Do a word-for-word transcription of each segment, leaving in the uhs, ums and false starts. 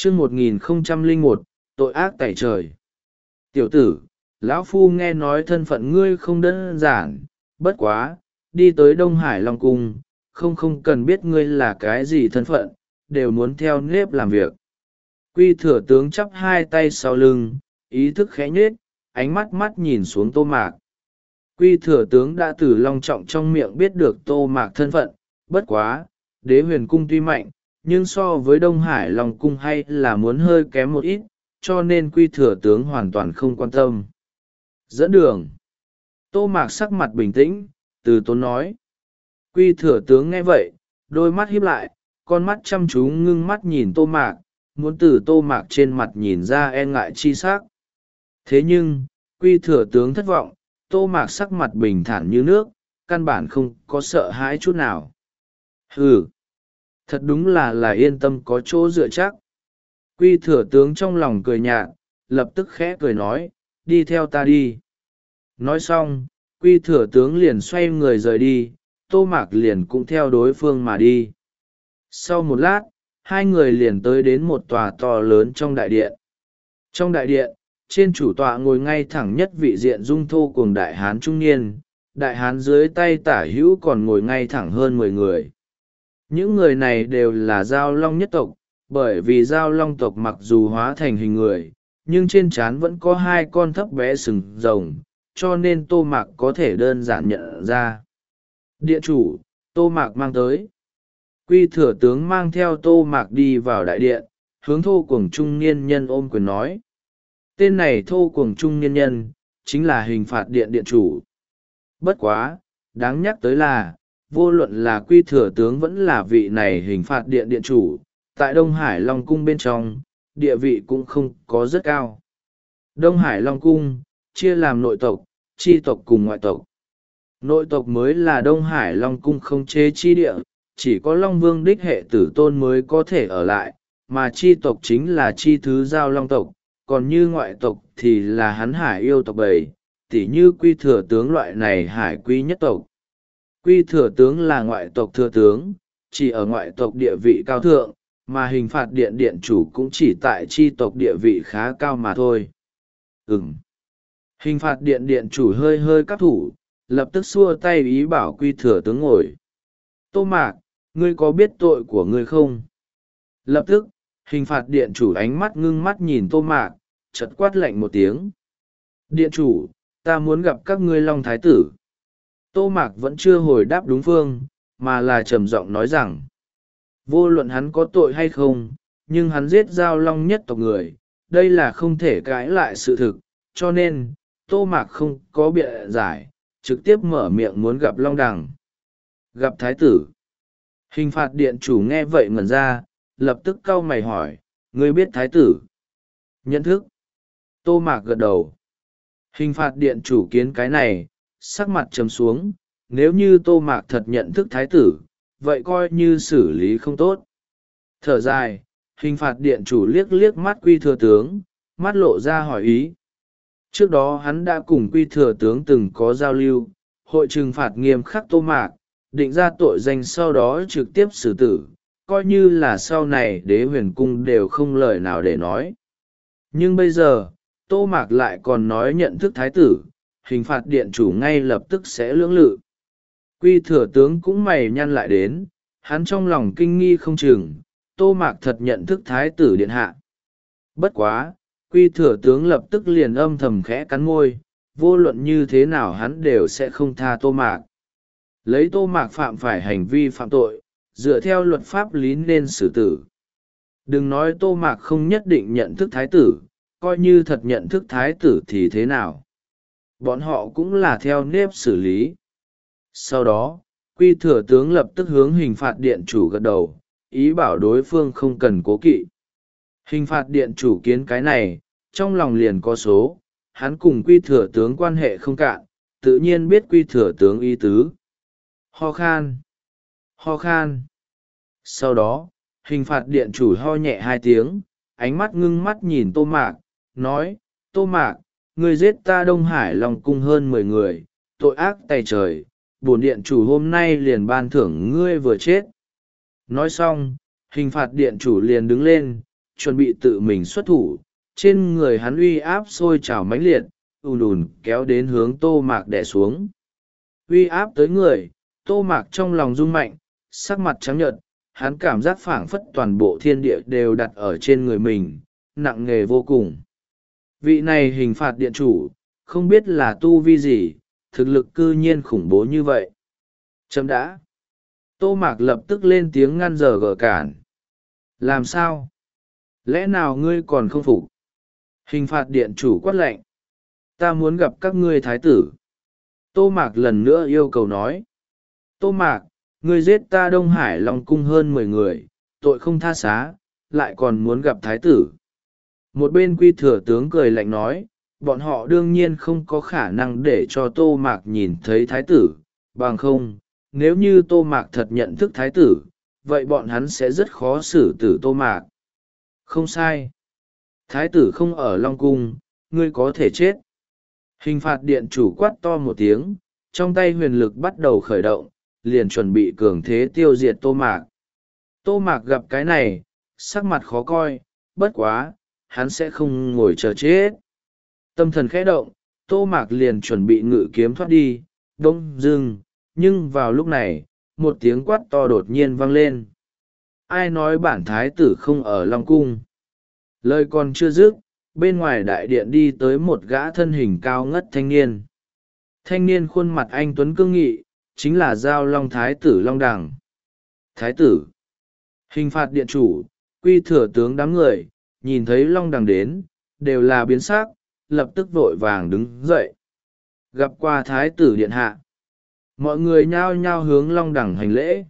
chương một nghìn không trăm lẻ một, tội ác tày trời. Tiểu tử, lão phu nghe nói thân phận ngươi không đơn giản, bất quá, đi tới Đông Hải Long Cung, không không cần biết ngươi là cái gì thân phận, đều muốn theo nếp làm việc. Quy thừa tướng chắp hai tay sau lưng, ý thức khẽ nhết, ánh mắt mắt nhìn xuống Tô Mạc. Quy thừa tướng đã từ long trọng trong miệng biết được Tô Mạc thân phận, bất quá, đế huyền cung tuy mạnh, nhưng so với Đông Hải Long Cung hay là muốn hơi kém một ít, cho nên quy thừa tướng hoàn toàn không quan tâm. Dẫn đường. Tô Mạc sắc mặt bình tĩnh, từ tốn nói. Quy thừa tướng nghe vậy, đôi mắt híp lại, con mắt chăm chú ngưng mắt nhìn Tô Mạc, muốn từ Tô Mạc trên mặt nhìn ra e ngại chi sắc. Thế nhưng, quy thừa tướng thất vọng, Tô Mạc sắc mặt bình thản như nước, căn bản không có sợ hãi chút nào. Hừ, thật đúng là là yên tâm có chỗ dựa chắc. Quy thừa tướng trong lòng cười nhạt, lập tức khẽ cười nói, đi theo ta đi. Nói xong, quy thừa tướng liền xoay người rời đi, Tô Mạc liền cũng theo đối phương mà đi. Sau một lát, hai người liền tới đến một tòa to lớn trong đại điện. Trong đại điện, trên chủ tọa ngồi ngay thẳng nhất vị diện dung thô cùng đại hán trung niên, đại hán dưới tay tả hữu còn ngồi ngay thẳng hơn mười người. Những người này đều là giao long nhất tộc, bởi vì giao long tộc mặc dù hóa thành hình người, nhưng trên trán vẫn có hai con thấp bé sừng rồng, cho nên Tô Mạc có thể đơn giản nhận ra. Điện chủ, Tô Mạc mang tới. Quy thừa tướng mang theo Tô Mạc đi vào đại điện, hướng thô cuồng trung niên nhân ôm quyền nói. Tên này thô cuồng trung niên nhân, chính là hình phạt điện điện chủ. Bất quá, đáng nhắc tới là, vô luận là quy thừa tướng vẫn là vị này hình phạt điện điện chủ, tại Đông Hải Long Cung bên trong, địa vị cũng không có rất cao. Đông Hải Long Cung, chia làm nội tộc, chi tộc cùng ngoại tộc. Nội tộc mới là Đông Hải Long Cung không chế chi địa, chỉ có Long Vương đích hệ tử tôn mới có thể ở lại, mà chi tộc chính là chi thứ giao long tộc, còn như ngoại tộc thì là hắn hải yêu tộc bầy, tỉ như quy thừa tướng loại này hải quy nhất tộc. Quy thừa tướng là ngoại tộc thừa tướng, chỉ ở ngoại tộc địa vị cao thượng, mà hình phạt điện điện chủ cũng chỉ tại chi tộc địa vị khá cao mà thôi. Ừm. Hình phạt điện điện chủ hơi hơi cắp thủ, lập tức xua tay ý bảo quy thừa tướng ngồi. Tô Mạc, ngươi có biết tội của ngươi không? Lập tức, hình phạt điện chủ ánh mắt ngưng mắt nhìn Tô Mạc, chợt quát lạnh một tiếng. Điện chủ, ta muốn gặp các ngươi Long Thái tử. Tô Mạc vẫn chưa hồi đáp đúng phương, mà là trầm giọng nói rằng, vô luận hắn có tội hay không, nhưng hắn giết giao long nhất tộc người, đây là không thể cãi lại sự thực, cho nên, Tô Mạc không có biện giải, trực tiếp mở miệng muốn gặp Long Đằng. Gặp Thái tử. Hình phạt điện chủ nghe vậy ngẩn ra, lập tức cau mày hỏi, ngươi biết Thái tử? Nhận thức. Tô Mạc gật đầu. Hình phạt điện chủ kiến cái này, sắc mặt trầm xuống, nếu như Tô Mạc thật nhận thức Thái tử, vậy coi như xử lý không tốt. Thở dài, hình phạt điện chủ liếc liếc mắt quy thừa tướng, mắt lộ ra hỏi ý. Trước đó hắn đã cùng quy thừa tướng từng có giao lưu, hội trừng phạt nghiêm khắc Tô Mạc, định ra tội danh sau đó trực tiếp xử tử, coi như là sau này đế huyền cung đều không lời nào để nói. Nhưng bây giờ, Tô Mạc lại còn nói nhận thức Thái tử, hình phạt điện chủ ngay lập tức sẽ lưỡng lự. Quy thừa tướng cũng mày nhăn lại đến, hắn trong lòng kinh nghi không chừng, Tô Mạc thật nhận thức Thái tử điện hạ. Bất quá, quy thừa tướng lập tức liền âm thầm khẽ cắn môi, vô luận như thế nào hắn đều sẽ không tha Tô Mạc. Lấy Tô Mạc phạm phải hành vi phạm tội, dựa theo luật pháp lý nên xử tử. Đừng nói Tô Mạc không nhất định nhận thức Thái tử, coi như thật nhận thức Thái tử thì thế nào. Bọn họ cũng là theo nếp xử lý. Sau đó, quy thừa tướng lập tức hướng hình phạt điện chủ gật đầu, ý bảo đối phương không cần cố kỵ. Hình phạt điện chủ kiến cái này, trong lòng liền có số, hắn cùng quy thừa tướng quan hệ không cạn, tự nhiên biết quy thừa tướng ý tứ. Ho khan, ho khan. Sau đó, hình phạt điện chủ ho nhẹ hai tiếng, ánh mắt ngưng mắt nhìn Tô Mạc, nói, Tô Mạc, ngươi giết ta Đông Hải Long Cung hơn mười người, tội ác tày trời, bổn điện chủ hôm nay liền ban thưởng ngươi vừa chết. Nói xong, hình phạt điện chủ liền đứng lên, chuẩn bị tự mình xuất thủ. Trên người hắn uy áp sôi trào mãnh liệt, ùn ùn kéo đến hướng Tô Mạc đè xuống. Uy áp tới người, Tô Mạc trong lòng rung mạnh, sắc mặt trắng nhợt, hắn cảm giác phảng phất toàn bộ thiên địa đều đặt ở trên người mình, nặng nề vô cùng. Vị này hình phạt điện chủ, không biết là tu vi gì, thực lực cư nhiên khủng bố như vậy. Chấm đã. Tô Mạc lập tức lên tiếng ngăn giờ gờ cản. Làm sao? Lẽ nào ngươi còn không phục? Hình phạt điện chủ quát lệnh. Ta muốn gặp các ngươi thái tử. Tô Mạc lần nữa yêu cầu nói. Tô Mạc, ngươi giết ta Đông Hải Long cung hơn mười người, tội không tha xá, lại còn muốn gặp thái tử. Một bên Quy Thừa tướng cười lạnh nói, bọn họ đương nhiên không có khả năng để cho Tô Mạc nhìn thấy thái tử, bằng không, nếu như Tô Mạc thật nhận thức thái tử, vậy bọn hắn sẽ rất khó xử tử Tô Mạc. Không sai. Thái tử không ở Long cung, ngươi có thể chết. Hình phạt điện chủ quát to một tiếng, trong tay huyền lực bắt đầu khởi động, liền chuẩn bị cường thế tiêu diệt Tô Mạc. Tô Mạc gặp cái này, sắc mặt khó coi, bất quá, hắn sẽ không ngồi chờ chết. Tâm thần khẽ động, Tô Mạc liền chuẩn bị ngự kiếm thoát đi, đông dưng, nhưng vào lúc này, một tiếng quát to đột nhiên vang lên. Ai nói bản thái tử không ở Long cung? Lời còn chưa dứt, bên ngoài đại điện đi tới một gã thân hình cao ngất thanh niên. Thanh niên khuôn mặt anh tuấn cương nghị, chính là Giao Long thái tử Long Đằng. Thái tử, hình phạt điện chủ, Quy Thừa tướng đám người, nhìn thấy Long Đằng đến, đều là biến sắc, lập tức vội vàng đứng dậy. Gặp qua thái tử điện hạ. Mọi người nhao nhao hướng Long Đằng hành lễ.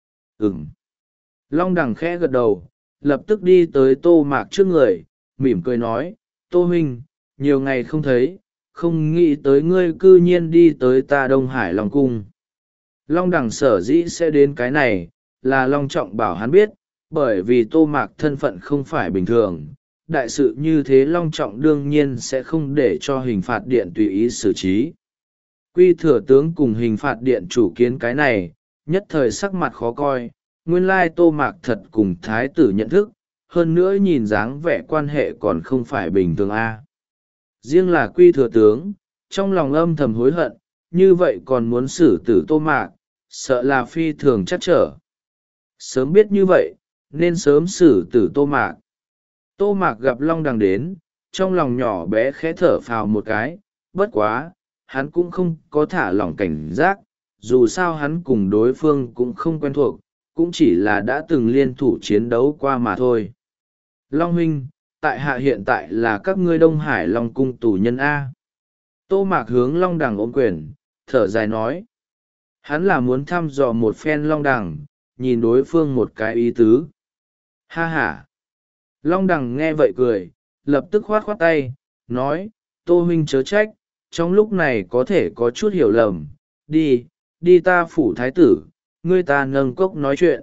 Ừm. Long Đằng khẽ gật đầu, lập tức đi tới Tô Mạc trước người, mỉm cười nói, Tô huynh, nhiều ngày không thấy, không nghĩ tới ngươi cư nhiên đi tới ta Đông Hải Long cung. Long Đằng sở dĩ sẽ đến cái này, là Long Trọng bảo hắn biết, bởi vì Tô Mạc thân phận không phải bình thường, đại sự như thế Long Trọng đương nhiên sẽ không để cho hình phạt điện tùy ý xử trí. Quy Thừa tướng cùng hình phạt điện chủ kiến cái này, nhất thời sắc mặt khó coi, nguyên lai Tô Mạc thật cùng thái tử nhận thức, hơn nữa nhìn dáng vẻ quan hệ còn không phải bình thường a. Riêng là Quy Thừa tướng, trong lòng âm thầm hối hận, như vậy còn muốn xử tử Tô Mạc, sợ là phi thường chắc trở. Sớm biết như vậy, nên sớm xử tử Tô Mạc. Tô Mạc gặp Long Đằng đến, trong lòng nhỏ bé khẽ thở phào một cái, bất quá, hắn cũng không có thả lỏng cảnh giác, dù sao hắn cùng đối phương cũng không quen thuộc, cũng chỉ là đã từng liên thủ chiến đấu qua mà thôi. Long huynh, tại hạ hiện tại là các ngươi Đông Hải Long cung tù nhân A. Tô Mạc hướng Long Đằng ôm quyền, thở dài nói. Hắn là muốn thăm dò một phen Long Đằng, nhìn đối phương một cái ý tứ. Ha ha. Long Đằng nghe vậy cười, lập tức khoát khoát tay, nói, Tô huynh chớ trách, trong lúc này có thể có chút hiểu lầm, đi, đi ta phủ thái tử, ngươi ta nâng cốc nói chuyện.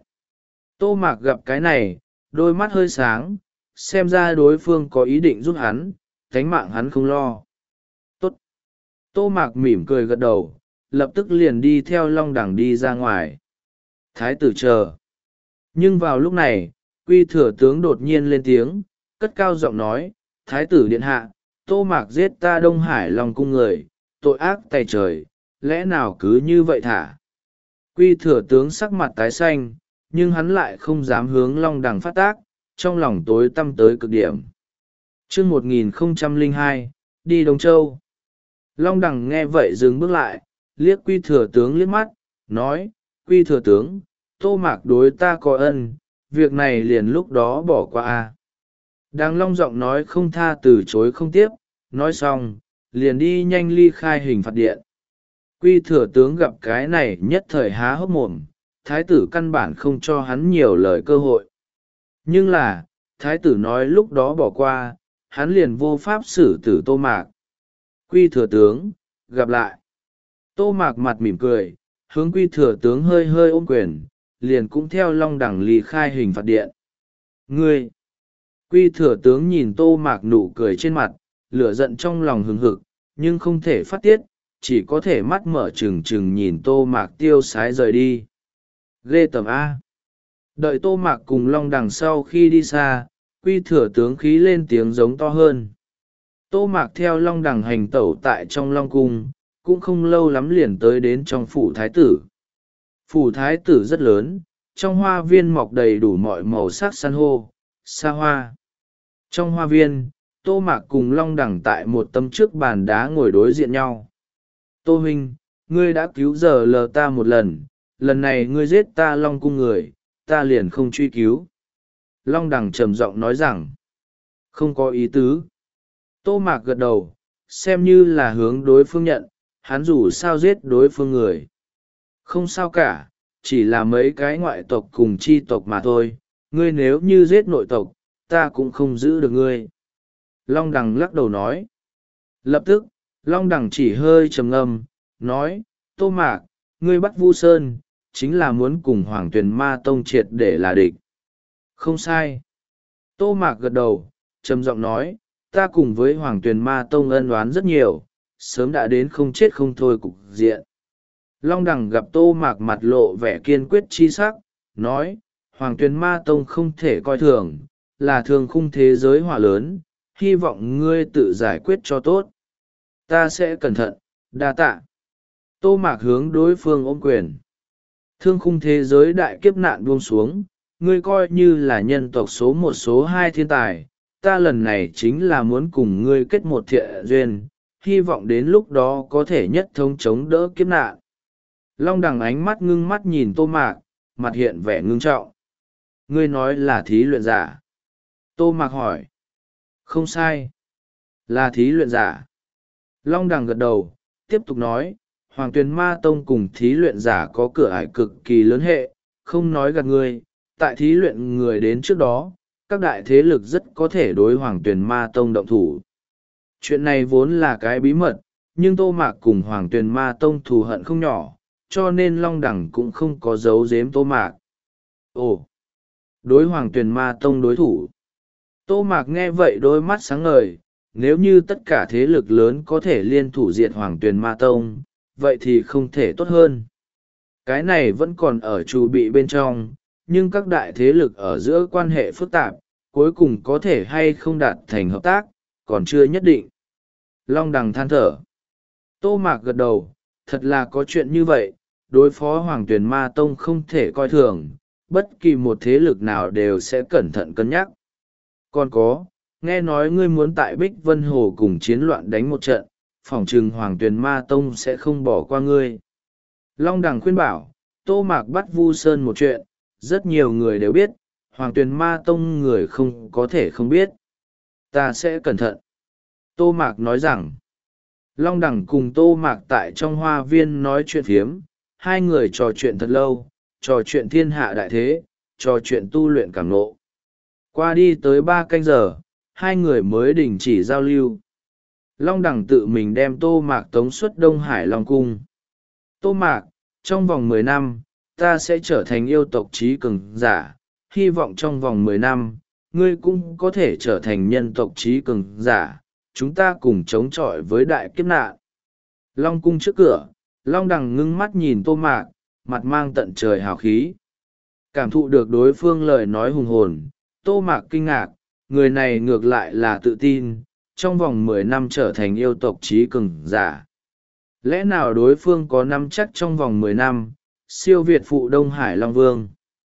Tô Mạc gặp cái này, đôi mắt hơi sáng, xem ra đối phương có ý định giúp hắn, thánh mạng hắn không lo. Tốt. Tô Mạc mỉm cười gật đầu, lập tức liền đi theo Long Đằng đi ra ngoài. Thái tử chờ. Nhưng vào lúc này, Quy Thừa tướng đột nhiên lên tiếng, cất cao giọng nói, Thái tử điện hạ, Tô Mạc giết ta Đông Hải Long cung người, tội ác tày trời, lẽ nào cứ như vậy thả? Quy Thừa tướng sắc mặt tái xanh, nhưng hắn lại không dám hướng Long Đằng phát tác, trong lòng tối tăm tới cực điểm. Chương một nghìn không trăm lẻ hai, đi Đông Châu. Long Đằng nghe vậy dừng bước lại, liếc Quy Thừa tướng liếc mắt, nói, Quy Thừa tướng, Tô Mạc đối ta có ân, việc này liền lúc đó bỏ qua a. Đang Long giọng nói không tha từ chối không tiếp, nói xong, liền đi nhanh ly khai hình phạt điện. Quy Thừa tướng gặp cái này nhất thời há hốc mồm, thái tử căn bản không cho hắn nhiều lời cơ hội. Nhưng là, thái tử nói lúc đó bỏ qua, hắn liền vô pháp xử tử Tô Mạc. Quy Thừa tướng, gặp lại. Tô Mạc mặt mỉm cười, hướng Quy Thừa tướng hơi hơi ôm quyền, liền cũng theo Long Đằng ly khai hình phạt điện. Ngươi! Quy Thừa tướng nhìn Tô Mạc nụ cười trên mặt, lửa giận trong lòng hừng hực, nhưng không thể phát tiết, chỉ có thể mắt mở trừng trừng nhìn Tô Mạc tiêu sái rời đi. Ghê tởm A. Đợi Tô Mạc cùng Long Đằng sau khi đi xa, Quy Thừa tướng khí lên tiếng giống to hơn. Tô Mạc theo Long Đằng hành tẩu tại trong Long Cung, cũng không lâu lắm liền tới đến trong phủ thái tử. Phủ thái tử rất lớn, trong hoa viên mọc đầy đủ mọi màu sắc san hô, sa hoa. Trong hoa viên, Tô Mạc cùng Long Đằng tại một tấm trước bàn đá ngồi đối diện nhau. Tô huynh, ngươi đã cứu giờ lờ ta một lần, lần này ngươi giết ta Long Cung người, ta liền không truy cứu. Long Đằng trầm giọng nói rằng, không có ý tứ. Tô Mạc gật đầu, xem như là hướng đối phương nhận, hắn dù sao giết đối phương người. Không sao cả, chỉ là mấy cái ngoại tộc cùng chi tộc mà thôi, ngươi nếu như giết nội tộc, ta cũng không giữ được ngươi. Long Đằng lắc đầu nói. Lập tức, Long Đằng chỉ hơi trầm ngâm, nói, Tô Mạc, ngươi bắt Vu Sơn, chính là muốn cùng Hoàng Tuyền Ma Tông triệt để là địch. Không sai. Tô Mạc gật đầu, trầm giọng nói, ta cùng với Hoàng Tuyền Ma Tông ân oán rất nhiều, sớm đã đến không chết không thôi cục diện. Long Đằng gặp Tô Mạc mặt lộ vẻ kiên quyết chi sắc, nói, Hoàng Tuyền Ma Tông không thể coi thường, là thường khung thế giới hỏa lớn, hy vọng ngươi tự giải quyết cho tốt. Ta sẽ cẩn thận, đa tạ. Tô Mạc hướng đối phương ôm quyền. Thương khung thế giới đại kiếp nạn buông xuống, ngươi coi như là nhân tộc số một số hai thiên tài, ta lần này chính là muốn cùng ngươi kết một thiện duyên, hy vọng đến lúc đó có thể nhất thống chống đỡ kiếp nạn. Long Đằng ánh mắt ngưng mắt nhìn Tô Mạc, mặt hiện vẻ ngưng trọng. Ngươi nói là thí luyện giả. Tô Mạc hỏi. Không sai. Là thí luyện giả. Long Đằng gật đầu, tiếp tục nói, Hoàng Tuyền Ma Tông cùng thí luyện giả có cửa ải cực kỳ lớn hệ, không nói gạt ngươi, tại thí luyện người đến trước đó, các đại thế lực rất có thể đối Hoàng Tuyền Ma Tông động thủ. Chuyện này vốn là cái bí mật, nhưng Tô Mạc cùng Hoàng Tuyền Ma Tông thù hận không nhỏ, cho nên Long Đằng cũng không có giấu giếm Tô Mạc. Ồ! Đối Hoàng Tuyền Ma Tông đối thủ. Tô Mạc nghe vậy đôi mắt sáng ngời, nếu như tất cả thế lực lớn có thể liên thủ diệt Hoàng Tuyền Ma Tông, vậy thì không thể tốt hơn. Cái này vẫn còn ở chu bị bên trong, nhưng các đại thế lực ở giữa quan hệ phức tạp, cuối cùng có thể hay không đạt thành hợp tác, còn chưa nhất định. Long Đằng than thở. Tô Mạc gật đầu, thật là có chuyện như vậy, đối phó Hoàng Tuyền Ma Tông không thể coi thường, bất kỳ một thế lực nào đều sẽ cẩn thận cân nhắc. Còn có, nghe nói ngươi muốn tại Bích Vân Hồ cùng chiến loạn đánh một trận, phỏng chừng Hoàng Tuyền Ma Tông sẽ không bỏ qua ngươi. Long Đằng khuyên bảo, Tô Mạc bắt Vu Sơn một chuyện, rất nhiều người đều biết, Hoàng Tuyền Ma Tông người không có thể không biết. Ta sẽ cẩn thận. Tô Mạc nói rằng, Long Đằng cùng Tô Mạc tại trong hoa viên nói chuyện phiếm, hai người trò chuyện thật lâu, trò chuyện thiên hạ đại thế, trò chuyện tu luyện cảm ngộ. Qua đi tới ba canh giờ, hai người mới đình chỉ giao lưu. Long Đằng tự mình đem Tô Mạc tống xuất Đông Hải Long Cung. Tô Mạc, trong vòng mười năm, ta sẽ trở thành yêu tộc trí cường giả, hy vọng trong vòng mười năm, ngươi cũng có thể trở thành nhân tộc trí cường giả, chúng ta cùng chống chọi với đại kiếp nạn. Long Cung trước cửa, Long Đằng ngưng mắt nhìn Tô Mạc, mặt mang tận trời hào khí. Cảm thụ được đối phương lời nói hùng hồn, Tô Mạc kinh ngạc, người này ngược lại là tự tin, trong vòng mười năm trở thành yêu tộc trí cường giả. Lẽ nào đối phương có nắm chắc trong vòng mười năm, siêu việt phụ Đông Hải Long Vương?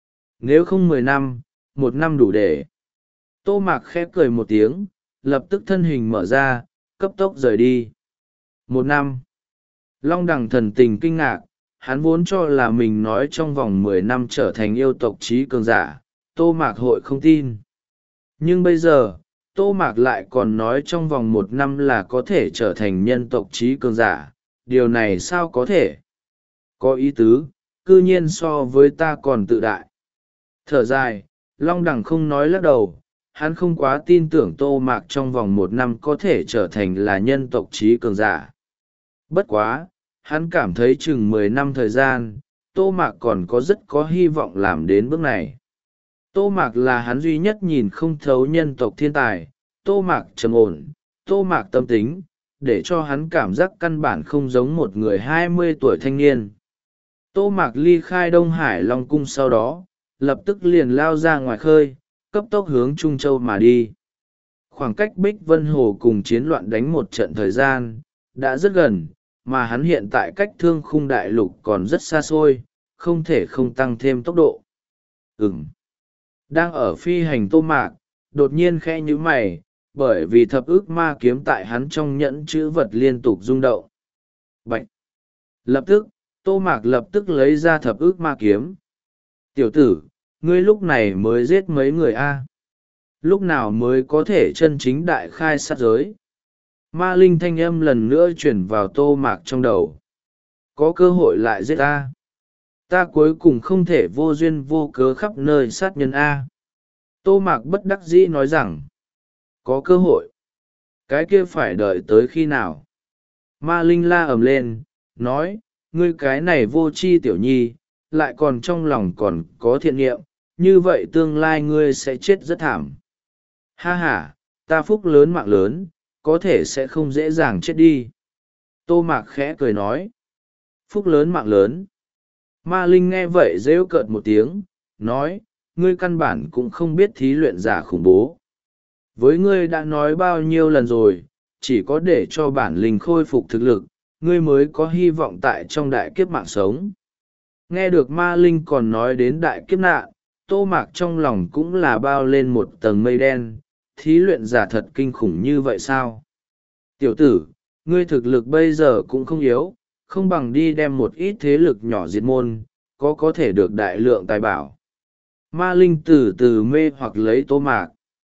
Nếu không mười năm, một năm đủ để. Tô Mạc khẽ cười một tiếng, lập tức thân hình mở ra, cấp tốc rời đi. Một năm. Long Đằng thần tình kinh ngạc, hắn vốn cho là mình nói trong vòng mười năm trở thành yêu tộc trí cường giả, Tô Mạc hội không tin. Nhưng bây giờ, Tô Mạc lại còn nói trong vòng một năm là có thể trở thành nhân tộc trí cường giả, điều này sao có thể? Có ý tứ, cư nhiên so với ta còn tự đại. Thở dài, Long Đằng không nói lắc đầu, hắn không quá tin tưởng Tô Mạc trong vòng một năm có thể trở thành là nhân tộc trí cường giả. Bất quá, hắn cảm thấy chừng mười năm thời gian, Tô Mạc còn có rất có hy vọng làm đến bước này. Tô Mạc là hắn duy nhất nhìn không thấu nhân tộc thiên tài, Tô Mạc trầm ổn, Tô Mạc tâm tính, để cho hắn cảm giác căn bản không giống một người hai mươi tuổi thanh niên. Tô Mạc ly khai Đông Hải Long Cung sau đó, lập tức liền lao ra ngoài khơi, cấp tốc hướng Trung Châu mà đi. Khoảng cách Bích Vân Hồ cùng chiến loạn đánh một trận thời gian, đã rất gần, mà hắn hiện tại cách Thương Khung Đại Lục còn rất xa xôi, không thể không tăng thêm tốc độ. Ừm. Đang ở phi hành Tô Mạc, đột nhiên khẽ nhíu mày, bởi vì thập ức ma kiếm tại hắn trong nhẫn chữ vật liên tục rung động. Bạch! Lập tức, Tô Mạc lập tức lấy ra thập ức ma kiếm. Tiểu tử, ngươi lúc này mới giết mấy người a? Lúc nào mới có thể chân chính đại khai sát giới? Ma linh thanh âm lần nữa chuyển vào Tô Mạc trong đầu. Có cơ hội lại giết ta. Ta cuối cùng không thể vô duyên vô cớ khắp nơi sát nhân a. Tô Mạc bất đắc dĩ nói rằng, có cơ hội. Cái kia phải đợi tới khi nào? Ma linh la ầm lên, nói, ngươi cái này vô tri tiểu nhi, lại còn trong lòng còn có thiện niệm, như vậy tương lai ngươi sẽ chết rất thảm. Ha ha, ta phúc lớn mạng lớn, có thể sẽ không dễ dàng chết đi. Tô Mạc khẽ cười nói, phúc lớn mạng lớn. Ma linh nghe vậy rêu cợt một tiếng, nói, ngươi căn bản cũng không biết thí luyện giả khủng bố. Với ngươi đã nói bao nhiêu lần rồi, chỉ có để cho bản linh khôi phục thực lực, ngươi mới có hy vọng tại trong đại kiếp mạng sống. Nghe được ma linh còn nói đến đại kiếp nạn, Tô Mạc trong lòng cũng là bao lên một tầng mây đen, thí luyện giả thật kinh khủng như vậy sao? Tiểu tử, ngươi thực lực bây giờ cũng không yếu, không bằng đi đem một ít thế lực nhỏ diệt môn, có có thể được đại lượng tài bảo. Ma linh từ từ mê hoặc lấy Tô Mạc.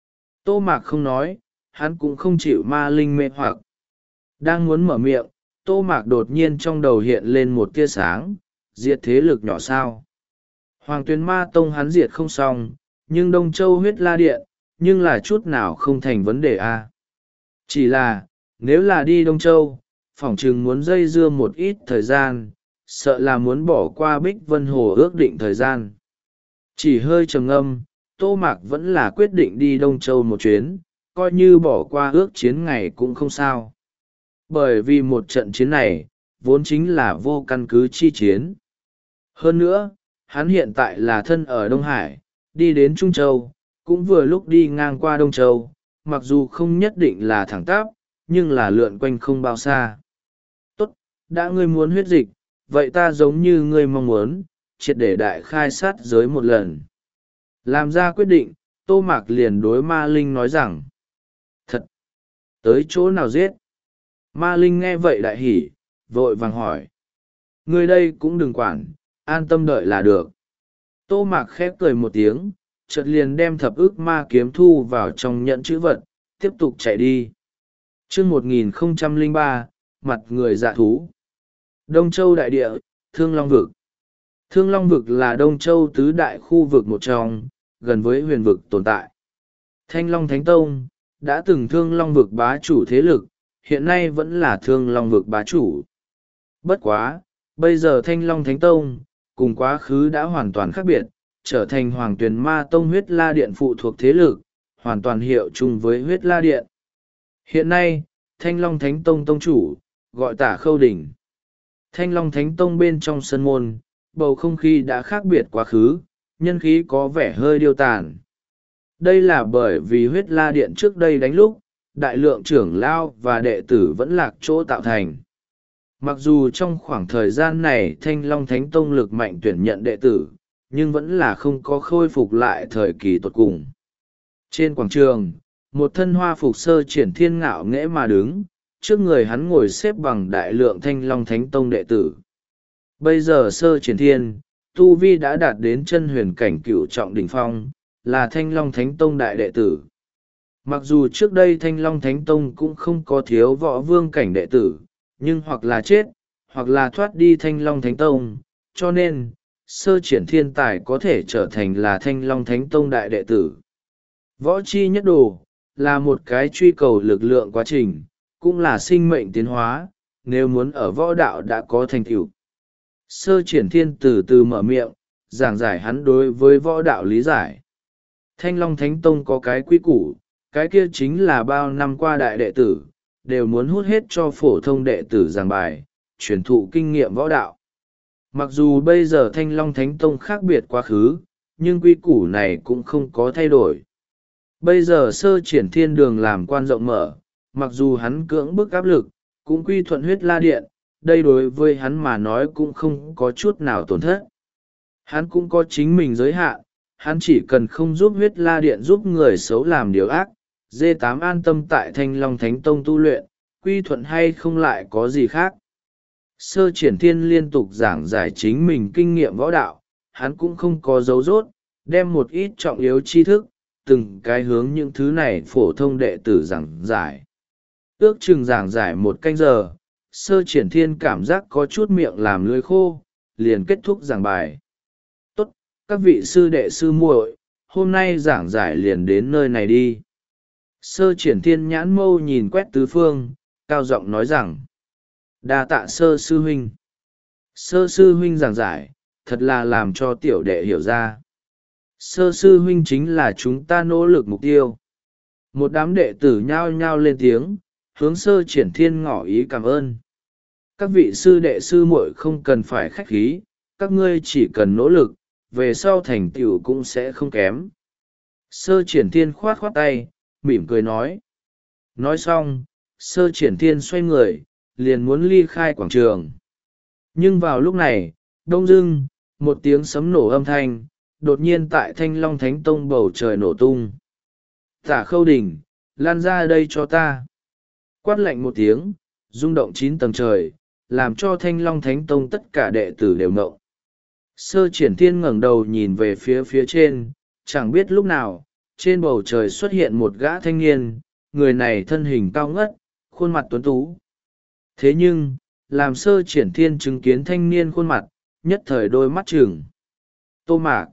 Tô Mạc không nói, hắn cũng không chịu ma linh mê hoặc. Đang muốn mở miệng, Tô Mạc đột nhiên trong đầu hiện lên một tia sáng, diệt thế lực nhỏ sao. Hoàng Tuyền Ma Tông hắn diệt không xong, nhưng Đông Châu huyết la điện, nhưng là chút nào không thành vấn đề a. Chỉ là, nếu là đi Đông Châu, phỏng chừng muốn dây dưa một ít thời gian, sợ là muốn bỏ qua Bích Vân Hồ ước định thời gian. Chỉ hơi trầm ngâm, Tô Mạc vẫn là quyết định đi Đông Châu một chuyến, coi như bỏ qua ước chiến ngày cũng không sao. Bởi vì một trận chiến này, vốn chính là vô căn cứ chi chiến. Hơn nữa, hắn hiện tại là thân ở Đông Hải, đi đến Trung Châu, cũng vừa lúc đi ngang qua Đông Châu, mặc dù không nhất định là thẳng tắp, nhưng là lượn quanh không bao xa. Tốt, đã ngươi muốn huyết dịch, vậy ta giống như ngươi mong muốn, triệt để đại khai sát giới một lần. Làm ra quyết định, Tô Mạc liền đối Ma Linh nói rằng, thật, tới chỗ nào giết? Ma Linh nghe vậy đại hỉ, vội vàng hỏi. Ngươi đây cũng đừng quản, an tâm đợi là được. Tô Mạc khép cười một tiếng, chợt liền đem thập ức ma kiếm thu vào trong nhẫn chữ vật, tiếp tục chạy đi. chương một nghìn không trăm lẻ ba, mặt người dạ thú. Đông Châu đại địa, Thương Long Vực. Thương Long Vực là Đông Châu tứ đại khu vực một trong, gần với huyền vực tồn tại. Thanh Long Thánh Tông, đã từng Thương Long Vực bá chủ thế lực, hiện nay vẫn là Thương Long Vực bá chủ. Bất quá, bây giờ Thanh Long Thánh Tông, cùng quá khứ đã hoàn toàn khác biệt, trở thành Hoàng Tuyền Ma Tông huyết la điện phụ thuộc thế lực, hoàn toàn hiệu chung với huyết la điện. Hiện nay, Thanh Long Thánh Tông Tông chủ, gọi Tả Khâu Đỉnh. Thanh Long Thánh Tông bên trong sân môn, bầu không khí đã khác biệt quá khứ, nhân khí có vẻ hơi điêu tàn. Đây là bởi vì huyết la điện trước đây đánh lúc, đại lượng trưởng lao và đệ tử vẫn lạc chỗ tạo thành. Mặc dù trong khoảng thời gian này Thanh Long Thánh Tông lực mạnh tuyển nhận đệ tử, nhưng vẫn là không có khôi phục lại thời kỳ tột cùng. Trên quảng trường, một thân hoa phục sơ triển thiên ngạo nghễ mà đứng, trước người hắn ngồi xếp bằng đại lượng Thanh Long Thánh Tông đệ tử. Bây giờ sơ triển thiên, Tu Vi đã đạt đến chân huyền cảnh cửu trọng đỉnh phong, là Thanh Long Thánh Tông đại đệ tử. Mặc dù trước đây Thanh Long Thánh Tông cũng không có thiếu võ vương cảnh đệ tử, nhưng hoặc là chết, hoặc là thoát đi Thanh Long Thánh Tông, cho nên, sơ triển thiên tài có thể trở thành là Thanh Long Thánh Tông đại đệ tử. Võ chi nhất đồ, là một cái truy cầu lực lượng quá trình, cũng là sinh mệnh tiến hóa, nếu muốn ở võ đạo đã có thành tựu. Sơ triển thiên từ từ mở miệng, giảng giải hắn đối với võ đạo lý giải. Thanh Long Thánh Tông có cái quy củ, cái kia chính là bao năm qua đại đệ tử, đều muốn hút hết cho phổ thông đệ tử giảng bài, truyền thụ kinh nghiệm võ đạo. Mặc dù bây giờ Thanh Long Thánh Tông khác biệt quá khứ, nhưng quy củ này cũng không có thay đổi. Bây giờ sơ triển thiên đường làm quan rộng mở, mặc dù hắn cưỡng bức áp lực, cũng quy thuận huyết la điện, đây đối với hắn mà nói cũng không có chút nào tổn thất. Hắn cũng có chính mình giới hạn, hắn chỉ cần không giúp huyết la điện giúp người xấu làm điều ác, dê tám an tâm tại Thanh Long Thánh Tông tu luyện, quy thuận hay không lại có gì khác. Sơ triển thiên liên tục giảng giải chính mình kinh nghiệm võ đạo, hắn cũng không có dấu dốt, đem một ít trọng yếu tri thức, từng cái hướng những thứ này phổ thông đệ tử giảng giải. Ước chừng giảng giải một canh giờ, sơ triển thiên cảm giác có chút miệng làm lưỡi khô, liền kết thúc giảng bài. Tốt, các vị sư đệ sư muội, hôm nay giảng giải liền đến nơi này đi. Sơ triển thiên nhãn mâu nhìn quét tứ phương, cao giọng nói rằng: đa tạ sơ sư huynh. Sơ sư huynh giảng giải, thật là làm cho tiểu đệ hiểu ra. Sơ sư huynh chính là chúng ta nỗ lực mục tiêu. Một đám đệ tử nhao nhao lên tiếng, hướng sơ triển thiên ngỏ ý cảm ơn. Các vị sư đệ sư muội không cần phải khách khí, các ngươi chỉ cần nỗ lực, về sau thành tựu cũng sẽ không kém. Sơ triển thiên khoát khoát tay, mỉm cười nói. Nói xong, sơ triển thiên xoay người, liền muốn ly khai quảng trường. Nhưng vào lúc này, đông dưng, một tiếng sấm nổ âm thanh, đột nhiên tại Thanh Long Thánh Tông bầu trời nổ tung. Tả Khâu Đình, lan ra đây cho ta. Quát lạnh một tiếng, rung động chín tầng trời, làm cho Thanh Long Thánh Tông tất cả đệ tử đều ngộng. Sơ triển thiên ngẩng đầu nhìn về phía phía trên, chẳng biết lúc nào, trên bầu trời xuất hiện một gã thanh niên, người này thân hình cao ngất, khuôn mặt tuấn tú. Thế nhưng, làm sơ triển thiên chứng kiến thanh niên khuôn mặt, nhất thời đôi mắt trừng. Tô Mạc.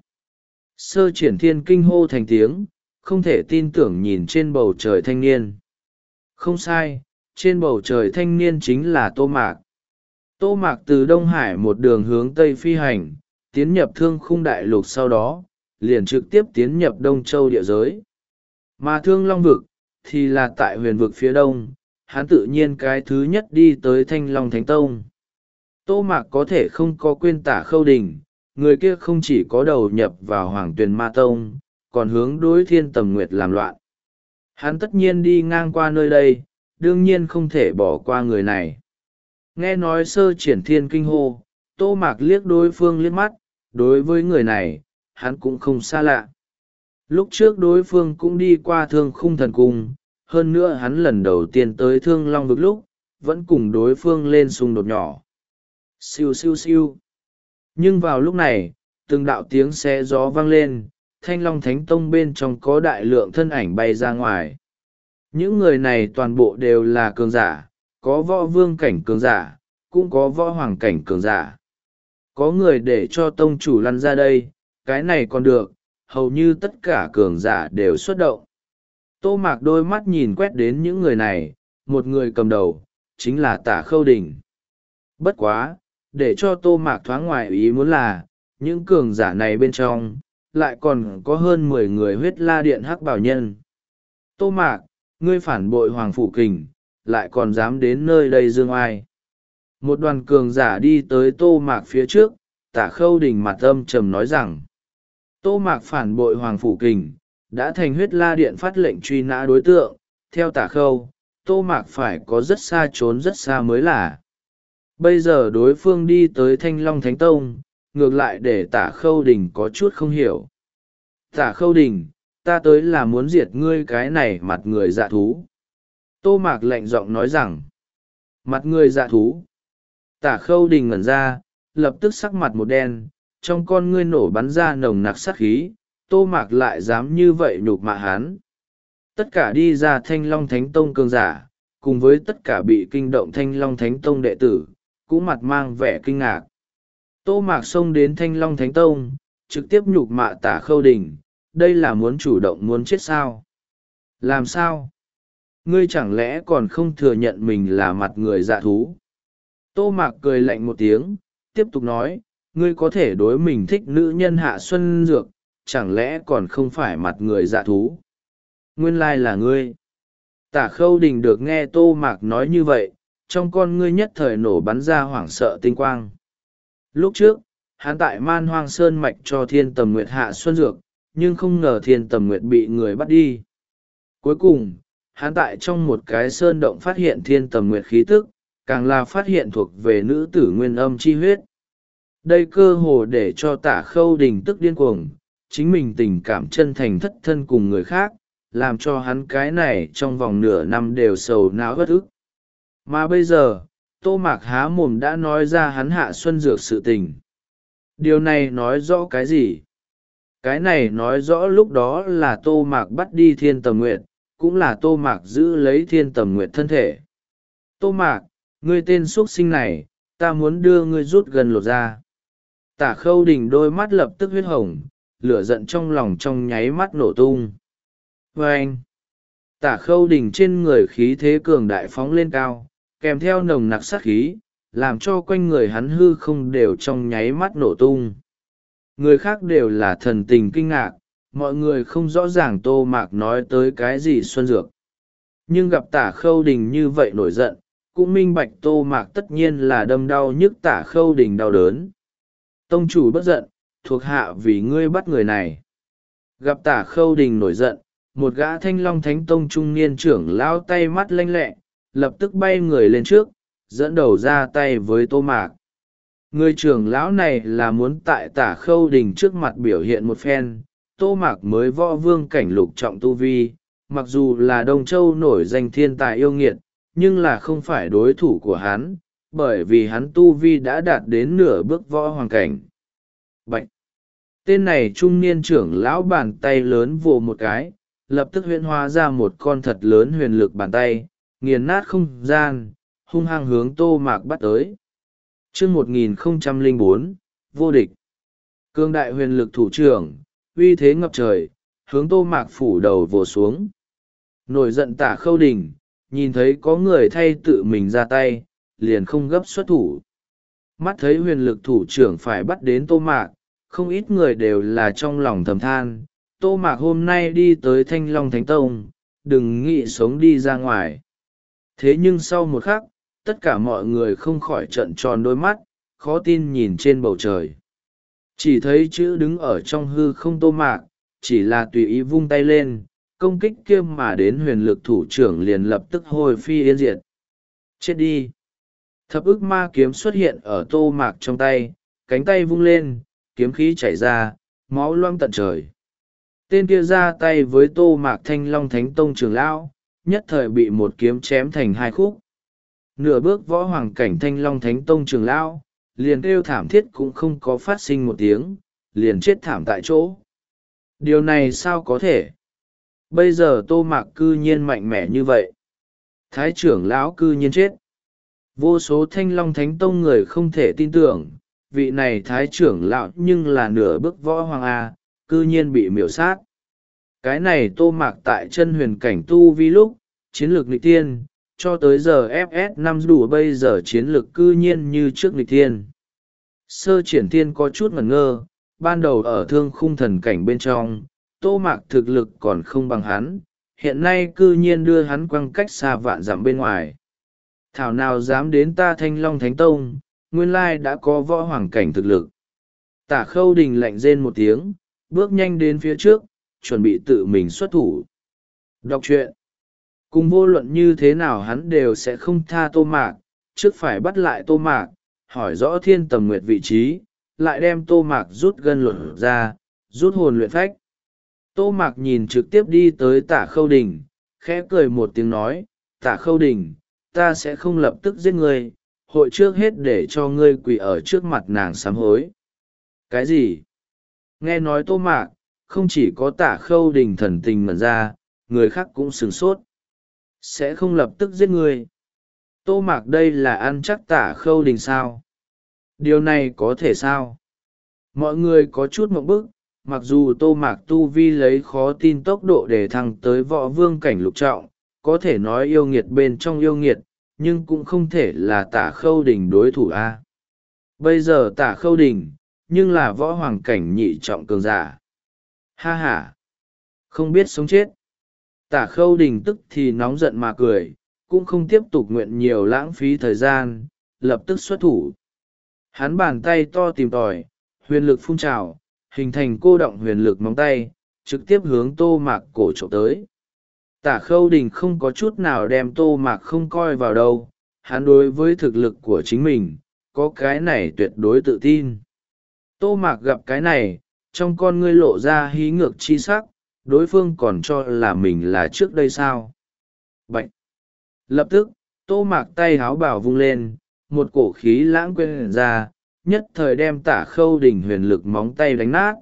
Sơ triển thiên kinh hô thành tiếng, không thể tin tưởng nhìn trên bầu trời thanh niên. Không sai, trên bầu trời thanh niên chính là Tô Mạc. Tô Mạc từ Đông Hải một đường hướng Tây phi hành, tiến nhập Thương Khung Đại Lục, sau đó liền trực tiếp tiến nhập Đông Châu địa giới. Mà Thương Long Vực, thì là tại huyền vực phía đông, hắn tự nhiên cái thứ nhất đi tới Thanh Long Thánh Tông. Tô Mạc có thể không có quên Tả Khâu Đình, người kia không chỉ có đầu nhập vào Hoàng Tuyền Ma Tông, còn hướng đối Thiên Tầm Nguyệt làm loạn. Hắn tất nhiên đi ngang qua nơi đây, đương nhiên không thể bỏ qua người này. Nghe nói sơ triển thiên kinh hô, Tô Mạc liếc đối phương liếc mắt, đối với người này, hắn cũng không xa lạ. Lúc trước đối phương cũng đi qua Thương Khung Thần Cung, hơn nữa hắn lần đầu tiên tới Thương Long Vực lúc, vẫn cùng đối phương lên xung đột nhỏ. Siêu siêu siêu. Nhưng vào lúc này, từng đạo tiếng xe gió vang lên, Thanh Long Thánh Tông bên trong có đại lượng thân ảnh bay ra ngoài. Những người này toàn bộ đều là cường giả, có võ vương cảnh cường giả, cũng có võ hoàng cảnh cường giả. Có người để cho tông chủ lăn ra đây, cái này còn được, hầu như tất cả cường giả đều xuất động. Tô Mạc đôi mắt nhìn quét đến những người này, một người cầm đầu, chính là Tả Khâu Đình. Bất quá, để cho Tô Mạc thoáng ngoài ý muốn là, những cường giả này bên trong, lại còn có hơn mười người huyết la điện hắc bảo nhân. Tô Mạc, ngươi phản bội Hoàng Phủ Kình, lại còn dám đến nơi đây dương ai. Một đoàn cường giả đi tới Tô Mạc phía trước, Tả Khâu Đình mặt âm trầm nói rằng, Tô Mạc phản bội Hoàng Phủ Kình, đã thành huyết la điện phát lệnh truy nã đối tượng, theo Tả Khâu, Tô Mạc phải có rất xa trốn rất xa mới là. Bây giờ đối phương đi tới Thanh Long Thánh Tông, ngược lại để Tả Khâu Đình có chút không hiểu. Tả Khâu Đình, ta tới là muốn diệt ngươi cái này mặt người dạ thú. Tô Mạc lạnh giọng nói rằng, mặt người dạ thú. Tả Khâu Đình ngẩn ra, lập tức sắc mặt một đen, trong con ngươi nổ bắn ra nồng nặc sát khí, Tô Mạc lại dám như vậy nhục mạ hắn. Tất cả đi ra Thanh Long Thánh Tông cường giả, cùng với tất cả bị kinh động Thanh Long Thánh Tông đệ tử, cũng mặt mang vẻ kinh ngạc. Tô Mạc xông đến Thanh Long Thánh Tông, trực tiếp nhục mạ Tả Khâu Đình, đây là muốn chủ động muốn chết sao? Làm sao? Ngươi chẳng lẽ còn không thừa nhận mình là mặt người dạ thú? Tô Mạc cười lạnh một tiếng, tiếp tục nói, ngươi có thể đối mình thích nữ nhân Hạ Xuân Dược, chẳng lẽ còn không phải mặt người dạ thú? Nguyên lai là ngươi. Tả Khâu Đình được nghe Tô Mạc nói như vậy, trong con ngươi nhất thời nổ bắn ra hoảng sợ tinh quang. Lúc trước, hắn tại Man Hoang Sơn mạch cho Thiên Tầm Nguyệt Hạ Xuân Dược, nhưng không ngờ Thiên Tầm Nguyệt bị người bắt đi. Cuối cùng, hắn tại trong một cái sơn động phát hiện thiên tầm nguyệt khí tức, càng là phát hiện thuộc về nữ tử nguyên âm chi huyết. Đây cơ hồ để cho Tả Khâu Đình tức điên cuồng, chính mình tình cảm chân thành thất thân cùng người khác, làm cho hắn cái này trong vòng nửa năm đều sầu não bất ức. Mà bây giờ, Tô Mạc há mồm đã nói ra hắn hạ xuân dược sự tình. Điều này nói rõ cái gì? Cái này nói rõ lúc đó là Tô Mạc bắt đi thiên tầm nguyệt, cũng là Tô Mạc giữ lấy thiên tầm nguyệt thân thể. Tô Mạc, ngươi tên xuất sinh này, ta muốn đưa ngươi rút gần lột ra. Tả Khâu Đình đôi mắt lập tức huyết hồng, lửa giận trong lòng trong nháy mắt nổ tung. Và anh, Tả Khâu Đình trên người khí thế cường đại phóng lên cao, kèm theo nồng nặc sát khí, làm cho quanh người hắn hư không đều trong nháy mắt nổ tung. Người khác đều là thần tình kinh ngạc, mọi người không rõ ràng Tô Mạc nói tới cái gì xuân dược. Nhưng gặp Tả Khâu Đình như vậy nổi giận, cũng minh bạch Tô Mạc tất nhiên là đâm đau nhức Tả Khâu Đình đau đớn. Tông chủ bất giận, thuộc hạ vì ngươi bắt người này. Gặp Tả Khâu Đình nổi giận, một gã Thanh Long Thánh Tông trung niên trưởng lao tay mắt lanh lẹ, lập tức bay người lên trước, dẫn đầu ra tay với Tô Mạc. Người trưởng lão này là muốn tại Tả Khâu Đình trước mặt biểu hiện một phen, Tô Mạc mới võ vương cảnh lục trọng tu vi, mặc dù là Đông Châu nổi danh thiên tài yêu nghiệt, nhưng là không phải đối thủ của hắn, bởi vì hắn tu vi đã đạt đến nửa bước võ hoàng cảnh. Bạch! Tên này trung niên trưởng lão bàn tay lớn vồ một cái, lập tức huyễn hóa ra một con thật lớn huyền lực bàn tay, nghiền nát không gian, hung hăng hướng Tô Mạc bắt tới. Chương một nghìn không trăm lẻ bốn, vô địch. Cương đại huyền lực thủ trưởng, uy thế ngập trời, hướng Tô Mạc phủ đầu vồ xuống. Nổi giận Tả Khâu Đình, nhìn thấy có người thay tự mình ra tay, liền không gấp xuất thủ. Mắt thấy huyền lực thủ trưởng phải bắt đến Tô Mạc, không ít người đều là trong lòng thầm than, Tô Mạc hôm nay đi tới Thanh Long Thánh Tông, đừng nghĩ sống đi ra ngoài. Thế nhưng sau một khắc, tất cả mọi người không khỏi trợn tròn đôi mắt, khó tin nhìn trên bầu trời. Chỉ thấy chữ đứng ở trong hư không Tô Mạc, chỉ là tùy ý vung tay lên, công kích kia mà đến huyền lực thủ trưởng liền lập tức hồi phi yên diệt. Chết đi! Thập ức ma kiếm xuất hiện ở Tô Mạc trong tay, cánh tay vung lên, kiếm khí chảy ra, máu loang tận trời. Tên kia ra tay với Tô Mạc Thanh Long Thánh Tông trưởng lão, nhất thời bị một kiếm chém thành hai khúc. Nửa bước võ hoàng cảnh Thanh Long Thánh Tông trưởng lão, liền kêu thảm thiết cũng không có phát sinh một tiếng, liền chết thảm tại chỗ. Điều này sao có thể? Bây giờ Tô Mạc cư nhiên mạnh mẽ như vậy. Thái trưởng lão cư nhiên chết. Vô số Thanh Long Thánh Tông người không thể tin tưởng, vị này thái trưởng lão nhưng là nửa bước võ hoàng A, cư nhiên bị miểu sát. Cái này Tô Mạc tại chân huyền cảnh tu vi lúc, chiến lược nghịch tiên, cho tới giờ ép ét năm đủ bây giờ chiến lược cư nhiên như trước nghịch tiên. Sơ triển tiên có chút ngẩn ngơ, ban đầu ở thương khung thần cảnh bên trong, Tô Mạc thực lực còn không bằng hắn, hiện nay cư nhiên đưa hắn quăng cách xa vạn dặm bên ngoài. Thảo nào dám đến ta Thanh Long Thánh Tông, nguyên lai đã có võ hoàng cảnh thực lực. Tả Khâu Đình lạnh rên một tiếng, bước nhanh đến phía trước, chuẩn bị tự mình xuất thủ. Đọc truyện. Cùng vô luận như thế nào hắn đều sẽ không tha Tô Mạc, trước phải bắt lại Tô Mạc, hỏi rõ thiên tầm nguyệt vị trí, lại đem Tô Mạc rút gân luận ra, rút hồn luyện phách. Tô Mạc nhìn trực tiếp đi tới Tả Khâu Đình, khẽ cười một tiếng nói, Tả Khâu Đình, ta sẽ không lập tức giết ngươi, hội trước hết để cho ngươi quỳ ở trước mặt nàng sám hối. Cái gì? Nghe nói Tô Mạc, không chỉ có Tả Khâu Đình thần tình mẩn ra, người khác cũng sửng sốt. Sẽ không lập tức giết ngươi. Tô Mạc đây là ăn chắc Tả Khâu Đình sao? Điều này có thể sao? Mọi người có chút mộng bức, mặc dù Tô Mạc tu vi lấy khó tin tốc độ để thăng tới võ vương cảnh lục trọng, có thể nói yêu nghiệt bên trong yêu nghiệt, nhưng cũng không thể là Tả Khâu Đình đối thủ a. Bây giờ Tả Khâu Đình, nhưng là võ hoàng cảnh nhị trọng cường giả. Ha ha! Không biết sống chết. Tả Khâu Đình tức thì nóng giận mà cười, cũng không tiếp tục nguyện nhiều lãng phí thời gian, lập tức xuất thủ. Hắn bàn tay to tìm tòi, huyền lực phun trào, hình thành cô động huyền lực móng tay, trực tiếp hướng Tô Mạc cổ trộm tới. Tả Khâu Đình không có chút nào đem Tô Mạc không coi vào đâu, hắn đối với thực lực của chính mình có cái này tuyệt đối tự tin. Tô Mạc gặp cái này, trong con ngươi lộ ra hí ngược chi sắc, đối phương còn cho là mình là trước đây sao. Bạch! Lập tức, Tô Mạc tay háo bảo vung lên, một cổ khí lãng quên ra, nhất thời đem Tả Khâu Đình huyền lực móng tay đánh nát.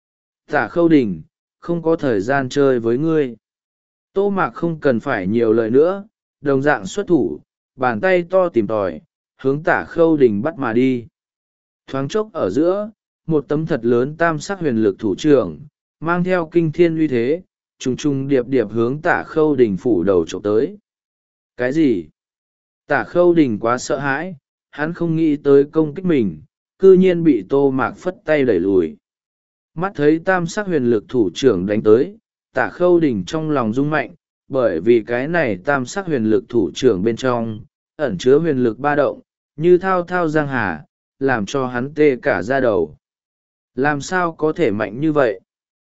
Tả Khâu Đình, không có thời gian chơi với ngươi. Tô Mạc không cần phải nhiều lời nữa, đồng dạng xuất thủ, bàn tay to tìm tòi, hướng Tả Khâu Đình bắt mà đi. Thoáng chốc ở giữa, một tấm thật lớn tam sắc huyền lực thủ trưởng, mang theo kinh thiên uy thế, trùng trùng điệp điệp hướng Tả Khâu Đình phủ đầu trộm tới. Cái gì? Tả Khâu Đình quá sợ hãi, hắn không nghĩ tới công kích mình, cư nhiên bị Tô Mạc phất tay đẩy lùi. Mắt thấy tam sắc huyền lực thủ trưởng đánh tới, Tả Khâu Đình trong lòng rung mạnh, bởi vì cái này tam sắc huyền lực thủ trưởng bên trong, ẩn chứa huyền lực ba động, như thao thao giang hà, làm cho hắn tê cả da đầu. Làm sao có thể mạnh như vậy?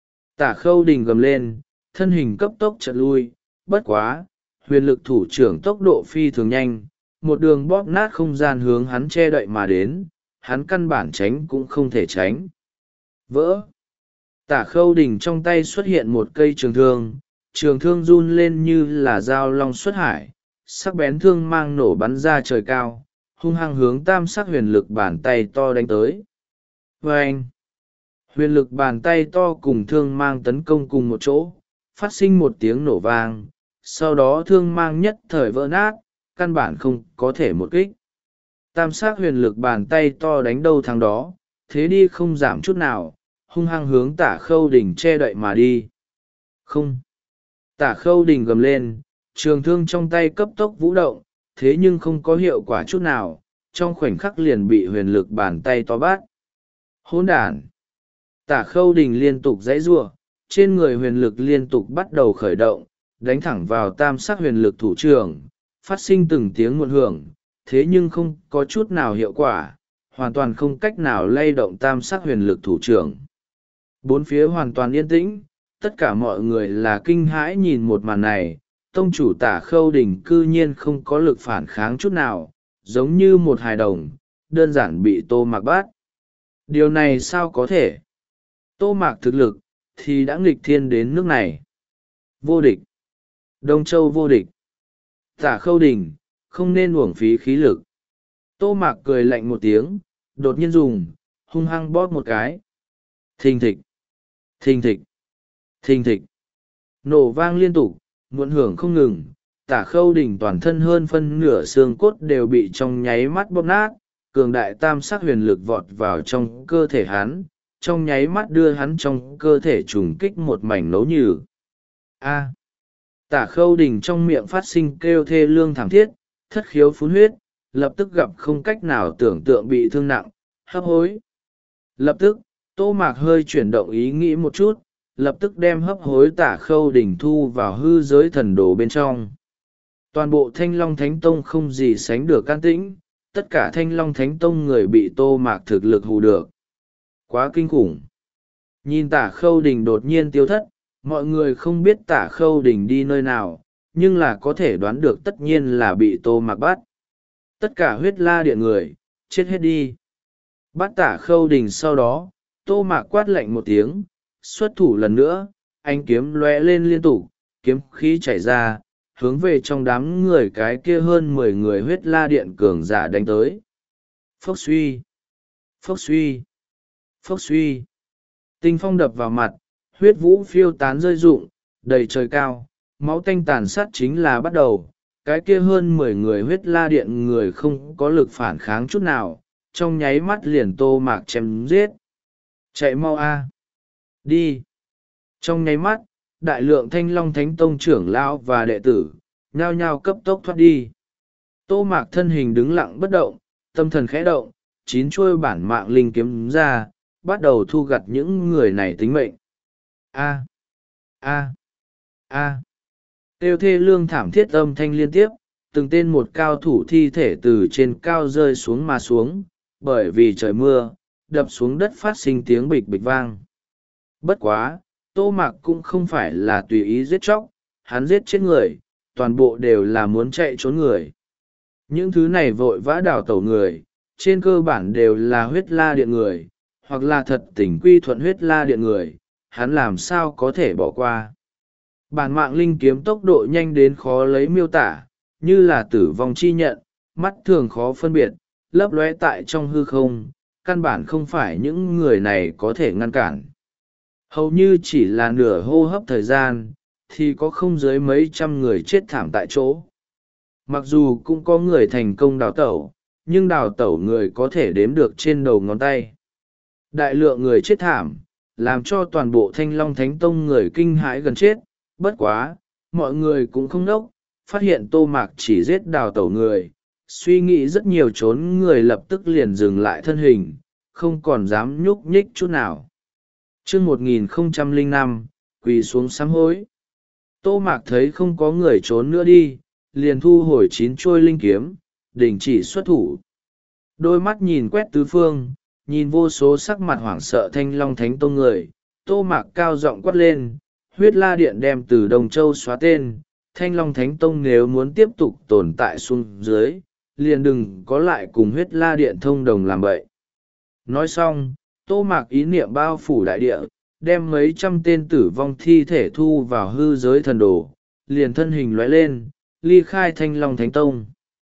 Tả Khâu Đình gầm lên, thân hình cấp tốc chợt lui, bất quá, huyền lực thủ trưởng tốc độ phi thường nhanh, một đường bóp nát không gian hướng hắn che đậy mà đến, hắn căn bản tránh cũng không thể tránh. Vỡ! Tả Khâu Đình trong tay xuất hiện một cây trường thương, trường thương run lên như là dao long xuất hải, sắc bén thương mang nổ bắn ra trời cao, hung hăng hướng tam sắc huyền lực bàn tay to đánh tới. Vâng! Huyền lực bàn tay to cùng thương mang tấn công cùng một chỗ, phát sinh một tiếng nổ vang, sau đó thương mang nhất thời vỡ nát, căn bản không có thể một kích. Tam sắc huyền lực bàn tay to đánh đâu thắng đó, thế đi không giảm chút nào, hung hăng hướng Tả Khâu Đình che đậy mà đi. Không! Tả Khâu Đình gầm lên, trường thương trong tay cấp tốc vũ động, thế nhưng không có hiệu quả chút nào, trong khoảnh khắc liền bị huyền lực bàn tay to bắt. Hỗn đản! Tả Khâu Đình liên tục giãy giụa, trên người huyền lực liên tục bắt đầu khởi động, đánh thẳng vào tam sắc huyền lực thủ trưởng, phát sinh từng tiếng muộn hưởng, thế nhưng không có chút nào hiệu quả, hoàn toàn không cách nào lay động tam sắc huyền lực thủ trưởng. Bốn phía hoàn toàn yên tĩnh, tất cả mọi người là kinh hãi nhìn một màn này, tông chủ Tả Khâu Đình cư nhiên không có lực phản kháng chút nào, giống như một hài đồng, đơn giản bị Tô Mạc bắt. Điều này sao có thể? Tô Mạc thực lực, thì đã nghịch thiên đến nước này. Vô địch. Đông Châu vô địch. Tả Khâu Đình, không nên uổng phí khí lực. Tô Mạc cười lạnh một tiếng, đột nhiên dùng, hung hăng bóp một cái. Thình thịch. Thình thịch. Thình thịch. Nổ vang liên tục, muộn hưởng không ngừng. Tả Khâu Đình toàn thân hơn phân nửa xương cốt đều bị trong nháy mắt bóp nát, cường đại tam sắc huyền lực vọt vào trong cơ thể hắn, trong nháy mắt đưa hắn trong cơ thể trùng kích một mảnh nấu nhừ. A! Tả Khâu Đình trong miệng phát sinh kêu thê lương thảm thiết, thất khiếu phun huyết, lập tức gặp không cách nào tưởng tượng bị thương nặng, hấp hối. Lập tức, Tô Mạc hơi chuyển động ý nghĩ một chút, lập tức đem hấp hối Tả Khâu Đình thu vào hư giới thần đồ bên trong. Toàn bộ Thanh Long Thánh Tông không gì sánh được can tĩnh, tất cả Thanh Long Thánh Tông người bị Tô Mạc thực lực hù được. Quá kinh khủng. Nhìn Tả Khâu Đình đột nhiên tiêu thất, mọi người không biết Tả Khâu Đình đi nơi nào, nhưng là có thể đoán được tất nhiên là bị Tô Mạc bắt. Tất cả huyết la điện người, chết hết đi. Bắt Tả Khâu Đình sau đó, Tô Mạc quát lạnh một tiếng, xuất thủ lần nữa, anh kiếm lóe lên liên tục, kiếm khí chảy ra, hướng về trong đám người cái kia hơn mười người huyết la điện cường giả đánh tới. Phốc suy, phốc suy, phốc suy. Tinh phong đập vào mặt, huyết vũ phiêu tán rơi rụng, đầy trời cao, máu tanh tàn sát chính là bắt đầu. Cái kia hơn mười người huyết la điện người không có lực phản kháng chút nào, trong nháy mắt liền Tô Mạc chém giết. Chạy mau a, đi. Trong nháy mắt, đại lượng Thanh Long Thánh Tông trưởng lão và đệ tử, nhao nhao cấp tốc thoát đi. Tô Mạc thân hình đứng lặng bất động, tâm thần khẽ động, chín chuôi bản mạng linh kiếm ra, bắt đầu thu gặt những người này tính mệnh. A, a, a. Tiêu thê lương thảm thiết âm thanh liên tiếp, từng tên một cao thủ thi thể từ trên cao rơi xuống mà xuống, bởi vì trời mưa, đập xuống đất phát sinh tiếng bịch bịch vang. Bất quá, Tô Mạc cũng không phải là tùy ý giết chóc, hắn giết chết người, toàn bộ đều là muốn chạy trốn người. Những thứ này vội vã đào tẩu người, trên cơ bản đều là huyết la điện người, hoặc là thật tình quy thuận huyết la điện người, hắn làm sao có thể bỏ qua. Bản mạng linh kiếm tốc độ nhanh đến khó lấy miêu tả, như là tử vong chi nhận, mắt thường khó phân biệt, lấp lóe tại trong hư không, căn bản không phải những người này có thể ngăn cản. Hầu như chỉ là nửa hô hấp thời gian, thì có không dưới mấy trăm người chết thảm tại chỗ. Mặc dù cũng có người thành công đào tẩu, nhưng đào tẩu người có thể đếm được trên đầu ngón tay. Đại lượng người chết thảm, làm cho toàn bộ Thanh Long Thánh Tông người kinh hãi gần chết. Bất quá, mọi người cũng không đốc, phát hiện Tô Mạc chỉ giết đào tẩu người. Suy nghĩ rất nhiều trốn người lập tức liền dừng lại thân hình, không còn dám nhúc nhích chút nào. Chương một nghìn không trăm lẻ năm, quỳ xuống sám hối. Tô Mạc thấy không có người trốn nữa đi, liền thu hồi chín trôi linh kiếm, đình chỉ xuất thủ. Đôi mắt nhìn quét tứ phương, nhìn vô số sắc mặt hoảng sợ Thanh Long Thánh Tông người, Tô Mạc cao giọng quát lên, huyết la điện đem từ Đồng Châu xóa tên, Thanh Long Thánh Tông nếu muốn tiếp tục tồn tại xuống dưới, liền đừng có lại cùng huyết la điện thông đồng làm bậy. Nói xong, Tô Mạc ý niệm bao phủ đại địa, đem mấy trăm tên tử vong thi thể thu vào hư giới thần đồ, liền thân hình lóe lên, ly khai Thanh Long Thánh Tông.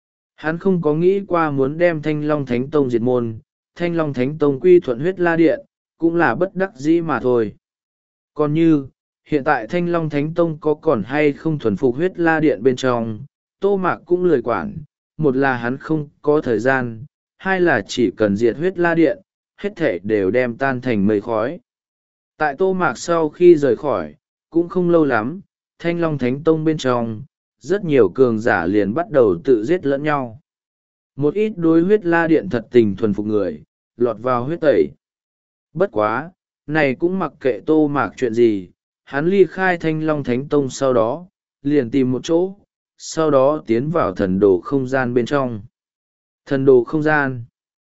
Hắn không có nghĩ qua muốn đem Thanh Long Thánh Tông diệt môn, Thanh Long Thánh Tông quy thuận huyết la điện, cũng là bất đắc dĩ mà thôi. Còn như, hiện tại Thanh Long Thánh Tông có còn hay không thuần phục huyết la điện bên trong, Tô Mạc cũng lười quản, một là hắn không có thời gian, hai là chỉ cần diệt huyết la điện, hết thể đều đem tan thành mây khói. Tại Tô Mạc sau khi rời khỏi, cũng không lâu lắm, Thanh Long Thánh Tông bên trong, rất nhiều cường giả liền bắt đầu tự giết lẫn nhau. Một ít đối huyết la điện thật tình thuần phục người, lọt vào huyết tẩy. Bất quá, này cũng mặc kệ Tô Mạc chuyện gì, hắn ly khai Thanh Long Thánh Tông sau đó, liền tìm một chỗ, sau đó tiến vào thần đồ không gian bên trong. Thần đồ không gian.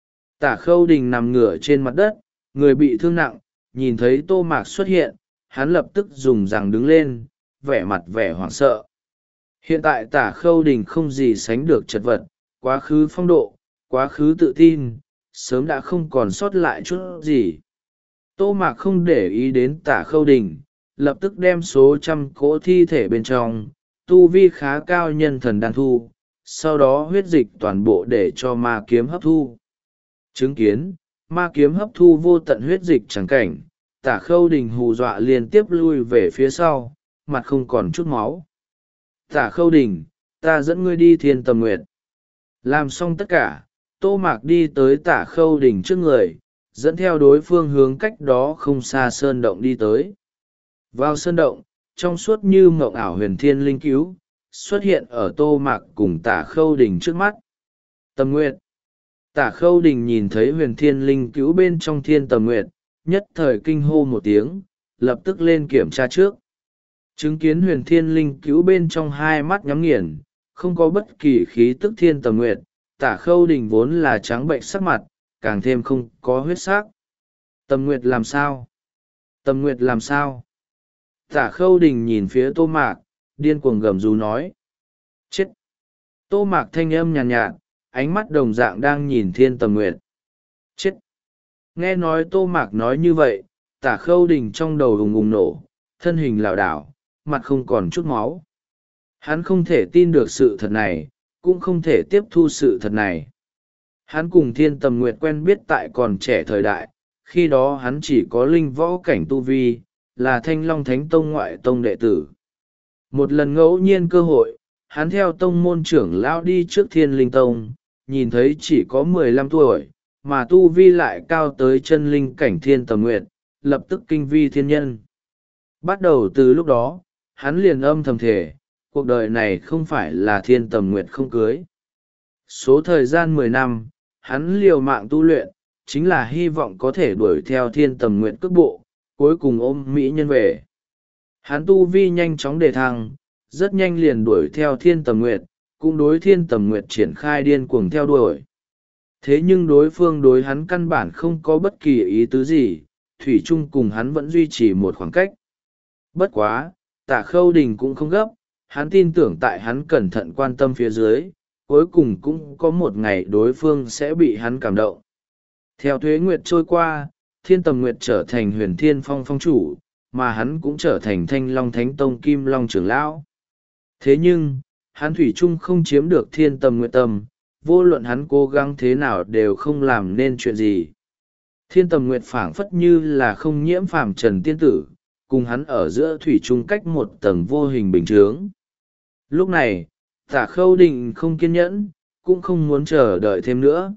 Tả Khâu Đình nằm ngửa trên mặt đất, người bị thương nặng, nhìn thấy Tô Mạc xuất hiện, hắn lập tức dùng rằng đứng lên, vẻ mặt vẻ hoảng sợ. Hiện tại Tả Khâu Đình không gì sánh được chật vật, quá khứ phong độ, quá khứ tự tin, sớm đã không còn sót lại chút gì. Tô Mạc không để ý đến Tả Khâu Đình, lập tức đem số trăm cỗ thi thể bên trong, tu vi khá cao nhân thần đan thu, sau đó huyết dịch toàn bộ để cho ma kiếm hấp thu. Chứng kiến, ma kiếm hấp thu vô tận huyết dịch chẳng cảnh, Tả Khâu Đình hù dọa liên tiếp lui về phía sau, mặt không còn chút máu. Tả Khâu Đình, ta dẫn ngươi đi Thiên Tầm Nguyệt. Làm xong tất cả, Tô Mạc đi tới Tả Khâu Đình trước người, dẫn theo đối phương hướng cách đó không xa sơn động đi tới. Vào sơn động, trong suốt như mộng ảo huyền thiên linh cứu, xuất hiện ở Tô Mạc cùng Tả Khâu Đình trước mắt. Tầm Nguyệt. Tả Khâu Đình nhìn thấy huyền thiên linh cứu bên trong Thiên Tầm Nguyệt, nhất thời kinh hô một tiếng, lập tức lên kiểm tra trước. Chứng kiến huyền thiên linh cứu bên trong hai mắt nhắm nghiền, không có bất kỳ khí tức Thiên Tầm Nguyệt, Tả Khâu Đình vốn là trắng bệnh sắc mặt, càng thêm không có huyết sắc. Tầm Nguyệt làm sao? Tầm Nguyệt làm sao? Tả Khâu Đình nhìn phía Tô Mạc, điên cuồng gầm rú nói. Chết! Tô Mạc thanh âm nhàn nhạt, nhạt, ánh mắt đồng dạng đang nhìn Thiên Tầm Nguyệt. Chết! Nghe nói Tô Mạc nói như vậy, Tả Khâu Đình trong đầu ùng ùng nổ, thân hình lảo đảo, mặt không còn chút máu. Hắn không thể tin được sự thật này, cũng không thể tiếp thu sự thật này. Hắn cùng Thiên Tầm Nguyệt quen biết tại còn trẻ thời đại, khi đó hắn chỉ có linh võ cảnh tu vi, là Thanh Long Thánh Tông ngoại tông đệ tử. Một lần ngẫu nhiên cơ hội, hắn theo tông môn trưởng lão đi trước Thiên Linh Tông, nhìn thấy chỉ có mười lăm tuổi, mà tu vi lại cao tới chân linh cảnh Thiên Tầm Nguyệt, lập tức kinh vi thiên nhân. Bắt đầu từ lúc đó, hắn liền âm thầm thể, cuộc đời này không phải là Thiên Tầm Nguyệt không cưới. Số thời gian mười năm, hắn liều mạng tu luyện, chính là hy vọng có thể đuổi theo Thiên Tầm Nguyệt cước bộ, cuối cùng ôm mỹ nhân về. Hắn tu vi nhanh chóng đề thăng, rất nhanh liền đuổi theo Thiên Tầm Nguyệt, cũng đối Thiên Tầm Nguyệt triển khai điên cuồng theo đuổi. Thế nhưng đối phương đối hắn căn bản không có bất kỳ ý tứ gì, thủy chung cùng hắn vẫn duy trì một khoảng cách. Bất quá, Tả Khâu Đình cũng không gấp, hắn tin tưởng tại hắn cẩn thận quan tâm phía dưới, cuối cùng cũng có một ngày đối phương sẽ bị hắn cảm động. Theo thuế nguyệt trôi qua, Thiên Tầm Nguyệt trở thành Huyền Thiên Phong phong chủ, mà hắn cũng trở thành Thanh Long Thánh Tông Kim Long trưởng lão. Thế nhưng, hắn thủy chung không chiếm được Thiên Tầm Nguyệt tâm, vô luận hắn cố gắng thế nào đều không làm nên chuyện gì. Thiên Tầm Nguyệt phảng phất như là không nhiễm phàm trần tiên tử, cùng hắn ở giữa thủy chung cách một tầng vô hình bình chướng. Lúc này, Tả Khâu Đình không kiên nhẫn, cũng không muốn chờ đợi thêm nữa.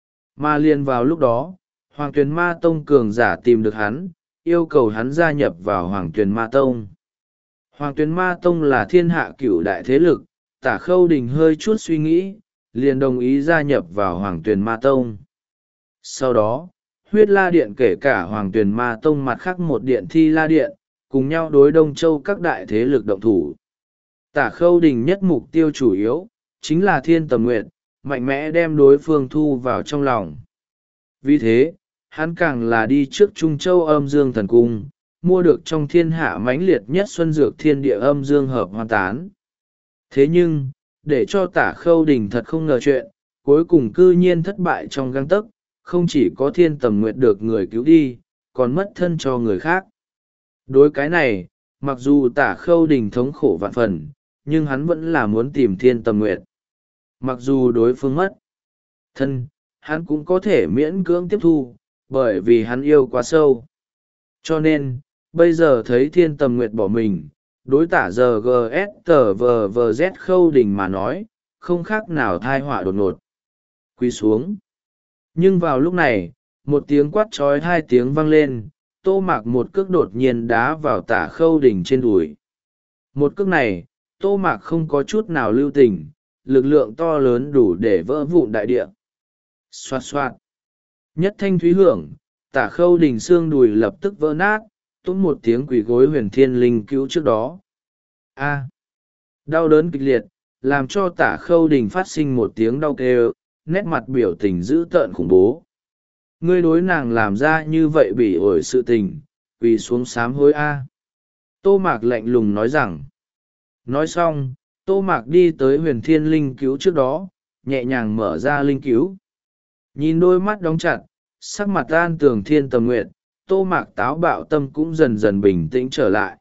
Mà liền vào lúc đó, Hoàng Tuyền Ma Tông cường giả tìm được hắn, yêu cầu hắn gia nhập vào Hoàng Tuyền Ma Tông. Hoàng Tuyền Ma Tông là thiên hạ cửu đại thế lực, Tả Khâu Đình hơi chút suy nghĩ, liền đồng ý gia nhập vào Hoàng Tuyền Ma Tông. Sau đó, Huyết La Điện kể cả Hoàng Tuyền Ma Tông mặt khác một điện Thi La Điện, cùng nhau đối Đông Châu các đại thế lực động thủ. Tả Khâu Đình nhất mục tiêu chủ yếu, chính là Thiên Tầm Nguyệt, mạnh mẽ đem đối phương thu vào trong lòng. Vì thế, hắn càng là đi trước Trung Châu Âm Dương Thần Cung, mua được trong thiên hạ mãnh liệt nhất xuân dược thiên địa âm dương hợp hoan tán. Thế nhưng, để cho Tả Khâu Đình thật không ngờ chuyện, cuối cùng cư nhiên thất bại trong găng tấc, không chỉ có Thiên Tầm Nguyệt được người cứu đi, còn mất thân cho người khác. Đối cái này, mặc dù Tả Khâu Đình thống khổ vạn phần, nhưng hắn vẫn là muốn tìm Thiên Tầm Nguyệt. Mặc dù đối phương mất thân, hắn cũng có thể miễn cưỡng tiếp thu, bởi vì hắn yêu quá sâu. Cho nên, bây giờ thấy Thiên Tầm Nguyệt bỏ mình, đối Tả giờ giê ét tờ vờ vờ Z Khâu Đình mà nói, không khác nào thai họa đột ngột. Quy xuống. Nhưng vào lúc này, một tiếng quát trói hai tiếng vang lên, Tô Mạc một cước đột nhiên đá vào Tả Khâu Đình trên đùi. Một cước này, Tô Mạc không có chút nào lưu tình, lực lượng to lớn đủ để vỡ vụn đại địa. Xoạt xoạt. Nhất thanh thúy hưởng, Tả Khâu Đình xương đùi lập tức vỡ nát, tốn một tiếng quỳ gối Huyền Thiên Linh cứu trước đó. A. Đau đớn kịch liệt, làm cho Tả Khâu Đình phát sinh một tiếng đau kêu, nét mặt biểu tình dữ tợn khủng bố. Ngươi đối nàng làm ra như vậy bị ổi sự tình, quỳ xuống sám hối A. Tô Mạc lạnh lùng nói rằng. Nói xong, Tô Mạc đi tới Huyền Thiên Linh cứu trước đó, nhẹ nhàng mở ra linh cứu. Nhìn đôi mắt đóng chặt, sắc mặt an tường Thiên Tầm Nguyệt, Tô Mạc táo bạo tâm cũng dần dần bình tĩnh trở lại.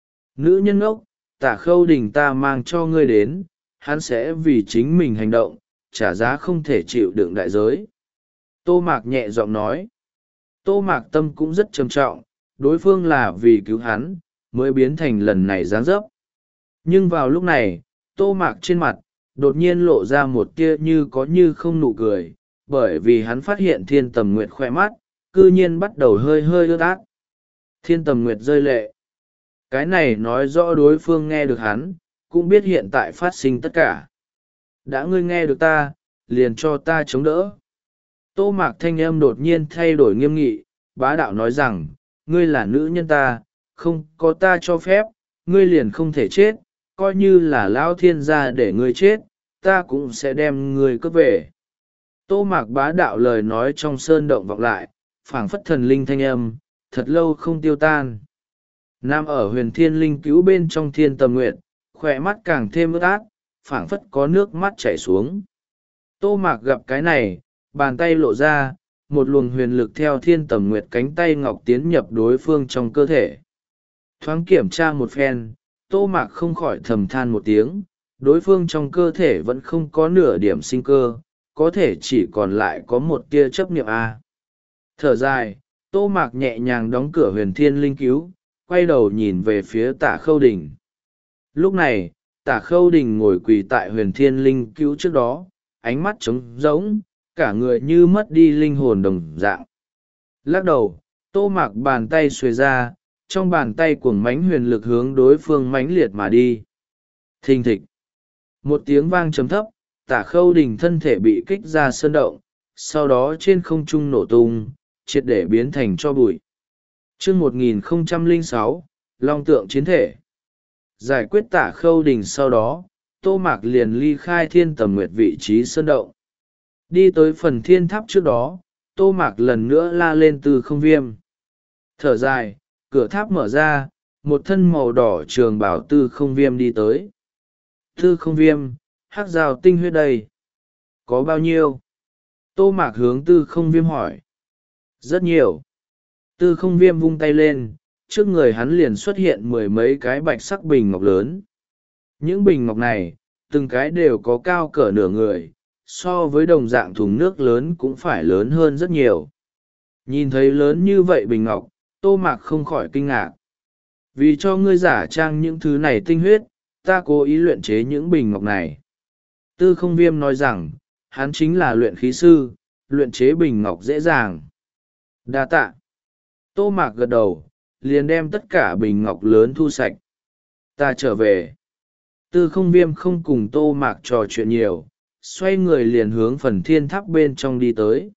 Nữ nhân ốc, Tả Khâu Đình ta mang cho ngươi đến, hắn sẽ vì chính mình hành động, trả giá không thể chịu đựng đại giới. Tô Mạc nhẹ giọng nói. Tô Mạc tâm cũng rất trầm trọng, đối phương là vì cứu hắn, mới biến thành lần này giáng dấp. Nhưng vào lúc này, Tô Mạc trên mặt, đột nhiên lộ ra một tia như có như không nụ cười, bởi vì hắn phát hiện Thiên Tầm Nguyệt khoe mắt, cư nhiên bắt đầu hơi hơi ướt át. Thiên Tầm Nguyệt rơi lệ. Cái này nói rõ đối phương nghe được hắn, cũng biết hiện tại phát sinh tất cả. Đã ngươi nghe được ta, liền cho ta chống đỡ. Tô Mạc thanh âm đột nhiên thay đổi nghiêm nghị, bá đạo nói rằng, ngươi là nữ nhân ta, không có ta cho phép, ngươi liền không thể chết, coi như là lão thiên gia để ngươi chết, ta cũng sẽ đem ngươi cướp về. Tô Mạc bá đạo lời nói trong sơn động vọng lại, phảng phất thần linh thanh âm, thật lâu không tiêu tan. Nam ở Huyền Thiên Linh cứu bên trong Thiên Tầm Nguyệt, khỏe mắt càng thêm ướt át, phảng phất có nước mắt chảy xuống. Tô Mạc gặp cái này, bàn tay lộ ra, một luồng huyền lực theo Thiên Tầm Nguyệt cánh tay ngọc tiến nhập đối phương trong cơ thể. Thoáng kiểm tra một phen, Tô Mạc không khỏi thầm than một tiếng, đối phương trong cơ thể vẫn không có nửa điểm sinh cơ, có thể chỉ còn lại có một tia chấp niệm A. Thở dài, Tô Mạc nhẹ nhàng đóng cửa Huyền Thiên Linh cứu, quay đầu nhìn về phía Tả Khâu Đình. Lúc này, Tả Khâu Đình ngồi quỳ tại Huyền Thiên Linh cứu trước đó, ánh mắt trống rỗng, cả người như mất đi linh hồn đồng dạng. Lắc đầu, Tô Mạc bàn tay xuề ra, trong bàn tay cuồng mãnh huyền lực hướng đối phương mãnh liệt mà đi. Thình thịch. Một tiếng vang trầm thấp, Tả Khâu Đình thân thể bị kích ra sơn động, sau đó trên không trung nổ tung, triệt để biến thành tro bụi. Chương một nghìn không trăm lẻ sáu, Long tượng chiến thể. Giải quyết Tả Khâu Đình sau đó, Tô Mạc liền ly khai Thiên Tầm Nguyệt vị trí sơn động. Đi tới phần thiên tháp trước đó, Tô Mạc lần nữa la lên Tư Không Viêm. Thở dài, cửa tháp mở ra, một thân màu đỏ trường bảo Tư Không Viêm đi tới. Tư không viêm, hắc giao tinh huyết đây có bao nhiêu? Tô Mạc hướng tư không viêm hỏi. Rất nhiều. Tư không viêm vung tay lên, trước người hắn liền xuất hiện mười mấy cái bạch sắc bình ngọc lớn. Những bình ngọc này, từng cái đều có cao cỡ nửa người, so với đồng dạng thùng nước lớn cũng phải lớn hơn rất nhiều. Nhìn thấy lớn như vậy bình ngọc, Tô Mạc không khỏi kinh ngạc. Vì cho ngươi giả trang những thứ này tinh huyết, ta cố ý luyện chế những bình ngọc này. Tư không viêm nói rằng, hắn chính là luyện khí sư, luyện chế bình ngọc dễ dàng. Đa tạ. Tô Mạc gật đầu, liền đem tất cả bình ngọc lớn thu sạch. Ta trở về. Tư không viêm không cùng Tô Mạc trò chuyện nhiều, xoay người liền hướng phần thiên tháp bên trong đi tới.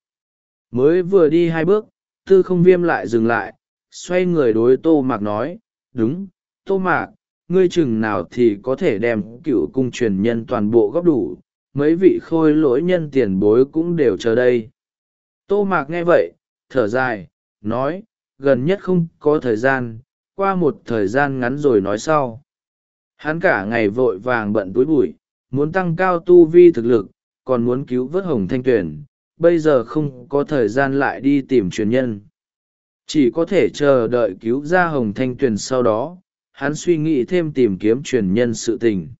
Mới vừa đi hai bước, tư không viêm lại dừng lại, xoay người đối Tô Mạc nói, đúng, Tô Mạc, ngươi chừng nào thì có thể đem cựu cung truyền nhân toàn bộ góp đủ, mấy vị khôi lỗi nhân tiền bối cũng đều chờ đây. Tô Mạc nghe vậy, thở dài, nói, gần nhất không có thời gian, qua một thời gian ngắn rồi nói sau. Hắn cả ngày vội vàng bận túi bụi, muốn tăng cao tu vi thực lực, còn muốn cứu vớt Hồng Thanh Tuyền, bây giờ không có thời gian lại đi tìm truyền nhân. Chỉ có thể chờ đợi cứu ra Hồng Thanh Tuyền sau đó, hắn suy nghĩ thêm tìm kiếm truyền nhân sự tình.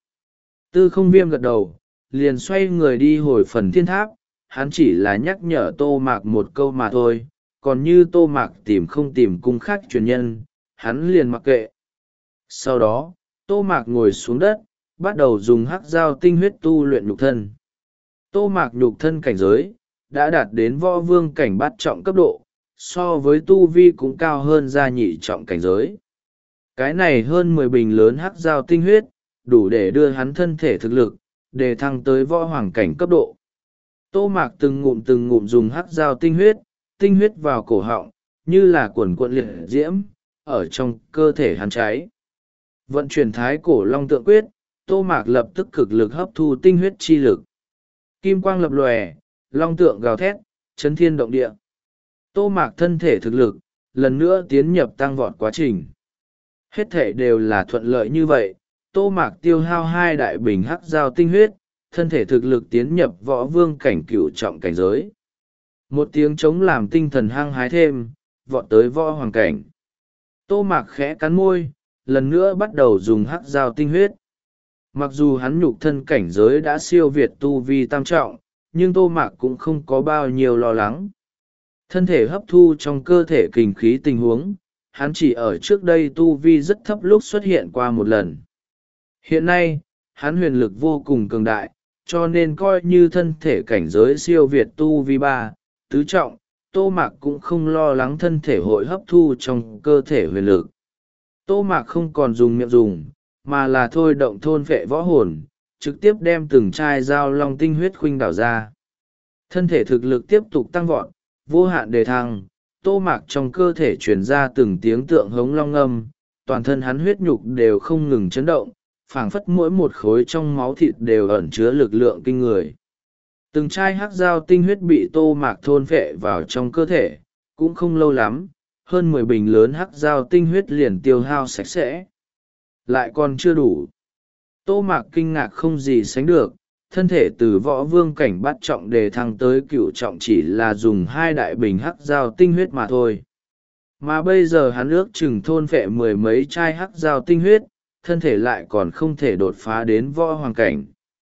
Tư không viêm gật đầu, liền xoay người đi hồi phần thiên tháp, hắn chỉ là nhắc nhở Tô Mạc một câu mà thôi, còn như Tô Mạc tìm không tìm cung khác truyền nhân, hắn liền mặc kệ. Sau đó, Tô Mạc ngồi xuống đất, bắt đầu dùng hắc giao tinh huyết tu luyện nhục thân. Tô Mạc nhục thân cảnh giới, đã đạt đến võ vương cảnh bát trọng cấp độ, so với tu vi cũng cao hơn gia nhị trọng cảnh giới. Cái này hơn mười bình lớn hắc giao tinh huyết, đủ để đưa hắn thân thể thực lực, để thăng tới võ hoàng cảnh cấp độ. Tô Mạc từng ngụm từng ngụm dùng hắc giao tinh huyết, tinh huyết vào cổ họng, như là cuộn cuộn liệt diễm, ở trong cơ thể hắn cháy. Vận chuyển thái cổ long tượng quyết, Tô Mạc lập tức cực lực hấp thu tinh huyết chi lực. Kim quang lập lòe, long tượng gào thét, chấn thiên động địa. Tô Mạc thân thể thực lực, lần nữa tiến nhập tăng vọt quá trình. Hết thể đều là thuận lợi như vậy, Tô Mạc tiêu hao hai đại bình hắc giao tinh huyết, thân thể thực lực tiến nhập võ vương cảnh cửu trọng cảnh giới. Một tiếng trống làm tinh thần hăng hái thêm, vọt tới võ hoàng cảnh. Tô Mạc khẽ cắn môi, lần nữa bắt đầu dùng hắc giao tinh huyết. Mặc dù hắn nhục thân cảnh giới đã siêu việt tu vi tam trọng, nhưng Tô Mạc cũng không có bao nhiêu lo lắng. Thân thể hấp thu trong cơ thể kình khí tình huống, hắn chỉ ở trước đây tu vi rất thấp lúc xuất hiện qua một lần. Hiện nay, hắn huyền lực vô cùng cường đại, cho nên coi như thân thể cảnh giới siêu việt tu vi ba, tứ trọng, Tô Mạc cũng không lo lắng thân thể hội hấp thu trong cơ thể huyền lực. Tô Mạc không còn dùng miệng dùng, mà là thôi động thôn vệ võ hồn, trực tiếp đem từng chai dao long tinh huyết khuynh đảo ra. Thân thể thực lực tiếp tục tăng vọt, vô hạn đề thăng, Tô Mạc trong cơ thể truyền ra từng tiếng tượng hống long âm, toàn thân hắn huyết nhục đều không ngừng chấn động, phảng phất mỗi một khối trong máu thịt đều ẩn chứa lực lượng kinh người. Từng chai hắc dao tinh huyết bị Tô Mạc thôn phệ vào trong cơ thể, cũng không lâu lắm, hơn mười bình lớn hắc dao tinh huyết liền tiêu hao sạch sẽ. Lại còn chưa đủ. Tô Mạc kinh ngạc không gì sánh được, thân thể từ võ vương cảnh bắt trọng đề thăng tới cựu trọng chỉ là dùng hai đại bình hắc dao tinh huyết mà thôi. Mà bây giờ hắn ước chừng thôn phệ mười mấy chai hắc dao tinh huyết, thân thể lại còn không thể đột phá đến võ hoàng cảnh.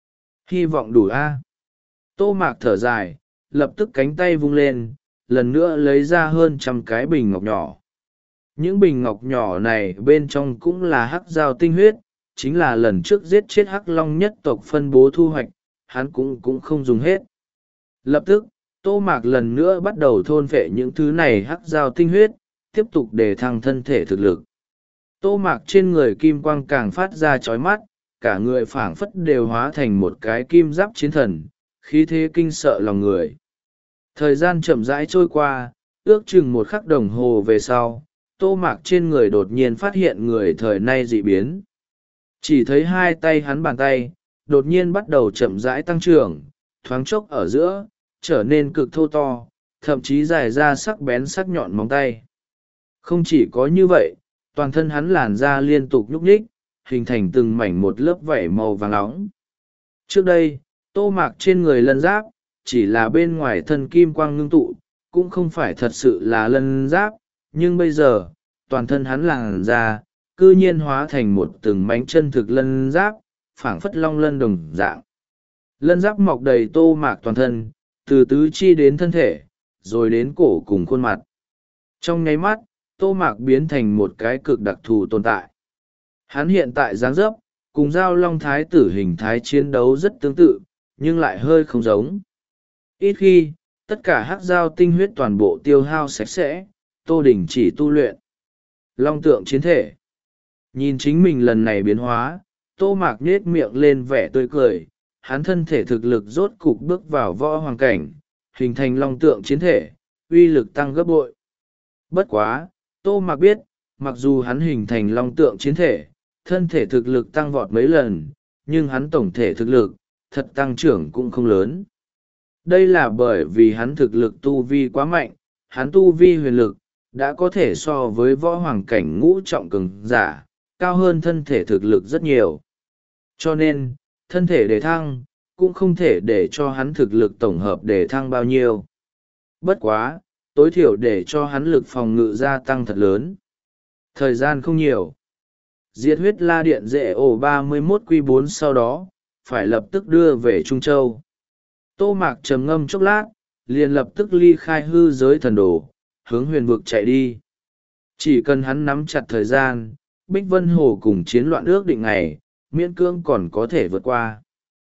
Hy vọng đủ a. Tô Mạc thở dài, lập tức cánh tay vung lên, lần nữa lấy ra hơn trăm cái bình ngọc nhỏ. Những bình ngọc nhỏ này bên trong cũng là hắc dao tinh huyết, chính là lần trước giết chết hắc long nhất tộc phân bố thu hoạch, hắn cũng cũng không dùng hết. Lập tức, Tô Mạc lần nữa bắt đầu thôn phệ những thứ này hắc dao tinh huyết, tiếp tục để thăng thân thể thực lực. Tô Mạc trên người kim quang càng phát ra chói mắt, cả người phảng phất đều hóa thành một cái kim giáp chiến thần, khí thế kinh sợ lòng người. Thời gian chậm rãi trôi qua, ước chừng một khắc đồng hồ về sau, Tô Mạc trên người đột nhiên phát hiện người thời nay dị biến. Chỉ thấy hai tay hắn bàn tay, đột nhiên bắt đầu chậm rãi tăng trưởng, thoáng chốc ở giữa, trở nên cực thô to, thậm chí dài ra sắc bén sắc nhọn móng tay. Không chỉ có như vậy, toàn thân hắn làn da liên tục nhúc nhích, hình thành từng mảnh một lớp vảy màu vàng nóng. Trước đây, tô mạc trên người lân giáp, chỉ là bên ngoài thân kim quang ngưng tụ, cũng không phải thật sự là lân giáp, nhưng bây giờ, toàn thân hắn làn ra, cư nhiên hóa thành một từng mảnh chân thực lân giáp, phảng phất long lân đồng dạng. Lân giáp mọc đầy tô mạc toàn thân, từ tứ chi đến thân thể, rồi đến cổ cùng khuôn mặt. Trong nháy mắt, tô mạc biến thành một cái cực đặc thù tồn tại. Hắn hiện tại dáng dấp, cùng giao long thái tử hình thái chiến đấu rất tương tự, nhưng lại hơi không giống. Ít khi, tất cả hắc giao tinh huyết toàn bộ tiêu hao sạch sẽ, tô đình chỉ tu luyện. Long tượng chiến thể. Nhìn chính mình lần này biến hóa, tô mạc nết miệng lên vẻ tươi cười, hắn thân thể thực lực rốt cục bước vào võ hoàng cảnh, hình thành long tượng chiến thể, uy lực tăng gấp bội. Bất quá, tô mạc biết, mặc dù hắn hình thành long tượng chiến thể, thân thể thực lực tăng vọt mấy lần, nhưng hắn tổng thể thực lực, thật tăng trưởng cũng không lớn. Đây là bởi vì hắn thực lực tu vi quá mạnh, hắn tu vi huyền lực, đã có thể so với võ hoàng cảnh ngũ trọng cường giả, cao hơn thân thể thực lực rất nhiều. Cho nên, thân thể đề thăng, cũng không thể để cho hắn thực lực tổng hợp đề thăng bao nhiêu. Bất quá, tối thiểu để cho hắn lực phòng ngự gia tăng thật lớn. Thời gian không nhiều. Diệt huyết la điện dễ ổ ba mươi mốt quy bốn sau đó, phải lập tức đưa về Trung Châu. Tô Mạc trầm ngâm chốc lát, liền lập tức ly khai hư giới thần đồ, hướng huyền vực chạy đi. Chỉ cần hắn nắm chặt thời gian, Bích Vân Hồ cùng chiến loạn ước định ngày, miễn cưỡng còn có thể vượt qua.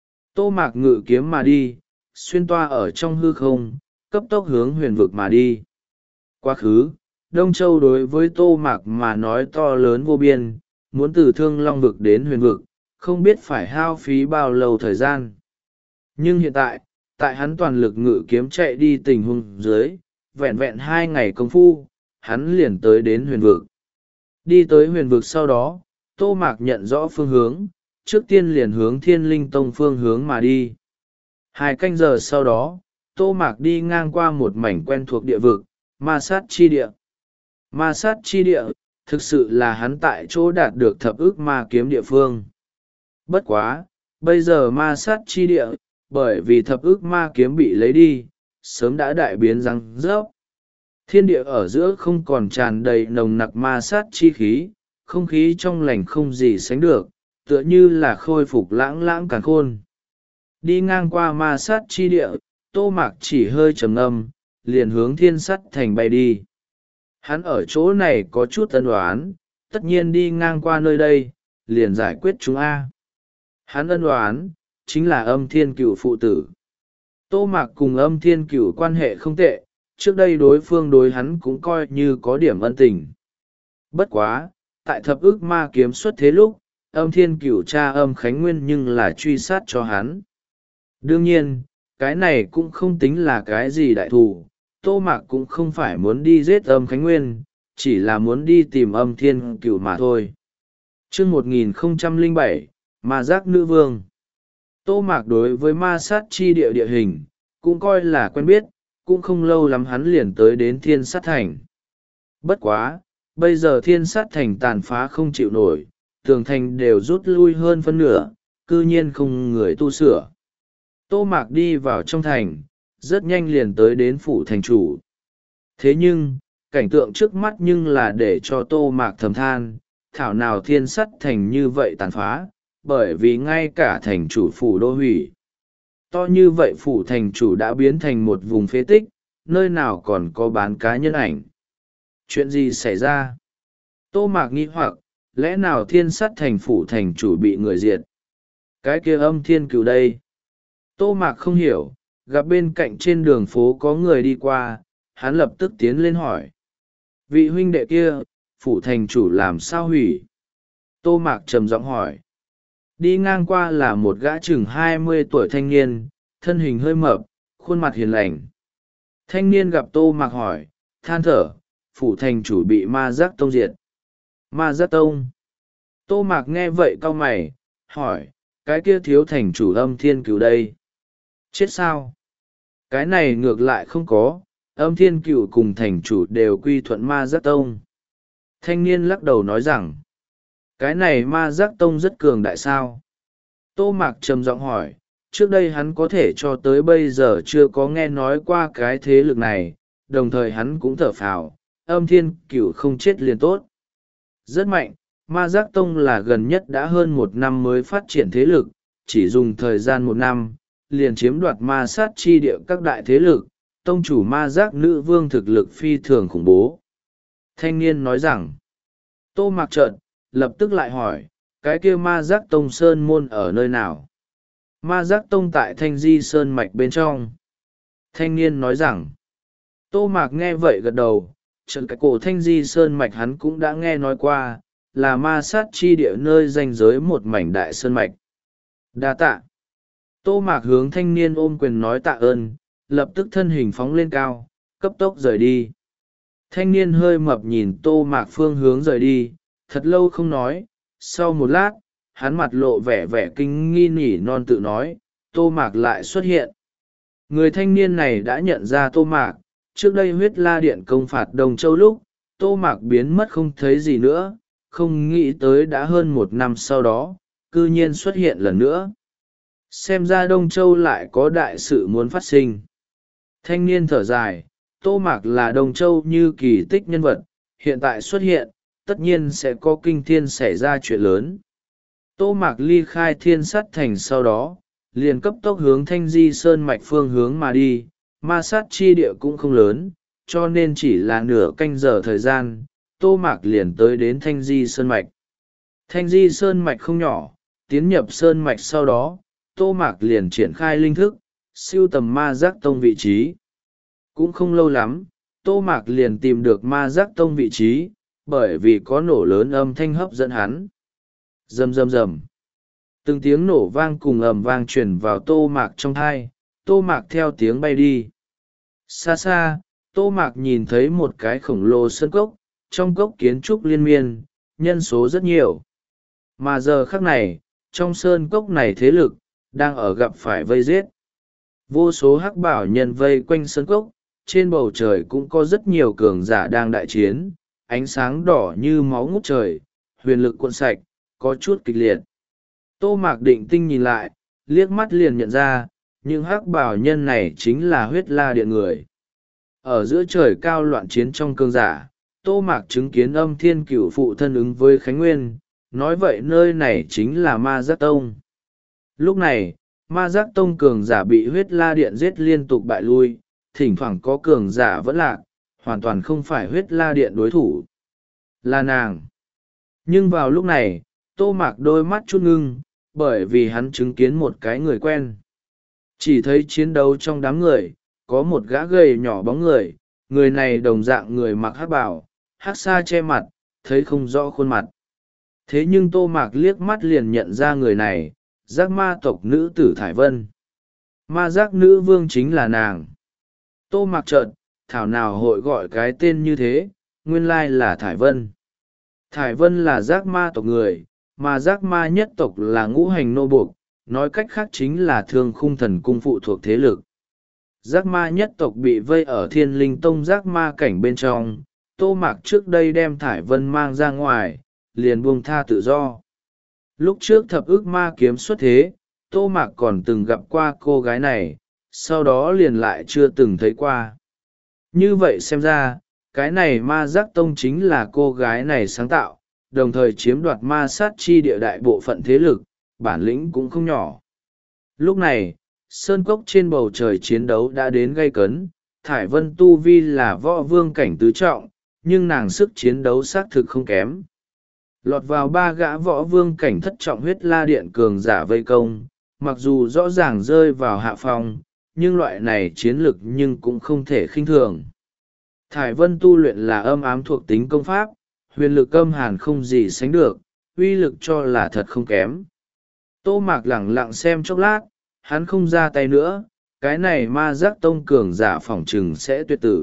Tô Mạc ngự kiếm mà đi, xuyên toa ở trong hư không, cấp tốc hướng huyền vực mà đi. Quá khứ, Đông Châu đối với Tô Mạc mà nói to lớn vô biên, muốn từ Thương Long vực đến huyền vực, không biết phải hao phí bao lâu thời gian. Nhưng hiện tại, tại hắn toàn lực ngự kiếm chạy đi tình huống dưới, vẹn vẹn hai ngày công phu, hắn liền tới đến huyền vực. Đi tới huyền vực sau đó, Tô Mạc nhận rõ phương hướng, trước tiên liền hướng Thiên Linh Tông phương hướng mà đi. Hai canh giờ sau đó, Tô Mạc đi ngang qua một mảnh quen thuộc địa vực, Ma Sát Chi Địa. Ma Sát Chi Địa, thực sự là hắn tại chỗ đạt được thập ức ma kiếm địa phương. Bất quá, bây giờ Ma Sát Chi Địa, bởi vì thập ức ma kiếm bị lấy đi, sớm đã đại biến răng rớp. Thiên địa ở giữa không còn tràn đầy nồng nặc ma sát chi khí, không khí trong lành không gì sánh được, tựa như là khôi phục lãng lãng càn khôn. Đi ngang qua ma sát chi địa, Tô Mạc chỉ hơi trầm ngâm, liền hướng Thiên Sắt Thành bay đi. Hắn ở chỗ này có chút ân oán, tất nhiên đi ngang qua nơi đây, liền giải quyết chúng A. Hắn ân oán, chính là Âm Thiên Cửu phụ tử. Tô Mạc cùng Âm Thiên Cửu quan hệ không tệ, trước đây đối phương đối hắn cũng coi như có điểm ân tình. Bất quá, tại thập ức ma kiếm xuất thế lúc, Âm Thiên Cửu cha Âm Khánh Nguyên nhưng là truy sát cho hắn. Đương nhiên, cái này cũng không tính là cái gì đại thù, Tô Mạc cũng không phải muốn đi giết Âm Khánh Nguyên, chỉ là muốn đi tìm Âm Thiên Cửu mà thôi. Chương một nghìn không trăm lẻ bảy, Ma Giác Nữ Vương. Tô Mạc đối với ma sát chi địa địa hình, cũng coi là quen biết, cũng không lâu lắm hắn liền tới đến Thiên Sát Thành. Bất quá, bây giờ Thiên Sát Thành tàn phá không chịu nổi, tường thành đều rút lui hơn phân nửa, cư nhiên không người tu sửa. Tô Mạc đi vào trong thành, rất nhanh liền tới đến phủ thành chủ. Thế nhưng, cảnh tượng trước mắt nhưng là để cho Tô Mạc thầm than, thảo nào Thiên Sát Thành như vậy tàn phá, bởi vì ngay cả thành chủ phủ đô hủy. To như vậy phủ thành chủ đã biến thành một vùng phế tích, nơi nào còn có bán cá nhân ảnh. Chuyện gì xảy ra? Tô Mạc nghi hoặc, lẽ nào Thiên Sát Thành phủ thành chủ bị người diệt? Cái kia Âm Thiên Cửu đây? Tô Mạc không hiểu, gặp bên cạnh trên đường phố có người đi qua, hắn lập tức tiến lên hỏi. Vị huynh đệ kia, phủ thành chủ làm sao hủy? Tô Mạc trầm giọng hỏi. Đi ngang qua là một gã chừng hai mươi tuổi thanh niên, thân hình hơi mập, khuôn mặt hiền lành. Thanh niên gặp Tô Mạc hỏi, than thở, phủ thành chủ bị Ma Giác Tông diệt. Ma Giác Tông. Tô Mạc nghe vậy cau mày, hỏi, cái kia thiếu thành chủ Âm Thiên Cửu đây? Chết sao? Cái này ngược lại không có, Âm Thiên Cửu cùng thành chủ đều quy thuận Ma Giác Tông. Thanh niên lắc đầu nói rằng, Cái này ma giác tông rất cường đại sao? Tô Mạc trầm giọng hỏi, trước đây hắn có thể cho tới bây giờ chưa có nghe nói qua cái thế lực này, đồng thời hắn cũng thở phào, âm thiên cửu không chết liền tốt. Rất mạnh, ma giác tông là gần nhất đã hơn một năm mới phát triển thế lực, chỉ dùng thời gian một năm, liền chiếm đoạt ma sát chi địa các đại thế lực, tông chủ ma giác nữ vương thực lực phi thường khủng bố. Thanh niên nói rằng, Tô Mạc trợn, lập tức lại hỏi, cái kia ma giác tông sơn môn ở nơi nào? Ma giác tông tại Thanh Di Sơn mạch bên trong. Thanh niên nói rằng, Tô Mạc nghe vậy gật đầu, trận cái cổ Thanh Di Sơn mạch hắn cũng đã nghe nói qua, là ma sát chi địa nơi ranh giới một mảnh đại sơn mạch. Đa tạ. Tô Mạc hướng thanh niên ôm quyền nói tạ ơn, lập tức thân hình phóng lên cao, cấp tốc rời đi. Thanh niên hơi mập nhìn Tô Mạc phương hướng rời đi, thật lâu không nói, sau một lát, hắn mặt lộ vẻ vẻ kinh nghi nỉ non tự nói, Tô Mạc lại xuất hiện. Người thanh niên này đã nhận ra Tô Mạc, trước đây huyết la điện công phạt Đồng Châu lúc, Tô Mạc biến mất không thấy gì nữa, không nghĩ tới đã hơn một năm sau đó, cư nhiên xuất hiện lần nữa. Xem ra Đông Châu lại có đại sự muốn phát sinh. Thanh niên thở dài, Tô Mạc là Đông Châu như kỳ tích nhân vật, hiện tại xuất hiện, tất nhiên sẽ có kinh thiên xảy ra chuyện lớn. Tô Mạc ly khai Thiên Sát Thành sau đó, liền cấp tốc hướng Thanh Di Sơn mạch phương hướng mà đi, ma sát chi địa cũng không lớn, cho nên chỉ là nửa canh giờ thời gian, Tô Mạc liền tới đến Thanh Di Sơn mạch. Thanh Di Sơn mạch không nhỏ, tiến nhập Sơn mạch sau đó, Tô Mạc liền triển khai linh thức, siêu tầm ma giác tông vị trí. Cũng không lâu lắm, Tô Mạc liền tìm được ma giác tông vị trí, bởi vì có nổ lớn âm thanh hấp dẫn hắn. Rầm rầm rầm. Từng tiếng nổ vang cùng ầm vang truyền vào Tô Mạc trong thai, Tô Mạc theo tiếng bay đi. Xa xa, Tô Mạc nhìn thấy một cái khổng lồ sơn cốc, trong cốc kiến trúc liên miên, nhân số rất nhiều. Mà giờ khắc này, trong sơn cốc này thế lực, đang ở gặp phải vây giết. Vô số hắc bảo nhân vây quanh sơn cốc, trên bầu trời cũng có rất nhiều cường giả đang đại chiến, ánh sáng đỏ như máu ngút trời, huyền lực cuộn sạch, có chút kịch liệt. Tô Mạc định tinh nhìn lại, liếc mắt liền nhận ra, những hắc bảo nhân này chính là huyết la điện người. Ở giữa trời cao loạn chiến trong cường giả, Tô Mạc chứng kiến âm thiên cửu phụ thân ứng với Khánh Nguyên, nói vậy nơi này chính là ma giác tông. Lúc này, ma giác tông cường giả bị huyết la điện giết liên tục bại lui, thỉnh thoảng có cường giả vẫn lạc, hoàn toàn không phải huyết la điện đối thủ. Là nàng. Nhưng vào lúc này, Tô Mạc đôi mắt chút ngưng, bởi vì hắn chứng kiến một cái người quen. Chỉ thấy chiến đấu trong đám người, có một gã gầy nhỏ bóng người, người này đồng dạng người mặc hắc bào, hắc sa che mặt, thấy không rõ khuôn mặt. Thế nhưng Tô Mạc liếc mắt liền nhận ra người này, giác ma tộc nữ tử Thải Vân. Ma giác nữ vương chính là nàng. Tô Mạc chợt, thảo nào hội gọi cái tên như thế, nguyên lai là Thải Vân. Thải Vân là giác ma tộc người, mà giác ma nhất tộc là ngũ hành nô buộc, nói cách khác chính là thương khung thần cung phụ thuộc thế lực. Giác ma nhất tộc bị vây ở Thiên Linh Tông giác ma cảnh bên trong, Tô Mạc trước đây đem Thải Vân mang ra ngoài, liền buông tha tự do. Lúc trước thập ức ma kiếm xuất thế, Tô Mạc còn từng gặp qua cô gái này, sau đó liền lại chưa từng thấy qua. Như vậy xem ra, cái này ma giác tông chính là cô gái này sáng tạo, đồng thời chiếm đoạt ma sát chi địa đại bộ phận thế lực, bản lĩnh cũng không nhỏ. Lúc này, sơn cốc trên bầu trời chiến đấu đã đến gay cấn, Thải Vân tu vi là võ vương cảnh tứ trọng, nhưng nàng sức chiến đấu xác thực không kém. Lọt vào ba gã võ vương cảnh thất trọng huyết la điện cường giả vây công, mặc dù rõ ràng rơi vào hạ phong, nhưng loại này chiến lực nhưng cũng không thể khinh thường. Thải Vân tu luyện là âm ám thuộc tính công pháp, huyền lực âm hàn không gì sánh được, uy lực cho là thật không kém. Tô Mạc lẳng lặng xem chốc lát, hắn không ra tay nữa, cái này ma giác tông cường giả phỏng chừng sẽ tuyệt tử.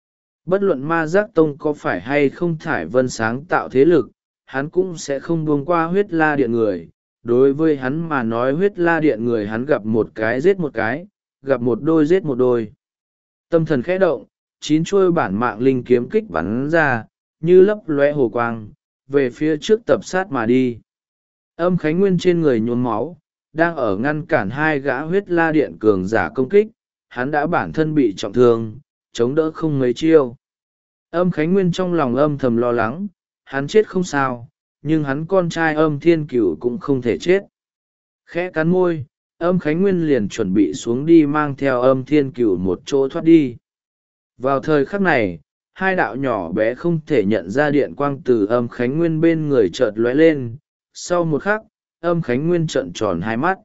Bất luận ma giác tông có phải hay không Thải Vân sáng tạo thế lực, hắn cũng sẽ không buông qua huyết la điện người. Đối với hắn mà nói huyết la điện người hắn gặp một cái giết một cái, gặp một đôi giết một đôi. Tâm thần khẽ động, chín chuôi bản mạng linh kiếm kích bắn ra, như lấp lóe hồ quang, về phía trước tập sát mà đi. Âm Khánh Nguyên trên người nhuốm máu, đang ở ngăn cản hai gã huyết la điện cường giả công kích, hắn đã bản thân bị trọng thương, chống đỡ không mấy chiêu. Âm Khánh Nguyên trong lòng âm thầm lo lắng, hắn chết không sao, nhưng hắn con trai Âm Thiên Cửu cũng không thể chết. Khẽ cắn môi, Âm Khánh Nguyên liền chuẩn bị xuống đi mang theo Âm Thiên Cửu một chỗ thoát đi. Vào thời khắc này, hai đạo nhỏ bé không thể nhận ra điện quang từ Âm Khánh Nguyên bên người chợt lóe lên. Sau một khắc, Âm Khánh Nguyên trợn tròn hai mắt.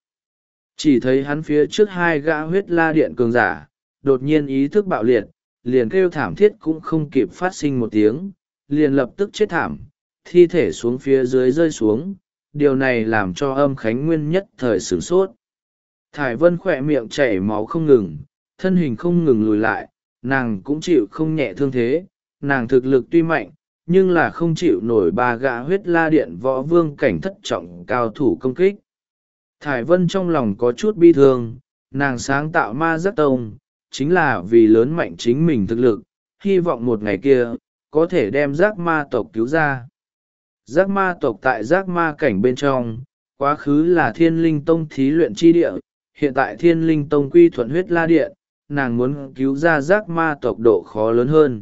Chỉ thấy hắn phía trước hai gã huyết la điện cường giả, đột nhiên ý thức bạo liệt, liền kêu thảm thiết cũng không kịp phát sinh một tiếng, liền lập tức chết thảm, thi thể xuống phía dưới rơi xuống. Điều này làm cho Âm Khánh Nguyên nhất thời sửng sốt. Thải Vân khỏe miệng chảy máu không ngừng, thân hình không ngừng lùi lại, nàng cũng chịu không nhẹ thương thế. Nàng thực lực tuy mạnh, nhưng là không chịu nổi ba gã huyết la điện võ vương cảnh thất trọng cao thủ công kích. Thải Vân trong lòng có chút bi thương, nàng sáng tạo ma giác tông, chính là vì lớn mạnh chính mình thực lực, hy vọng một ngày kia, có thể đem giác ma tộc cứu ra. Giác ma tộc tại giác ma cảnh bên trong, quá khứ là Thiên Linh Tông thí luyện chi địa, hiện tại Thiên Linh Tông quy thuận huyết la điện, nàng muốn cứu ra giác ma tộc độ khó lớn hơn.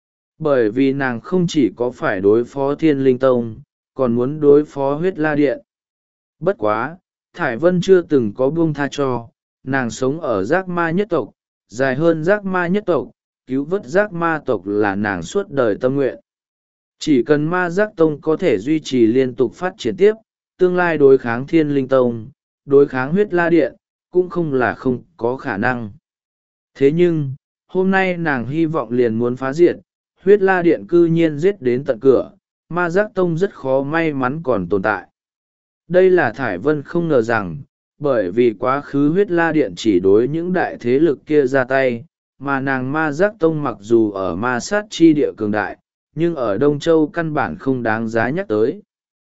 Bởi vì nàng không chỉ có phải đối phó Thiên Linh Tông, còn muốn đối phó huyết la điện. Bất quá, Thải Vân chưa từng có buông tha cho, nàng sống ở giác ma nhất tộc, dài hơn giác ma nhất tộc, cứu vớt giác ma tộc là nàng suốt đời tâm nguyện. Chỉ cần ma giác tông có thể duy trì liên tục phát triển tiếp, tương lai đối kháng Thiên Linh Tông, đối kháng huyết la điện, cũng không là không có khả năng. Thế nhưng, hôm nay nàng hy vọng liền muốn phá diệt, huyết la điện cư nhiên giết đến tận cửa, ma giác tông rất khó may mắn còn tồn tại. Đây là Thải Vân không ngờ rằng, bởi vì quá khứ huyết la điện chỉ đối những đại thế lực kia ra tay, mà nàng ma giác tông mặc dù ở ma sát chi địa cường đại, nhưng ở Đông Châu căn bản không đáng giá nhắc tới.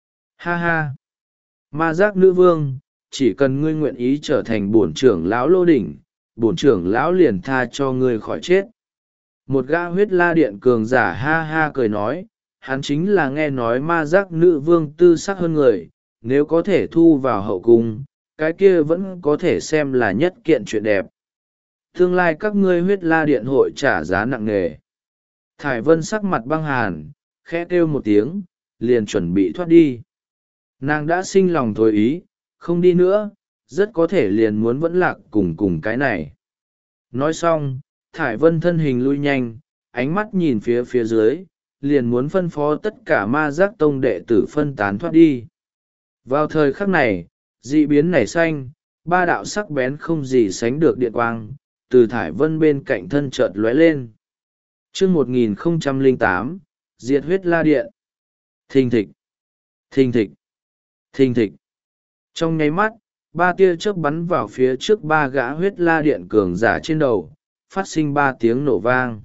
Ha ha! Ma giác nữ vương, chỉ cần ngươi nguyện ý trở thành bổn trưởng lão lô đỉnh, bổn trưởng lão liền tha cho ngươi khỏi chết. Một gã huyết la điện cường giả ha ha cười nói, hắn chính là nghe nói ma giác nữ vương tư sắc hơn người, nếu có thể thu vào hậu cung, cái kia vẫn có thể xem là nhất kiện chuyện đẹp. Tương lai các ngươi huyết la điện hội trả giá nặng nề. Thải Vân sắc mặt băng hàn, khẽ kêu một tiếng, liền chuẩn bị thoát đi. Nàng đã sinh lòng thôi ý, không đi nữa, rất có thể liền muốn vẫn lạc cùng cùng cái này. Nói xong, Thải Vân thân hình lui nhanh, ánh mắt nhìn phía phía dưới, liền muốn phân phó tất cả ma giác tông đệ tử phân tán thoát đi. Vào thời khắc này, dị biến nảy xanh, ba đạo sắc bén không gì sánh được điện quang, từ Thải Vân bên cạnh thân chợt lóe lên. Chương một nghìn không trăm lẻ tám, diệt huyết la điện. Thình thịch, thình thịch, thình thịch. Trong nháy mắt, ba tia chớp bắn vào phía trước ba gã huyết la điện cường giả trên đầu, phát sinh ba tiếng nổ vang.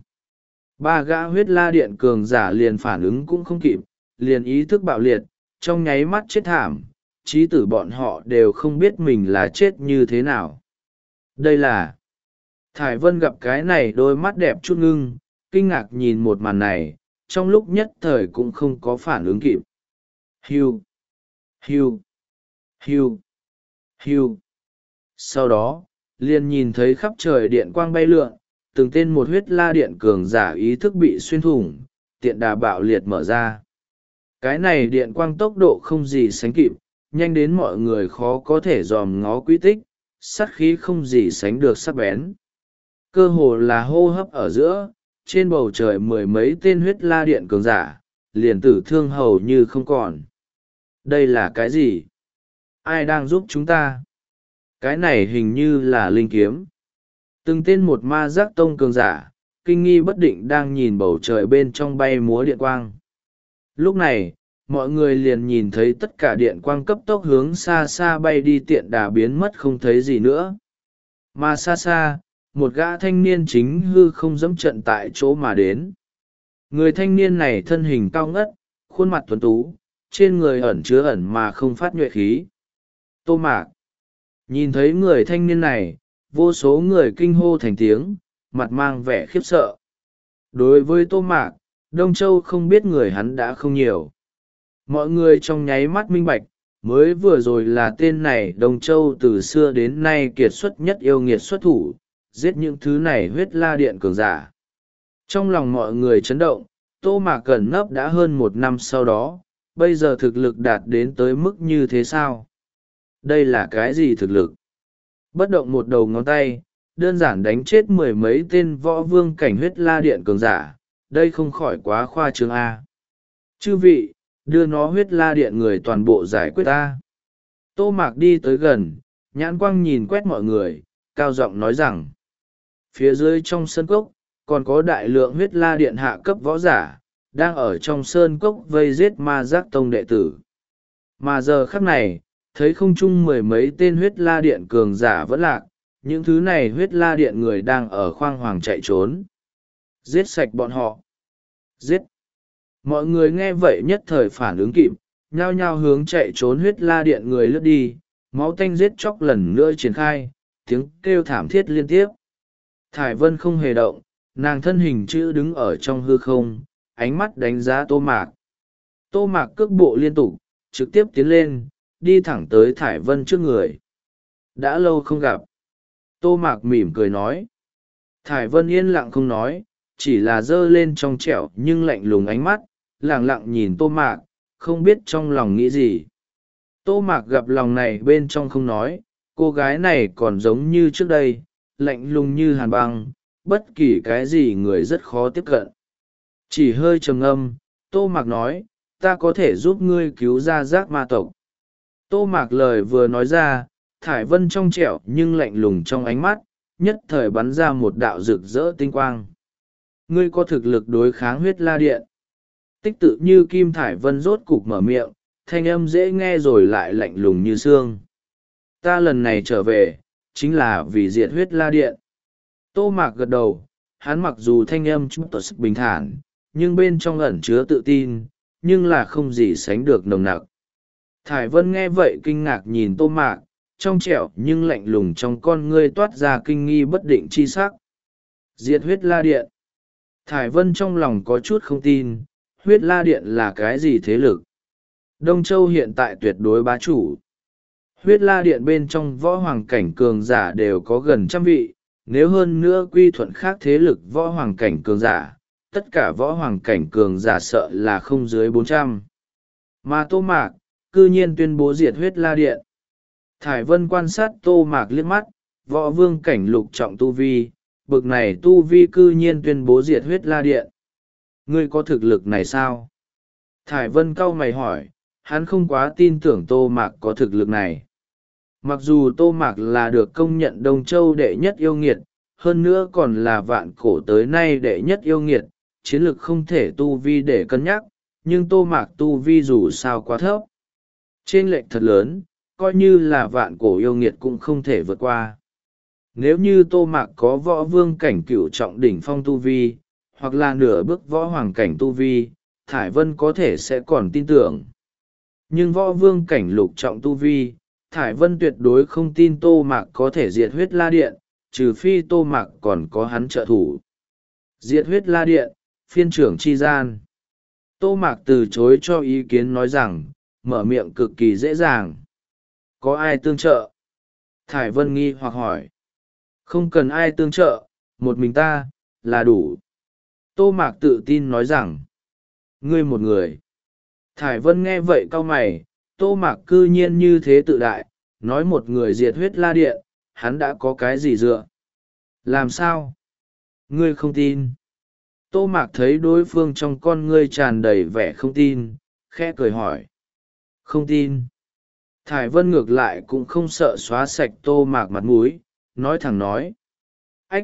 Ba gã huyết la điện cường giả liền phản ứng cũng không kịp, liền ý thức bạo liệt, trong nháy mắt chết thảm, chí tử bọn họ đều không biết mình là chết như thế nào. Đây là... Thải Vân gặp cái này đôi mắt đẹp chút ngưng, kinh ngạc nhìn một màn này, trong lúc nhất thời cũng không có phản ứng kịp. Hiu, hiu, hiu, hiu. Sau đó, liền nhìn thấy khắp trời điện quang bay lượn, từng tên một huyết la điện cường giả ý thức bị xuyên thủng, tiện đà bạo liệt mở ra. Cái này điện quang tốc độ không gì sánh kịp, nhanh đến mọi người khó có thể dòm ngó quy tích, sát khí không gì sánh được sắc bén. Cơ hồ là hô hấp ở giữa, trên bầu trời mười mấy tên huyết la điện cường giả, liền tử thương hầu như không còn. Đây là cái gì? Ai đang giúp chúng ta? Cái này hình như là linh kiếm. Từng tên một ma giác tông cường giả, kinh nghi bất định đang nhìn bầu trời bên trong bay múa điện quang. Lúc này, mọi người liền nhìn thấy tất cả điện quang cấp tốc hướng xa xa bay đi, tiện đà biến mất không thấy gì nữa. Mà xa xa, một gã thanh niên chính hư không dẫm trận tại chỗ mà đến. Người thanh niên này thân hình cao ngất, khuôn mặt tuấn tú, trên người ẩn chứa ẩn mà không phát nhuệ khí. Tô Mạc. Nhìn thấy người thanh niên này, vô số người kinh hô thành tiếng, mặt mang vẻ khiếp sợ. Đối với Tô Mạc, Đông Châu không biết người hắn đã không nhiều. mọi người trong nháy mắt minh bạch, mới vừa rồi là tên này Đông Châu từ xưa đến nay kiệt xuất nhất yêu nghiệt xuất thủ, giết những thứ này huyết la điện cường giả. Trong lòng mọi người chấn động, Tô Mạc cẩn nấp đã hơn một năm sau đó, bây giờ thực lực đạt đến tới mức như thế sao? Đây là cái gì thực lực? Bất động một đầu ngón tay, đơn giản đánh chết mười mấy tên võ vương cảnh huyết la điện cường giả, đây không khỏi quá khoa trương A. Chư vị, đưa nó huyết la điện người toàn bộ giải quyết ta. Tô Mạc đi tới gần, nhãn quang nhìn quét mọi người, cao giọng nói rằng, phía dưới trong sân cốc, còn có đại lượng huyết la điện hạ cấp võ giả, đang ở trong sơn cốc vây giết ma giác tông đệ tử. Mà giờ khắc này, thấy không chung mười mấy tên huyết la điện cường giả vẫn lạc, những thứ này huyết la điện người đang ở khoang hoàng chạy trốn. Giết sạch bọn họ. Giết. Mọi người nghe vậy nhất thời phản ứng kịp, nhao nhao hướng chạy trốn huyết la điện người lướt đi, máu tanh giết chóc lần nữa triển khai, tiếng kêu thảm thiết liên tiếp. Thải Vân không hề động, nàng thân hình chữ đứng ở trong hư không, ánh mắt đánh giá Tô Mạc. Tô Mạc cước bộ liên tục, trực tiếp tiến lên, đi thẳng tới Thải Vân trước người. Đã lâu không gặp. Tô Mạc mỉm cười nói. Thải Vân yên lặng không nói, chỉ là giơ lên trong trẻo nhưng lạnh lùng ánh mắt, lẳng lặng nhìn Tô Mạc, không biết trong lòng nghĩ gì. Tô Mạc gặp lòng này bên trong không nói, cô gái này còn giống như trước đây, lạnh lùng như hàn băng, bất kỳ cái gì người rất khó tiếp cận. Chỉ hơi trầm ngâm, Tô Mạc nói, ta có thể giúp ngươi cứu ra giác ma tộc. Tô Mạc lời vừa nói ra, Thải Vân trong trẻo nhưng lạnh lùng trong ánh mắt, nhất thời bắn ra một đạo rực rỡ tinh quang. Ngươi có thực lực đối kháng huyết la điện. Tích tự như kim Thải Vân rốt cục mở miệng, thanh âm dễ nghe rồi lại lạnh lùng như xương. Ta lần này trở về, chính là vì diệt huyết la điện. Tô Mạc gật đầu, hắn mặc dù thanh âm chút sức bình thản, nhưng bên trong ẩn chứa tự tin, nhưng là không gì sánh được nồng nặc. Thải Vân nghe vậy kinh ngạc nhìn Tô Mạc, trong trẻo nhưng lạnh lùng trong con ngươi toát ra kinh nghi bất định chi sắc. Diệt huyết la điện. Thải Vân trong lòng có chút không tin, huyết la điện là cái gì thế lực? Đông Châu hiện tại tuyệt đối bá chủ. Huyết la điện bên trong võ hoàng cảnh cường giả đều có gần trăm vị, nếu hơn nữa quy thuận khác thế lực võ hoàng cảnh cường giả, tất cả võ hoàng cảnh cường giả sợ là không dưới bốn trăm. Mà Tô Mạc, cư nhiên tuyên bố diệt huyết la điện. Thải Vân quan sát Tô Mạc liếc mắt, võ vương cảnh lục trọng tu vi, bực này tu vi cư nhiên tuyên bố diệt huyết la điện. Ngươi có thực lực này sao? Thải Vân cau mày hỏi, hắn không quá tin tưởng Tô Mạc có thực lực này. Mặc dù Tô Mạc là được công nhận Đông Châu đệ nhất yêu nghiệt, hơn nữa còn là vạn cổ tới nay đệ nhất yêu nghiệt, chiến lực không thể tu vi để cân nhắc, nhưng Tô Mạc tu vi dù sao quá thấp. Trên lệch thật lớn, coi như là vạn cổ yêu nghiệt cũng không thể vượt qua. Nếu như Tô Mạc có võ vương cảnh cửu trọng đỉnh phong tu vi, hoặc là nửa bước võ hoàng cảnh tu vi, Thải Vân có thể sẽ còn tin tưởng. Nhưng võ vương cảnh lục trọng tu vi, Thải Vân tuyệt đối không tin Tô Mạc có thể diệt huyết la điện, trừ phi Tô Mạc còn có hắn trợ thủ. Diệt huyết la điện, phiên trưởng chi gian. Tô Mạc từ chối cho ý kiến nói rằng, mở miệng cực kỳ dễ dàng. Có ai tương trợ? Thải Vân nghi hoặc hỏi. Không cần ai tương trợ, một mình ta, là đủ. Tô Mạc tự tin nói rằng, ngươi một người. Thải Vân nghe vậy cau mày, Tô Mạc cư nhiên như thế tự đại, nói một người diệt huyết la điện, hắn đã có cái gì dựa? Làm sao? Ngươi không tin. Tô Mạc thấy đối phương trong con ngươi tràn đầy vẻ không tin, khẽ cười hỏi. Không tin. Thải Vân ngược lại cũng không sợ xóa sạch Tô Mạc mặt mũi, nói thẳng nói. Ách!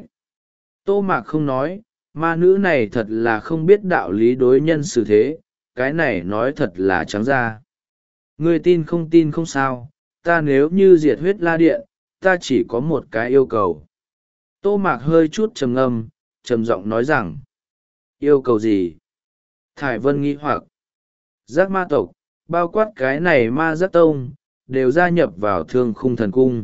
Tô Mạc không nói, ma nữ này thật là không biết đạo lý đối nhân xử thế, cái này nói thật là trắng ra. Ngươi tin không tin không sao, ta nếu như diệt huyết la điện, ta chỉ có một cái yêu cầu. Tô Mạc hơi chút trầm ngâm, trầm giọng nói rằng. Yêu cầu gì? Thải Vân nghĩ hoặc. Giác ma tộc, bao quát cái này ma giác tông, đều gia nhập vào thương khung thần cung.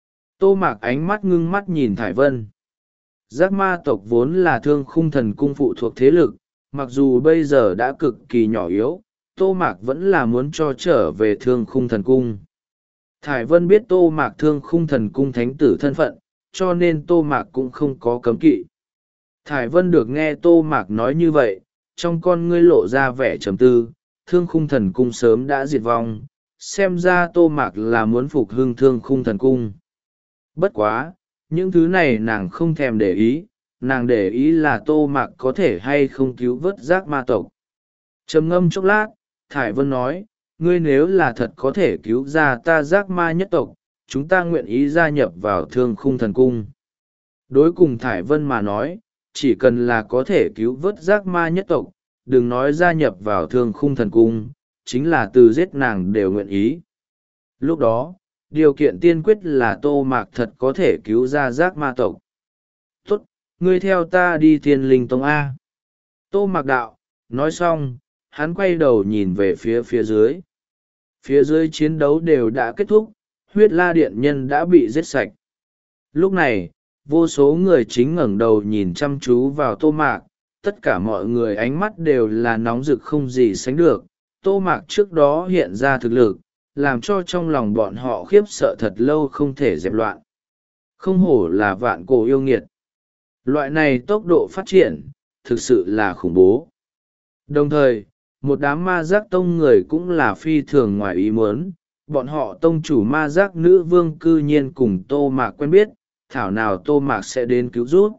Tô Mạc ánh mắt ngưng mắt nhìn Thải Vân. Giác ma tộc vốn là thương khung thần cung phụ thuộc thế lực, mặc dù bây giờ đã cực kỳ nhỏ yếu, tô mạc vẫn là muốn cho trở về thương khung thần cung. Thải Vân biết tô mạc thương khung thần cung thánh tử thân phận, cho nên tô mạc cũng không có cấm kỵ. Thải Vân được nghe tô mạc nói như vậy, trong con ngươi lộ ra vẻ trầm tư, thương khung thần cung sớm đã diệt vong, xem ra tô mạc là muốn phục hưng thương khung thần cung. Bất quá, những thứ này nàng không thèm để ý, nàng để ý là tô mạc có thể hay không cứu vớt giác ma tộc. Trầm ngâm chốc lát, Thải Vân nói, ngươi nếu là thật có thể cứu ra ta giác ma nhất tộc, chúng ta nguyện ý gia nhập vào thương khung thần cung. Đối cùng Thải Vân mà nói, chỉ cần là có thể cứu vớt giác ma nhất tộc, đừng nói gia nhập vào thương khung thần cung, chính là từ giết nàng đều nguyện ý. Lúc đó, điều kiện tiên quyết là tô mạc thật có thể cứu ra giác ma tộc. Tốt, ngươi theo ta đi thiên linh tông A. Tô mạc đạo, nói xong, hắn quay đầu nhìn về phía phía dưới. Phía dưới chiến đấu đều đã kết thúc, huyết la điện nhân đã bị giết sạch. Lúc này, vô số người chính ngẩng đầu nhìn chăm chú vào tô mạc, tất cả mọi người ánh mắt đều là nóng rực không gì sánh được. Tô mạc trước đó hiện ra thực lực, làm cho trong lòng bọn họ khiếp sợ thật lâu không thể dẹp loạn. Không hổ là vạn cổ yêu nghiệt. Loại này tốc độ phát triển, thực sự là khủng bố. Đồng thời, một đám ma giác tông người cũng là phi thường ngoài ý muốn, bọn họ tông chủ ma giác nữ vương cư nhiên cùng tô mạc quen biết, thảo nào tô mạc sẽ đến cứu giúp.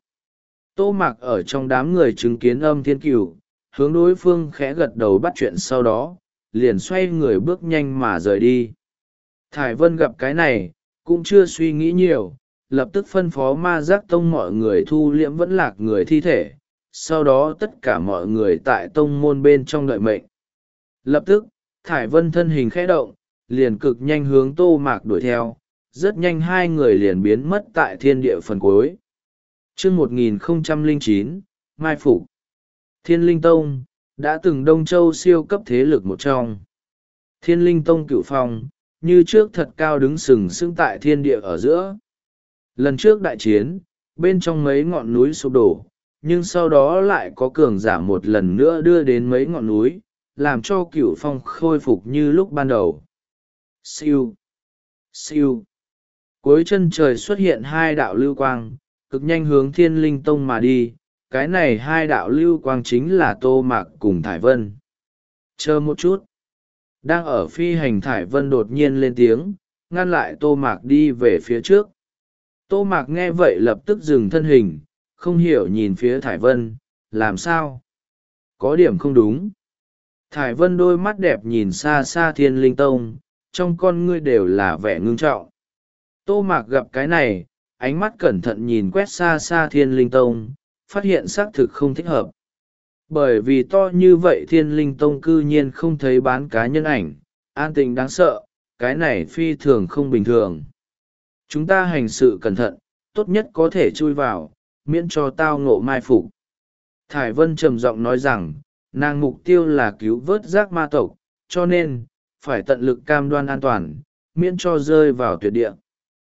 Tô mạc ở trong đám người chứng kiến âm thiên cửu, hướng đối phương khẽ gật đầu bắt chuyện, sau đó liền xoay người bước nhanh mà rời đi. Thải Vân gặp cái này, cũng chưa suy nghĩ nhiều, lập tức phân phó ma giác tông mọi người thu liễm vẫn lạc người thi thể, sau đó tất cả mọi người tại tông môn bên trong đợi mệnh. Lập tức, Thải Vân thân hình khẽ động, liền cực nhanh hướng tô mạc đuổi theo, rất nhanh hai người liền biến mất tại thiên địa phần cuối. Chương một nghìn không trăm lẻ chín, Mai Phục. Thiên Linh Tông, đã từng Đông Châu siêu cấp thế lực một trong. Thiên Linh Tông cửu phong, như trước thật cao đứng sừng sững tại thiên địa ở giữa. Lần trước đại chiến, bên trong mấy ngọn núi sụp đổ, nhưng sau đó lại có cường giả một lần nữa đưa đến mấy ngọn núi, làm cho cửu phong khôi phục như lúc ban đầu. Siêu, siêu. Cuối chân trời xuất hiện hai đạo lưu quang, cực nhanh hướng Thiên Linh Tông mà đi. Cái này hai đạo lưu quang chính là tô mạc cùng Thải Vân. Chờ một chút. Đang ở phi hành Thải Vân đột nhiên lên tiếng, ngăn lại tô mạc đi về phía trước. Tô mạc nghe vậy lập tức dừng thân hình, không hiểu nhìn phía Thải Vân, làm sao? Có điểm không đúng. Thải Vân đôi mắt đẹp nhìn xa xa Thiên Linh Tông, trong con ngươi đều là vẻ ngưng trọng. Tô mạc gặp cái này, ánh mắt cẩn thận nhìn quét xa xa Thiên Linh Tông, phát hiện xác thực không thích hợp. Bởi vì to như vậy Thiên Linh Tông cư nhiên không thấy bán cá nhân ảnh, an tình đáng sợ, cái này phi thường không bình thường. Chúng ta hành sự cẩn thận, tốt nhất có thể chui vào, miễn cho tao ngộ mai phục. Thải Vân trầm giọng nói rằng, nàng mục tiêu là cứu vớt giác ma tộc, cho nên, phải tận lực cam đoan an toàn, miễn cho rơi vào tuyệt địa.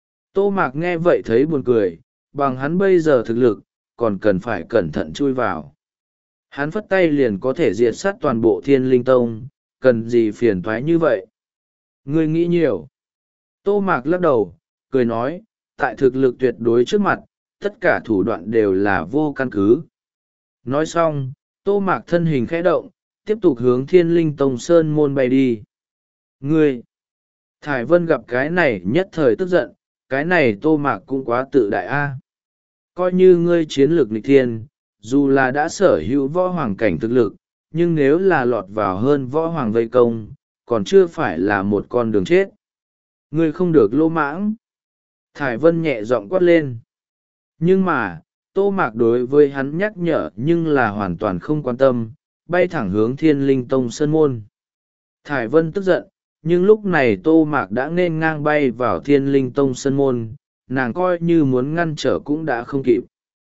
Tô Mạc nghe vậy thấy buồn cười, bằng hắn bây giờ thực lực, còn cần phải cẩn thận chui vào. Hắn phất tay liền có thể diệt sát toàn bộ Thiên Linh Tông, cần gì phiền toái như vậy? Ngươi nghĩ nhiều. Tô Mạc lắc đầu, cười nói, tại thực lực tuyệt đối trước mặt, tất cả thủ đoạn đều là vô căn cứ. Nói xong, Tô Mạc thân hình khẽ động, tiếp tục hướng Thiên Linh Tông Sơn môn bay đi. Ngươi! Thải Vân gặp cái này nhất thời tức giận, cái này Tô Mạc cũng quá tự đại a. Coi như ngươi chiến lược nghịch thiên, dù là đã sở hữu võ hoàng cảnh thực lực, nhưng nếu là lọt vào hơn võ hoàng vây công, còn chưa phải là một con đường chết. Ngươi không được lô mãng. Thải Vân nhẹ giọng quát lên. Nhưng mà, Tô Mạc đối với hắn nhắc nhở nhưng là hoàn toàn không quan tâm, bay thẳng hướng Thiên Linh Tông Sơn môn. Thải Vân tức giận, nhưng lúc này Tô Mạc đã nên ngang bay vào Thiên Linh Tông Sơn môn, nàng coi như muốn ngăn trở cũng đã không kịp.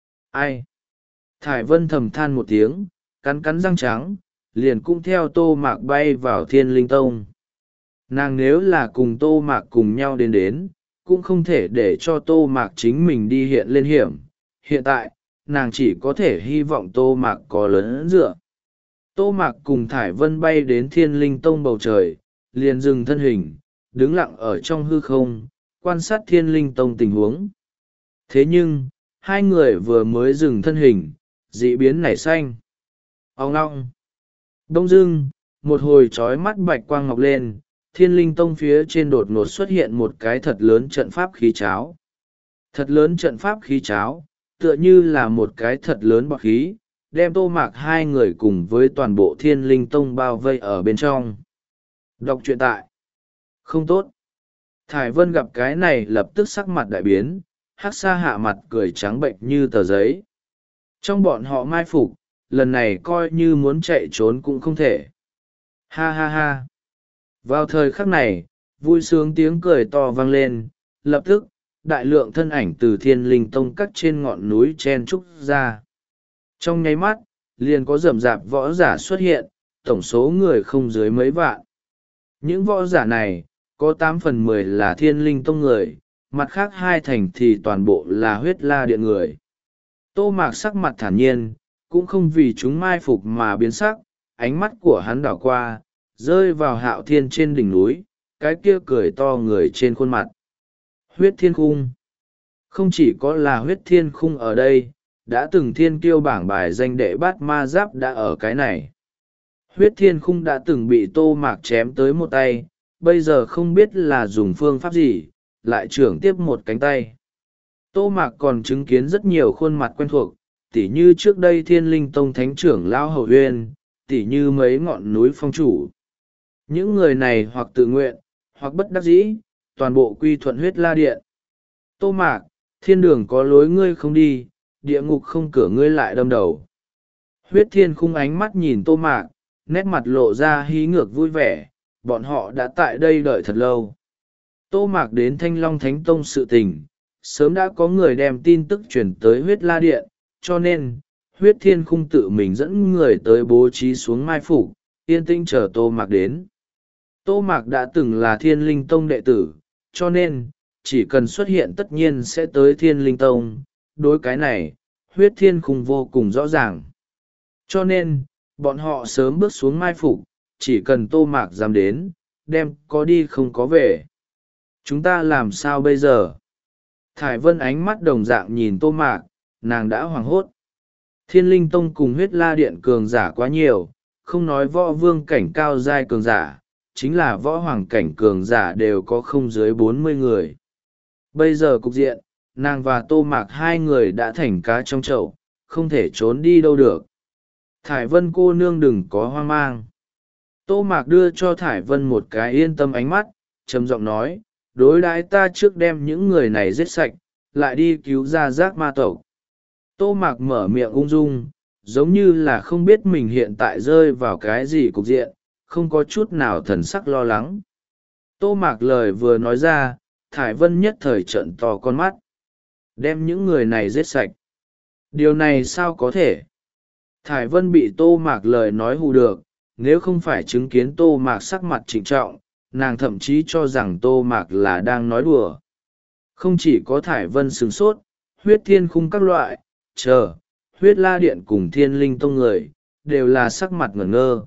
Ai? Thải Vân thầm than một tiếng, cắn cắn răng trắng, liền cũng theo Tô Mạc bay vào Thiên Linh Tông. Nàng nếu là cùng Tô Mạc cùng nhau đến đến, cũng không thể để cho Tô Mạc chính mình đi hiện lên hiểm. Hiện tại, nàng chỉ có thể hy vọng Tô Mạc có lớn dựa. Tô Mạc cùng Thải Vân bay đến Thiên Linh Tông bầu trời, liền dừng thân hình, đứng lặng ở trong hư không, quan sát Thiên Linh Tông tình huống. Thế nhưng, hai người vừa mới dừng thân hình, dị biến nảy xanh. Ông ngong! Đông dưng, một hồi trói mắt bạch quang ngọc lên, Thiên Linh Tông phía trên đột ngột xuất hiện một cái thật lớn trận pháp khí cháo. Thật lớn trận pháp khí cháo, tựa như là một cái thật lớn bọt khí, đem Tô Mạc hai người cùng với toàn bộ Thiên Linh Tông bao vây ở bên trong. Đọc truyện tại. Không tốt. Thải Vân gặp cái này lập tức sắc mặt đại biến, hắc xa hạ mặt cười trắng bệnh như tờ giấy. Trong bọn họ mai phục, lần này coi như muốn chạy trốn cũng không thể. Ha ha ha. Vào thời khắc này, vui sướng tiếng cười to vang lên, lập tức, đại lượng thân ảnh từ Thiên Linh Tông cắt trên ngọn núi chen trúc ra. Trong nháy mắt, liền có rầm rạp võ giả xuất hiện, tổng số người không dưới mấy vạn. Những võ giả này, có tám phần mười là Thiên Linh Tông người, mặt khác hai thành thì toàn bộ là Huyết La Điện người. Tô Mạc sắc mặt thản nhiên, cũng không vì chúng mai phục mà biến sắc, ánh mắt của hắn đảo qua, rơi vào Hạo Thiên trên đỉnh núi, cái kia cười to người trên khuôn mặt. Huyết Thiên Khung. Không chỉ có là Huyết Thiên Khung ở đây, đã từng thiên kiêu bảng bài danh đệ bát ma giáp đã ở cái này. Huyết Thiên Khung đã từng bị Tô Mạc chém tới một tay, bây giờ không biết là dùng phương pháp gì, lại trưởng tiếp một cánh tay. Tô Mạc còn chứng kiến rất nhiều khuôn mặt quen thuộc, tỉ như trước đây Thiên Linh Tông Thánh trưởng Lao Hầu Huyên, tỉ như mấy ngọn núi phong chủ. Những người này hoặc tự nguyện, hoặc bất đắc dĩ, toàn bộ quy thuận Huyết La Điện. Tô Mạc, thiên đường có lối ngươi không đi, địa ngục không cửa ngươi lại đâm đầu. Huyết Thiên Khung ánh mắt nhìn Tô Mạc, nét mặt lộ ra hí ngược vui vẻ, bọn họ đã tại đây đợi thật lâu. Tô Mạc đến Thanh Long Thánh Tông sự tình, sớm đã có người đem tin tức truyền tới Huyết La Điện, cho nên, Huyết Thiên Khung tự mình dẫn người tới bố trí xuống mai phục, yên tĩnh chờ Tô Mạc đến. Tô Mạc đã từng là Thiên Linh Tông đệ tử, cho nên, chỉ cần xuất hiện tất nhiên sẽ tới Thiên Linh Tông. Đối cái này, Huyết Thiên Khung vô cùng rõ ràng. Cho nên, bọn họ sớm bước xuống mai phục, chỉ cần Tô Mạc dám đến, đem có đi không có về. Chúng ta làm sao bây giờ? Thải Vân ánh mắt đồng dạng nhìn Tô Mạc, nàng đã hoảng hốt. Thiên Linh Tông cùng Huyết La Điện cường giả quá nhiều, không nói võ vương cảnh cao giai cường giả, chính là võ hoàng cảnh cường giả đều có không dưới bốn mươi người. Bây giờ cục diện, nàng và Tô Mạc hai người đã thành cá trong chậu, không thể trốn đi đâu được. Thải Vân cô nương đừng có hoang mang. Tô Mạc đưa cho Thải Vân một cái yên tâm ánh mắt, trầm giọng nói, đối đãi ta trước đem những người này giết sạch, lại đi cứu ra giác ma tộc. Tô Mạc mở miệng ung dung, giống như là không biết mình hiện tại rơi vào cái gì cục diện, không có chút nào thần sắc lo lắng. Tô Mạc lời vừa nói ra, Thải Vân nhất thời trợn to con mắt. Đem những người này giết sạch. Điều này sao có thể? Thải Vân bị Tô Mạc lời nói hù được, nếu không phải chứng kiến Tô Mạc sắc mặt trịnh trọng, nàng thậm chí cho rằng Tô Mạc là đang nói đùa. Không chỉ có Thải Vân sửng sốt, Huyết Thiên Khung các loại, chờ, Huyết La Điện cùng Thiên Linh Tông người, đều là sắc mặt ngẩn ngơ.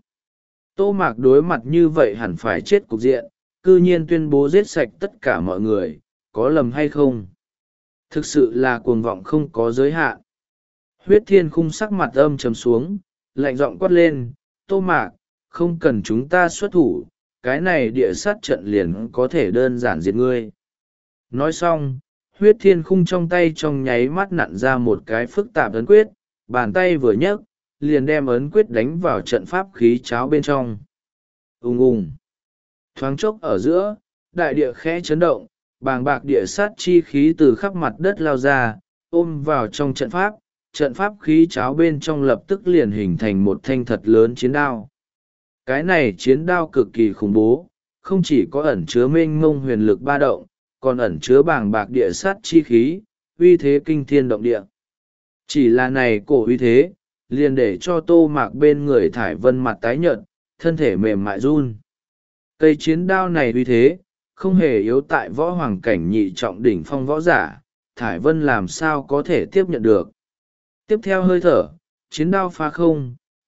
Tô Mạc đối mặt như vậy hẳn phải chết cục diện, cư nhiên tuyên bố giết sạch tất cả mọi người, có lầm hay không? Thực sự là cuồng vọng không có giới hạn. Huyết Thiên Khung sắc mặt âm trầm xuống, lạnh giọng quát lên, Tô Mạc, không cần chúng ta xuất thủ, cái này địa sát trận liền có thể đơn giản diệt ngươi. Nói xong, Huyết Thiên Khung trong tay trong nháy mắt nặn ra một cái phức tạp ấn quyết, bàn tay vừa nhấc, liền đem ấn quyết đánh vào trận pháp khí cháo bên trong. Ùng ùng. Thoáng chốc ở giữa, đại địa khẽ chấn động, bàng bạc địa sát chi khí từ khắp mặt đất lao ra, ôm vào trong trận pháp, trận pháp khí cháo bên trong lập tức liền hình thành một thanh thật lớn chiến đao. Cái này chiến đao cực kỳ khủng bố, không chỉ có ẩn chứa mênh mông huyền lực ba động, còn ẩn chứa bàng bạc địa sát chi khí, uy thế kinh thiên động địa. Chỉ là này cổ uy thế, liền để cho Tô Mạc bên người Thải Vân mặt tái nhợt, thân thể mềm mại run. Cây chiến đao này uy thế, không hề yếu tại võ hoàng cảnh nhị trọng đỉnh phong võ giả, Thải Vân làm sao có thể tiếp nhận được. Tiếp theo hơi thở, chiến đao phá không,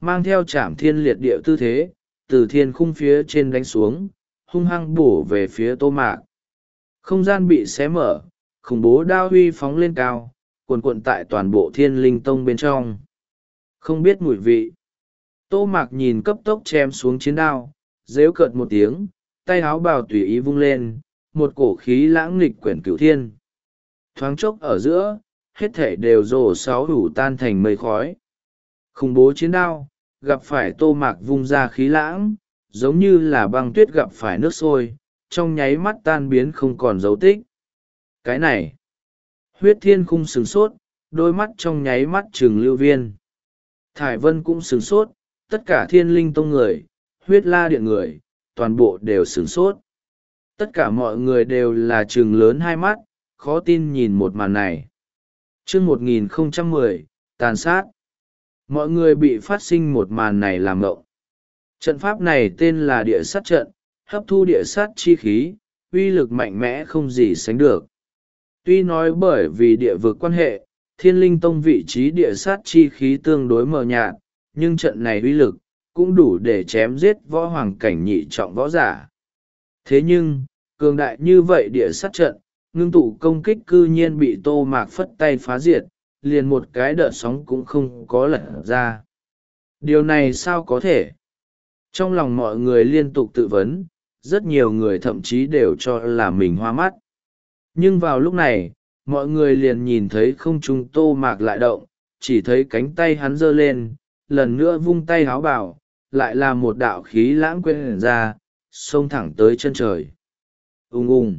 mang theo trảm thiên liệt địa tư thế, từ thiên khung phía trên đánh xuống, hung hăng bổ về phía Tô Mạc. Không gian bị xé mở, khủng bố đao huy phóng lên cao, cuồn cuộn tại toàn bộ Thiên Linh Tông bên trong. Không biết mùi vị. Tô Mạc nhìn cấp tốc chém xuống chiến đao, rếu cợt một tiếng, tay áo bào tùy ý vung lên, một cổ khí lãng nghịch quyển cửu thiên. Thoáng chốc ở giữa, hết thể đều rồ sáu hủ tan thành mây khói. Khủng bố chiến đao, gặp phải Tô Mạc vung ra khí lãng, giống như là băng tuyết gặp phải nước sôi, trong nháy mắt tan biến không còn dấu tích. Cái này, huyết thiên khung sửng sốt, đôi mắt trong nháy mắt trừng lưu viên. Thải Vân cũng sửng sốt, tất cả Thiên Linh Tông người, huyết la điện người, toàn bộ đều sửng sốt. Tất cả mọi người đều là trừng lớn hai mắt, khó tin nhìn một màn này. Chương một nghìn không trăm mười, tàn sát. Mọi người bị phát sinh một màn này làm ngộng. Trận pháp này tên là địa sát trận, hấp thu địa sát chi khí, uy lực mạnh mẽ không gì sánh được. Tuy nói bởi vì địa vực quan hệ, Thiên Linh Tông vị trí địa sát chi khí tương đối mờ nhạt, nhưng trận này uy lực cũng đủ để chém giết võ hoàng cảnh nhị trọng võ giả. Thế nhưng, cường đại như vậy địa sát trận, ngưng tụ công kích cư nhiên bị Tô Mạc phất tay phá diệt, liền một cái đợt sóng cũng không có lật ra. Điều này sao có thể? Trong lòng mọi người liên tục tự vấn, rất nhiều người thậm chí đều cho là mình hoa mắt. Nhưng vào lúc này, mọi người liền nhìn thấy không trung Tô Mạc lại động, chỉ thấy cánh tay hắn giơ lên, lần nữa vung tay háo bảo, lại là một đạo khí lãng quên ra, xông thẳng tới chân trời. Ung ung.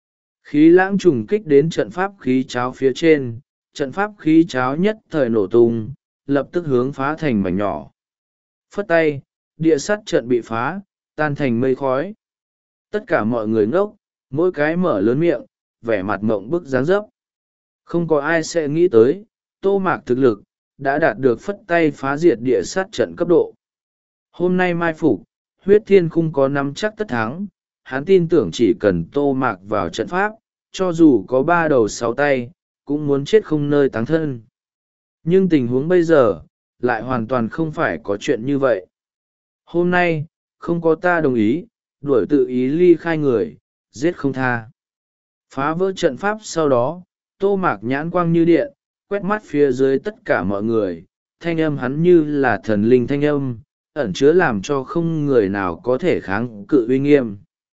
Khí lãng trùng kích đến trận pháp khí cháo phía trên, trận pháp khí cháo nhất thời nổ tung, lập tức hướng phá thành mảnh nhỏ. Phất tay, địa sắt trận bị phá, tan thành mây khói. Tất cả mọi người ngốc, mỗi cái mở lớn miệng, vẻ mặt mộng bức dáng dấp. Không có ai sẽ nghĩ tới, Tô Mạc thực lực, đã đạt được phất tay phá diệt địa sát trận cấp độ. Hôm nay mai phục, huyết thiên khung có nắm chắc tất thắng, hắn tin tưởng chỉ cần Tô Mạc vào trận pháp, cho dù có ba đầu sáu tay, cũng muốn chết không nơi táng thân. Nhưng tình huống bây giờ, lại hoàn toàn không phải có chuyện như vậy. Hôm nay, không có ta đồng ý, đuổi tự ý ly khai người, giết không tha. Phá vỡ trận pháp sau đó, Tô Mạc nhãn quang như điện, quét mắt phía dưới tất cả mọi người, thanh âm hắn như là thần linh thanh âm, ẩn chứa làm cho không người nào có thể kháng cự uy nghiêm.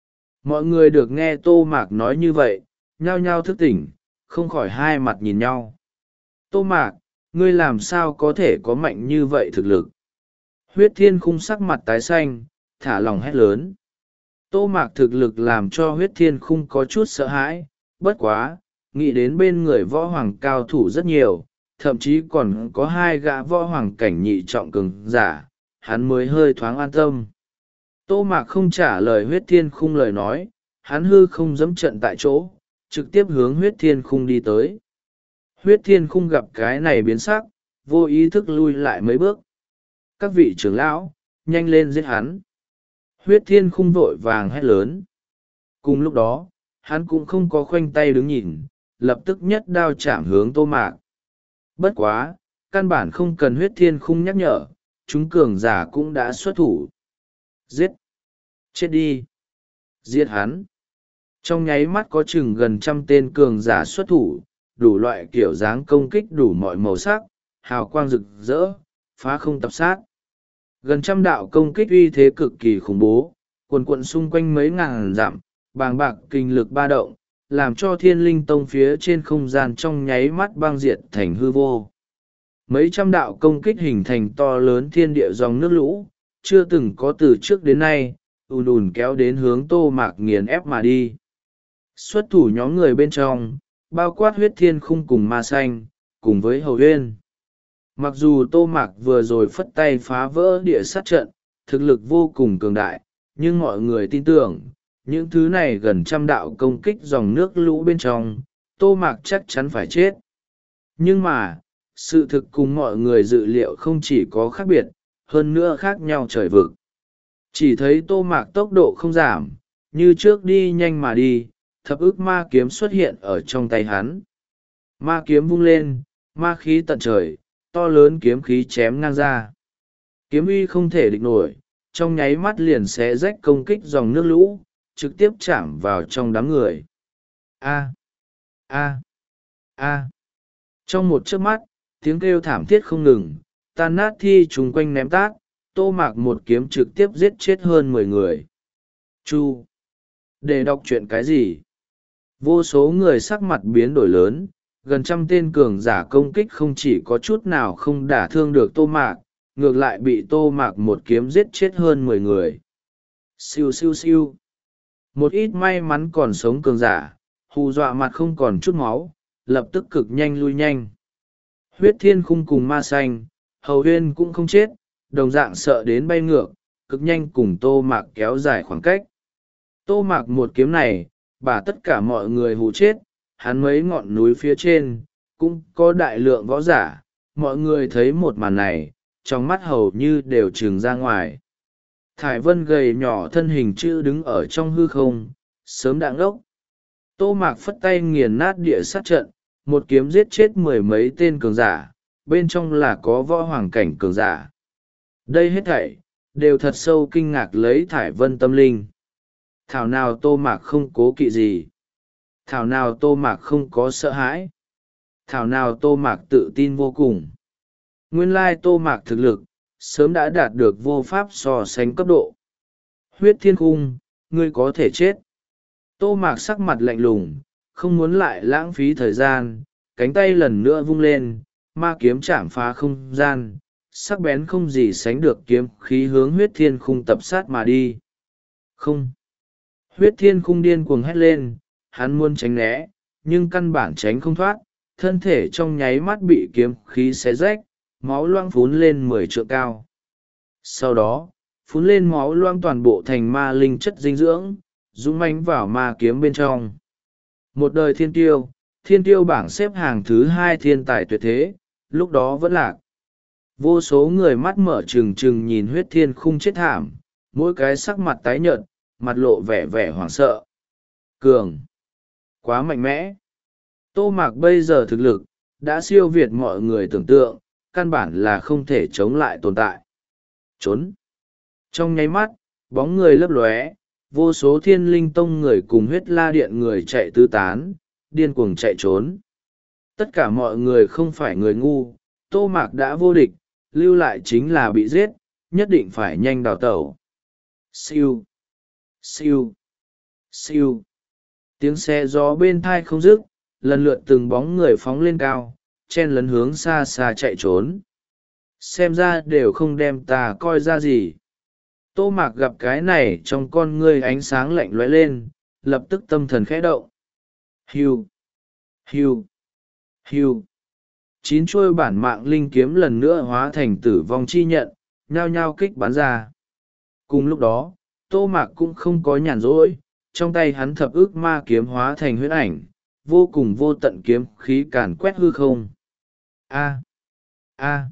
Mọi người được nghe Tô Mạc nói như vậy, nhao nhao thức tỉnh, không khỏi hai mặt nhìn nhau. Tô Mạc, ngươi làm sao có thể có mạnh như vậy thực lực? Huyết thiên khung sắc mặt tái xanh, thả lòng hét lớn. Tô Mạc thực lực làm cho huyết thiên khung có chút sợ hãi, bất quá, nghĩ đến bên người võ hoàng cao thủ rất nhiều, thậm chí còn có hai gã võ hoàng cảnh nhị trọng cường giả, hắn mới hơi thoáng an tâm. Tô Mạc không trả lời huyết thiên khung lời nói, hắn hư không dẫm trận tại chỗ, trực tiếp hướng huyết thiên khung đi tới. Huyết thiên khung gặp cái này biến sắc, vô ý thức lui lại mấy bước. Các vị trưởng lão, nhanh lên giết hắn. Huyết thiên khung vội vàng hét lớn. Cùng lúc đó, hắn cũng không có khoanh tay đứng nhìn, lập tức nhất đao chạm hướng Tô Mạc. Bất quá, căn bản không cần huyết thiên khung nhắc nhở, chúng cường giả cũng đã xuất thủ. Giết! Chết đi! Giết hắn! Trong nháy mắt có chừng gần trăm tên cường giả xuất thủ, đủ loại kiểu dáng công kích đủ mọi màu sắc, hào quang rực rỡ, phá không tập sát. Gần trăm đạo công kích uy thế cực kỳ khủng bố, quần quận xung quanh mấy ngàn dặm, bàng bạc kinh lực ba động, làm cho Thiên Linh Tông phía trên không gian trong nháy mắt băng diệt thành hư vô. Mấy trăm đạo công kích hình thành to lớn thiên địa dòng nước lũ, chưa từng có từ trước đến nay, ùn ùn kéo đến hướng Tô Mạc nghiền ép mà đi. Xuất thủ nhóm người bên trong, bao quát huyết thiên khung cùng ma xanh, cùng với hầu huyên. Mặc dù Tô Mạc vừa rồi phất tay phá vỡ địa sát trận, thực lực vô cùng cường đại, nhưng mọi người tin tưởng, những thứ này gần trăm đạo công kích dòng nước lũ bên trong, Tô Mạc chắc chắn phải chết. Nhưng mà, sự thực cùng mọi người dự liệu không chỉ có khác biệt, hơn nữa khác nhau trời vực. Chỉ thấy Tô Mạc tốc độ không giảm, như trước đi nhanh mà đi, thập ức ma kiếm xuất hiện ở trong tay hắn. Ma kiếm vung lên, ma khí tận trời, to lớn kiếm khí chém ngang ra. kiếm uy không thể địch nổi, trong nháy mắt liền xé rách công kích dòng nước lũ, trực tiếp chạm vào trong đám người. A! A! A! Trong một chớp mắt, tiếng kêu thảm thiết không ngừng, tan nát thi chung quanh ném tát, Tô Mạc một kiếm trực tiếp giết chết hơn mười người. Chu! Để đọc chuyện cái gì? Vô số người sắc mặt biến đổi lớn, gần trăm tên cường giả công kích không chỉ có chút nào không đả thương được Tô Mạc, ngược lại bị Tô Mạc một kiếm giết chết hơn mười người. Siêu siêu siêu! Một ít may mắn còn sống cường giả, hù dọa mặt không còn chút máu, lập tức cực nhanh lui nhanh. Huyết Thiên Khung cùng Ma Xanh, Hầu Huyên cũng không chết, đồng dạng sợ đến bay ngược, cực nhanh cùng Tô Mạc kéo dài khoảng cách. Tô Mạc một kiếm này, bà tất cả mọi người hù chết, hắn mấy ngọn núi phía trên, cũng có đại lượng võ giả, mọi người thấy một màn này, trong mắt hầu như đều trừng ra ngoài. Thải Vân gầy nhỏ thân hình chữ đứng ở trong hư không, sớm đã ngốc. Tô Mạc phất tay nghiền nát địa sát trận, một kiếm giết chết mười mấy tên cường giả, bên trong là có võ hoàng cảnh cường giả. Đây hết thảy, đều thật sâu kinh ngạc lấy Thải Vân tâm linh. Thảo nào Tô Mạc không cố kỵ gì. Thảo nào Tô Mạc không có sợ hãi. Thảo nào Tô Mạc tự tin vô cùng. Nguyên lai Tô Mạc thực lực, sớm đã đạt được vô pháp so sánh cấp độ. Huyết Thiên Khung, ngươi có thể chết. Tô Mạc sắc mặt lạnh lùng, không muốn lại lãng phí thời gian, cánh tay lần nữa vung lên, ma kiếm chạm phá không gian, sắc bén không gì sánh được kiếm khí hướng Huyết Thiên Khung tập sát mà đi. Không! Huyết Thiên Khung điên cuồng hét lên, hắn muốn tránh né, nhưng căn bản tránh không thoát, thân thể trong nháy mắt bị kiếm khí xé rách, máu loang phún lên mười trượng cao. Sau đó, phún lên máu loang toàn bộ thành ma linh chất dinh dưỡng, dũng mãnh vào ma kiếm bên trong. Một đời thiên tiêu, thiên tiêu bảng xếp hàng thứ hai thiên tài tuyệt thế, lúc đó vẫn lạc. Vô số người mắt mở trừng trừng nhìn Huyết Thiên Khung chết thảm, mỗi cái sắc mặt tái nhợt, mặt lộ vẻ vẻ hoảng sợ. Cường! Quá mạnh mẽ! Tô Mạc bây giờ thực lực, đã siêu việt mọi người tưởng tượng, căn bản là không thể chống lại tồn tại. Trốn! Trong nháy mắt, bóng người lấp lóe, vô số Thiên Linh Tông người cùng Huyết La Điện người chạy tứ tán, điên cuồng chạy trốn. Tất cả mọi người không phải người ngu, Tô Mạc đã vô địch, lưu lại chính là bị giết, nhất định phải nhanh đào tẩu. Siêu! Siêu! Siêu! Tiếng xe gió bên thai không dứt, lần lượt từng bóng người phóng lên cao, chen lấn hướng xa xa chạy trốn. Xem ra đều không đem ta coi ra gì. Tô Mạc gặp cái này trong con ngươi ánh sáng lạnh lóe lên, lập tức tâm thần khẽ động. Hiu! Hiu! Hiu! Chín chuôi bản mạng linh kiếm lần nữa hóa thành tử vong chi nhận, nhao nhao kích bắn ra. Cùng lúc đó, Tô Mạc cũng không có nhàn rỗi, trong tay hắn thập ức ma kiếm hóa thành huyết ảnh, vô cùng vô tận kiếm khí càn quét hư không. A! A!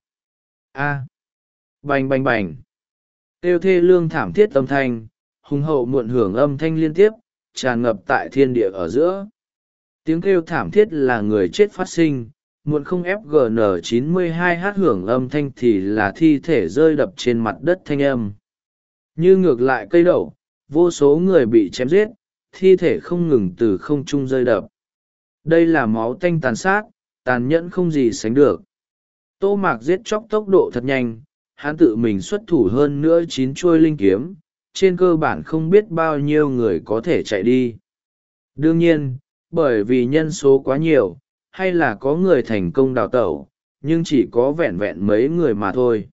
A! Bành bành bành! Tiêu thê lương thảm thiết âm thanh, hùng hậu muộn hưởng âm thanh liên tiếp, tràn ngập tại thiên địa ở giữa. Tiếng kêu thảm thiết là người chết phát sinh, muộn không ép giê en chín mươi hai h hưởng âm thanh thì là thi thể rơi đập trên mặt đất thanh âm. Như ngược lại cây đậu, vô số người bị chém giết, thi thể không ngừng từ không trung rơi đập. Đây là máu tanh tàn sát, tàn nhẫn không gì sánh được. Tô Mạc giết chóc tốc độ thật nhanh, hắn tự mình xuất thủ hơn nữa chín chuôi linh kiếm, trên cơ bản không biết bao nhiêu người có thể chạy đi. Đương nhiên, bởi vì nhân số quá nhiều, hay là có người thành công đào tẩu, nhưng chỉ có vẹn vẹn mấy người mà thôi.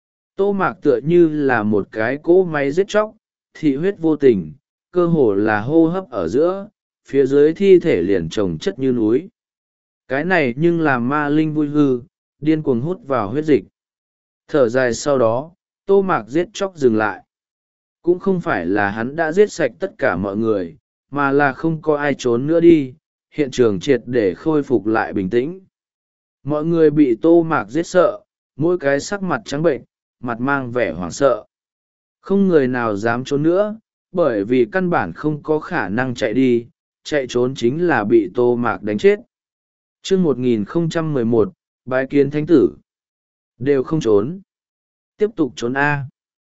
Tô Mạc tựa như là một cái cỗ máy giết chóc, thị huyết vô tình, cơ hồ là hô hấp ở giữa, phía dưới thi thể liền chồng chất như núi. Cái này nhưng làm ma linh vui hư, điên cuồng hút vào huyết dịch. Thở dài sau đó, Tô Mạc giết chóc dừng lại. Cũng không phải là hắn đã giết sạch tất cả mọi người, mà là không có ai trốn nữa đi, hiện trường triệt để khôi phục lại bình tĩnh. Mọi người bị Tô Mạc giết sợ, mỗi cái sắc mặt trắng bệnh, mặt mang vẻ hoảng sợ. Không người nào dám trốn nữa, bởi vì căn bản không có khả năng chạy đi, chạy trốn chính là bị Tô Mạc đánh chết. Chương một nghìn không trăm mười một, bái kiến thánh tử. Đều không trốn. tiếp tục trốn a.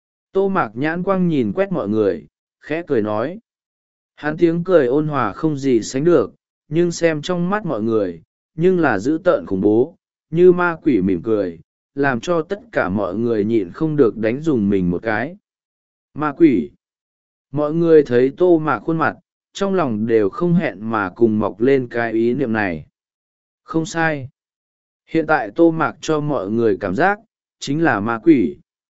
Tô Mạc nhãn quang nhìn quét mọi người, khẽ cười nói. Hắn tiếng cười ôn hòa không gì sánh được, nhưng xem trong mắt mọi người, nhưng là dữ tợn khủng bố, như ma quỷ mỉm cười, làm cho tất cả mọi người nhịn không được đánh dùng mình một cái. Ma quỷ! Mọi người thấy Tô Mạc khuôn mặt, trong lòng đều không hẹn mà cùng mọc lên cái ý niệm này. Không sai. Hiện tại Tô Mạc cho mọi người cảm giác, chính là ma quỷ.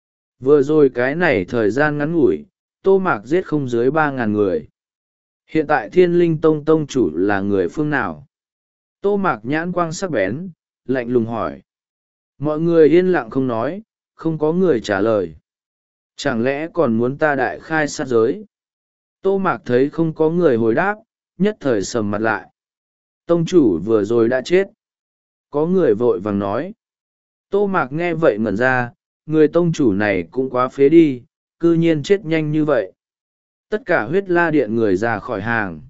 Vừa rồi cái này thời gian ngắn ngủi, Tô Mạc giết không dưới ba ngàn người. Hiện tại Thiên Linh Tông tông chủ là người phương nào? Tô Mạc nhãn quang sắc bén, lạnh lùng hỏi. Mọi người yên lặng không nói, không có người trả lời. Chẳng lẽ còn muốn ta đại khai sát giới? Tô Mạc thấy không có người hồi đáp, nhất thời sầm mặt lại. Tông chủ vừa rồi đã chết. Có người vội vàng nói. Tô Mạc nghe vậy ngẩn ra, người tông chủ này cũng quá phế đi, cư nhiên chết nhanh như vậy. Tất cả huyết la điện người ra khỏi hàng.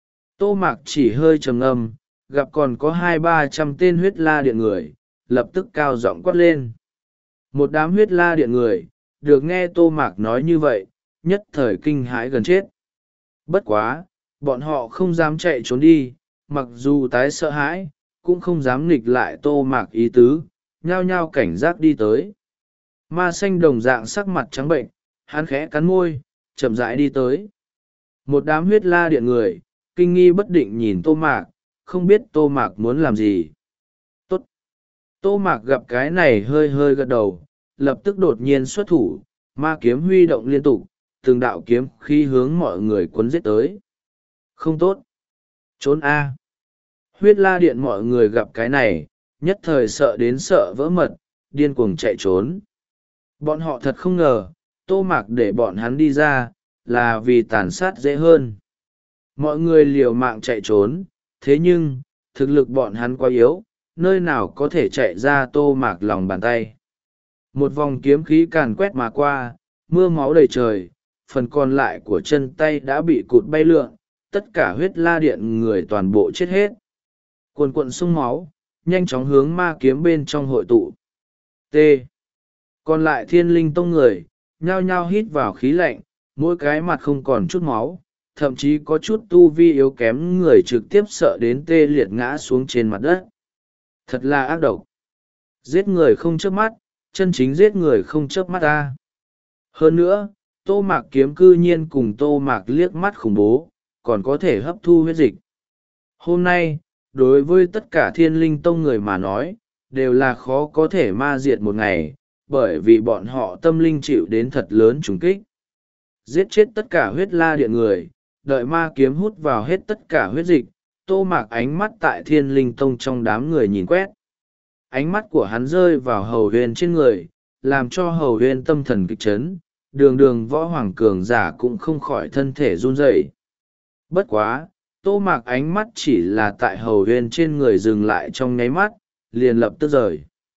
Tô Mạc chỉ hơi trầm ngâm, gặp còn có hai ba trăm tên huyết la điện người, lập tức cao giọng quát lên. Một đám huyết la điện người, được nghe Tô Mạc nói như vậy, nhất thời kinh hãi gần chết. Bất quá, bọn họ không dám chạy trốn đi, mặc dù tái sợ hãi, cũng không dám nghịch lại Tô Mạc ý tứ, nhao nhao cảnh giác đi tới. Ma xanh đồng dạng sắc mặt trắng bệnh, hắn khẽ cắn môi, chậm rãi đi tới. Một đám huyết la điện người, kinh nghi bất định nhìn Tô Mạc, không biết Tô Mạc muốn làm gì. Tốt! Tô Mạc gặp cái này hơi hơi gật đầu, lập tức đột nhiên xuất thủ, ma kiếm huy động liên tục, từng đạo kiếm khí hướng mọi người cuốn giết tới. Không tốt! Trốn A! Huyết la điện mọi người gặp cái này, nhất thời sợ đến sợ vỡ mật, điên cuồng chạy trốn. Bọn họ thật không ngờ, Tô Mạc để bọn hắn đi ra, là vì tàn sát dễ hơn. Mọi người liều mạng chạy trốn, thế nhưng, thực lực bọn hắn quá yếu, nơi nào có thể chạy ra Tô Mạc lòng bàn tay. Một vòng kiếm khí càn quét mà qua, mưa máu đầy trời, phần còn lại của chân tay đã bị cụt bay lượn, tất cả huyết la điện người toàn bộ chết hết. Cuồn cuộn sông máu, nhanh chóng hướng ma kiếm bên trong hội tụ. T. Còn lại Thiên Linh Tông người, nhao nhao hít vào khí lạnh, mỗi cái mặt không còn chút máu, thậm chí có chút tu vi yếu kém người trực tiếp sợ đến tê liệt ngã xuống trên mặt đất. Thật là ác độc. Giết người không chớp mắt, chân chính giết người không chớp mắt ta. Hơn nữa, Tô Mạc kiếm cư nhiên cùng Tô Mạc liếc mắt khủng bố, còn có thể hấp thu huyết dịch. Hôm nay, đối với tất cả Thiên Linh Tông người mà nói, đều là khó có thể ma diệt một ngày, bởi vì bọn họ tâm linh chịu đến thật lớn trùng kích. Giết chết tất cả huyết la điện người, đợi ma kiếm hút vào hết tất cả huyết dịch, Tô Mạc ánh mắt tại Thiên Linh Tông trong đám người nhìn quét. Ánh mắt của hắn rơi vào Hầu Huyền trên người, làm cho Hầu Huyền tâm thần kịch chấn, đường đường võ hoàng cường giả cũng không khỏi thân thể run rẩy. Bất quá, Tô Mạc ánh mắt chỉ là tại Hầu Huyền trên người dừng lại trong nháy mắt, liền lập tức rời.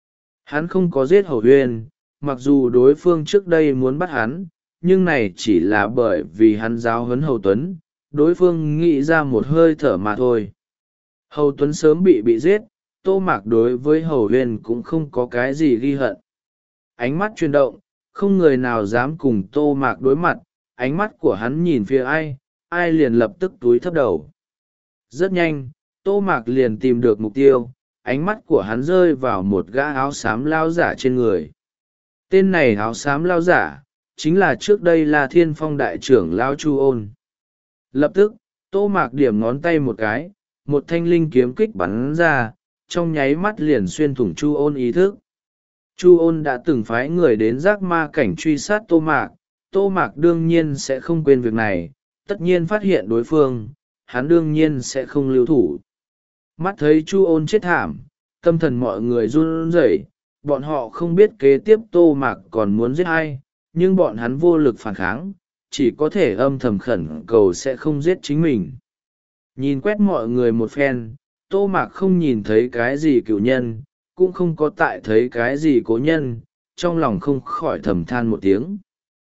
Hắn không có giết Hầu Huyền, mặc dù đối phương trước đây muốn bắt hắn, nhưng này chỉ là bởi vì hắn giáo huấn Hầu Tuấn, đối phương nghĩ ra một hơi thở mà thôi. Hầu Tuấn sớm bị bị giết, Tô Mạc đối với Hầu Huyền cũng không có cái gì ghi hận. Ánh mắt chuyển động, không người nào dám cùng Tô Mạc đối mặt, ánh mắt của hắn nhìn phía ai, ai liền lập tức túi thấp đầu. Rất nhanh, Tô Mạc liền tìm được mục tiêu, ánh mắt của hắn rơi vào một gã áo xám lao giả trên người. Tên này áo xám lao giả, chính là trước đây là Thiên Phong đại trưởng Lao Chu Ôn. Lập tức, Tô Mạc điểm ngón tay một cái, một thanh linh kiếm kích bắn ra, trong nháy mắt liền xuyên thủng Chu Ôn ý thức. Chu Ôn đã từng phái người đến giác ma cảnh truy sát Tô Mạc, Tô Mạc đương nhiên sẽ không quên việc này, tất nhiên phát hiện đối phương, hắn đương nhiên sẽ không lưu thủ. Mắt thấy Chu Ôn chết thảm, tâm thần mọi người run rẩy, bọn họ không biết kế tiếp Tô Mạc còn muốn giết ai, nhưng bọn hắn vô lực phản kháng, chỉ có thể âm thầm khẩn cầu sẽ không giết chính mình. Nhìn quét mọi người một phen, Tô Mạc không nhìn thấy cái gì cựu nhân, cũng không có tại thấy cái gì cố nhân, trong lòng không khỏi thầm than một tiếng.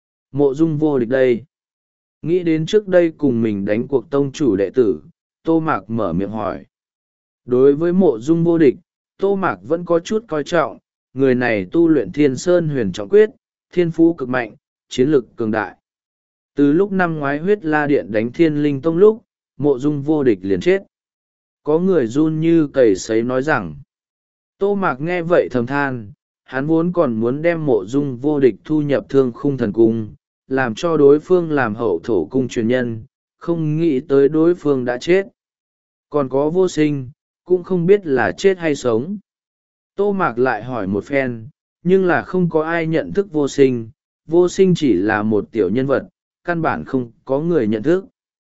Mộ Dung vô địch đây. Nghĩ đến trước đây cùng mình đánh cuộc tông chủ đệ tử, Tô Mạc mở miệng hỏi. Đối với Mộ Dung vô địch, Tô Mạc vẫn có chút coi trọng, người này tu luyện Thiên Sơn Huyền Trọng Quyết, thiên phú cực mạnh, chiến lực cường đại. Từ lúc năm ngoái huyết la điện đánh thiên linh tông lúc, mộ dung vô địch liền chết. Có người run như cầy sấy nói rằng, Tô Mạc nghe vậy thầm than, hắn vốn còn muốn đem mộ dung vô địch thu nhập thương khung thần cung, làm cho đối phương làm hậu thổ cung truyền nhân, không nghĩ tới đối phương đã chết. Còn có vô sinh, cũng không biết là chết hay sống. Tô Mạc lại hỏi một phen, nhưng là không có ai nhận thức vô sinh, vô sinh chỉ là một tiểu nhân vật, căn bản không có người nhận thức.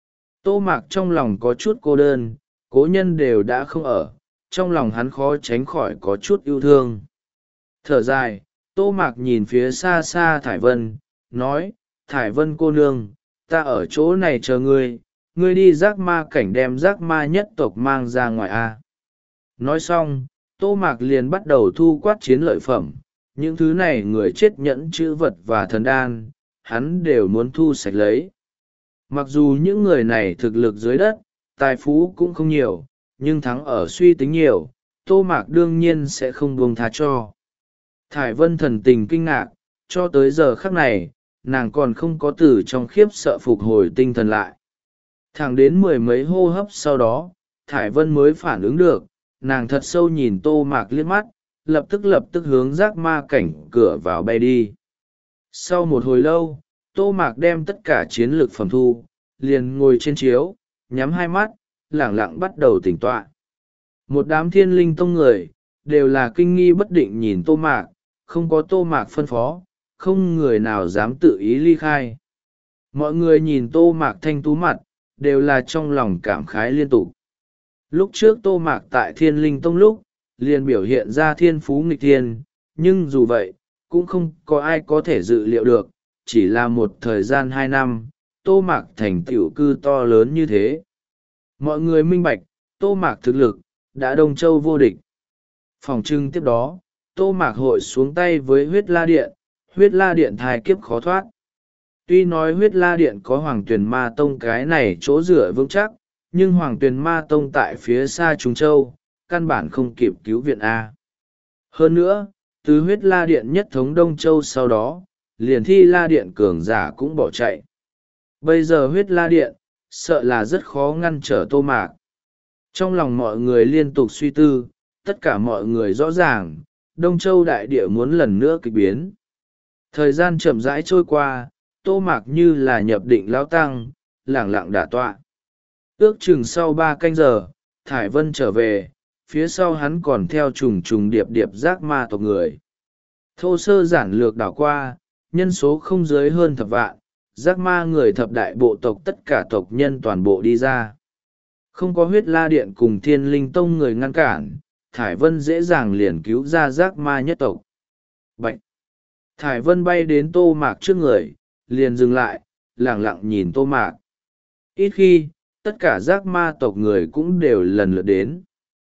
Tô Mạc trong lòng có chút cô đơn, cố nhân đều đã không ở, trong lòng hắn khó tránh khỏi có chút yêu thương. Thở dài, Tô Mạc nhìn phía xa xa Thải Vân, nói, Thải Vân cô nương, ta ở chỗ này chờ ngươi, ngươi đi giác ma cảnh đem giác ma nhất tộc mang ra ngoài a. Nói xong, Tô Mạc liền bắt đầu thu quát chiến lợi phẩm, những thứ này người chết nhẫn chữ vật và thần đan, hắn đều muốn thu sạch lấy. Mặc dù những người này thực lực dưới đất, tài phú cũng không nhiều, nhưng thắng ở suy tính nhiều, Tô Mạc đương nhiên sẽ không buông tha cho. Thải Vân thần tình kinh ngạc, cho tới giờ khắc này, nàng còn không có từ trong khiếp sợ phục hồi tinh thần lại. Thẳng đến mười mấy hô hấp sau đó, Thải Vân mới phản ứng được, nàng thật sâu nhìn Tô Mạc liếc mắt, lập tức lập tức hướng giác ma cảnh cửa vào bay đi. Sau một hồi lâu, Tô Mạc đem tất cả chiến lược phẩm thu, liền ngồi trên chiếu, nhắm hai mắt, lẳng lặng bắt đầu tỉnh tọa. Một đám thiên linh tông người, đều là kinh nghi bất định nhìn Tô Mạc, không có Tô Mạc phân phó, không người nào dám tự ý ly khai. Mọi người nhìn Tô Mạc thanh tú mặt, đều là trong lòng cảm khái liên tục. Lúc trước Tô Mạc tại thiên linh tông lúc, liền biểu hiện ra thiên phú nghịch thiên, nhưng dù vậy, cũng không có ai có thể dự liệu được, chỉ là một thời gian hai năm, Tô Mạc thành tựu cư to lớn như thế. Mọi người minh bạch, Tô Mạc thực lực, đã Đông Châu vô địch. Phòng trưng tiếp đó, Tô Mạc hội xuống tay với huyết la điện, huyết la điện thai kiếp khó thoát. Tuy nói huyết la điện có Hoàng Tuyền Ma Tông cái này chỗ dựa vững chắc, nhưng Hoàng Tuyền Ma Tông tại phía xa Trung Châu, căn bản không kịp cứu viện A. Hơn nữa, từ huyết la điện nhất thống Đông Châu sau đó, liền thi la điện cường giả cũng bỏ chạy. Bây giờ huyết la điện, sợ là rất khó ngăn trở Tô Mạc. Trong lòng mọi người liên tục suy tư, tất cả mọi người rõ ràng, Đông Châu đại địa muốn lần nữa kịch biến. Thời gian chậm rãi trôi qua, Tô Mạc như là nhập định lão tăng, lẳng lặng đả tọa. Ước chừng sau ba canh giờ, Thải Vân trở về, phía sau hắn còn theo trùng trùng điệp điệp giác ma tộc người. Thô sơ giản lược đảo qua, nhân số không dưới hơn thập vạn, giác ma người thập đại bộ tộc tất cả tộc nhân toàn bộ đi ra. Không có huyết la điện cùng thiên linh tông người ngăn cản, Thải Vân dễ dàng liền cứu ra giác ma nhất tộc. Bạch! Thải Vân bay đến Tô Mạc trước người, liền dừng lại, lẳng lặng nhìn Tô Mạc. Ít khi, tất cả giác ma tộc người cũng đều lần lượt đến.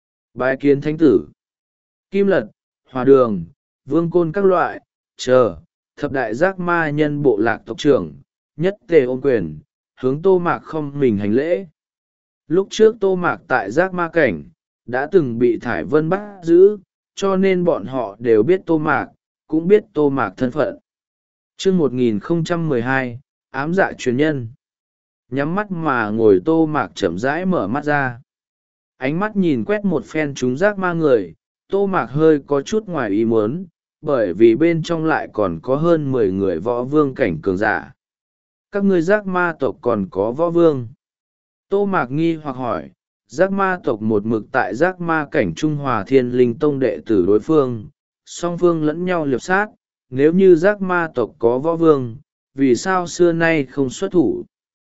Bái kiến thánh tử, Kim Lật, Hòa Đường, Vương Côn các loại, chờ, thập đại giác ma nhân bộ lạc tộc trưởng, nhất tề ôm quyền, hướng Tô Mạc không mình hành lễ. Lúc trước Tô Mạc tại giác ma cảnh, đã từng bị Thải Vân bắt giữ, cho nên bọn họ đều biết Tô Mạc, cũng biết Tô Mạc thân phận. Chương một nghìn không trăm mười hai, ám dạ truyền nhân. Nhắm mắt mà ngồi Tô Mạc chậm rãi mở mắt ra. Ánh mắt nhìn quét một phen chúng giác ma người, Tô Mạc hơi có chút ngoài ý muốn, bởi vì bên trong lại còn có hơn mười người võ vương cảnh cường giả. Các ngươi giác ma tộc còn có võ vương. Tô Mạc nghi hoặc hỏi, giác ma tộc một mực tại giác ma cảnh Trung Hòa Thiên Linh Tông đệ tử đối phương, song phương lẫn nhau liệp sát, nếu như giác ma tộc có võ vương, vì sao xưa nay không xuất thủ?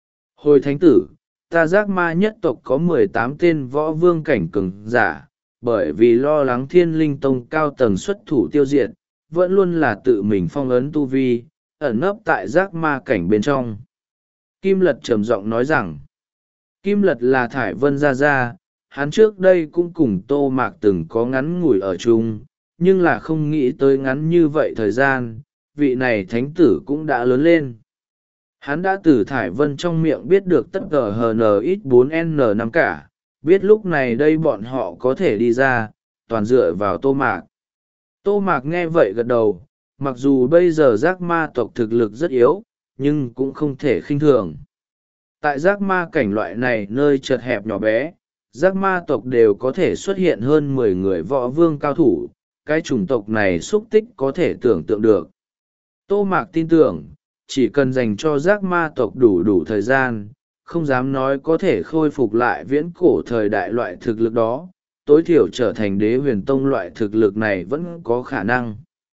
Hồi thánh tử, ta giác ma nhất tộc có mười tám tên võ vương cảnh cường giả, bởi vì lo lắng Thiên Linh Tông cao tầng xuất thủ tiêu diệt, vẫn luôn là tự mình phong ấn tu vi, ẩn nấp tại giác ma cảnh bên trong. Kim Lật trầm giọng nói rằng, Kim Lật là Thải Vân Gia Gia, hắn trước đây cũng cùng Tô Mạc từng có ngắn ngủi ở chung, nhưng là không nghĩ tới ngắn như vậy thời gian, vị này thánh tử cũng đã lớn lên. Hắn đã từ Thải Vân trong miệng biết được tất cả H N ít bốn N năm cả, biết lúc này đây bọn họ có thể đi ra, toàn dựa vào Tô Mạc. Tô Mạc nghe vậy gật đầu, Mặc dù bây giờ giác ma tộc thực lực rất yếu, nhưng cũng không thể khinh thường. Tại giác ma cảnh loại này nơi chật hẹp nhỏ bé, giác ma tộc đều có thể xuất hiện hơn mười người võ vương cao thủ, cái chủng tộc này xúc tích có thể tưởng tượng được. Tô Mạc tin tưởng, chỉ cần dành cho giác ma tộc đủ đủ thời gian, không dám nói có thể khôi phục lại viễn cổ thời đại loại thực lực đó, tối thiểu trở thành đế huyền tông loại thực lực này vẫn có khả năng.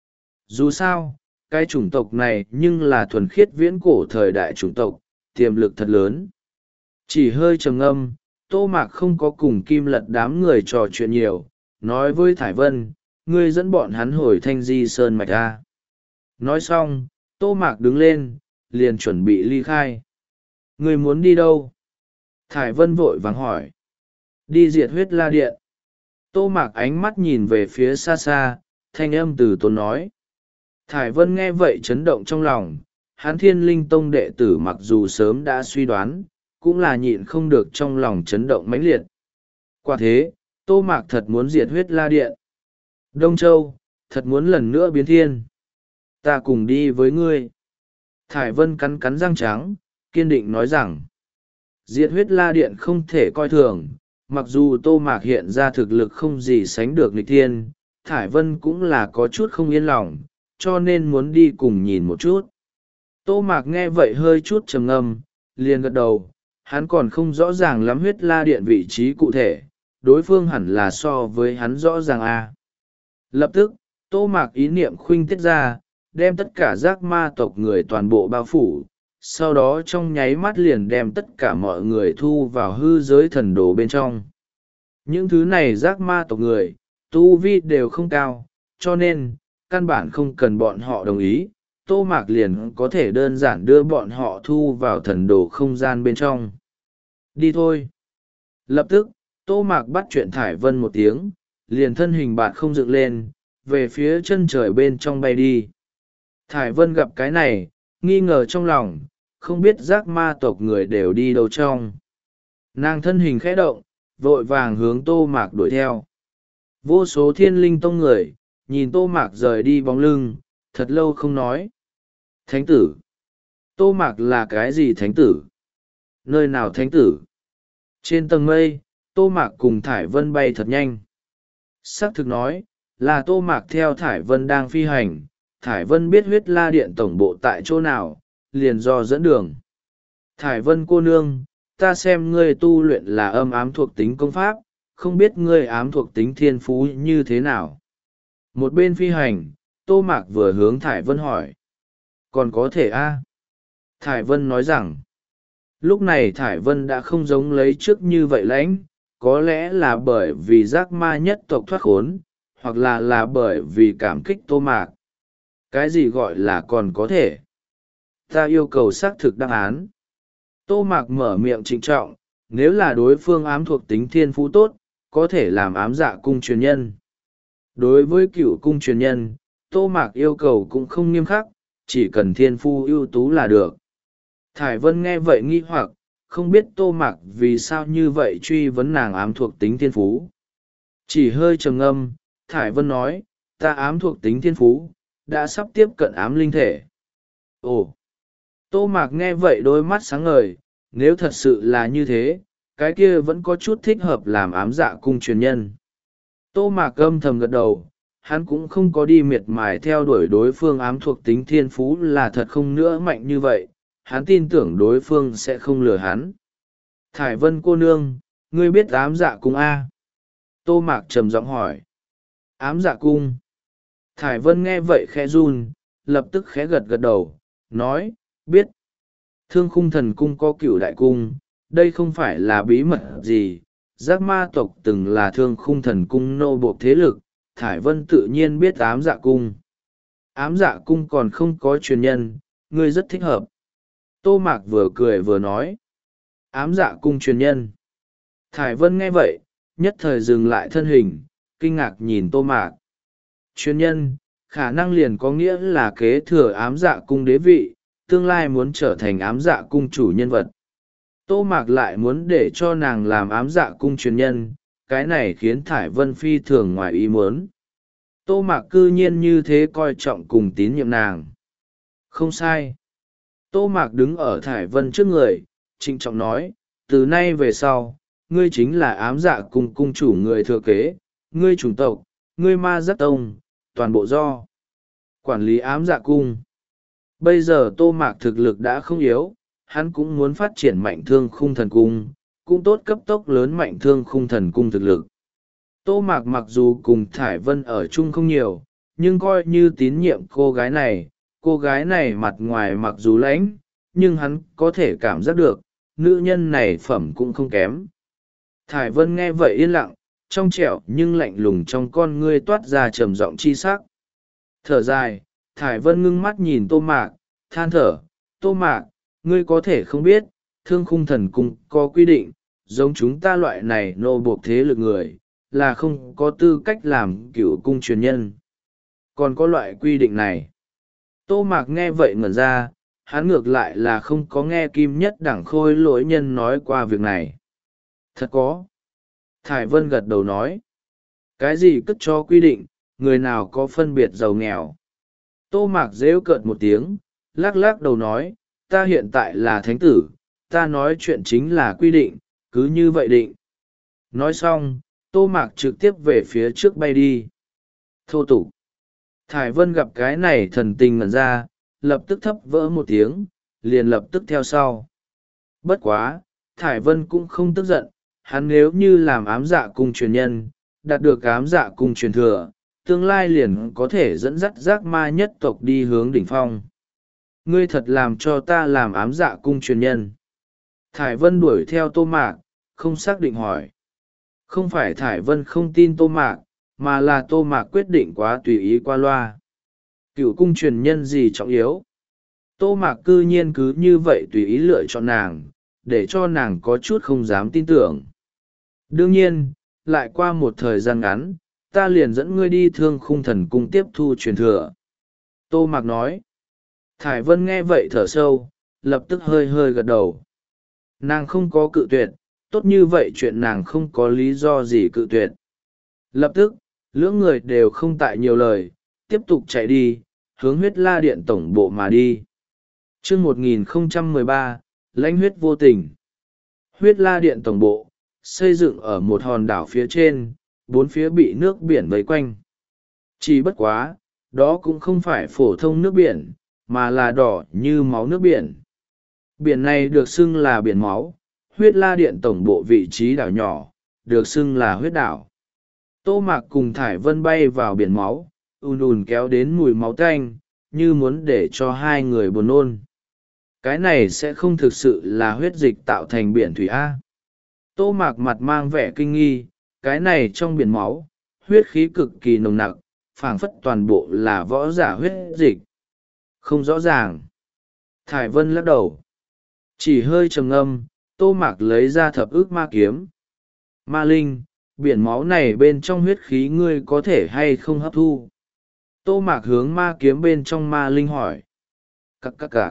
Dù sao, cái chủng tộc này nhưng là thuần khiết viễn cổ thời đại chủng tộc, tiềm lực thật lớn. Chỉ hơi trầm ngâm, Tô Mạc không có cùng Kim Lật đám người trò chuyện nhiều, nói với Thải Vân, ngươi dẫn bọn hắn hồi Thanh Di Sơn Mạch ra. Nói xong, Tô Mạc đứng lên, liền chuẩn bị ly khai. Ngươi muốn đi đâu? Thải Vân vội vàng hỏi. Đi diệt huyết la điện. Tô Mạc ánh mắt nhìn về phía xa xa, thanh âm từ tốn nói. Thải Vân nghe vậy chấn động trong lòng, hắn Thiên Linh Tông đệ tử mặc dù sớm đã suy đoán, cũng là nhịn không được trong lòng chấn động mãnh liệt. Quả thế, Tô Mạc thật muốn diệt huyết la điện. Đông Châu, thật muốn lần nữa biến thiên. Ta cùng đi với ngươi. Thải Vân cắn cắn răng trắng, kiên định nói rằng, diệt huyết la điện không thể coi thường, mặc dù Tô Mạc hiện ra thực lực không gì sánh được nghịch thiên, Thải Vân cũng là có chút không yên lòng, cho nên muốn đi cùng nhìn một chút. Tô Mạc nghe vậy hơi chút trầm ngâm, liền gật đầu, hắn còn không rõ ràng lắm huyết la điện vị trí cụ thể, đối phương hẳn là so với hắn rõ ràng a. À. Lập tức, Tô Mạc ý niệm khuynh tiết ra, đem tất cả giác ma tộc người toàn bộ bao phủ, sau đó trong nháy mắt liền đem tất cả mọi người thu vào hư giới thần đồ bên trong. Những thứ này giác ma tộc người, tu vi đều không cao, cho nên, căn bản không cần bọn họ đồng ý, Tô Mạc liền có thể đơn giản đưa bọn họ thu vào thần đồ không gian bên trong. Đi thôi. Lập tức, Tô Mạc bắt chuyện Thải Vân một tiếng, liền thân hình bạt không dựng lên, về phía chân trời bên trong bay đi. Thải Vân gặp cái này, nghi ngờ trong lòng, không biết giác ma tộc người đều đi đâu trong. Nàng thân hình khẽ động, vội vàng hướng Tô Mạc đuổi theo. Vô số Thiên Linh Tông người, nhìn Tô Mạc rời đi bóng lưng, thật lâu không nói. Thánh tử. Tô Mạc là cái gì thánh tử? Nơi nào thánh tử? Trên tầng mây, Tô Mạc cùng Thải Vân bay thật nhanh. Xác thực nói, là Tô Mạc theo Thải Vân đang phi hành, Thải Vân biết huyết la điện tổng bộ tại chỗ nào, liền do dẫn đường. Thải Vân cô nương, ta xem ngươi tu luyện là âm ám thuộc tính công pháp, không biết ngươi ám thuộc tính thiên phú như thế nào. Một bên phi hành, Tô Mạc vừa hướng Thải Vân hỏi. Còn có thể a à? Thải Vân nói rằng, lúc này Thải Vân đã không giống lấy trước như vậy lãnh, có lẽ là bởi vì giác ma nhất tộc thoát khốn, hoặc là là bởi vì cảm kích Tô Mạc. Cái gì gọi là còn có thể? Ta yêu cầu xác thực đáp án. Tô Mạc mở miệng trịnh trọng, nếu là đối phương ám thuộc tính thiên phú tốt, có thể làm ám dạ cung truyền nhân. Đối với cựu cung truyền nhân, Tô Mạc yêu cầu cũng không nghiêm khắc, chỉ cần thiên phu ưu tú là được. Thải Vân nghe vậy nghi hoặc, không biết Tô Mạc vì sao như vậy truy vấn nàng ám thuộc tính thiên phú. Chỉ hơi trầm ngâm, Thải Vân nói, ta ám thuộc tính thiên phú, đã sắp tiếp cận ám linh thể. Ồ! Tô Mạc nghe vậy đôi mắt sáng ngời, nếu thật sự là như thế, cái kia vẫn có chút thích hợp làm ám dạ cung truyền nhân. Tô Mạc âm thầm gật đầu, hắn cũng không có đi miệt mài theo đuổi đối phương ám thuộc tính thiên phú là thật không nữa mạnh như vậy, hắn tin tưởng đối phương sẽ không lừa hắn. Thải Vân cô nương, ngươi biết ám dạ cung A? Tô Mạc trầm giọng hỏi. Ám dạ cung. Thải Vân nghe vậy khẽ run, lập tức khẽ gật gật đầu, nói, biết. Thương khung thần cung có cửu đại cung, đây không phải là bí mật gì, giác ma tộc từng là thương khung thần cung nô bộc thế lực, Thải Vân tự nhiên biết ám dạ cung. Ám dạ cung còn không có truyền nhân, ngươi rất thích hợp. Tô Mạc vừa cười vừa nói. Ám dạ cung truyền nhân. Thải Vân nghe vậy, nhất thời dừng lại thân hình, kinh ngạc nhìn Tô Mạc. Truyền nhân, khả năng liền có nghĩa là kế thừa ám dạ cung đế vị, tương lai muốn trở thành ám dạ cung chủ nhân vật. Tô Mạc lại muốn để cho nàng làm ám dạ cung truyền nhân, cái này khiến Thải Vân phi thường ngoài ý muốn. Tô Mạc cư nhiên như thế coi trọng cùng tín nhiệm nàng. Không sai. Tô Mạc đứng ở Thải Vân trước người, trịnh trọng nói, từ nay về sau, ngươi chính là ám dạ cung cung chủ người thừa kế, ngươi chủng tộc, ngươi ma giác tông, toàn bộ do quản lý ám dạ cung. Bây giờ Tô Mạc thực lực đã không yếu, hắn cũng muốn phát triển mạnh thương khung thần cung, cũng tốt cấp tốc lớn mạnh thương khung thần cung thực lực. Tô Mạc mặc dù cùng Thải Vân ở chung không nhiều, nhưng coi như tín nhiệm cô gái này, cô gái này mặt ngoài mặc dù lãnh, nhưng hắn có thể cảm giác được, nữ nhân này phẩm cũng không kém. Thải Vân nghe vậy yên lặng, trong trẻo nhưng lạnh lùng trong con ngươi toát ra trầm giọng chi sắc. Thở dài, Thải Vân ngưng mắt nhìn Tô Mạc, than thở, Tô Mạc, ngươi có thể không biết, thương khung thần cung có quy định, giống chúng ta loại này nô buộc thế lực người, là không có tư cách làm cựu cung truyền nhân. Còn có loại quy định này. Tô Mạc nghe vậy ngẩn ra, hắn ngược lại là không có nghe Kim Nhất Đẳng Khôi Lỗi nhân nói qua việc này. Thật có. Thải Vân gật đầu nói. Cái gì cất cho quy định, người nào có phân biệt giàu nghèo. Tô Mạc rêu cợt một tiếng, lắc lắc đầu nói, ta hiện tại là thánh tử, ta nói chuyện chính là quy định, cứ như vậy định. Nói xong, Tô Mạc trực tiếp về phía trước bay đi. Thô tục. Thải Vân gặp cái này thần tình ngẩn ra, lập tức thấp vỡ một tiếng, liền lập tức theo sau. Bất quá, Thải Vân cũng không tức giận, hắn nếu như làm ám dạ cung truyền nhân, đạt được ám dạ cung truyền thừa, tương lai liền có thể dẫn dắt giác ma nhất tộc đi hướng đỉnh phong. Ngươi thật làm cho ta làm ám dạ cung truyền nhân. Thải Vân đuổi theo Tô Mạc, không xác định hỏi. Không phải Thải Vân không tin Tô Mạc, mà là Tô Mạc quyết định quá tùy ý qua loa. Cựu cung truyền nhân gì trọng yếu. Tô Mạc cư nhiên cứ như vậy tùy ý lựa chọn nàng, để cho nàng có chút không dám tin tưởng. Đương nhiên, lại qua một thời gian ngắn, ta liền dẫn ngươi đi thương khung thần cung tiếp thu truyền thừa. Tô Mạc nói. Thải Vân nghe vậy thở sâu, lập tức hơi hơi gật đầu. Nàng không có cự tuyệt, tốt như vậy chuyện nàng không có lý do gì cự tuyệt. Lập tức, lưỡng người đều không tại nhiều lời, tiếp tục chạy đi, hướng huyết la điện tổng bộ mà đi. chương một nghìn không trăm mười ba, lãnh huyết vô tình. Huyết la điện tổng bộ, xây dựng ở một hòn đảo phía trên, bốn phía bị nước biển vây quanh. Chỉ bất quá, đó cũng không phải phổ thông nước biển, mà là đỏ như máu nước biển. Biển này được xưng là biển máu, huyết la điện tổng bộ vị trí đảo nhỏ, được xưng là huyết đảo. Tô Mạc cùng Thải Vân bay vào biển máu, ùn ùn kéo đến mùi máu tanh, như muốn để cho hai người buồn nôn. Cái này sẽ không thực sự là huyết dịch tạo thành biển thủy A. Tô Mạc mặt mang vẻ kinh nghi, cái này trong biển máu, huyết khí cực kỳ nồng nặc, phảng phất toàn bộ là võ giả huyết dịch. Không rõ ràng. Thải Vân lắc đầu. Chỉ hơi trầm ngâm, Tô Mạc lấy ra thập ức ma kiếm. Ma Linh, biển máu này bên trong huyết khí ngươi có thể hay không hấp thu? Tô Mạc hướng ma kiếm bên trong ma linh hỏi. Cắc cắc cạc.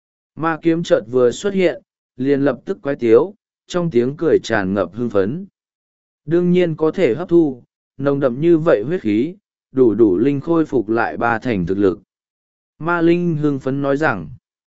Ma kiếm chợt vừa xuất hiện, liền lập tức quái tiếu, trong tiếng cười tràn ngập hưng phấn. Đương nhiên có thể hấp thu, nồng đậm như vậy huyết khí, đủ đủ linh khôi phục lại ba thành thực lực. Ma linh hưng phấn nói rằng.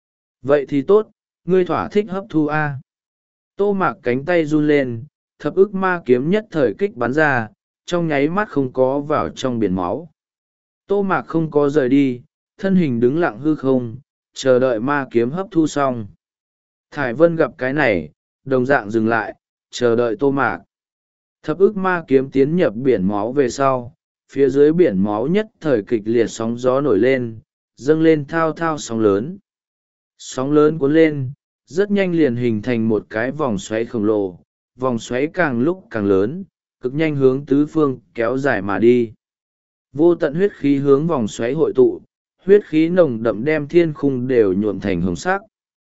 Vậy thì tốt, ngươi thỏa thích hấp thu A. Tô Mạc cánh tay run lên, thập ức ma kiếm nhất thời kích bắn ra, trong nháy mắt không có vào trong biển máu. Tô Mạc không có rời đi, thân hình đứng lặng hư không, chờ đợi ma kiếm hấp thu xong. Thải Vân gặp cái này, đồng dạng dừng lại, chờ đợi Tô Mạc. Thập ức ma kiếm tiến nhập biển máu về sau, phía dưới biển máu nhất thời kịch liệt sóng gió nổi lên, dâng lên thao thao sóng lớn. Sóng lớn cuốn lên, rất nhanh liền hình thành một cái vòng xoáy khổng lồ, vòng xoáy càng lúc càng lớn, cực nhanh hướng tứ phương kéo dài mà đi. Vô tận huyết khí hướng vòng xoáy hội tụ, huyết khí nồng đậm đem thiên khung đều nhuộm thành hồng sắc.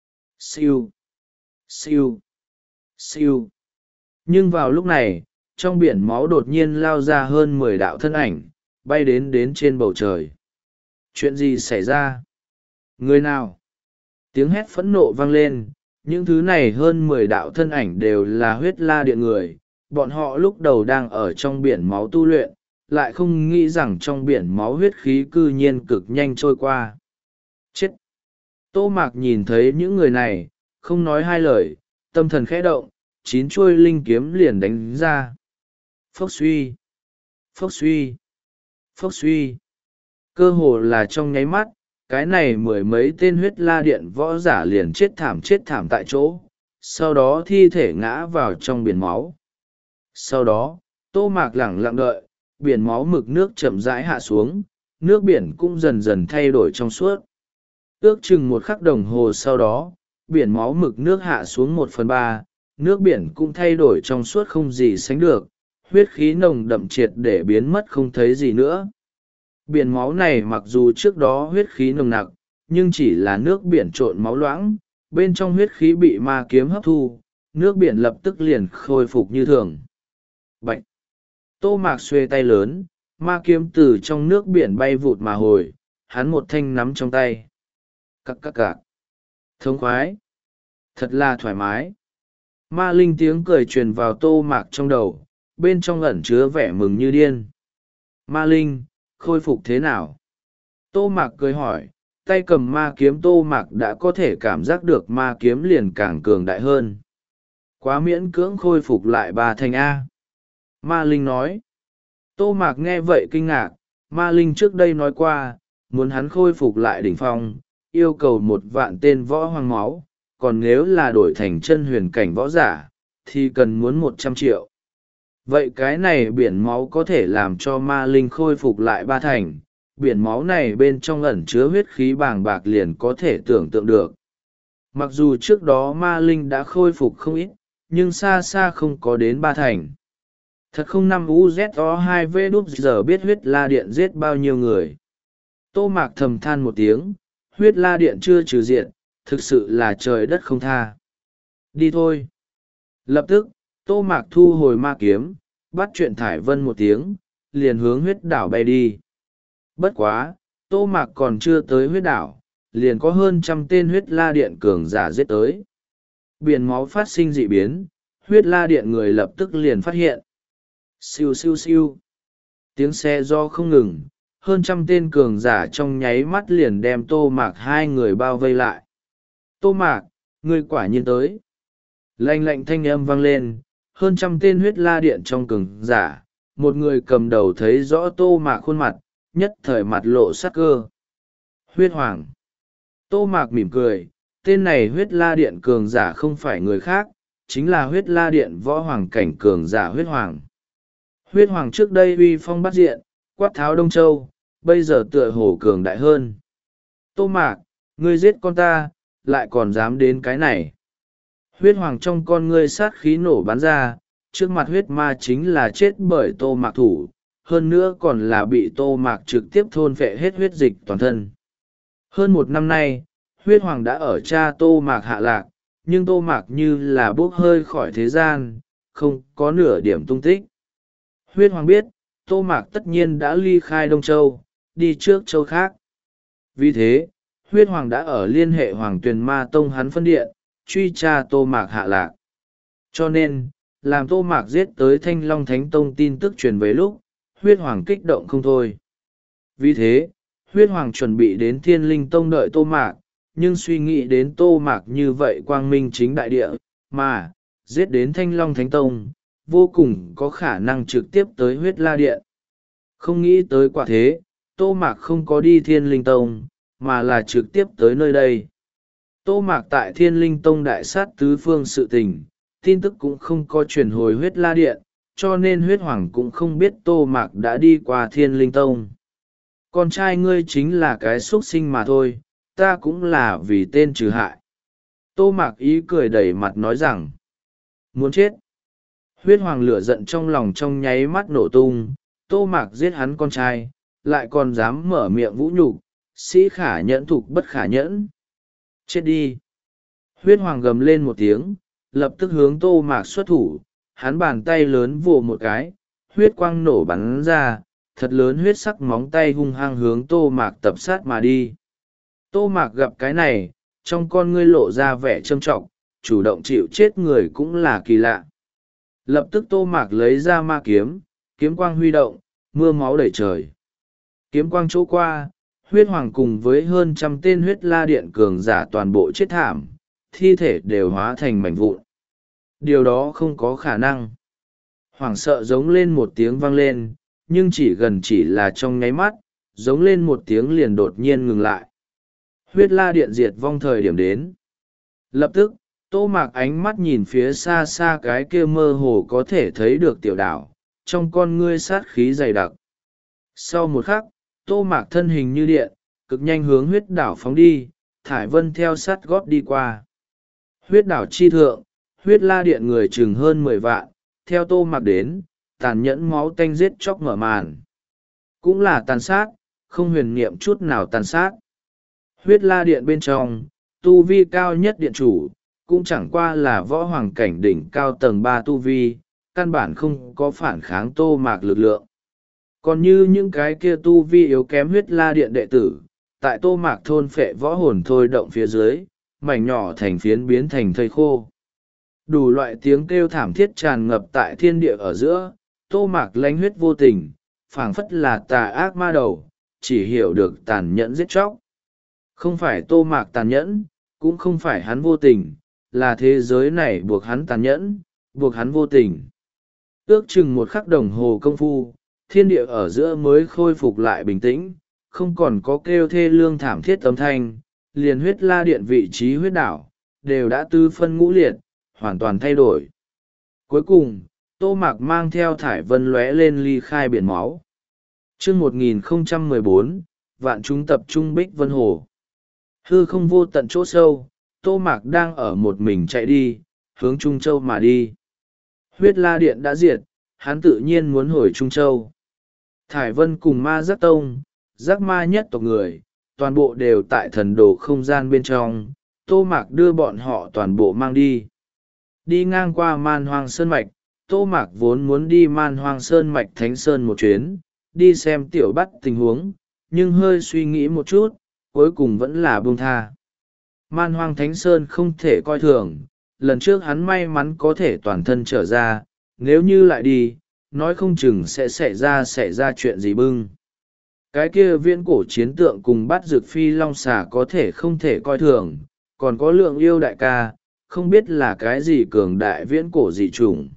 Siêu, siêu, siêu. Nhưng vào lúc này, trong biển máu đột nhiên lao ra hơn mười đạo thân ảnh, bay đến đến trên bầu trời. Chuyện gì xảy ra? Người nào? Tiếng hét phẫn nộ vang lên, những thứ này hơn mười đạo thân ảnh đều là huyết la điện người, bọn họ lúc đầu đang ở trong biển máu tu luyện, lại không nghĩ rằng trong biển máu huyết khí cư nhiên cực nhanh trôi qua. Chết! Tô Mạc nhìn thấy những người này, không nói hai lời, tâm thần khẽ động, chín chuôi linh kiếm liền đánh ra. Phốc suy! Phốc suy! Phốc suy! Cơ hồ là trong nháy mắt, cái này mười mấy tên huyết la điện võ giả liền chết thảm chết thảm tại chỗ, sau đó thi thể ngã vào trong biển máu. Sau đó, Tô Mạc lẳng lặng đợi, biển máu mực nước chậm rãi hạ xuống, nước biển cũng dần dần thay đổi trong suốt. Ước chừng một khắc đồng hồ sau đó, biển máu mực nước hạ xuống một phần ba, nước biển cũng thay đổi trong suốt không gì sánh được, huyết khí nồng đậm triệt để biến mất không thấy gì nữa. Biển máu này mặc dù trước đó huyết khí nồng nặc, nhưng chỉ là nước biển trộn máu loãng, bên trong huyết khí bị ma kiếm hấp thu, nước biển lập tức liền khôi phục như thường. Bạch! Tô Mạc xuê tay lớn, ma kiếm từ trong nước biển bay vụt mà hồi, hắn một thanh nắm trong tay. Cắc cắc cạc! Thống khoái! Thật là thoải mái! Ma linh tiếng cười truyền vào Tô Mạc trong đầu, bên trong ẩn chứa vẻ mừng như điên. Ma linh, khôi phục thế nào? Tô Mạc cười hỏi, tay cầm ma kiếm Tô Mạc đã có thể cảm giác được ma kiếm liền càng cường đại hơn. Quá miễn cưỡng khôi phục lại ba thành A. Ma linh nói. Tô Mạc nghe vậy kinh ngạc, ma linh trước đây nói qua, muốn hắn khôi phục lại đỉnh phong, yêu cầu một vạn tên võ hoàng máu, còn nếu là đổi thành chân huyền cảnh võ giả, thì cần muốn một trăm triệu. Vậy cái này biển máu có thể làm cho ma linh khôi phục lại ba thành, biển máu này bên trong ẩn chứa huyết khí bàng bạc liền có thể tưởng tượng được. Mặc dù trước đó ma linh đã khôi phục không ít, nhưng xa xa không có đến ba thành. Thật không năm u z o hai v đúp giờ biết huyết la điện giết bao nhiêu người. Tô Mạc thầm than một tiếng, huyết la điện chưa trừ diện, thực sự là trời đất không tha. Đi thôi. Lập tức, Tô Mạc thu hồi ma kiếm, bắt chuyện Thải Vân một tiếng, liền hướng huyết đảo bay đi. Bất quá, Tô Mạc còn chưa tới huyết đảo, liền có hơn trăm tên huyết la điện cường giả giết tới. Biển máu phát sinh dị biến, huyết la điện người lập tức liền phát hiện. Siêu siêu siêu. Tiếng xe do không ngừng, hơn trăm tên cường giả trong nháy mắt liền đem Tô Mạc hai người bao vây lại. Tô Mạc, ngươi quả nhiên tới. Lạnh lạnh thanh âm vang lên, hơn trăm tên huyết la điện trong cường giả, một người cầm đầu thấy rõ Tô Mạc khuôn mặt, nhất thời mặt lộ sắc cơ. Huyết Hoàng. Tô Mạc mỉm cười, tên này huyết la điện cường giả không phải người khác, chính là huyết la điện võ hoàng cảnh cường giả huyết hoàng. Huyết Hoàng trước đây uy phong bắt diện, quát tháo Đông Châu, bây giờ tựa hồ cường đại hơn. Tô Mạc, ngươi giết con ta, lại còn dám đến cái này. Huyết Hoàng trong con ngươi sát khí nổ bắn ra, trước mặt huyết ma chính là chết bởi Tô Mạc thủ, hơn nữa còn là bị Tô Mạc trực tiếp thôn phệ hết huyết dịch toàn thân. Hơn một năm nay, huyết hoàng đã ở cha Tô Mạc hạ lạc, nhưng Tô Mạc như là bốc hơi khỏi thế gian, không có nửa điểm tung tích. Huyết hoàng biết, Tô Mạc tất nhiên đã ly khai Đông Châu, đi trước châu khác. Vì thế, huyết hoàng đã ở liên hệ Hoàng Tuyền Ma Tông hắn phân điện, truy tra Tô Mạc hạ lạc. Cho nên, làm Tô Mạc giết tới Thanh Long Thánh Tông tin tức truyền về lúc, huyết hoàng kích động không thôi. Vì thế, huyết hoàng chuẩn bị đến Thiên Linh Tông đợi Tô Mạc, nhưng suy nghĩ đến Tô Mạc như vậy quang minh chính đại địa, mà, giết đến Thanh Long Thánh Tông, vô cùng có khả năng trực tiếp tới huyết la điện. Không nghĩ tới quả thế, Tô Mạc không có đi Thiên Linh Tông, mà là trực tiếp tới nơi đây. Tô Mạc tại Thiên Linh Tông đại sát tứ phương sự tình, tin tức cũng không có truyền hồi huyết la điện, cho nên huyết hoàng cũng không biết Tô Mạc đã đi qua Thiên Linh Tông. Con trai ngươi chính là cái xuất sinh mà thôi, ta cũng là vì tên trừ hại. Tô Mạc ý cười đầy mặt nói rằng, muốn chết. Huyết hoàng lửa giận trong lòng trong nháy mắt nổ tung, Tô Mạc giết hắn con trai, lại còn dám mở miệng vũ nhục, sĩ khả nhẫn thục bất khả nhẫn. Chết đi. Huyết hoàng gầm lên một tiếng, lập tức hướng Tô Mạc xuất thủ, hắn bàn tay lớn vồ một cái, huyết quang nổ bắn ra, thật lớn huyết sắc móng tay hung hăng hướng Tô Mạc tập sát mà đi. Tô Mạc gặp cái này, trong con ngươi lộ ra vẻ trâm trọng, chủ động chịu chết người cũng là kỳ lạ. Lập tức Tô Mạc lấy ra ma kiếm, kiếm quang huy động, mưa máu đầy trời. Kiếm quang chỗ qua, huyết hoàng cùng với hơn trăm tên huyết la điện cường giả toàn bộ chết thảm, thi thể đều hóa thành mảnh vụn. Điều đó không có khả năng. Hoảng sợ giống lên một tiếng vang lên, nhưng chỉ gần chỉ là trong nháy mắt, giống lên một tiếng liền đột nhiên ngừng lại. Huyết la điện diệt vong thời điểm đến. Lập tức, Tô Mạc ánh mắt nhìn phía xa xa cái kia mơ hồ có thể thấy được tiểu đảo, trong con ngươi sát khí dày đặc. Sau một khắc, Tô Mạc thân hình như điện, cực nhanh hướng huyết đảo phóng đi, Thải Vân theo sát góp đi qua. Huyết đảo chi thượng, huyết la điện người chừng hơn mười vạn, theo Tô Mạc đến, tàn nhẫn máu tanh giết chóc mở màn. Cũng là tàn sát, không huyền niệm chút nào tàn sát. Huyết la điện bên trong, tu vi cao nhất điện chủ, cũng chẳng qua là võ hoàng cảnh đỉnh cao tầng ba tu vi, căn bản không có phản kháng Tô Mạc lực lượng. Còn như những cái kia tu vi yếu kém huyết la điện đệ tử, tại Tô Mạc thôn phệ võ hồn thôi động phía dưới, mảnh nhỏ thành phiến biến thành thây khô. Đủ loại tiếng kêu thảm thiết tràn ngập tại thiên địa ở giữa, Tô Mạc lánh huyết vô tình, phảng phất là tà ác ma đầu, chỉ hiểu được tàn nhẫn giết chóc. Không phải Tô Mạc tàn nhẫn, cũng không phải hắn vô tình, là thế giới này buộc hắn tàn nhẫn, buộc hắn vô tình. Ước chừng một khắc đồng hồ công phu, thiên địa ở giữa mới khôi phục lại bình tĩnh, không còn có kêu thê lương thảm thiết âm thanh, liền huyết la điện vị trí huyết đảo, đều đã tư phân ngũ liệt, hoàn toàn thay đổi. Cuối cùng, Tô Mạc mang theo Thải Vân lóe lên ly khai biển máu. Chương một nghìn không trăm mười bốn, vạn chúng tập trung Bích Vân Hồ. Hư không vô tận chỗ sâu, Tô Mạc đang ở một mình chạy đi, hướng Trung Châu mà đi. Huyết la điện đã diệt, hắn tự nhiên muốn hồi Trung Châu. Thải Vân cùng ma giác tông, giác ma nhất tộc người, toàn bộ đều tại thần đồ không gian bên trong, Tô Mạc đưa bọn họ toàn bộ mang đi. Đi ngang qua Man Hoang Sơn Mạch, Tô Mạc vốn muốn đi Man Hoang Sơn Mạch Thánh Sơn một chuyến, đi xem tiểu bắt tình huống, nhưng hơi suy nghĩ một chút, cuối cùng vẫn là buông tha. Man Hoang Thánh Sơn không thể coi thường, lần trước hắn may mắn có thể toàn thân trở ra, nếu như lại đi, nói không chừng sẽ xảy ra xảy ra chuyện gì bưng. Cái kia viễn cổ chiến tượng cùng bắt dược phi long xà có thể không thể coi thường, còn có lượng yêu đại ca, không biết là cái gì cường đại viễn cổ dị chủng.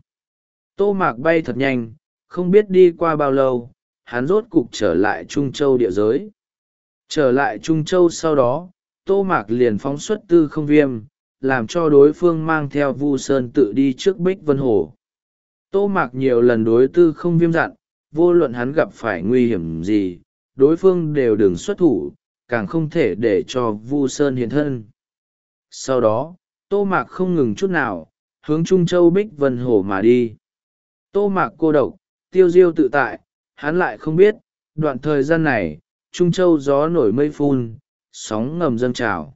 Tô Mạc bay thật nhanh, không biết đi qua bao lâu, hắn rốt cục trở lại Trung Châu địa giới. Trở lại Trung Châu sau đó, Tô Mạc liền phóng xuất tư không viêm, làm cho đối phương mang theo Vu Sơn tự đi trước Bích Vân Hồ. Tô Mạc nhiều lần đối tư không viêm dặn, vô luận hắn gặp phải nguy hiểm gì, đối phương đều đừng xuất thủ, càng không thể để cho Vu Sơn hiện thân. Sau đó, Tô Mạc không ngừng chút nào, hướng Trung Châu Bích Vân Hồ mà đi. Tô Mạc cô độc, tiêu diêu tự tại, hắn lại không biết, đoạn thời gian này, Trung Châu gió nổi mây phun, sóng ngầm dâng trào.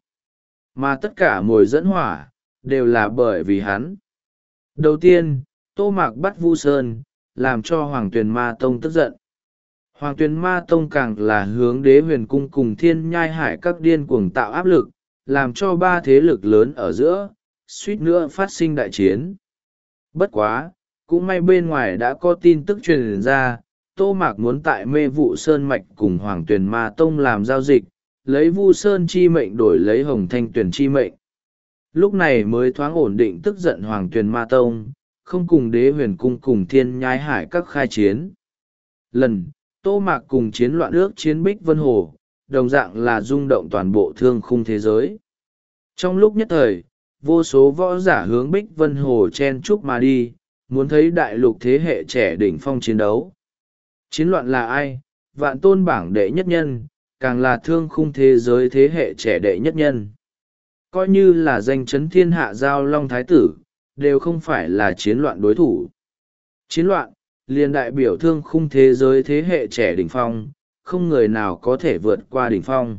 Mà tất cả mồi dẫn hỏa, đều là bởi vì hắn. Đầu tiên, Tô Mạc bắt Vu Sơn, làm cho Hoàng Tuyền Ma Tông tức giận. Hoàng Tuyền Ma Tông càng là hướng Đế Huyền Cung cùng Thiên Nhai Hải các điên cuồng tạo áp lực, làm cho ba thế lực lớn ở giữa, suýt nữa phát sinh đại chiến. Bất quá, cũng may bên ngoài đã có tin tức truyền ra, Tô Mạc muốn tại Mê Vụ Sơn Mạch cùng Hoàng Tuyền Ma Tông làm giao dịch, lấy Vu Sơn chi mệnh đổi lấy Hồng Thanh Tuyền chi mệnh. Lúc này mới thoáng ổn định tức giận Hoàng Tuyền Ma Tông, không cùng Đế Huyền Cung cùng Thiên Nhai Hải các khai chiến. Lần, Tô Mạc cùng chiến loạn ước chiến Bích Vân Hồ, đồng dạng là rung động toàn bộ thương khung thế giới. Trong lúc nhất thời, vô số võ giả hướng Bích Vân Hồ chen chúc mà đi, muốn thấy đại lục thế hệ trẻ đỉnh phong chiến đấu. Chiến loạn là ai? Vạn tôn bảng đệ nhất nhân, càng là thương khung thế giới thế hệ trẻ đệ nhất nhân. Coi như là danh chấn thiên hạ giao long thái tử, đều không phải là chiến loạn đối thủ. Chiến loạn, liền đại biểu thương khung thế giới thế hệ trẻ đỉnh phong, không người nào có thể vượt qua đỉnh phong.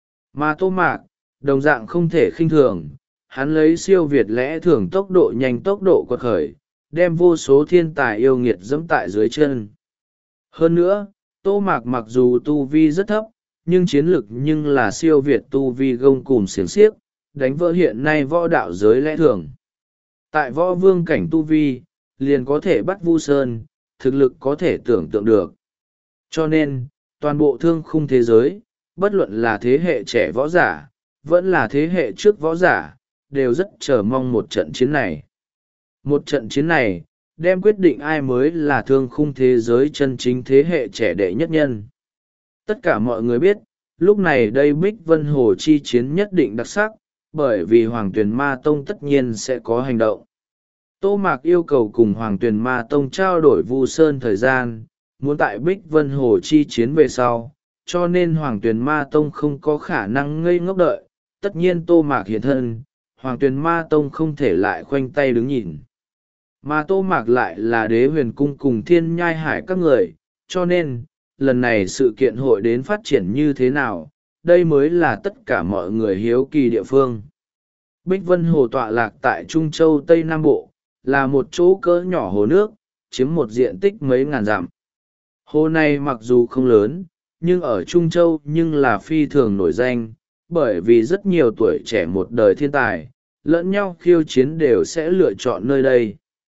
Mà Tô Mạc, đồng dạng không thể khinh thường, hắn lấy siêu việt lẽ thường tốc độ nhanh tốc độ quật khởi, đem vô số thiên tài yêu nghiệt dẫm tại dưới chân. Hơn nữa, Tô Mạc mặc dù tu vi rất thấp, nhưng chiến lực nhưng là siêu việt tu vi gông cùm xiềng xiếc, đánh vỡ hiện nay võ đạo giới lẽ thường. Tại võ vương cảnh tu vi, liền có thể bắt Vu Sơn, thực lực có thể tưởng tượng được. Cho nên, toàn bộ thương khung thế giới, bất luận là thế hệ trẻ võ giả, vẫn là thế hệ trước võ giả, đều rất chờ mong một trận chiến này. Một trận chiến này, đem quyết định ai mới là thương khung thế giới chân chính thế hệ trẻ đệ nhất nhân. Tất cả mọi người biết, lúc này đây Bích Vân Hồ chi chiến nhất định đặc sắc, bởi vì Hoàng Tuyền Ma Tông tất nhiên sẽ có hành động. Tô Mạc yêu cầu cùng Hoàng Tuyền Ma Tông trao đổi Vu Sơn thời gian, muốn tại Bích Vân Hồ chi chiến về sau, cho nên Hoàng Tuyền Ma Tông không có khả năng ngây ngốc đợi. Tất nhiên Tô Mạc hiện thân, Hoàng Tuyền Ma Tông không thể lại khoanh tay đứng nhìn. Mà Tô Mạc lại là Đế Huyền Cung cùng Thiên Nhai Hải các người, cho nên, lần này sự kiện hội đến phát triển như thế nào, đây mới là tất cả mọi người hiếu kỳ địa phương. Bích Vân Hồ tọa lạc tại Trung Châu Tây Nam Bộ, là một chỗ cỡ nhỏ hồ nước, chiếm một diện tích mấy ngàn dặm. Hồ này mặc dù không lớn, nhưng ở Trung Châu nhưng là phi thường nổi danh, bởi vì rất nhiều tuổi trẻ một đời thiên tài, lẫn nhau khiêu chiến đều sẽ lựa chọn nơi đây.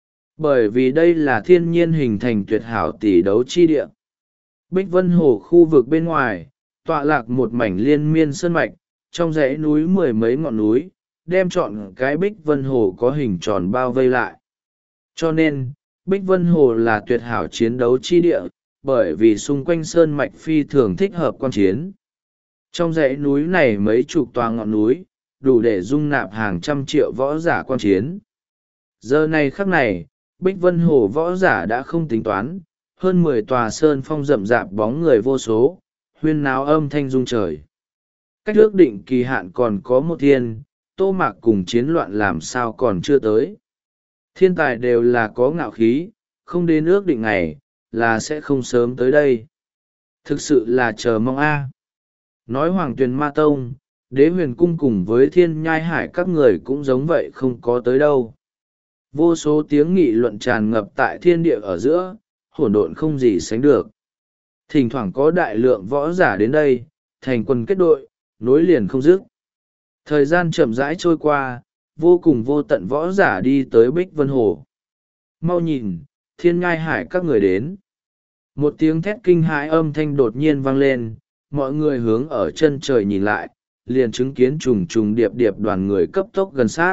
Bởi vì đây là thiên nhiên hình thành tuyệt hảo tỷ đấu chi địa. Bích Vân Hồ khu vực bên ngoài, tọa lạc một mảnh liên miên sơn mạch, trong dãy núi mười mấy ngọn núi, đem trọn cái Bích Vân Hồ có hình tròn bao vây lại. Cho nên, Bích Vân Hồ là tuyệt hảo chiến đấu chi địa, bởi vì xung quanh sơn mạch phi thường thích hợp quan chiến. Trong dãy núi này mấy chục tòa ngọn núi, đủ để dung nạp hàng trăm triệu võ giả quan chiến. Giờ này khắc này, Bích Vân Hồ võ giả đã không tính toán, hơn mười tòa sơn phong rậm rạp bóng người vô số, huyên náo âm thanh rung trời. Cách ước định kỳ hạn còn có một thiên, Tô Mạc cùng chiến loạn làm sao còn chưa tới. Thiên tài đều là có ngạo khí, không đến ước định ngày, là sẽ không sớm tới đây. Thực sự là chờ mong a. Nói Hoàng Tuyền Ma Tông, Đế Huyền Cung cùng với Thiên Nhai Hải các người cũng giống vậy không có tới đâu. Vô số tiếng nghị luận tràn ngập tại thiên địa ở giữa, hỗn độn không gì sánh được. Thỉnh thoảng có đại lượng võ giả đến đây, thành quân kết đội, nối liền không dứt. Thời gian chậm rãi trôi qua, vô cùng vô tận võ giả đi tới Bích Vân Hồ. Mau nhìn, Thiên Nhai Hải các người đến. Một tiếng thét kinh hãi âm thanh đột nhiên vang lên, mọi người hướng ở chân trời nhìn lại, liền chứng kiến trùng trùng điệp điệp đoàn người cấp tốc gần sát.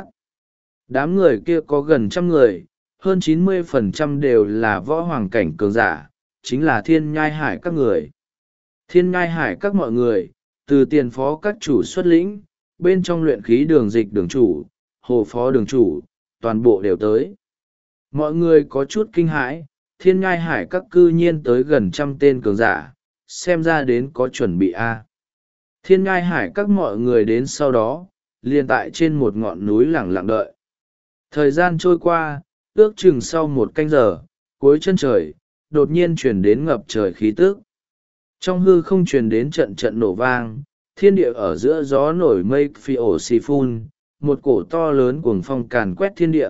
Đám người kia có gần trăm người, hơn chín mươi phần trăm đều là võ hoàng cảnh cường giả, chính là Thiên Nhai Hải các người. Thiên Nhai Hải các mọi người, từ tiền phó các chủ xuất lĩnh, bên trong luyện khí đường dịch đường chủ, hồ phó đường chủ, toàn bộ đều tới. Mọi người có chút kinh hãi, Thiên Nhai Hải các cư nhiên tới gần trăm tên cường giả, xem ra đến có chuẩn bị a. Thiên Nhai Hải các mọi người đến sau đó, liền tại trên một ngọn núi lẳng lặng đợi. Thời gian trôi qua, ước chừng sau một canh giờ, cuối chân trời, đột nhiên chuyển đến ngập trời khí tức. Trong hư không truyền đến trận trận nổ vang, thiên địa ở giữa gió nổi mây phi ổ xì phun, một cổ to lớn cuồng phong càn quét thiên địa.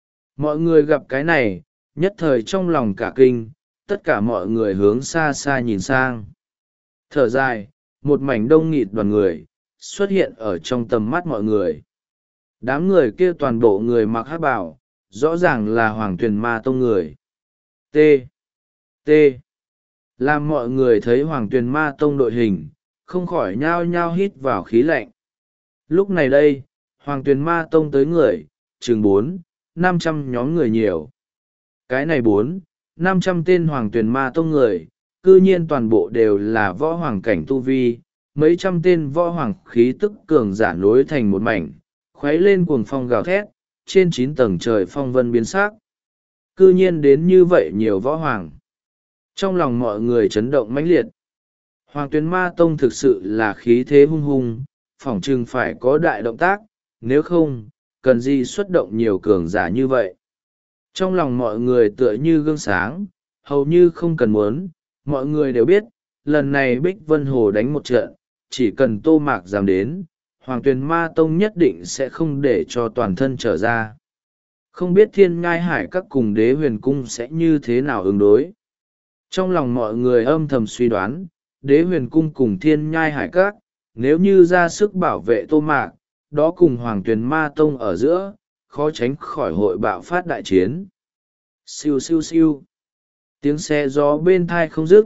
Mọi người gặp cái này, nhất thời trong lòng cả kinh, tất cả mọi người hướng xa xa nhìn sang. Thở dài, một mảnh đông nghịt đoàn người, xuất hiện ở trong tầm mắt mọi người. Đám người kia toàn bộ người mặc hắc bào, rõ ràng là Hoàng Tuyền Ma Tông người. T. T. Làm mọi người thấy Hoàng Tuyền Ma Tông đội hình, không khỏi nhao nhao hít vào khí lạnh. Lúc này đây, Hoàng Tuyền Ma Tông tới người, chừng bốn, năm trăm nhóm người nhiều. Cái này bốn, năm trăm tên Hoàng Tuyền Ma Tông người, cư nhiên toàn bộ đều là võ hoàng cảnh tu vi, mấy trăm tên võ hoàng khí tức cường giả nối thành một mảnh, khuấy lên cuồng phong gào thét, trên chín tầng trời phong vân biến sắc. Cư nhiên đến như vậy nhiều võ hoàng. Trong lòng mọi người chấn động mãnh liệt. Hoàng Tuyền Ma Tông thực sự là khí thế hung hung, phỏng chừng phải có đại động tác, nếu không, cần gì xuất động nhiều cường giả như vậy. Trong lòng mọi người tựa như gương sáng, hầu như không cần muốn, mọi người đều biết, lần này Bích Vân Hồ đánh một trận, chỉ cần Tô Mạc dám đến, Hoàng Tuyền Ma Tông nhất định sẽ không để cho toàn thân trở ra. Không biết Thiên Nhai Hải các cùng Đế Huyền Cung sẽ như thế nào ứng đối. Trong lòng mọi người âm thầm suy đoán, Đế Huyền Cung cùng Thiên Nhai Hải các, nếu như ra sức bảo vệ Tô Mạc, đó cùng Hoàng Tuyền Ma Tông ở giữa, khó tránh khỏi hội bạo phát đại chiến. Siêu siêu siêu. Tiếng xe gió bên thai không dứt,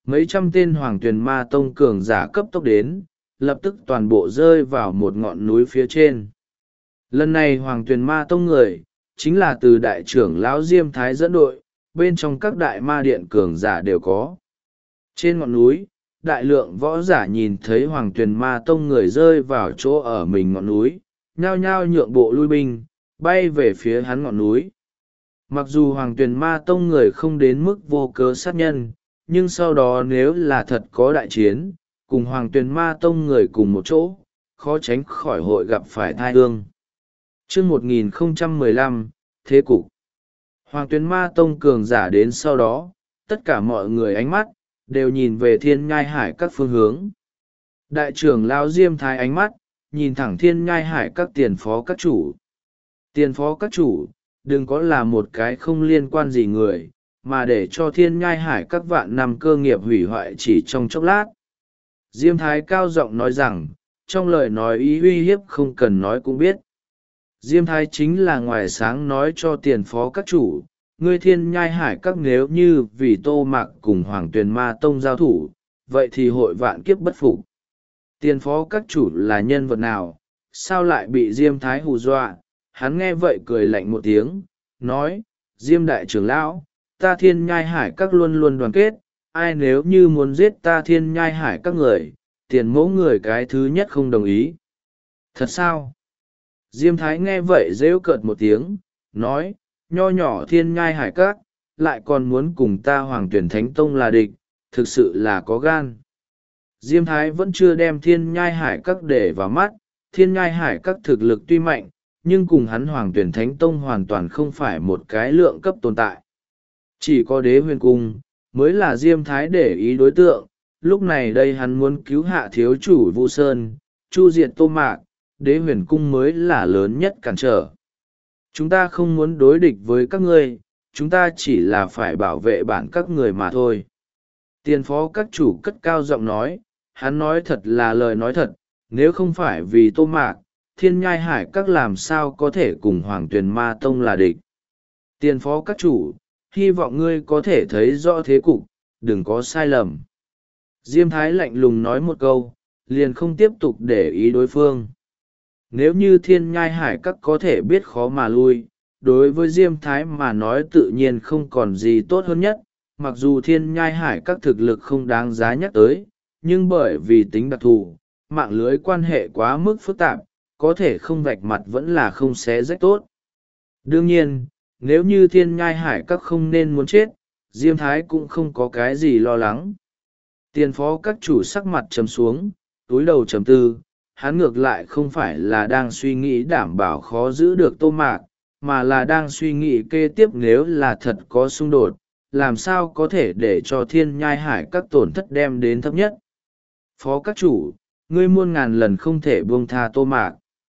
mấy trăm tên hoàng tuyền ma tông cường giả cấp tốc đến, lập tức toàn bộ rơi vào một ngọn núi phía trên. Lần này hoàng tuyền ma tông người, chính là từ đại trưởng lão Diêm Thái dẫn đội, bên trong các đại ma điện cường giả đều có. Trên ngọn núi, đại lượng võ giả nhìn thấy hoàng tuyền ma tông người rơi vào chỗ ở mình ngọn núi, nhao nhao nhượng bộ lui binh, bay về phía hắn ngọn núi. Mặc dù hoàng tuyền ma tông người không đến mức vô cớ sát nhân, nhưng sau đó nếu là thật có đại chiến, cùng hoàng tuyền ma tông người cùng một chỗ, khó tránh khỏi hội gặp phải thai ương. Chương một nghìn không trăm mười lăm, Thế cục. Hoàng tuyền ma tông cường giả đến sau đó, tất cả mọi người ánh mắt, đều nhìn về thiên nhai hải các phương hướng. Đại trưởng lão Diêm Thái ánh mắt, nhìn thẳng thiên nhai hải các tiền phó các chủ. Tiền phó các chủ, đừng có là một cái không liên quan gì người, mà để cho thiên nhai hải các vạn năm cơ nghiệp hủy hoại chỉ trong chốc lát. Diêm Thái cao giọng nói rằng, trong lời nói ý uy hiếp không cần nói cũng biết. Diêm Thái chính là ngoài sáng nói cho tiền phó các chủ, ngươi thiên nhai hải các nếu như vì Tô Mạc cùng Hoàng Tuyền Ma Tông giao thủ, vậy thì hội vạn kiếp bất phục. Tiền phó các chủ là nhân vật nào, sao lại bị Diêm Thái hù dọa? Hắn nghe vậy cười lạnh một tiếng, nói, Diêm đại trưởng lão, ta thiên nhai hải các luôn luôn đoàn kết, ai nếu như muốn giết ta thiên nhai hải các người, tiền mẫu người cái thứ nhất không đồng ý. Thật sao? Diêm Thái nghe vậy rêu cợt một tiếng, nói, nho nhỏ thiên nhai hải các, lại còn muốn cùng ta Hoàng Tuyển Thánh Tông là địch, thực sự là có gan. Diêm Thái vẫn chưa đem thiên nhai hải các để vào mắt, thiên nhai hải các thực lực tuy mạnh, nhưng cùng hắn Hoàng Tuyển Thánh Tông hoàn toàn không phải một cái lượng cấp tồn tại. Chỉ có Đế Huyền Cung, mới là Diêm Thái để ý đối tượng, lúc này đây hắn muốn cứu hạ thiếu chủ Vu Sơn, chu diệt Tô Mạc, Đế Huyền Cung mới là lớn nhất cản trở. Chúng ta không muốn đối địch với các ngươi, chúng ta chỉ là phải bảo vệ bản các người mà thôi. Tiền phó các chủ cất cao giọng nói, hắn nói thật là lời nói thật, nếu không phải vì Tô Mạc, thiên nhai hải các làm sao có thể cùng Hoàng Tuyền Ma Tông là địch. Tiền phó các chủ, hy vọng ngươi có thể thấy rõ thế cục, đừng có sai lầm. Diêm Thái lạnh lùng nói một câu, liền không tiếp tục để ý đối phương. Nếu như thiên nhai hải các có thể biết khó mà lui, đối với Diêm Thái mà nói tự nhiên không còn gì tốt hơn nhất, mặc dù thiên nhai hải các thực lực không đáng giá nhắc tới, nhưng bởi vì tính đặc thù, mạng lưới quan hệ quá mức phức tạp, có thể không vạch mặt vẫn là không xé rách tốt. Đương nhiên, nếu như thiên nhai hải các không nên muốn chết, Diêm Thái cũng không có cái gì lo lắng. Tiền phó các chủ sắc mặt trầm xuống, túi đầu trầm tư, hắn ngược lại không phải là đang suy nghĩ đảm bảo khó giữ được Tô Mạc, mà là đang suy nghĩ kế tiếp nếu là thật có xung đột, làm sao có thể để cho thiên nhai hải các tổn thất đem đến thấp nhất. Phó các chủ, ngươi muôn ngàn lần không thể buông tha Tô Mạc.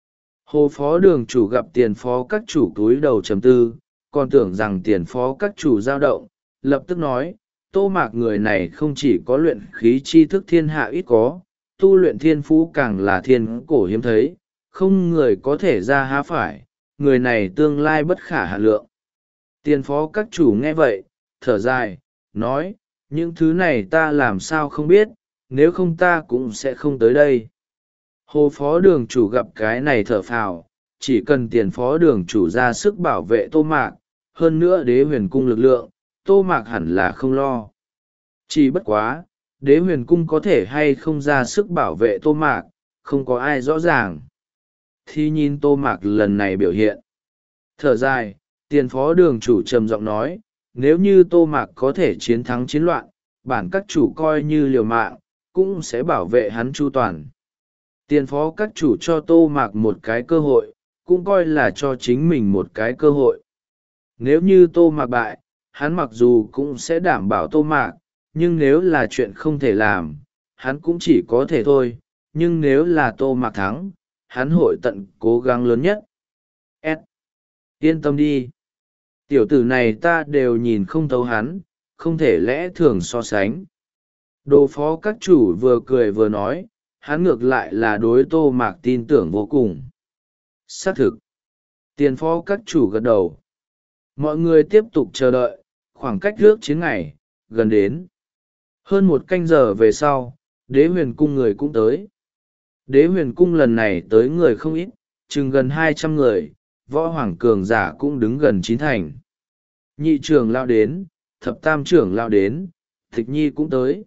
Hồ phó đường chủ gặp tiền phó các chủ túi đầu trầm tư, còn tưởng rằng tiền phó các chủ dao động, lập tức nói, Tô Mạc người này không chỉ có luyện khí tri thức thiên hạ ít có, tu luyện thiên phú càng là thiên cổ hiếm thấy, không người có thể ra há phải, người này tương lai bất khả hạ lượng. Tiền phó các chủ nghe vậy, thở dài, nói, những thứ này ta làm sao không biết, nếu không ta cũng sẽ không tới đây. Hồ phó đường chủ gặp cái này thở phào, chỉ cần tiền phó đường chủ ra sức bảo vệ Tô Mạc, hơn nữa Đế Huyền Cung lực lượng, Tô Mạc hẳn là không lo. Chỉ bất quá, Đế Huyền Cung có thể hay không ra sức bảo vệ Tô Mạc, không có ai rõ ràng. Thì nhìn Tô Mạc lần này biểu hiện. Thở dài, tiền phó đường chủ trầm giọng nói, nếu như Tô Mạc có thể chiến thắng chiến loạn, bản các chủ coi như liều mạng, cũng sẽ bảo vệ hắn chu toàn. Tiền phó các chủ cho Tô Mạc một cái cơ hội, cũng coi là cho chính mình một cái cơ hội. Nếu như Tô Mạc bại, hắn mặc dù cũng sẽ đảm bảo Tô Mạc, nhưng nếu là chuyện không thể làm, hắn cũng chỉ có thể thôi, nhưng nếu là Tô Mạc thắng, hắn hội tận cố gắng lớn nhất. S. Yên tâm đi. Tiểu tử này ta đều nhìn không thấu hắn, không thể lẽ thường so sánh. Đồ phó các chủ vừa cười vừa nói, hắn ngược lại là đối Tô Mạc tin tưởng vô cùng. Xác thực. Tiền phó các chủ gật đầu. Mọi người tiếp tục chờ đợi, khoảng cách rước chiến ngày, gần đến. Hơn một canh giờ về sau, đế huyền cung người cũng tới. Đế huyền cung lần này tới người không ít, chừng gần hai trăm người, võ hoàng cường giả cũng đứng gần chín thành. Nhị trưởng lao đến, thập tam trưởng lao đến, tịch nhi cũng tới.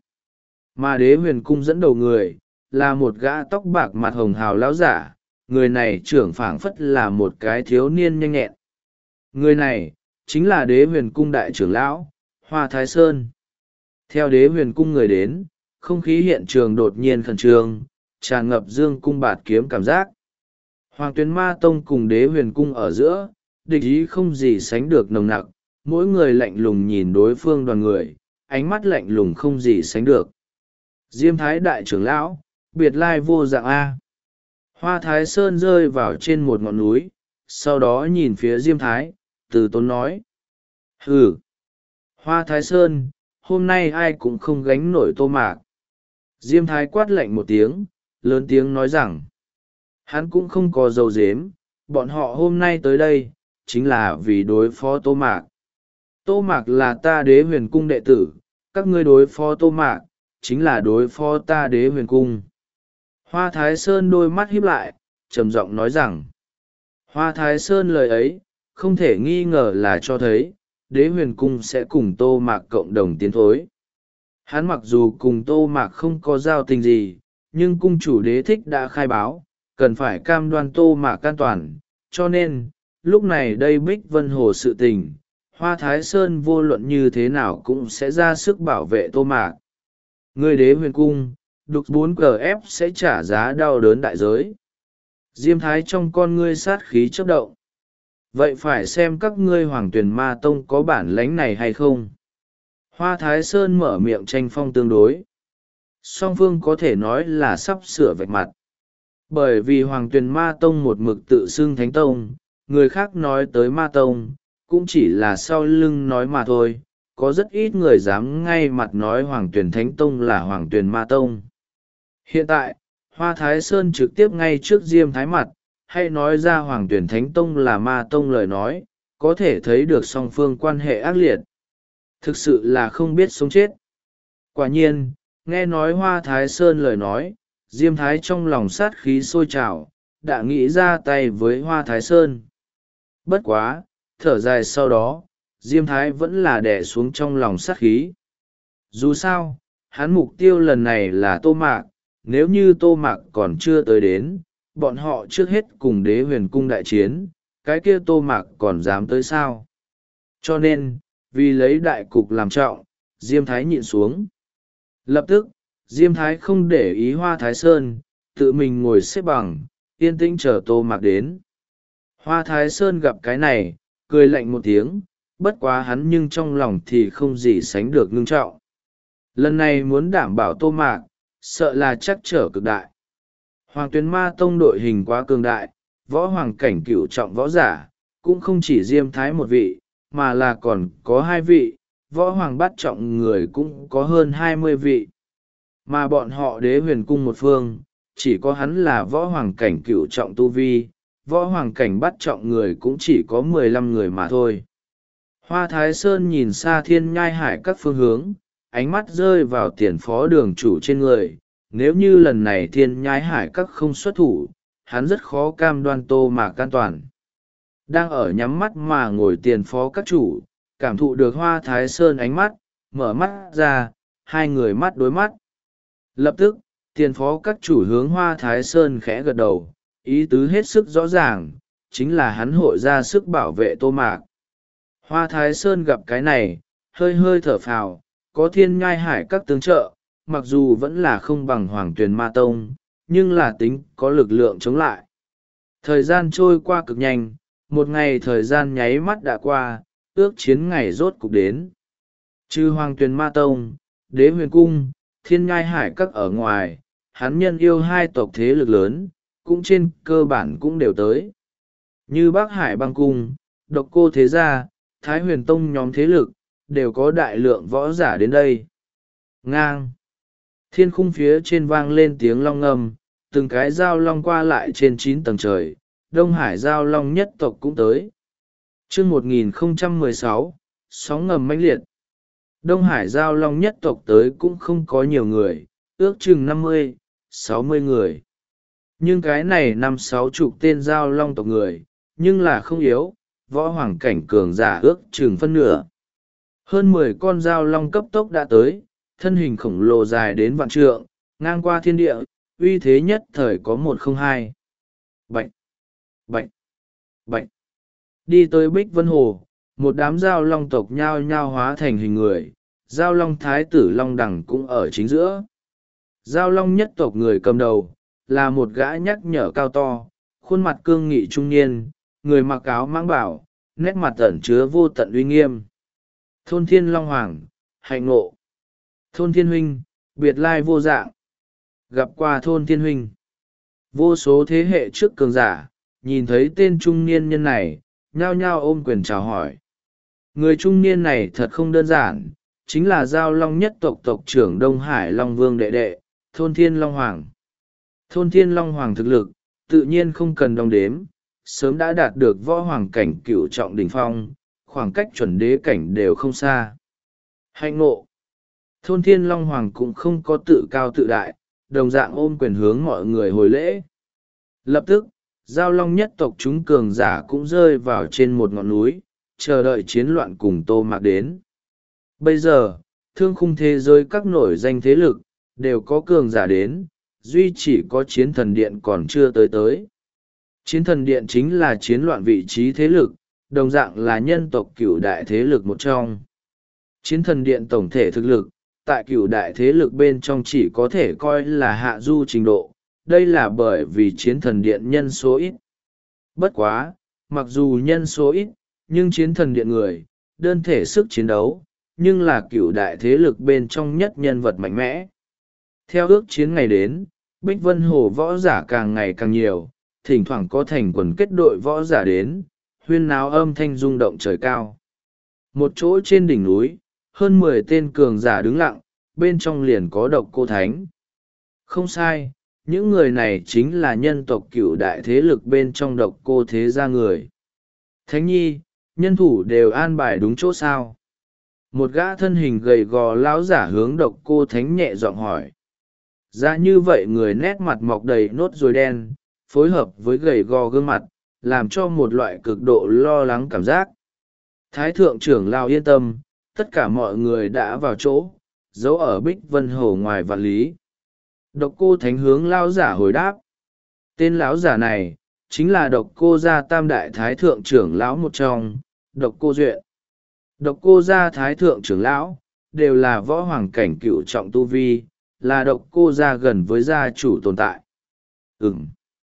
Mà đế huyền cung dẫn đầu người, là một gã tóc bạc mặt hồng hào lão giả, người này trưởng phảng phất là một cái thiếu niên nhanh nhẹn. Người này, chính là đế huyền cung đại trưởng lão, Hoa Thái Sơn. Theo đế huyền cung người đến, không khí hiện trường đột nhiên khẩn trương, tràn ngập dương cung bạt kiếm cảm giác. Hoàng Tuyền Ma Tông cùng đế huyền cung ở giữa, địch ý không gì sánh được nồng nặc, mỗi người lạnh lùng nhìn đối phương đoàn người, ánh mắt lạnh lùng không gì sánh được. Diêm Thái đại trưởng lão, biệt lai vô dạng A. Hoa Thái Sơn rơi vào trên một ngọn núi, sau đó nhìn phía Diêm Thái, từ tốn nói. Hừ! Hoa Thái Sơn, hôm nay ai cũng không gánh nổi Tô Mạc. Diêm Thái quát lạnh một tiếng, lớn tiếng nói rằng, hắn cũng không có dầu dếm, bọn họ hôm nay tới đây, chính là vì đối phó Tô Mạc. Tô Mạc là ta đế huyền cung đệ tử, các ngươi đối phó Tô Mạc, chính là đối phó ta đế huyền cung. Hoa Thái Sơn đôi mắt híp lại, trầm giọng nói rằng, Hoa Thái Sơn lời ấy, không thể nghi ngờ là cho thấy, đế huyền cung sẽ cùng Tô Mạc cộng đồng tiến thối. Hắn mặc dù cùng Tô Mạc không có giao tình gì, nhưng cung chủ đế thích đã khai báo, cần phải cam đoan Tô Mạc an toàn, cho nên, lúc này đây Bích Vân Hồ sự tình, Hoa Thái Sơn vô luận như thế nào cũng sẽ ra sức bảo vệ Tô Mạc. Người đế huyền cung, đục bốn G F sẽ trả giá đau đớn đại giới. Diêm Thái trong con ngươi sát khí chớp động. Vậy phải xem các ngươi Hoàng Tuyền Ma Tông có bản lãnh này hay không? Hoa Thái Sơn mở miệng tranh phong tương đối. Song phương có thể nói là sắp sửa vạch mặt. Bởi vì Hoàng Tuyền Ma Tông một mực tự xưng Thánh Tông, người khác nói tới Ma Tông, cũng chỉ là sau lưng nói mà thôi. Có rất ít người dám ngay mặt nói Hoàng Tuyền Thánh Tông là Hoàng Tuyền Ma Tông. Hiện tại, Hoa Thái Sơn trực tiếp ngay trước Diêm Thái mặt, hay nói ra Hoàng Tuyền Thánh Tông là Ma Tông lời nói, có thể thấy được song phương quan hệ ác liệt. Thực sự là không biết sống chết. Quả nhiên, nghe nói Hoa Thái Sơn lời nói, Diêm Thái trong lòng sát khí sôi trào, đã nghĩ ra tay với Hoa Thái Sơn. Bất quá, thở dài sau đó, Diêm Thái vẫn là đè xuống trong lòng sát khí. Dù sao, hắn mục tiêu lần này là Tô Mạc, nếu như Tô Mạc còn chưa tới đến, bọn họ trước hết cùng đế huyền cung đại chiến, cái kia Tô Mạc còn dám tới sao. Cho nên, vì lấy đại cục làm trọng, Diêm Thái nhịn xuống. Lập tức, Diêm Thái không để ý Hoa Thái Sơn, tự mình ngồi xếp bằng, yên tĩnh chờ Tô Mạc đến. Hoa Thái Sơn gặp cái này, cười lạnh một tiếng, bất quá hắn nhưng trong lòng thì không gì sánh được ngưng trọng. Lần này muốn đảm bảo Tô Mạc, sợ là chắc trở cực đại. Hoàng Tuyền Ma Tông đội hình quá cường đại, võ hoàng cảnh cửu trọng võ giả, cũng không chỉ Diêm Thái một vị, mà là còn có hai vị, võ hoàng bát trọng người cũng có hơn hai mươi vị. Mà bọn họ đế huyền cung một phương, chỉ có hắn là võ hoàng cảnh cửu trọng tu vi, võ hoàng cảnh bát trọng người cũng chỉ có mười lăm người mà thôi. Hoa Thái Sơn nhìn xa thiên nhai hải các phương hướng, ánh mắt rơi vào tiền phó đường chủ trên người. Nếu như lần này thiên nhai hải các không xuất thủ, hắn rất khó cam đoan Tô Mạc an toàn. Đang ở nhắm mắt mà ngồi tiền phó các chủ, cảm thụ được Hoa Thái Sơn ánh mắt, mở mắt ra, hai người mắt đối mắt. Lập tức, tiền phó các chủ hướng Hoa Thái Sơn khẽ gật đầu, ý tứ hết sức rõ ràng, chính là hắn hội ra sức bảo vệ Tô Mạc. Hoa Thái Sơn gặp cái này, hơi hơi thở phào, có thiên nhai hải các tướng trợ, mặc dù vẫn là không bằng Hoàng Tuyền Ma Tông, nhưng là tính có lực lượng chống lại. Thời gian trôi qua cực nhanh, một ngày thời gian nháy mắt đã qua, ước chiến ngày rốt cục đến. Trừ Hoàng Tuyền Ma Tông, Đế Huyền Cung, thiên nhai hải các ở ngoài, hắn nhân yêu hai tộc thế lực lớn, cũng trên cơ bản cũng đều tới. Như Bắc Hải Băng Cung, Độc Cô Thế Gia, Thái Huyền Tông nhóm thế lực, đều có đại lượng võ giả đến đây. Ngang! Thiên khung phía trên vang lên tiếng long ngâm, từng cái dao long qua lại trên chín tầng trời, Đông Hải giao long nhất tộc cũng tới. Chương một nghìn không trăm mười sáu, sóng ngầm mãnh liệt. Đông Hải Giao Long nhất tộc tới cũng không có nhiều người, ước chừng năm mươi, sáu mươi người. Nhưng cái này năm sáu chục tên Giao Long tộc người, nhưng là không yếu, võ hoàng cảnh cường giả ước chừng phân nửa. Hơn mười con Giao Long cấp tốc đã tới, thân hình khổng lồ dài đến vạn trượng, ngang qua thiên địa, uy thế nhất thời có một không hai. Bạch! Bạch! Bạch! Đi tới Bích Vân Hồ, một đám Giao Long tộc nhao nhao hóa thành hình người, Giao Long Thái tử Long Đằng cũng ở chính giữa. Giao Long nhất tộc người cầm đầu, là một gã nhắc nhở cao to, khuôn mặt cương nghị trung niên, người mặc áo mãng bảo, nét mặt ẩn chứa vô tận uy nghiêm. Thôn Thiên Long Hoàng, hạnh ngộ. Thôn Thiên Huynh, biệt lai vô dạng. Gặp qua Thôn Thiên Huynh. Vô số thế hệ trước cường giả, nhìn thấy tên trung niên nhân này, nhao nhao ôm quyền chào hỏi. Người trung niên này thật không đơn giản, chính là Giao Long nhất tộc tộc trưởng Đông Hải Long Vương đệ đệ, Thôn Thiên Long Hoàng. Thôn Thiên Long Hoàng thực lực, tự nhiên không cần đong đếm, sớm đã đạt được võ hoàng cảnh cửu trọng đỉnh phong, khoảng cách chuẩn đế cảnh đều không xa. Hạnh ngộ. Thôn Thiên Long Hoàng cũng không có tự cao tự đại, đồng dạng ôm quyền hướng mọi người hồi lễ. Lập tức, Giao Long nhất tộc chúng cường giả cũng rơi vào trên một ngọn núi, chờ đợi chiến loạn cùng Tô Mạc đến. Bây giờ, thương khung thế giới các nổi danh thế lực, đều có cường giả đến, duy chỉ có chiến thần điện còn chưa tới tới. Chiến thần điện chính là chiến loạn vị trí thế lực, đồng dạng là nhân tộc cửu đại thế lực một trong. Chiến thần điện tổng thể thực lực, tại cửu đại thế lực bên trong chỉ có thể coi là hạ du trình độ, đây là bởi vì chiến thần điện nhân số ít. Bất quá, mặc dù nhân số ít, nhưng chiến thần điện người, đơn thể sức chiến đấu, nhưng là cửu đại thế lực bên trong nhất nhân vật mạnh mẽ. Theo ước chiến ngày đến, Bích Vân Hồ võ giả càng ngày càng nhiều, thỉnh thoảng có thành quần kết đội võ giả đến, huyên náo âm thanh rung động trời cao. Một chỗ trên đỉnh núi, hơn mười tên cường giả đứng lặng, bên trong liền có Độc Cô Thánh. Không sai, những người này chính là nhân tộc cửu đại thế lực bên trong Độc Cô thế gia người. Thánh nhi, nhân thủ đều an bài đúng chỗ sao? Một gã thân hình gầy gò lão giả hướng Độc Cô Thánh nhẹ giọng hỏi. Ra như vậy người nét mặt mọc đầy nốt ruồi đen, phối hợp với gầy gò gương mặt, làm cho một loại cực độ lo lắng cảm giác. Thái thượng trưởng lão yên tâm, tất cả mọi người đã vào chỗ, giấu ở Bích Vân Hồ ngoài vạn lý. Độc Cô Thánh hướng lão giả hồi đáp. Tên lão giả này, chính là Độc Cô gia tam đại thái thượng trưởng lão một trong, Độc Cô Duyện. Độc Cô gia thái thượng trưởng lão, đều là võ hoàng cảnh cựu trọng tu vi, là Độc Cô gia gần với gia chủ tồn tại. Ừm.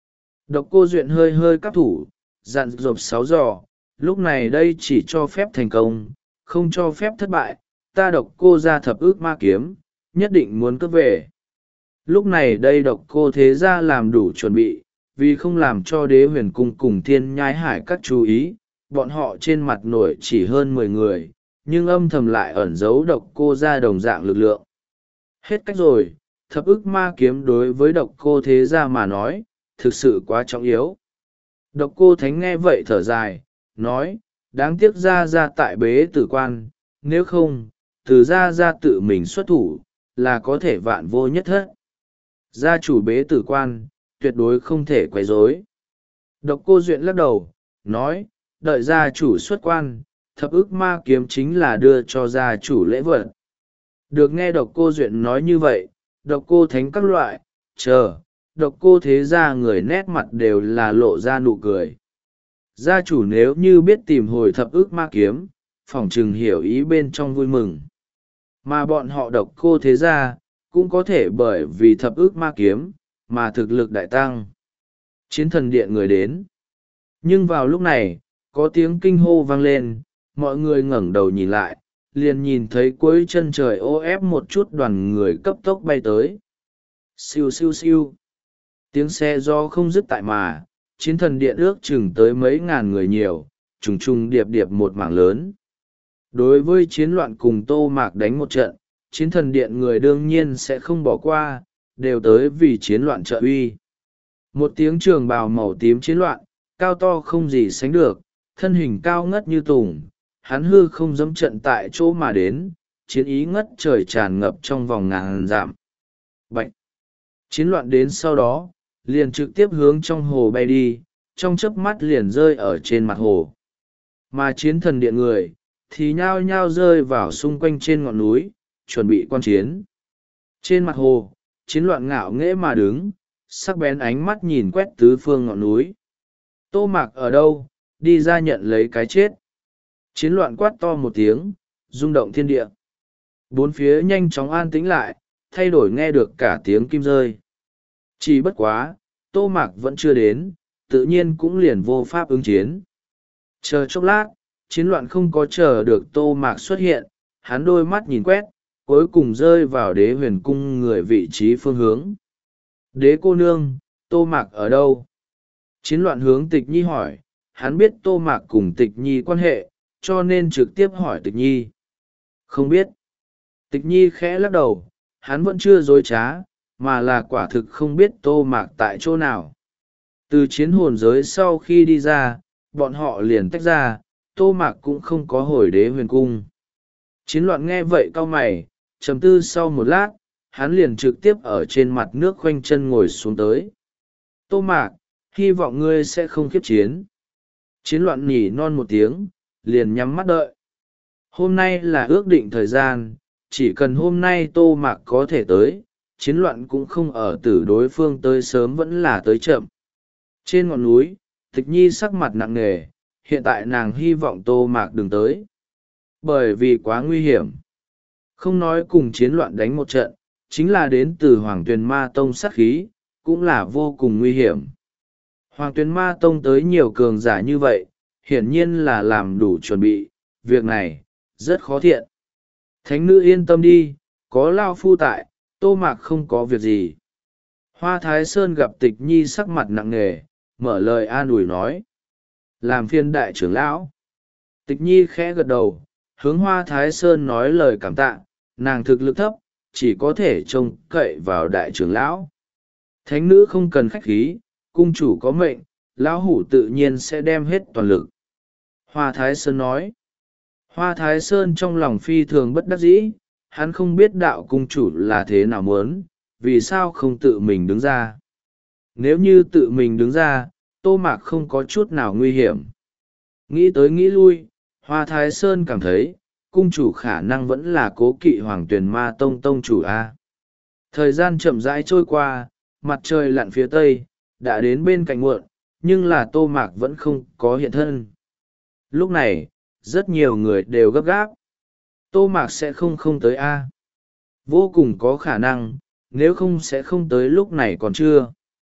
Độc Cô Duyện hơi hơi cắp thủ, dặn dộp sáu giò, lúc này đây chỉ cho phép thành công, không cho phép thất bại, ta Độc Cô gia thập ước ma kiếm, nhất định muốn cướp về. Lúc này đây Độc Cô thế gia làm đủ chuẩn bị, vì không làm cho Đế Huyền Cung cùng Thiên Nhai Hải các chú ý, bọn họ trên mặt nổi chỉ hơn mười người, nhưng âm thầm lại ẩn giấu Độc Cô gia đồng dạng lực lượng. Hết cách rồi, thập ức ma kiếm đối với Độc Cô thế gia mà nói, thực sự quá trọng yếu. Độc Cô Thánh nghe vậy thở dài, nói, đáng tiếc gia gia tại bế tử quan, nếu không, từ gia gia tự mình xuất thủ, là có thể vạn vô nhất thất. Gia chủ bế tử quan, tuyệt đối không thể quấy rối. Độc Cô Duyện lắc đầu, nói, đợi gia chủ xuất quan, thập ức ma kiếm chính là đưa cho gia chủ lễ vật. Được nghe Độc Cô Duyện nói như vậy, Độc Cô Thánh các loại, chờ, Độc Cô thế gia người nét mặt đều là lộ ra nụ cười. Gia chủ nếu như biết tìm hồi thập ức ma kiếm, phỏng chừng hiểu ý bên trong vui mừng. Mà bọn họ Độc Cô thế gia, cũng có thể bởi vì thập ức ma kiếm, mà thực lực đại tăng. Chiến thần điện người đến. Nhưng vào lúc này, có tiếng kinh hô vang lên, mọi người ngẩng đầu nhìn lại, liền nhìn thấy cuối chân trời ô ép một chút đoàn người cấp tốc bay tới. Siêu siêu siêu. Tiếng xe do không dứt tại mà, chiến thần điện ước chừng tới mấy ngàn người nhiều, trùng trùng điệp điệp một mảng lớn. Đối với chiến loạn cùng Tô Mạc đánh một trận, chiến thần điện người đương nhiên sẽ không bỏ qua, đều tới vì chiến loạn trợ uy. Một tiếng trường bào màu tím chiến loạn, cao to không gì sánh được, thân hình cao ngất như tùng, hắn hư không dẫm trận tại chỗ mà đến, chiến ý ngất trời tràn ngập trong vòng ngàn dặm. Bạch! Chiến loạn đến sau đó, liền trực tiếp hướng trong hồ bay đi, trong chớp mắt liền rơi ở trên mặt hồ. Mà chiến thần điện người, thì nhao nhao rơi vào xung quanh trên ngọn núi, chuẩn bị quan chiến. Trên mặt hồ, chiến loạn ngạo nghễ mà đứng, sắc bén ánh mắt nhìn quét tứ phương ngọn núi. Tô Mạc ở đâu, đi ra nhận lấy cái chết. Chiến loạn quát to một tiếng, rung động thiên địa. Bốn phía nhanh chóng an tĩnh lại, thay đổi nghe được cả tiếng kim rơi. Chỉ bất quá, Tô Mạc vẫn chưa đến, tự nhiên cũng liền vô pháp ứng chiến. Chờ chốc lát, chiến loạn không có chờ được Tô Mạc xuất hiện, hắn đôi mắt nhìn quét, cuối cùng rơi vào Đế Huyền cung người vị trí phương hướng. Đế cô nương, Tô Mạc ở đâu? Chiến loạn hướng Tịch Nhi hỏi, hắn biết Tô Mạc cùng Tịch Nhi quan hệ, cho nên trực tiếp hỏi Tịch Nhi. Không biết. Tịch Nhi khẽ lắc đầu, hắn vẫn chưa dối trá, mà là quả thực không biết Tô Mạc tại chỗ nào. Từ chiến hồn giới sau khi đi ra, bọn họ liền tách ra, Tô Mạc cũng không có hồi Đế Huyền cung. Chiến loạn nghe vậy cau mày, trầm tư sau một lát, hắn liền trực tiếp ở trên mặt nước khoanh chân ngồi xuống tới. Tô Mạc, hy vọng ngươi sẽ không khiếp chiến. Chiến loạn nhỉ non một tiếng, liền nhắm mắt đợi. Hôm nay là ước định thời gian, chỉ cần hôm nay Tô Mạc có thể tới, chiến loạn cũng không ở tử đối phương tới sớm vẫn là tới chậm. Trên ngọn núi, Tịch Nhi sắc mặt nặng nề, hiện tại nàng hy vọng Tô Mạc đừng tới. Bởi vì quá nguy hiểm. Không nói cùng chiến loạn đánh một trận, chính là đến từ Hoàng Tuyền Ma Tông sát khí, cũng là vô cùng nguy hiểm. Hoàng Tuyền Ma Tông tới nhiều cường giả như vậy, hiển nhiên là làm đủ chuẩn bị, việc này, rất khó thiện. Thánh nữ yên tâm đi, có Lao Phu tại, Tô Mạc không có việc gì. Hoa Thái Sơn gặp Tịch Nhi sắc mặt nặng nề, mở lời an ủi nói. Làm phiên đại trưởng lão. Tịch Nhi khẽ gật đầu, hướng Hoa Thái Sơn nói lời cảm tạ, nàng thực lực thấp, chỉ có thể trông cậy vào đại trưởng lão. Thánh nữ không cần khách khí, cung chủ có mệnh, lão hủ tự nhiên sẽ đem hết toàn lực. Hoa Thái Sơn nói. Hoa Thái Sơn trong lòng phi thường bất đắc dĩ, hắn không biết đạo cung chủ là thế nào muốn, vì sao không tự mình đứng ra. Nếu như tự mình đứng ra, Tô Mạc không có chút nào nguy hiểm. Nghĩ tới nghĩ lui, Hoa Thái Sơn cảm thấy, cung chủ khả năng vẫn là cố kỵ Hoàng Tuyền Ma Tông tông chủ A. Thời gian chậm rãi trôi qua, mặt trời lặn phía tây, đã đến bên cạnh muộn, nhưng là Tô Mạc vẫn không có hiện thân. Lúc này, rất nhiều người đều gấp gáp. Tô Mạc sẽ không không tới A. Vô cùng có khả năng, nếu không sẽ không tới lúc này còn chưa.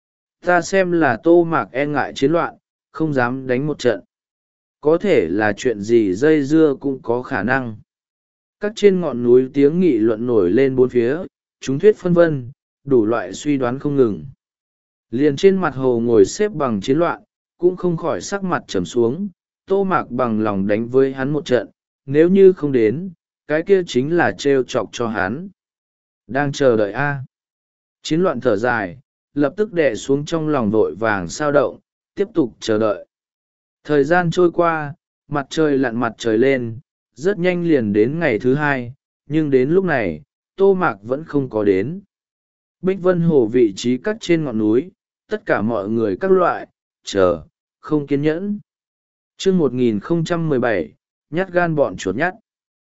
Ta xem là Tô Mạc e ngại chiến loạn, không dám đánh một trận. Có thể là chuyện gì dây dưa cũng có khả năng. Các trên ngọn núi tiếng nghị luận nổi lên bốn phía, chúng thuyết phân vân, đủ loại suy đoán không ngừng. Liền trên mặt hồ ngồi xếp bằng chiến loạn, cũng không khỏi sắc mặt trầm xuống, Tô Mạc bằng lòng đánh với hắn một trận, nếu như không đến, cái kia chính là trêu chọc cho hắn. Đang chờ đợi A. Chiến loạn thở dài, lập tức đè xuống trong lòng vội vàng sao động, tiếp tục chờ đợi. Thời gian trôi qua, mặt trời lặn mặt trời lên, rất nhanh liền đến ngày thứ hai, nhưng đến lúc này, Tô Mạc vẫn không có đến. Bích Vân Hồ vị trí cắt trên ngọn núi, tất cả mọi người các loại, chờ, không kiên nhẫn. chương một nghìn không trăm mười bảy, nhát gan bọn chuột nhát.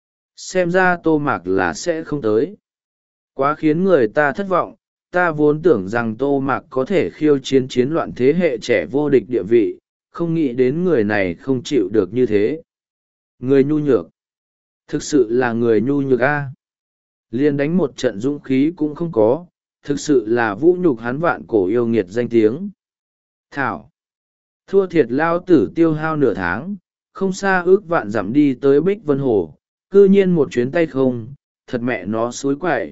Xem ra Tô Mạc là sẽ không tới. Quá khiến người ta thất vọng, ta vốn tưởng rằng Tô Mạc có thể khiêu chiến chiến loạn thế hệ trẻ vô địch địa vị, không nghĩ đến người này không chịu được như thế. Người nhu nhược. Thực sự là người nhu nhược a. Liên đánh một trận dũng khí cũng không có, thực sự là vũ nhục hắn vạn cổ yêu nghiệt danh tiếng. Thảo. Thua thiệt lao tử tiêu hao nửa tháng, không xa ước vạn dặm đi tới Bích Vân Hồ, cư nhiên một chuyến tay không, thật mẹ nó xối quậy.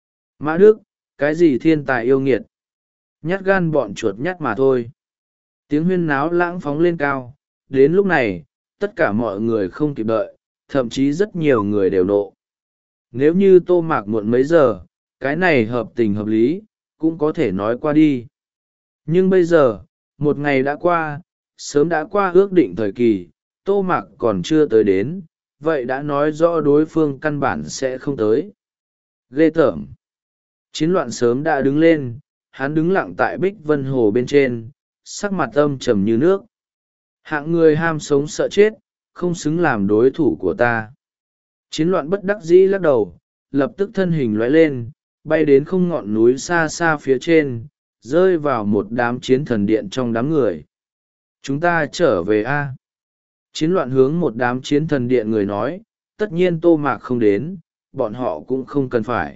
Mã Đức, cái gì thiên tài yêu nghiệt? Nhát gan bọn chuột nhát mà thôi. Tiếng huyên náo lãng phóng lên cao, đến lúc này, tất cả mọi người không kịp đợi, thậm chí rất nhiều người đều nộ. Nếu như Tô Mạc muộn mấy giờ, cái này hợp tình hợp lý, cũng có thể nói qua đi. Nhưng bây giờ, một ngày đã qua, sớm đã qua ước định thời kỳ, Tô Mạc còn chưa tới đến, vậy đã nói rõ đối phương căn bản sẽ không tới. Ghê tởm. Chiến loạn sớm đã đứng lên, hắn đứng lặng tại Bích Vân Hồ bên trên, sắc mặt âm trầm như nước. Hạng người ham sống sợ chết, không xứng làm đối thủ của ta. Chiến loạn bất đắc dĩ lắc đầu, lập tức thân hình lóe lên, bay đến không ngọn núi xa xa phía trên, rơi vào một đám chiến thần điện trong đám người. Chúng ta trở về a. Chiến loạn hướng một đám chiến thần điện người nói, tất nhiên Tô Mạc không đến, bọn họ cũng không cần phải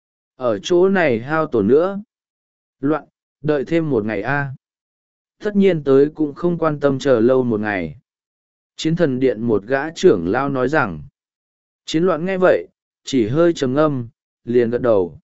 ở chỗ này hao tổn nữa. Loạn, đợi thêm một ngày a. Tất nhiên tới cũng không quan tâm chờ lâu một ngày. Chiến thần điện một gã trưởng lao nói rằng. Chiến loạn nghe vậy, chỉ hơi trầm ngâm, liền gật đầu.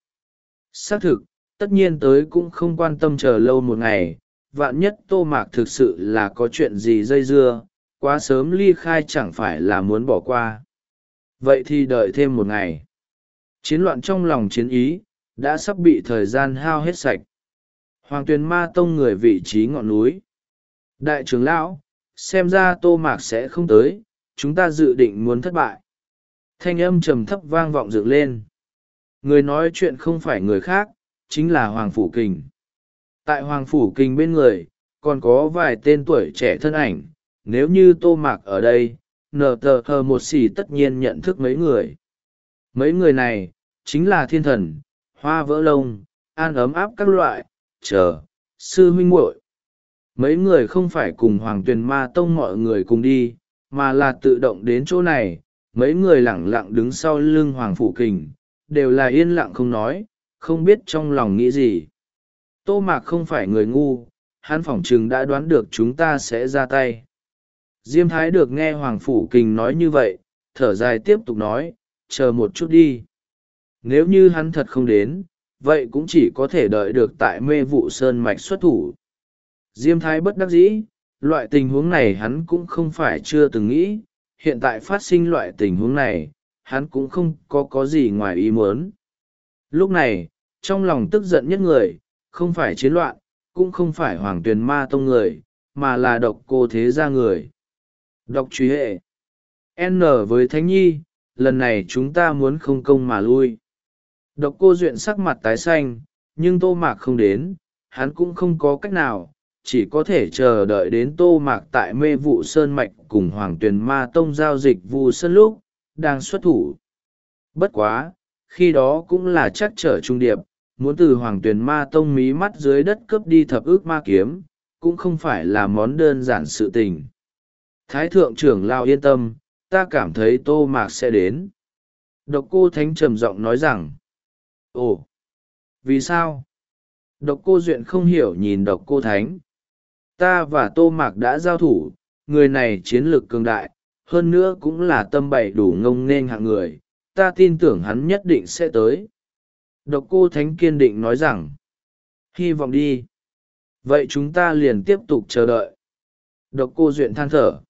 Xác thực, tất nhiên tới cũng không quan tâm chờ lâu một ngày, vạn nhất Tô Mạc thực sự là có chuyện gì dây dưa, quá sớm ly khai chẳng phải là muốn bỏ qua. Vậy thì đợi thêm một ngày. Chiến loạn trong lòng chiến ý, đã sắp bị thời gian hao hết sạch. Hoàng Tuyền Ma Tông người vị trí ngọn núi. Đại trưởng lão, xem ra Tô Mạc sẽ không tới, chúng ta dự định muốn thất bại. Thanh âm trầm thấp vang vọng dựng lên. Người nói chuyện không phải người khác, chính là Hoàng Phủ Kình. Tại Hoàng Phủ Kình bên người, còn có vài tên tuổi trẻ thân ảnh, nếu như Tô Mạc ở đây, nờ tờ hờ một xì tất nhiên nhận thức mấy người. Mấy người này, chính là thiên thần, hoa vỡ lông, an ấm áp các loại, chờ, sư huynh muội. Mấy người không phải cùng Hoàng Tuyền Ma Tông mọi người cùng đi, mà là tự động đến chỗ này, mấy người lẳng lặng đứng sau lưng Hoàng Phủ Kình, đều là yên lặng không nói, không biết trong lòng nghĩ gì. Tô Mạc không phải người ngu, hắn phỏng chừng đã đoán được chúng ta sẽ ra tay. Diêm Thái được nghe Hoàng Phủ Kình nói như vậy, thở dài tiếp tục nói, chờ một chút đi. Nếu như hắn thật không đến, vậy cũng chỉ có thể đợi được tại Mê Vụ Sơn Mạch xuất thủ. Diêm Thái bất đắc dĩ, loại tình huống này hắn cũng không phải chưa từng nghĩ, hiện tại phát sinh loại tình huống này, hắn cũng không có có gì ngoài ý muốn. Lúc này, trong lòng tức giận nhất người, không phải chiến loạn, cũng không phải Hoàng Tuyền Ma Tông người, mà là Độc Cô Thế Gia người. Độc truy hệ. N với Thánh Nhi, lần này chúng ta muốn không công mà lui. Độc Cô Duyện sắc mặt tái xanh, nhưng Tô Mạc không đến, hắn cũng không có cách nào, chỉ có thể chờ đợi đến Tô Mạc tại Mê Vụ Sơn Mạch cùng Hoàng Tuyền Ma Tông giao dịch Vu Sơn lúc, đang xuất thủ. Bất quá, khi đó cũng là chắc trở trung điệp, muốn từ Hoàng Tuyền Ma Tông mí mắt dưới đất cướp đi thập ước ma kiếm, cũng không phải là món đơn giản sự tình. Thái thượng trưởng lao yên tâm, ta cảm thấy Tô Mạc sẽ đến. Độc Cô Thánh trầm giọng nói rằng, ồ, vì sao? Độc Cô Duyện không hiểu nhìn Độc Cô Thánh. Ta và Tô Mạc đã giao thủ, người này chiến lược cường đại, hơn nữa cũng là tâm bày đủ ngông nên hạng người, ta tin tưởng hắn nhất định sẽ tới. Độc Cô Thánh kiên định nói rằng, hy vọng đi. Vậy chúng ta liền tiếp tục chờ đợi. Độc Cô Duyện than thở.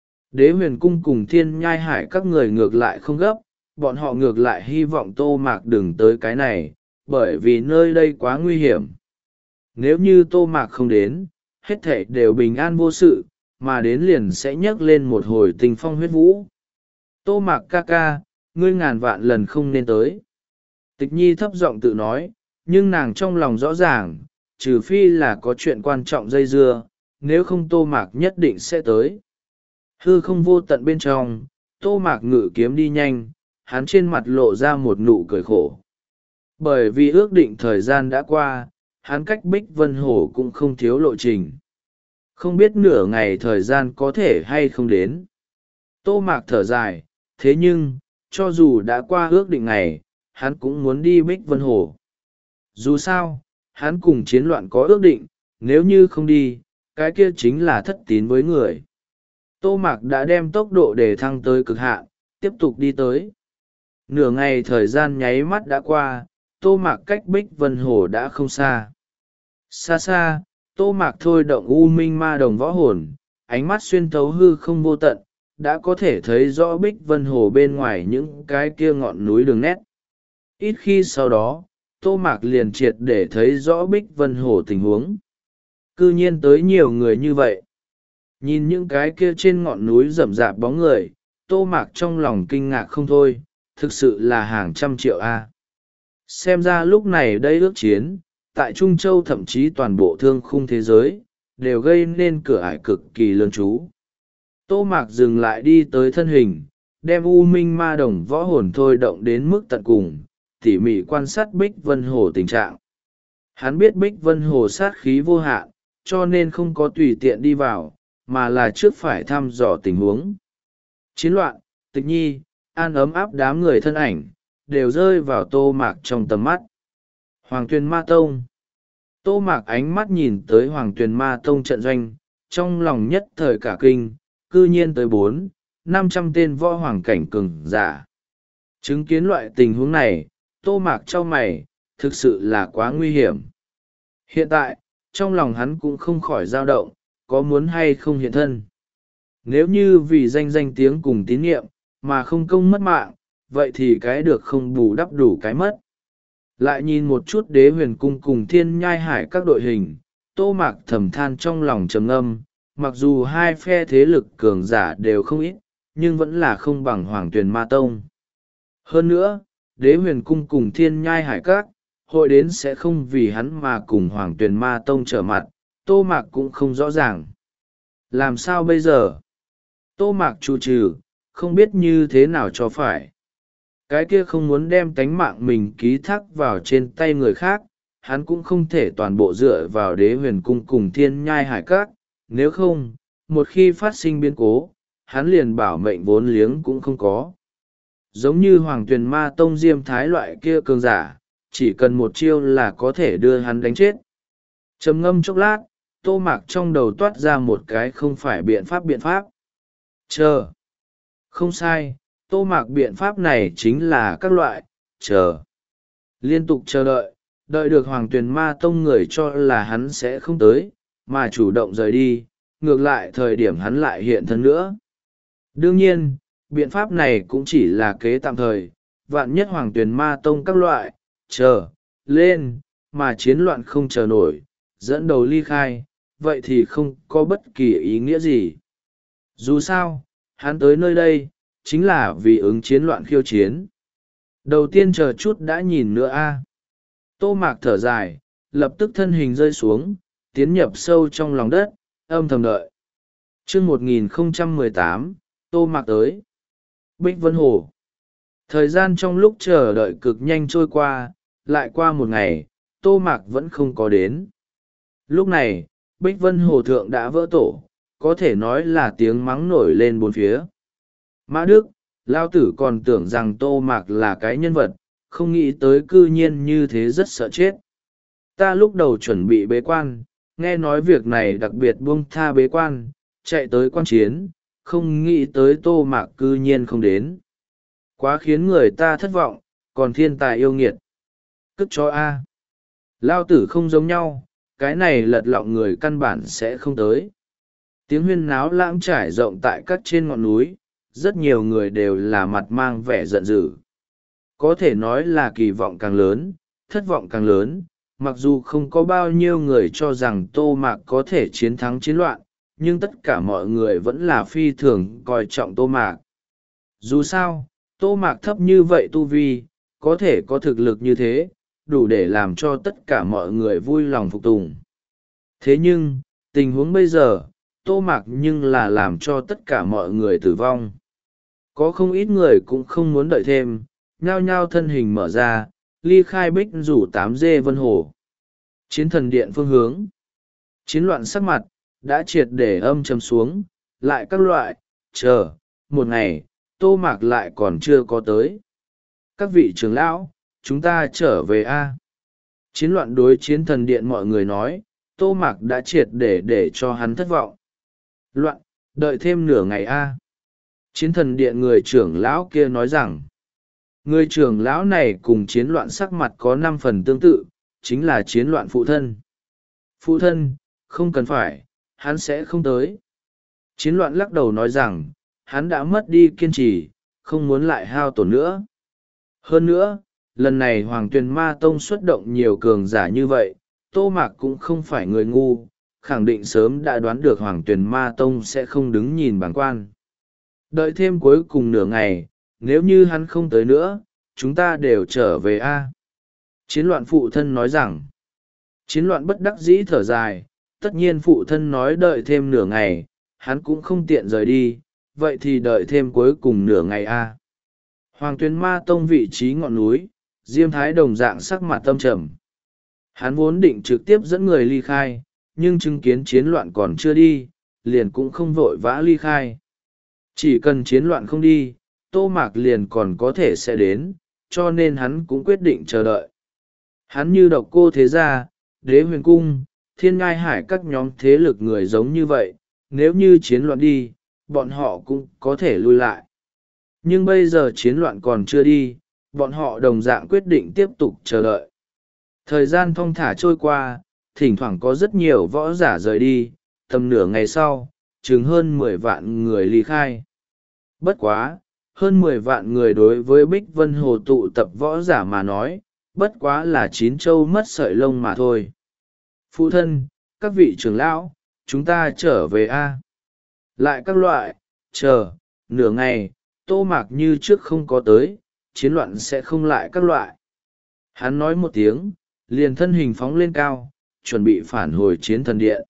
Đế Huyền Cung cùng Thiên Nhai Hải các người ngược lại không gấp, bọn họ ngược lại hy vọng Tô Mạc đừng tới cái này, bởi vì nơi đây quá nguy hiểm. Nếu như Tô Mạc không đến, hết thảy đều bình an vô sự, mà đến liền sẽ nhấc lên một hồi tình phong huyết vũ. Tô Mạc ca ca, ngươi ngàn vạn lần không nên tới. Tịch Nhi thấp giọng tự nói, nhưng nàng trong lòng rõ ràng, trừ phi là có chuyện quan trọng dây dưa, nếu không Tô Mạc nhất định sẽ tới. Hư không vô tận bên trong, Tô Mạc ngự kiếm đi nhanh, hắn trên mặt lộ ra một nụ cười khổ. Bởi vì ước định thời gian đã qua, hắn cách Bích Vân Hồ cũng không thiếu lộ trình. Không biết nửa ngày thời gian có thể hay không đến. Tô Mạc thở dài, thế nhưng, cho dù đã qua ước định ngày, hắn cũng muốn đi Bích Vân Hồ. Dù sao, hắn cùng chiến loạn có ước định, nếu như không đi, cái kia chính là thất tín với người. Tô Mạc đã đem tốc độ để thăng tới cực hạn, tiếp tục đi tới. Nửa ngày thời gian nháy mắt đã qua, Tô Mạc cách Bích Vân Hồ đã không xa. Xa xa, Tô Mạc thôi động U Minh Ma Đồng võ hồn, ánh mắt xuyên thấu hư không vô tận, đã có thể thấy rõ Bích Vân Hồ bên ngoài những cái kia ngọn núi đường nét. Ít khi sau đó, Tô Mạc liền triệt để thấy rõ Bích Vân Hồ tình huống. Cư nhiên tới nhiều người như vậy. Nhìn những cái kia trên ngọn núi rậm rạp bóng người, Tô Mạc trong lòng kinh ngạc không thôi, thực sự là hàng trăm triệu a. Xem ra lúc này đây ước chiến, tại Trung Châu thậm chí toàn bộ thương khung thế giới, đều gây nên cửa ải cực kỳ lớn chú. Tô Mạc dừng lại đi tới thân hình, đem U Minh Ma Đồng võ hồn thôi động đến mức tận cùng, tỉ mỉ quan sát Bích Vân Hồ tình trạng. Hắn biết Bích Vân Hồ sát khí vô hạn, cho nên không có tùy tiện đi vào, mà là trước phải thăm dò tình huống. Chiến loạn, Tịch Nhi, An ấm áp đám người thân ảnh, đều rơi vào Tô Mạc trong tầm mắt. Hoàng Tuyền Ma Tông. Tô Mạc ánh mắt nhìn tới Hoàng Tuyền Ma Tông trận doanh, trong lòng nhất thời cả kinh, cư nhiên tới bốn, năm trăm tên võ hoàng cảnh cường giả. Chứng kiến loại tình huống này, Tô Mạc chau mày, thực sự là quá nguy hiểm. Hiện tại, trong lòng hắn cũng không khỏi dao động, có muốn hay không hiện thân. Nếu như vì danh danh tiếng cùng tín nhiệm, mà không công mất mạng, vậy thì cái được không bù đắp đủ cái mất. Lại nhìn một chút Đế Huyền Cung cùng Thiên Nhai Hải các đội hình, Tô Mạc thầm than trong lòng trầm ngâm, mặc dù hai phe thế lực cường giả đều không ít, nhưng vẫn là không bằng Hoàng Tuyền Ma Tông. Hơn nữa, Đế Huyền Cung cùng Thiên Nhai Hải các, hội đến sẽ không vì hắn mà cùng Hoàng Tuyền Ma Tông trở mặt, Tô Mạc cũng không rõ ràng. Làm sao bây giờ? Tô Mạc tru trừ, không biết như thế nào cho phải. Cái kia không muốn đem tánh mạng mình ký thác vào trên tay người khác, hắn cũng không thể toàn bộ dựa vào Đế Huyền Cung cùng Thiên Nhai Hải các, nếu không, một khi phát sinh biến cố, hắn liền bảo mệnh vốn liếng cũng không có. Giống như Hoàng Tuyền Ma Tông Diêm Thái loại kia cường giả, chỉ cần một chiêu là có thể đưa hắn đánh chết. Trầm ngâm chốc lát, Tô Mạc trong đầu toát ra một cái không phải biện pháp biện pháp. Chờ. Không sai, Tô Mạc biện pháp này chính là các loại chờ. Liên tục chờ đợi, đợi được Hoàng Tuyền Ma Tông người cho là hắn sẽ không tới, mà chủ động rời đi, ngược lại thời điểm hắn lại hiện thân nữa. Đương nhiên, biện pháp này cũng chỉ là kế tạm thời, vạn nhất Hoàng Tuyền Ma Tông các loại chờ lên, mà chiến loạn không chờ nổi, dẫn đầu ly khai, vậy thì không có bất kỳ ý nghĩa gì. Dù sao, hắn tới nơi đây, chính là vì ứng chiến loạn khiêu chiến. Đầu tiên chờ chút đã nhìn nữa a. Tô Mạc thở dài, lập tức thân hình rơi xuống, tiến nhập sâu trong lòng đất, âm thầm đợi. Chương một nghìn không trăm mười tám, Tô Mạc tới. Bích Vân Hồ. Thời gian trong lúc chờ đợi cực nhanh trôi qua, lại qua một ngày, Tô Mạc vẫn không có đến. Lúc này, Bích Vân Hồ Thượng đã vỡ tổ, có thể nói là tiếng mắng nổi lên bốn phía. Mã Đức, Lao Tử còn tưởng rằng Tô Mạc là cái nhân vật, không nghĩ tới cư nhiên như thế rất sợ chết. Ta lúc đầu chuẩn bị bế quan, nghe nói việc này đặc biệt buông tha bế quan, chạy tới quan chiến, không nghĩ tới Tô Mạc cư nhiên không đến. Quá khiến người ta thất vọng, còn thiên tài yêu nghiệt. Cất cho A. Lao Tử không giống nhau, cái này lật lọng người căn bản sẽ không tới. Tiếng huyên náo lãng trải rộng tại các trên ngọn núi, rất nhiều người đều là mặt mang vẻ giận dữ. Có thể nói là kỳ vọng càng lớn, thất vọng càng lớn, mặc dù không có bao nhiêu người cho rằng Tô Mạc có thể chiến thắng chiến loạn, nhưng tất cả mọi người vẫn là phi thường coi trọng Tô Mạc. Dù sao, Tô Mạc thấp như vậy tu vi, có thể có thực lực như thế, đủ để làm cho tất cả mọi người vui lòng phục tùng. Thế nhưng, tình huống bây giờ, Tô Mạc nhưng là làm cho tất cả mọi người tử vong. Có không ít người cũng không muốn đợi thêm, nhao nhao thân hình mở ra, ly khai Bích rủ tám dê Vân Hồ. Chiến thần điện phương hướng. Chiến loạn sắc mặt, đã triệt để âm trầm xuống, lại các loại, chờ, một ngày, Tô Mạc lại còn chưa có tới. Các vị trưởng lão, chúng ta trở về A. Chiến loạn đối chiến thần điện mọi người nói, Tô Mạc đã triệt để để cho hắn thất vọng. Loạn, đợi thêm nửa ngày A. Chiến thần điện người trưởng lão kia nói rằng, người trưởng lão này cùng chiến loạn sắc mặt có năm phần tương tự, chính là chiến loạn phụ thân. Phụ thân, không cần phải, hắn sẽ không tới. Chiến loạn lắc đầu nói rằng, hắn đã mất đi kiên trì, không muốn lại hao tổn nữa. Hơn nữa, lần này Hoàng Tuyền Ma Tông xuất động nhiều cường giả như vậy, Tô Mạc cũng không phải người ngu, khẳng định sớm đã đoán được Hoàng Tuyền Ma Tông sẽ không đứng nhìn bàng quan. Đợi thêm cuối cùng nửa ngày, nếu như hắn không tới nữa, chúng ta đều trở về a. Chiến loạn phụ thân nói rằng. Chiến loạn bất đắc dĩ thở dài, tất nhiên phụ thân nói đợi thêm nửa ngày, hắn cũng không tiện rời đi, vậy thì đợi thêm cuối cùng nửa ngày a. Hoàng Tuyền Ma Tông vị trí ngọn núi, Diêm Thái đồng dạng sắc mặt tâm trầm. Hắn vốn định trực tiếp dẫn người ly khai, nhưng chứng kiến chiến loạn còn chưa đi, liền cũng không vội vã ly khai. Chỉ cần chiến loạn không đi, Tô Mạc liền còn có thể sẽ đến, cho nên hắn cũng quyết định chờ đợi. Hắn như Độc Cô Thế Gia, Đế Huyền Cung, Thiên Ngai Hải các nhóm thế lực người giống như vậy, nếu như chiến loạn đi, bọn họ cũng có thể lui lại. Nhưng bây giờ chiến loạn còn chưa đi, bọn họ đồng dạng quyết định tiếp tục chờ đợi. Thời gian thong thả trôi qua, thỉnh thoảng có rất nhiều võ giả rời đi, tầm nửa ngày sau, chừng hơn mười vạn người ly khai. Bất quá, hơn mười vạn người đối với Bích Vân Hồ tụ tập võ giả mà nói, bất quá là chín châu mất sợi lông mà thôi. Phụ thân, các vị trưởng lão, chúng ta trở về a. Lại các loại, chờ, nửa ngày, Tô Mạc như trước không có tới, chiến loạn sẽ không lại các loại. Hắn nói một tiếng, liền thân hình phóng lên cao, chuẩn bị phản hồi chiến thần điện.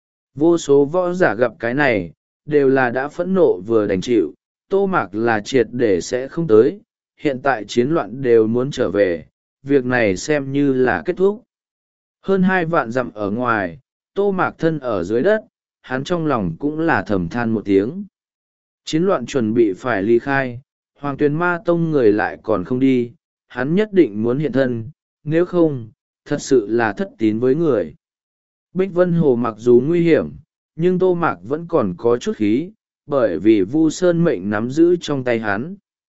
Vô số võ giả gặp cái này, đều là đã phẫn nộ vừa đành chịu, Tô Mạc là triệt để sẽ không tới, hiện tại chiến loạn đều muốn trở về, việc này xem như là kết thúc. Hơn hai vạn dặm ở ngoài, Tô Mạc thân ở dưới đất, hắn trong lòng cũng là thầm than một tiếng. Chiến loạn chuẩn bị phải ly khai, Hoàng Tuyền Ma Tông người lại còn không đi, hắn nhất định muốn hiện thân, nếu không, thật sự là thất tín với người. Bích Vân Hồ mặc dù nguy hiểm, nhưng Tô Mạc vẫn còn có chút khí, bởi vì Vu Sơn mệnh nắm giữ trong tay hắn.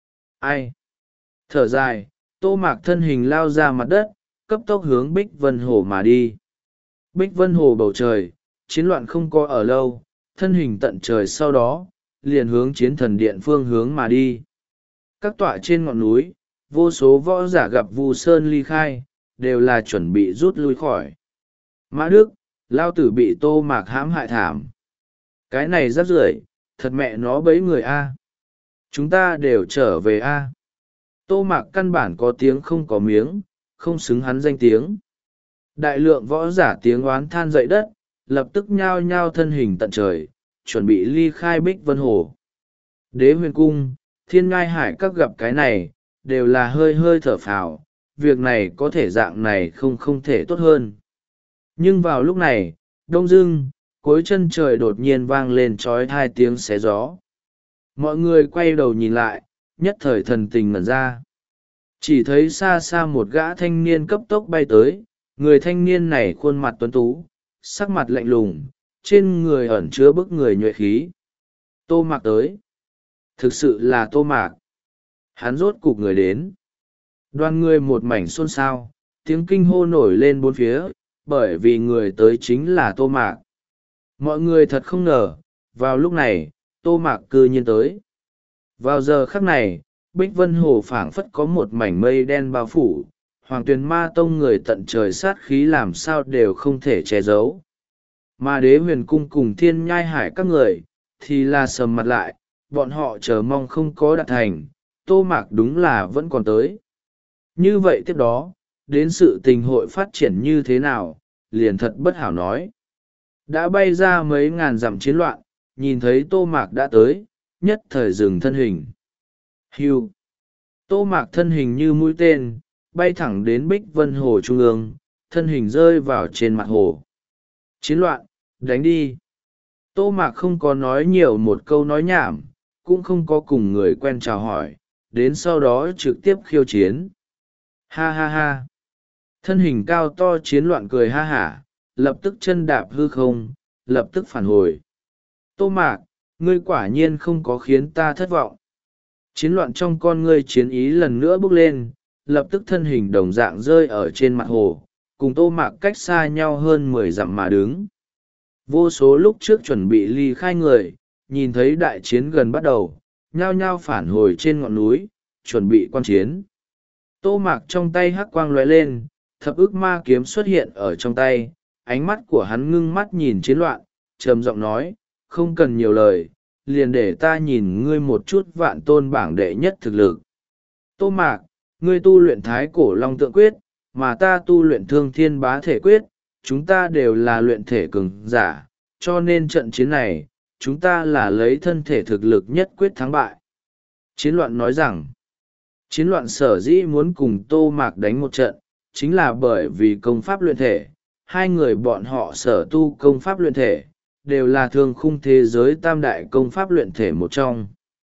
Ai? Thở dài, Tô Mạc thân hình lao ra mặt đất, cấp tốc hướng Bích Vân Hồ mà đi. Bích Vân Hồ bầu trời, chiến loạn không có ở lâu, thân hình tận trời sau đó, liền hướng chiến thần điện phương hướng mà đi. Các tọa trên ngọn núi, vô số võ giả gặp Vu Sơn ly khai, đều là chuẩn bị rút lui khỏi. Mã Đức, lao tử bị Tô Mạc hãm hại thảm. Cái này rắc rưởi, thật mẹ nó bấy người a. Chúng ta đều trở về a. Tô Mạc căn bản có tiếng không có miếng, không xứng hắn danh tiếng. Đại lượng võ giả tiếng oán than dậy đất, lập tức nhao nhao thân hình tận trời, chuẩn bị ly khai Bích Vân Hồ. Đế Huyền Cung, Thiên Ngai Hải các gặp cái này, đều là hơi hơi thở phào, việc này có thể dạng này không không thể tốt hơn. Nhưng vào lúc này, đông dưng, cuối chân trời đột nhiên vang lên trói hai tiếng xé gió. Mọi người quay đầu nhìn lại, nhất thời thần tình ngẩn ra. Chỉ thấy xa xa một gã thanh niên cấp tốc bay tới, người thanh niên này khuôn mặt tuấn tú, sắc mặt lạnh lùng, trên người ẩn chứa bức người nhuệ khí. Tô Mạc tới. Thực sự là Tô Mạc. Hắn rốt cục người đến. Đoàn người một mảnh xôn xao, tiếng kinh hô nổi lên bốn phía, bởi vì người tới chính là Tô Mạc. Mọi người thật không ngờ, vào lúc này, Tô Mạc cư nhiên tới. Vào giờ khắc này, Bích Vân Hồ phảng phất có một mảnh mây đen bao phủ, Hoàng Tuyền Ma Tông người tận trời sát khí làm sao đều không thể che giấu. Mà Đế Huyền Cung cùng Thiên Nhai Hải các người, thì là sầm mặt lại, bọn họ chờ mong không có đạt thành, Tô Mạc đúng là vẫn còn tới. Như vậy tiếp đó, đến sự tình hội phát triển như thế nào, liền thật bất hảo nói. Đã bay ra mấy ngàn dặm chiến loạn, nhìn thấy Tô Mạc đã tới, nhất thời dừng thân hình. Hưu. Tô Mạc thân hình như mũi tên, bay thẳng đến Bích Vân Hồ trung ương, thân hình rơi vào trên mặt hồ. Chiến loạn, đánh đi. Tô Mạc không có nói nhiều một câu nói nhảm, cũng không có cùng người quen chào hỏi, đến sau đó trực tiếp khiêu chiến. Ha ha ha. Thân hình cao to chiến loạn cười ha hả, lập tức chân đạp hư không, lập tức phản hồi. Tô Mạc, ngươi quả nhiên không có khiến ta thất vọng. Chiến loạn trong con ngươi chiến ý lần nữa bước lên, lập tức thân hình đồng dạng rơi ở trên mặt hồ, cùng Tô Mạc cách xa nhau hơn mười dặm mà đứng. Vô số lúc trước chuẩn bị ly khai người, nhìn thấy đại chiến gần bắt đầu, nhao nhao phản hồi trên ngọn núi, chuẩn bị quan chiến. Tô Mạc trong tay hắc quang lóe lên, thập ức ma kiếm xuất hiện ở trong tay, ánh mắt của hắn ngưng mắt nhìn chiến loạn, trầm giọng nói, không cần nhiều lời, liền để ta nhìn ngươi một chút vạn tôn bảng đệ nhất thực lực. Tô Mạc, ngươi tu luyện thái cổ long tượng quyết, mà ta tu luyện thương thiên bá thể quyết, chúng ta đều là luyện thể cường giả, cho nên trận chiến này, chúng ta là lấy thân thể thực lực nhất quyết thắng bại. Chiến loạn nói rằng, chiến loạn sở dĩ muốn cùng Tô Mạc đánh một trận, chính là bởi vì công pháp luyện thể, hai người bọn họ sở tu công pháp luyện thể, đều là thương khung thế giới tam đại công pháp luyện thể một trong.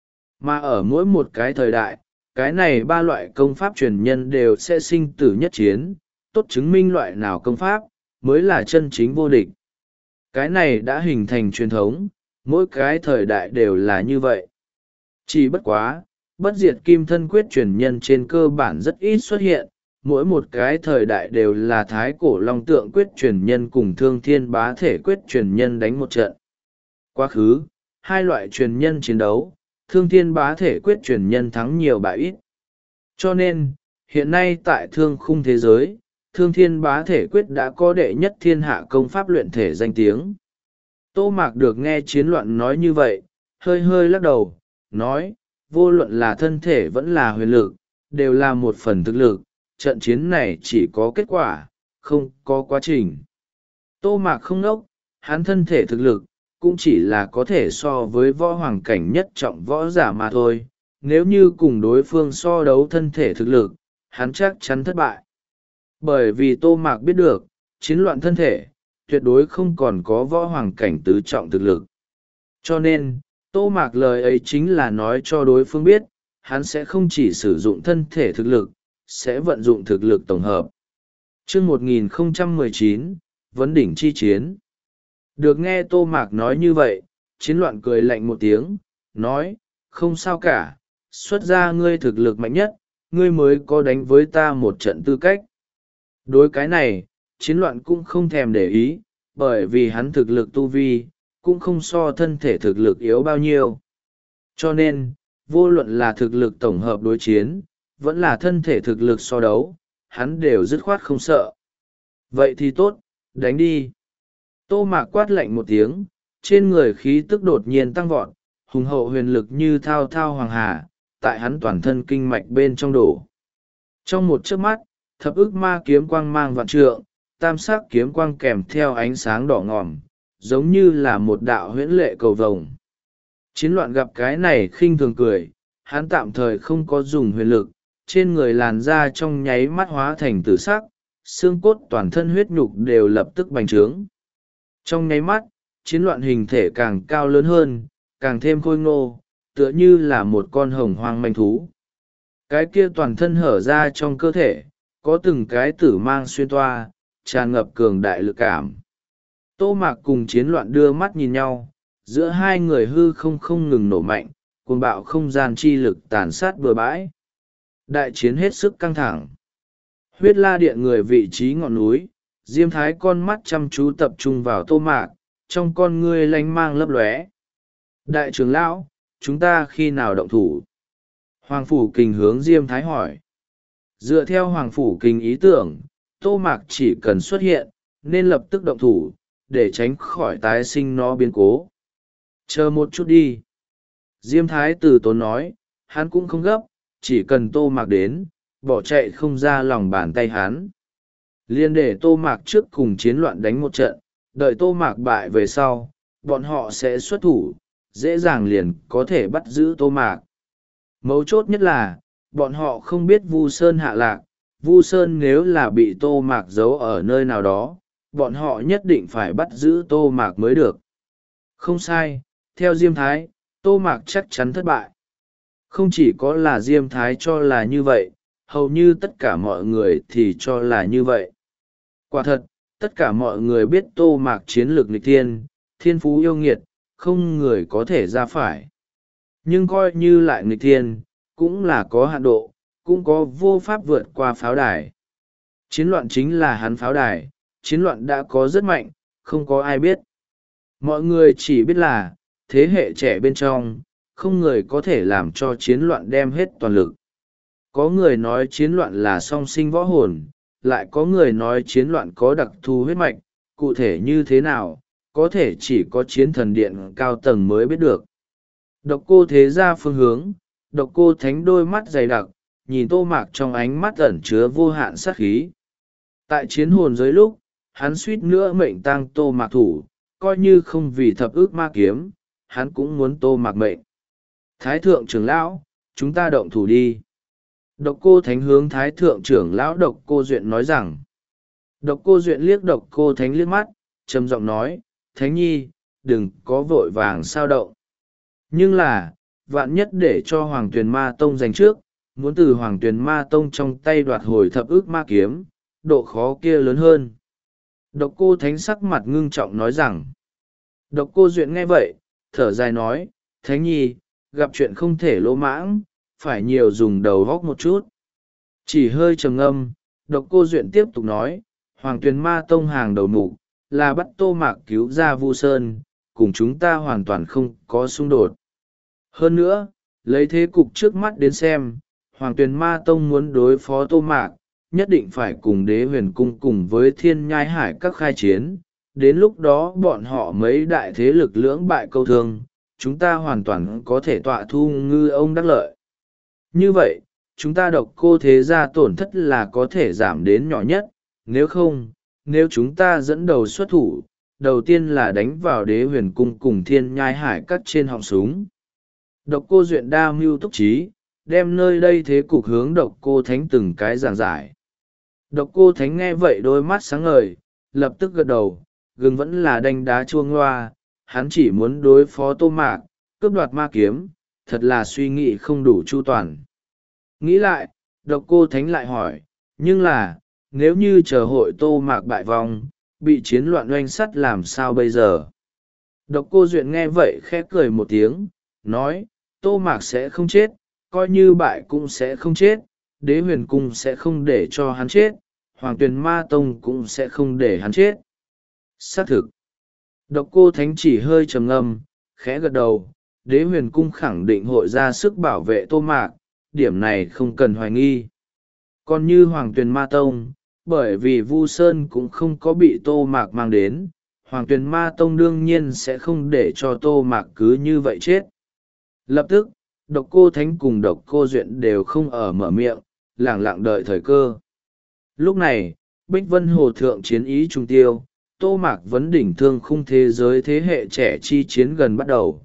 Mà ở mỗi một cái thời đại, cái này ba loại công pháp truyền nhân đều sẽ sinh tử nhất chiến, tốt chứng minh loại nào công pháp, mới là chân chính vô địch. Cái này đã hình thành truyền thống, mỗi cái thời đại đều là như vậy. Chỉ bất quá, bất diệt kim thân quyết truyền nhân trên cơ bản rất ít xuất hiện, mỗi một cái thời đại đều là thái cổ long tượng quyết truyền nhân cùng thương thiên bá thể quyết truyền nhân đánh một trận. Quá khứ, hai loại truyền nhân chiến đấu, thương thiên bá thể quyết truyền nhân thắng nhiều bại ít. Cho nên, hiện nay tại thương khung thế giới, thương thiên bá thể quyết đã có đệ nhất thiên hạ công pháp luyện thể danh tiếng. Tô Mạc được nghe chiến loạn nói như vậy, hơi hơi lắc đầu, nói, vô luận là thân thể vẫn là huyền lực, đều là một phần thực lực, trận chiến này chỉ có kết quả, không có quá trình. Tô Mạc không nốc, hắn thân thể thực lực, cũng chỉ là có thể so với võ hoàng cảnh nhất trọng võ giả mà thôi, nếu như cùng đối phương so đấu thân thể thực lực, hắn chắc chắn thất bại. Bởi vì Tô Mạc biết được, chiến loạn thân thể, tuyệt đối không còn có võ hoàng cảnh tứ trọng thực lực. Cho nên, Tô Mạc lời ấy chính là nói cho đối phương biết, hắn sẽ không chỉ sử dụng thân thể thực lực, sẽ vận dụng thực lực tổng hợp. Chương một nghìn không trăm mười chín, Vấn đỉnh chi chiến. Được nghe Tô Mạc nói như vậy, chiến loạn cười lạnh một tiếng, nói, không sao cả, xuất ra ngươi thực lực mạnh nhất, ngươi mới có đánh với ta một trận tư cách. Đối cái này, chiến loạn cũng không thèm để ý, bởi vì hắn thực lực tu vi, cũng không so thân thể thực lực yếu bao nhiêu. Cho nên, vô luận là thực lực tổng hợp đối chiến, vẫn là thân thể thực lực so đấu, hắn đều dứt khoát không sợ. Vậy thì tốt, đánh đi. Tô Mạc quát lạnh một tiếng, trên người khí tức đột nhiên tăng vọt, hùng hậu huyền lực như thao thao hoàng hà, tại hắn toàn thân kinh mạch bên trong đổ. Trong một chớp mắt, thập ức ma kiếm quang mang vạn trượng, tam sắc kiếm quang kèm theo ánh sáng đỏ ngòm, giống như là một đạo huyễn lệ cầu vồng. Chiến loạn gặp cái này khinh thường cười, hắn tạm thời không có dùng huyền lực, trên người làn da trong nháy mắt hóa thành tử sắc, xương cốt toàn thân huyết nhục đều lập tức bành trướng. Trong nháy mắt, chiến loạn hình thể càng cao lớn hơn, càng thêm khôi ngô, tựa như là một con hồng hoang manh thú. Cái kia toàn thân hở ra trong cơ thể, có từng cái tử mang xuyên toa, tràn ngập cường đại lực cảm. Tô Mạc cùng chiến loạn đưa mắt nhìn nhau, giữa hai người hư không không ngừng nổ mạnh, cuồng bạo không gian chi lực tàn sát bừa bãi. Đại chiến hết sức căng thẳng. Huyết La Điện người vị trí ngọn núi, Diêm Thái con mắt chăm chú tập trung vào Tô Mạc, trong con ngươi lánh mang lấp lóe. Đại trưởng lão, chúng ta khi nào động thủ? Hoàng Phủ Kình hướng Diêm Thái hỏi. Dựa theo Hoàng Phủ Kình ý tưởng, Tô Mạc chỉ cần xuất hiện, nên lập tức động thủ, để tránh khỏi tái sinh nó biến cố. Chờ một chút đi. Diêm Thái từ tốn nói, hắn cũng không gấp, chỉ cần Tô Mạc đến, bỏ chạy không ra lòng bàn tay hắn. Liên để Tô Mạc trước cùng chiến loạn đánh một trận, đợi Tô Mạc bại về sau, bọn họ sẽ xuất thủ, dễ dàng liền có thể bắt giữ Tô Mạc. Mấu chốt nhất là, bọn họ không biết Vu Sơn hạ lạc, Vu Sơn nếu là bị Tô Mạc giấu ở nơi nào đó, bọn họ nhất định phải bắt giữ Tô Mạc mới được. Không sai, theo Diêm Thái, Tô Mạc chắc chắn thất bại. Không chỉ có là Diêm Thái cho là như vậy, hầu như tất cả mọi người thì cho là như vậy. Quả thật, tất cả mọi người biết Tô Mạc chiến lược nghịch thiên, thiên phú yêu nghiệt, không người có thể ra phải. Nhưng coi như lại nghịch thiên, cũng là có hạn độ, cũng có vô pháp vượt qua pháo đài. Chiến loạn chính là hắn pháo đài, chiến loạn đã có rất mạnh, không có ai biết. Mọi người chỉ biết là, thế hệ trẻ bên trong, không người có thể làm cho chiến loạn đem hết toàn lực. Có người nói chiến loạn là song sinh võ hồn, lại có người nói chiến loạn có đặc thù huyết mạch, cụ thể như thế nào, có thể chỉ có chiến thần điện cao tầng mới biết được. Độc cô thế ra phương hướng, độc cô thánh đôi mắt dày đặc, nhìn tô mạc trong ánh mắt ẩn chứa vô hạn sát khí. Tại chiến hồn giới lúc, hắn suýt nữa mệnh tang tô mạc thủ, coi như không vì thập ước ma kiếm, hắn cũng muốn tô mạc mệnh. Thái thượng trưởng lão, chúng ta động thủ đi. Độc cô thánh hướng thái thượng trưởng lão độc cô duyện nói rằng. Độc cô duyện liếc độc cô thánh liếc mắt, trầm giọng nói, thánh nhi, đừng có vội vàng sao động. Nhưng là, vạn nhất để cho Hoàng Tuyền Ma Tông giành trước, muốn từ Hoàng Tuyền Ma Tông trong tay đoạt hồi thập ước ma kiếm, độ khó kia lớn hơn. Độc cô thánh sắc mặt ngưng trọng nói rằng. Độc cô duyện nghe vậy, thở dài nói, thánh nhi, gặp chuyện không thể lỗ mãng, phải nhiều dùng đầu góc một chút. Chỉ hơi trầm ngâm, độc cô duyện tiếp tục nói, Hoàng Tuyền Ma Tông hàng đầu mục là bắt tô mạc cứu ra Vu Sơn, cùng chúng ta hoàn toàn không có xung đột. Hơn nữa, lấy thế cục trước mắt đến xem, Hoàng Tuyền Ma Tông muốn đối phó tô mạc, nhất định phải cùng đế huyền cung cùng với thiên nhai hải các khai chiến. Đến lúc đó bọn họ mấy đại thế lực lưỡng bại câu thương, chúng ta hoàn toàn có thể tọa thu ngư ông đắc lợi. Như vậy, chúng ta độc cô thế gia tổn thất là có thể giảm đến nhỏ nhất, nếu không, nếu chúng ta dẫn đầu xuất thủ, đầu tiên là đánh vào đế huyền cung cùng thiên nhai hải cắt trên họng súng. Độc cô duyện đa mưu túc trí, đem nơi đây thế cục hướng độc cô thánh từng cái giảng giải. Độc cô thánh nghe vậy đôi mắt sáng ngời, lập tức gật đầu, gừng vẫn là đánh đá chuông loa, hắn chỉ muốn đối phó tô mạc, cướp đoạt ma kiếm, thật là suy nghĩ không đủ chu toàn. Nghĩ lại, độc cô thánh lại hỏi, nhưng là, nếu như chờ hội tô mạc bại vong, bị chiến loạn oanh sắt làm sao bây giờ? Độc cô duyện nghe vậy khẽ cười một tiếng, nói, tô mạc sẽ không chết, coi như bại cũng sẽ không chết, đế huyền cung sẽ không để cho hắn chết, Hoàng Tuyền Ma Tông cũng sẽ không để hắn chết. Xác thực. Độc cô thánh chỉ hơi trầm ngâm, khẽ gật đầu, đế huyền cung khẳng định hội ra sức bảo vệ tô mạc, điểm này không cần hoài nghi. Còn như Hoàng Tuyền Ma Tông, bởi vì Vu Sơn cũng không có bị tô mạc mang đến, Hoàng Tuyền Ma Tông đương nhiên sẽ không để cho tô mạc cứ như vậy chết. Lập tức, độc cô thánh cùng độc cô duyện đều không ở mở miệng, lẳng lặng đợi thời cơ. Lúc này, Bích Vân Hồ Thượng chiến ý trung tiêu, tô mạc vấn đỉnh thương khung thế giới thế hệ trẻ chi chiến gần bắt đầu.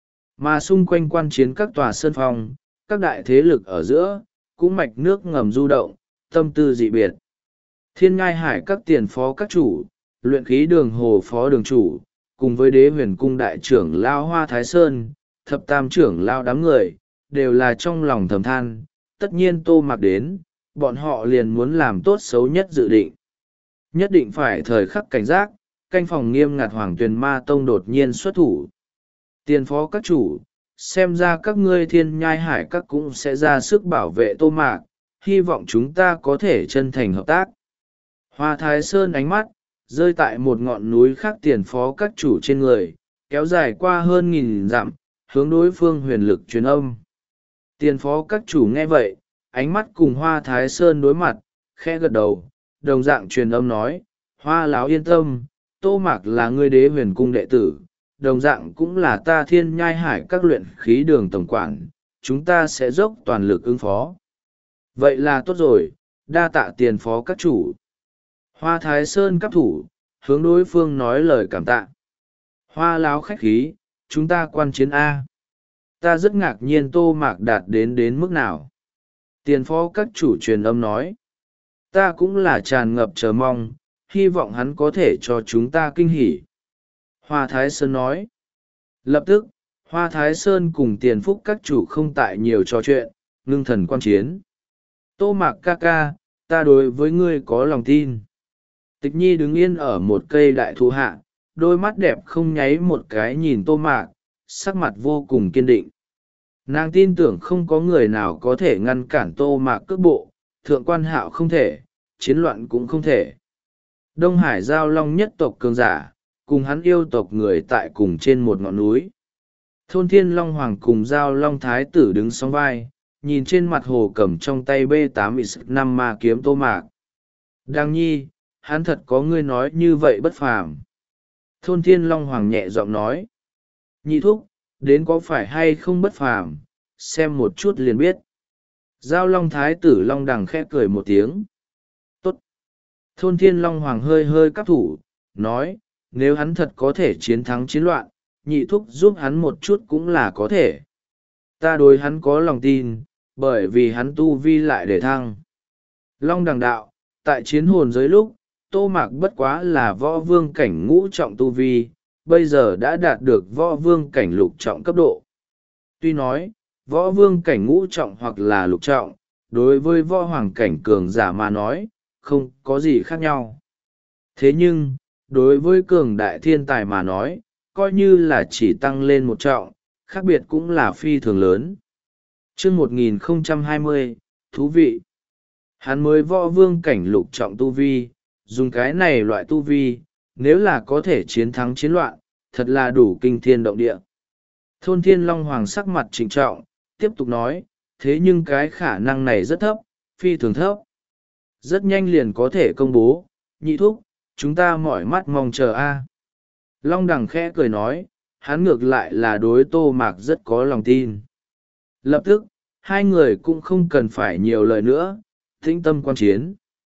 Mà xung quanh quan chiến các tòa sơn phong, các đại thế lực ở giữa, cũng mạch nước ngầm du động, tâm tư dị biệt. Thiên ngai hải các tiền phó các chủ, luyện khí đường hồ phó đường chủ, cùng với đế huyền cung đại trưởng Lao Hoa Thái Sơn, thập tam trưởng Lao đám người, đều là trong lòng thầm than, tất nhiên tô mạc đến, bọn họ liền muốn làm tốt xấu nhất dự định. Nhất định phải thời khắc cảnh giác, canh phòng nghiêm ngặt Hoàng Tuyền Ma Tông đột nhiên xuất thủ. Tiền phó các chủ, xem ra các ngươi thiên nhai hải các cũng sẽ ra sức bảo vệ tô mạc, hy vọng chúng ta có thể chân thành hợp tác. Hoa Thái Sơn ánh mắt, rơi tại một ngọn núi khác tiền phó các chủ trên người, kéo dài qua hơn nghìn dặm, hướng đối phương huyền lực truyền âm. Tiền phó các chủ nghe vậy, ánh mắt cùng Hoa Thái Sơn đối mặt, khẽ gật đầu, đồng dạng truyền âm nói, Hoa láo yên tâm, tô mạc là ngươi đế huyền cung đệ tử, đồng dạng cũng là ta thiên nhai hải các luyện khí đường tổng quản, chúng ta sẽ dốc toàn lực ứng phó. Vậy là tốt rồi, đa tạ tiền phó các chủ. Hoa Thái Sơn cấp thủ, hướng đối phương nói lời cảm tạ. Hoa láo khách khí, chúng ta quan chiến A. Ta rất ngạc nhiên tô mạc đạt đến đến mức nào. Tiền phó các chủ truyền âm nói. Ta cũng là tràn ngập chờ mong, hy vọng hắn có thể cho chúng ta kinh hỉ. Hoa Thái Sơn nói. Lập tức, Hoa Thái Sơn cùng tiền phúc các chủ không tại nhiều trò chuyện, ngưng thần quan chiến. Tô mạc ca ca, ta đối với ngươi có lòng tin. Tịch nhi đứng yên ở một cây đại thụ hạ, đôi mắt đẹp không nháy một cái nhìn tô mạc, sắc mặt vô cùng kiên định. Nàng tin tưởng không có người nào có thể ngăn cản tô mạc cước bộ, thượng quan hạo không thể, chiến loạn cũng không thể. Đông Hải giao long nhất tộc cường giả, cùng hắn yêu tộc người tại cùng trên một ngọn núi. Thôn Thiên Long Hoàng cùng giao long thái tử đứng song vai, nhìn trên mặt hồ cầm trong tay B tám X năm ma kiếm tô mạc. Đăng nhi, hắn thật có ngươi nói như vậy bất phàm. Thôn Thiên Long Hoàng nhẹ giọng nói. Nhị thúc, đến có phải hay không bất phàm, xem một chút liền biết. Giao Long Thái tử Long Đằng khẽ cười một tiếng. Tốt. Thôn Thiên Long Hoàng hơi hơi cắp thủ, nói, nếu hắn thật có thể chiến thắng chiến loạn, nhị thúc giúp hắn một chút cũng là có thể. Ta đối hắn có lòng tin, bởi vì hắn tu vi lại để thăng. Long Đằng đạo, tại chiến hồn giới lúc, Tô Mạc bất quá là võ vương cảnh ngũ trọng tu vi, bây giờ đã đạt được võ vương cảnh lục trọng cấp độ. Tuy nói, võ vương cảnh ngũ trọng hoặc là lục trọng, đối với võ hoàng cảnh cường giả mà nói, không có gì khác nhau. Thế nhưng, đối với cường đại thiên tài mà nói, coi như là chỉ tăng lên một trọng, khác biệt cũng là phi thường lớn. Chương một nghìn không trăm hai mươi, thú vị. Hắn mới võ vương cảnh lục trọng tu vi, dùng cái này loại tu vi, nếu là có thể chiến thắng chiến loạn, thật là đủ kinh thiên động địa. Thôn Thiên Long Hoàng sắc mặt trịnh trọng, tiếp tục nói, thế nhưng cái khả năng này rất thấp, phi thường thấp. Rất nhanh liền có thể công bố, nhị thúc, chúng ta mỏi mắt mong chờ a. Long Đằng khẽ cười nói, hắn ngược lại là đối Tô Mạc rất có lòng tin. Lập tức, hai người cũng không cần phải nhiều lời nữa, tĩnh tâm quan chiến.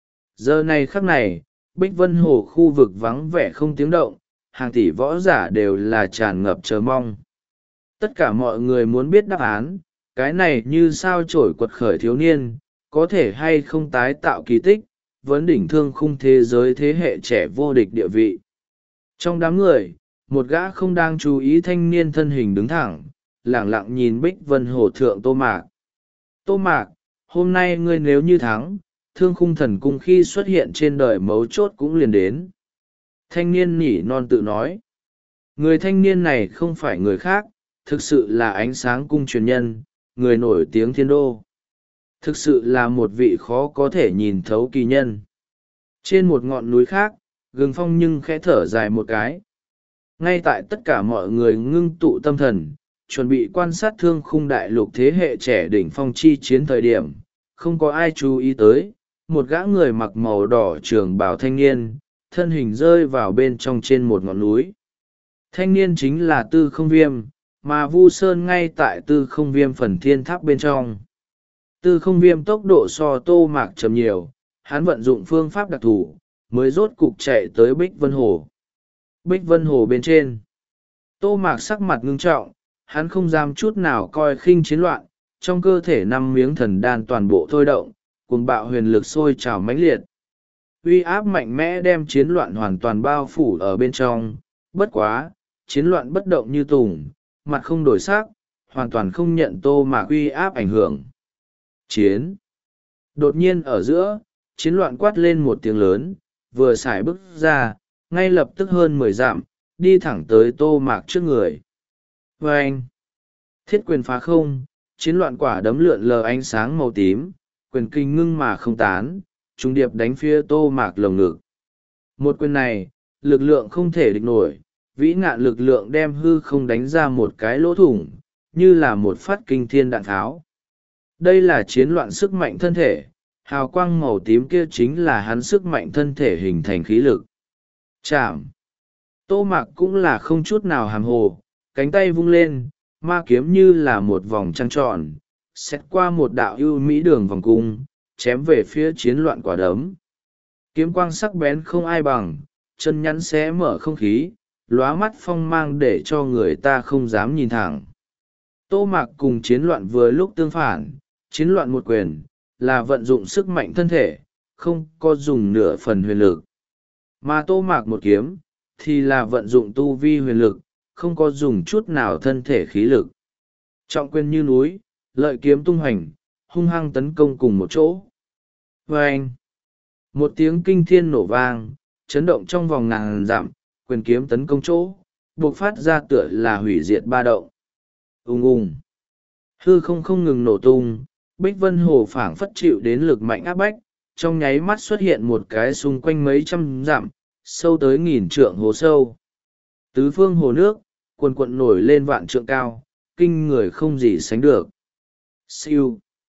Giờ này khắc này, Bích Vân Hồ khu vực vắng vẻ không tiếng động, hàng tỷ võ giả đều là tràn ngập chờ mong. Tất cả mọi người muốn biết đáp án, cái này như sao trổi quật khởi thiếu niên, có thể hay không tái tạo kỳ tích, vấn đỉnh thương khung thế giới thế hệ trẻ vô địch địa vị. Trong đám người, một gã không đang chú ý thanh niên thân hình đứng thẳng, lẳng lặng nhìn Bích Vân Hồ thượng Tô Mạc. Tô Mạc, hôm nay ngươi nếu như thắng, thương khung thần cung khi xuất hiện trên đời mấu chốt cũng liền đến. Thanh niên nhỉ non tự nói. Người thanh niên này không phải người khác, thực sự là ánh sáng cung truyền nhân, người nổi tiếng thiên đô. Thực sự là một vị khó có thể nhìn thấu kỳ nhân. Trên một ngọn núi khác, Gừng Phong nhưng khẽ thở dài một cái. Ngay tại tất cả mọi người ngưng tụ tâm thần, chuẩn bị quan sát thương khung đại lục thế hệ trẻ đỉnh phong chi chiến thời điểm, không có ai chú ý tới, một gã người mặc màu đỏ trường bào thanh niên, thân hình rơi vào bên trong trên một ngọn núi. Thanh niên chính là Tư Không Viêm, mà Vu Sơn ngay tại Tư Không Viêm phần thiên tháp bên trong. Tư Không Viêm tốc độ so Tô Mạc chậm nhiều, hắn vận dụng phương pháp đặc thù, mới rốt cục chạy tới Bích Vân Hồ. Bích Vân Hồ bên trên, Tô Mạc sắc mặt ngưng trọng, hắn không dám chút nào coi khinh chiến loạn, trong cơ thể năm miếng thần đan toàn bộ thôi động, cuồng bạo huyền lực sôi trào mãnh liệt. Uy áp mạnh mẽ đem chiến loạn hoàn toàn bao phủ ở bên trong, bất quá, chiến loạn bất động như tùng, mặt không đổi sắc, hoàn toàn không nhận Tô Mạc uy áp ảnh hưởng. Chiến! Đột nhiên ở giữa, chiến loạn quát lên một tiếng lớn, vừa xài bước ra, ngay lập tức hơn mười dặm, đi thẳng tới Tô Mạc trước người. Vâng! Thiết quyền phá không, chiến loạn quả đấm lượn lờ ánh sáng màu tím, quyền kinh ngưng mà không tán, trung điệp đánh phía Tô Mạc lồng ngực. Một quyền này, lực lượng không thể địch nổi, vĩ ngạn lực lượng đem hư không đánh ra một cái lỗ thủng, như là một phát kinh thiên đạn tháo. Đây là chiến loạn sức mạnh thân thể, hào quang màu tím kia chính là hắn sức mạnh thân thể hình thành khí lực. Chạm! Tô Mạc cũng là không chút nào hàm hồ, cánh tay vung lên, ma kiếm như là một vòng trăng tròn, xét qua một đạo ưu mỹ đường vòng cung, chém về phía chiến loạn quả đấm. Kiếm quang sắc bén không ai bằng, chân nhắn xé mở không khí, lóa mắt phong mang để cho người ta không dám nhìn thẳng. Tô Mạc cùng chiến loạn vừa lúc tương phản, chiến loạn một quyền, là vận dụng sức mạnh thân thể, không có dùng nửa phần huyền lực. Mà Tô Mạc một kiếm, thì là vận dụng tu vi huyền lực, không có dùng chút nào thân thể khí lực. Trọng quyền như núi, lợi kiếm tung hành, hung hăng tấn công cùng một chỗ. Vâng! Một tiếng kinh thiên nổ vang, chấn động trong vòng ngàn dặm, quyền kiếm tấn công chỗ, buộc phát ra tựa là hủy diệt ba động. Ung ung! Hư không không ngừng nổ tung, Bích Vân Hồ phảng phất chịu đến lực mạnh áp bách, trong nháy mắt xuất hiện một cái xung quanh mấy trăm dặm, sâu tới nghìn trượng hồ sâu. Tứ phương hồ nước, cuồn cuộn nổi lên vạn trượng cao, kinh người không gì sánh được. Siêu!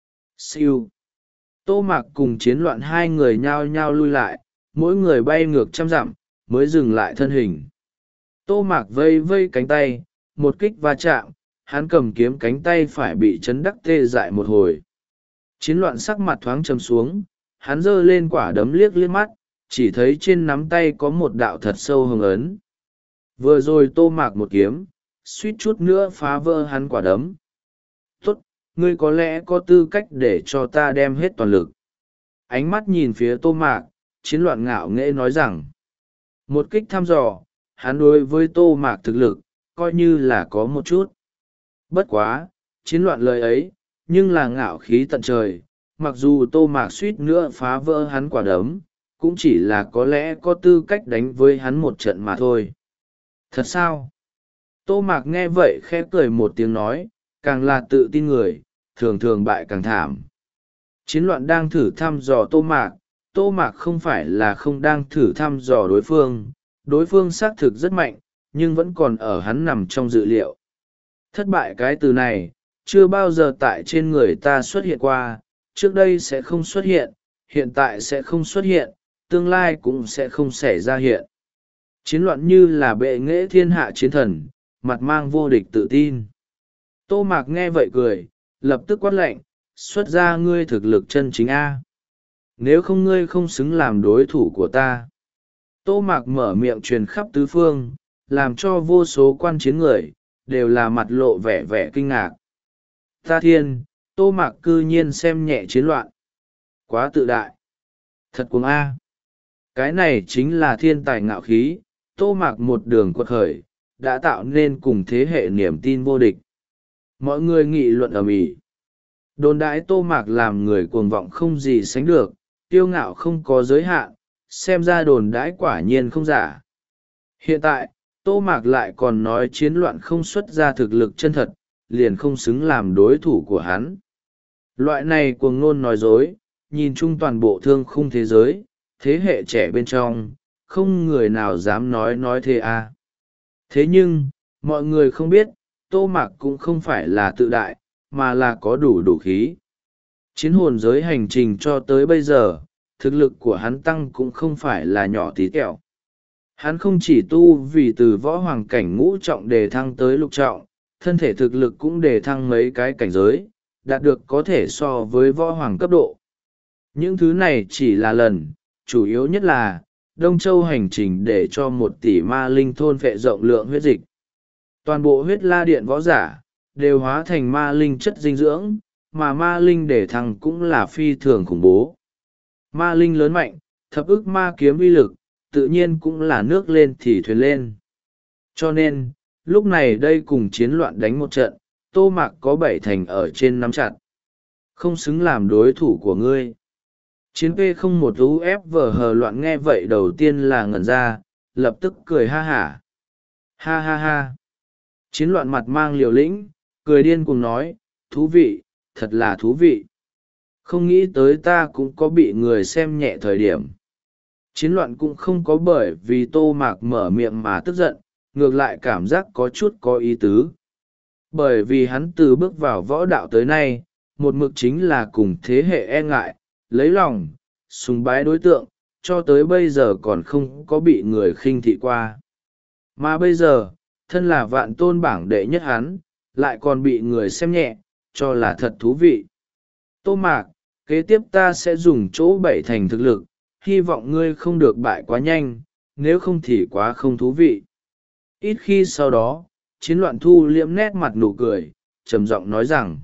Siêu! Tô Mạc cùng chiến loạn hai người nhao nhao lui lại, mỗi người bay ngược trăm dặm, mới dừng lại thân hình. Tô Mạc vây vây cánh tay, một kích va chạm, hắn cầm kiếm cánh tay phải bị chấn đắc tê dại một hồi. Chiến loạn sắc mặt thoáng trầm xuống, hắn giơ lên quả đấm liếc liếc mắt, chỉ thấy trên nắm tay có một đạo thật sâu hồng ấn. Vừa rồi Tô Mạc một kiếm, suýt chút nữa phá vỡ hắn quả đấm. Tốt, ngươi có lẽ có tư cách để cho ta đem hết toàn lực. Ánh mắt nhìn phía Tô Mạc, chiến loạn ngạo nghễ nói rằng. Một kích thăm dò, hắn đối với Tô Mạc thực lực, coi như là có một chút. Bất quá, chiến loạn lời ấy, nhưng là ngạo khí tận trời, mặc dù Tô Mạc suýt nữa phá vỡ hắn quả đấm, cũng chỉ là có lẽ có tư cách đánh với hắn một trận mà thôi. Thật sao? Tô Mạc nghe vậy khẽ cười một tiếng nói, càng là tự tin người, thường thường bại càng thảm. Chiến loạn đang thử thăm dò Tô Mạc, Tô Mạc không phải là không đang thử thăm dò đối phương, đối phương xác thực rất mạnh, nhưng vẫn còn ở hắn nằm trong dự liệu. Thất bại cái từ này, chưa bao giờ tại trên người ta xuất hiện qua, trước đây sẽ không xuất hiện, hiện tại sẽ không xuất hiện, tương lai cũng sẽ không xảy ra hiện. Chiến loạn như là bệ nghệ thiên hạ chiến thần, mặt mang vô địch tự tin. Tô Mạc nghe vậy cười, lập tức quát lệnh, xuất ra ngươi thực lực chân chính A. Nếu không ngươi không xứng làm đối thủ của ta. Tô Mạc mở miệng truyền khắp tứ phương, làm cho vô số quan chiến người, đều là mặt lộ vẻ vẻ kinh ngạc. Ta thiên, Tô Mạc cư nhiên xem nhẹ chiến loạn. Quá tự đại. Thật cuồng A. Cái này chính là thiên tài ngạo khí, Tô Mạc một đường quật khởi, đã tạo nên cùng thế hệ niềm tin vô địch. Mọi người nghị luận ầm ĩ. Đồn đãi Tô Mạc làm người cuồng vọng không gì sánh được, kiêu ngạo không có giới hạn, xem ra đồn đãi quả nhiên không giả. Hiện tại, Tô Mạc lại còn nói chiến loạn không xuất ra thực lực chân thật, liền không xứng làm đối thủ của hắn. Loại này cuồng ngôn nói dối, nhìn chung toàn bộ thương khung thế giới, thế hệ trẻ bên trong, không người nào dám nói nói thế à. Thế nhưng, mọi người không biết, Tô Mạc cũng không phải là tự đại, mà là có đủ đủ khí. Chiến hồn giới hành trình cho tới bây giờ, thực lực của hắn tăng cũng không phải là nhỏ tí tẹo. Hắn không chỉ tu vì từ võ hoàng cảnh ngũ trọng đề thăng tới lục trọng, thân thể thực lực cũng đề thăng mấy cái cảnh giới, đạt được có thể so với võ hoàng cấp độ. Những thứ này chỉ là lần, chủ yếu nhất là, Đông Châu hành trình để cho một tỷ ma linh thôn phệ rộng lượng huyết dịch. Toàn bộ huyết la điện võ giả, đều hóa thành ma linh chất dinh dưỡng, mà ma linh để thăng cũng là phi thường khủng bố. Ma linh lớn mạnh, thập ức ma kiếm uy lực, tự nhiên cũng là nước lên thì thuyền lên. Cho nên, lúc này đây cùng chiến loạn đánh một trận, Tô Mạc có bảy thành ở trên nắm chặt. Không xứng làm đối thủ của ngươi. Chiến P không một u ép vờ hờ loạn nghe vậy đầu tiên là ngẩn ra, lập tức cười ha hả. Ha ha ha. Chiến loạn mặt mang liều lĩnh, cười điên cùng nói, thú vị, thật là thú vị. Không nghĩ tới ta cũng có bị người xem nhẹ thời điểm. Chiến loạn cũng không có bởi vì Tô Mạc mở miệng mà tức giận, ngược lại cảm giác có chút có ý tứ. Bởi vì hắn từ bước vào võ đạo tới nay, một mực chính là cùng thế hệ e ngại, lấy lòng, sùng bái đối tượng, cho tới bây giờ còn không có bị người khinh thị qua. Mà bây giờ, thân là vạn tôn bảng đệ nhất hắn, lại còn bị người xem nhẹ, cho là thật thú vị. Tô Mạc, kế tiếp ta sẽ dùng chỗ bảy thành thực lực, hy vọng ngươi không được bại quá nhanh, nếu không thì quá không thú vị. Ít khi sau đó, chiến loạn thu liễm nét mặt nụ cười, trầm giọng nói rằng,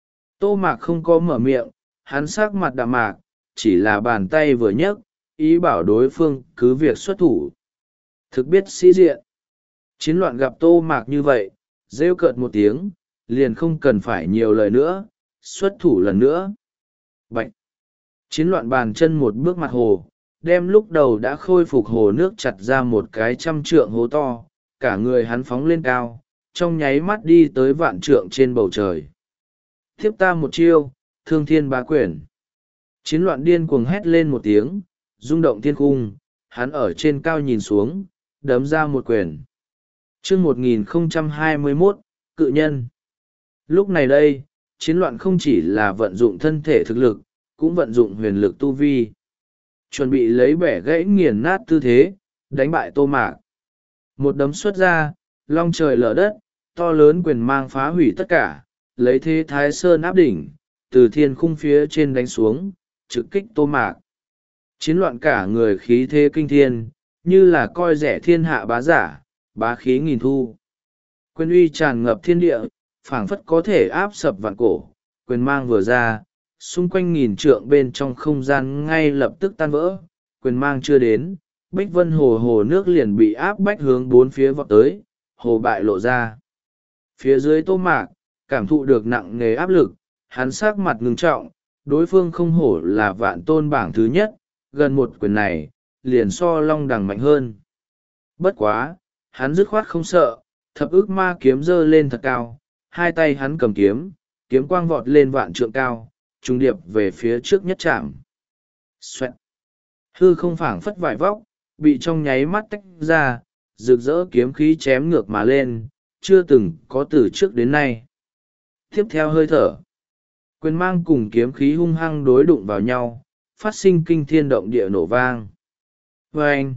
Tô Mạc không có mở miệng, hắn sắc mặt đạm mạc, chỉ là bàn tay vừa nhấc, ý bảo đối phương cứ việc xuất thủ. Thực biết sĩ diện. Chiến loạn gặp Tô Mạc như vậy, rêu cợt một tiếng, liền không cần phải nhiều lời nữa, xuất thủ lần nữa. Bạch! Chiến loạn bàn chân một bước mặt hồ, đem lúc đầu đã khôi phục hồ nước chặt ra một cái trăm trượng hố to, cả người hắn phóng lên cao, trong nháy mắt đi tới vạn trượng trên bầu trời. Tiếp ta một chiêu, thương thiên bá quyển. Chiến loạn điên cuồng hét lên một tiếng, rung động thiên cung, hắn ở trên cao nhìn xuống, đấm ra một quyền. Chương một nghìn không trăm hai mươi mốt, cự nhân. Lúc này đây, chiến loạn không chỉ là vận dụng thân thể thực lực, cũng vận dụng huyền lực tu vi. Chuẩn bị lấy bẻ gãy nghiền nát tư thế, đánh bại Tô Mạc. Một đấm xuất ra, long trời lở đất, to lớn quyền mang phá hủy tất cả, lấy thế thái sơn áp đỉnh, từ thiên khung phía trên đánh xuống, trực kích Tô Mạc. Chiến loạn cả người khí thế kinh thiên, như là coi rẻ thiên hạ bá giả, bá khí nghìn thu. Quyền uy tràn ngập thiên địa, phảng phất có thể áp sập vạn cổ, quyền mang vừa ra, xung quanh nghìn trượng bên trong không gian ngay lập tức tan vỡ, quyền mang chưa đến, Bích Vân hồ hồ nước liền bị áp bách hướng bốn phía vọt tới, hồ bại lộ ra. Phía dưới Tô Mạc, cảm thụ được nặng nề áp lực, hắn sắc mặt ngưng trọng, đối phương không hổ là vạn tôn bảng thứ nhất, gần một quyền này, liền so long đằng mạnh hơn. Bất quá, hắn dứt khoát không sợ, thập ức ma kiếm giơ lên thật cao, hai tay hắn cầm kiếm, kiếm quang vọt lên vạn trượng cao, trung điệp về phía trước nhất chạm. Xoẹt. Hư không phảng phất vải vóc, bị trong nháy mắt tách ra, rực rỡ kiếm khí chém ngược mà lên, chưa từng có từ trước đến nay. Tiếp theo hơi thở, quyền mang cùng kiếm khí hung hăng đối đụng vào nhau, phát sinh kinh thiên động địa nổ vang. Vâng!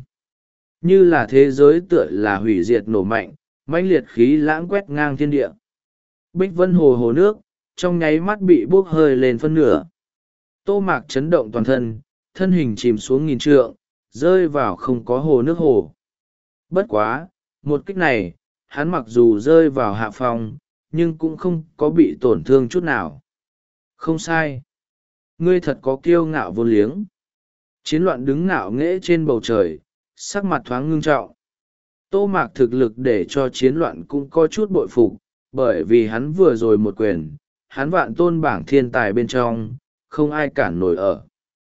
Như là thế giới tựa là hủy diệt nổ mạnh, mãnh liệt khí lãng quét ngang thiên địa. Bích Vân hồ hồ nước, trong nháy mắt bị bốc hơi lên phân nửa. Tô Mạc chấn động toàn thân, thân hình chìm xuống nghìn trượng, rơi vào không có hồ nước hồ. Bất quá, một kích này, hắn mặc dù rơi vào hạ phòng, nhưng cũng không có bị tổn thương chút nào. Không sai. Ngươi thật có kiêu ngạo vô liếng. Chiến loạn đứng ngạo nghễ trên bầu trời, sắc mặt thoáng ngưng trọng. Tô Mạc thực lực để cho chiến loạn cũng có chút bội phục, bởi vì hắn vừa rồi một quyền, hắn vạn tôn bảng thiên tài bên trong, không ai cản nổi ở.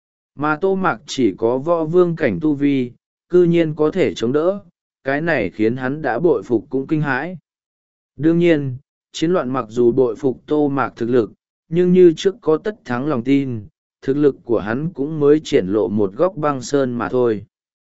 Mà Tô Mạc chỉ có võ vương cảnh tu vi, cư nhiên có thể chống đỡ, cái này khiến hắn đã bội phục cũng kinh hãi. Đương nhiên, chiến loạn mặc dù bội phục Tô Mạc thực lực, nhưng như trước có tất thắng lòng tin, thực lực của hắn cũng mới triển lộ một góc băng sơn mà thôi.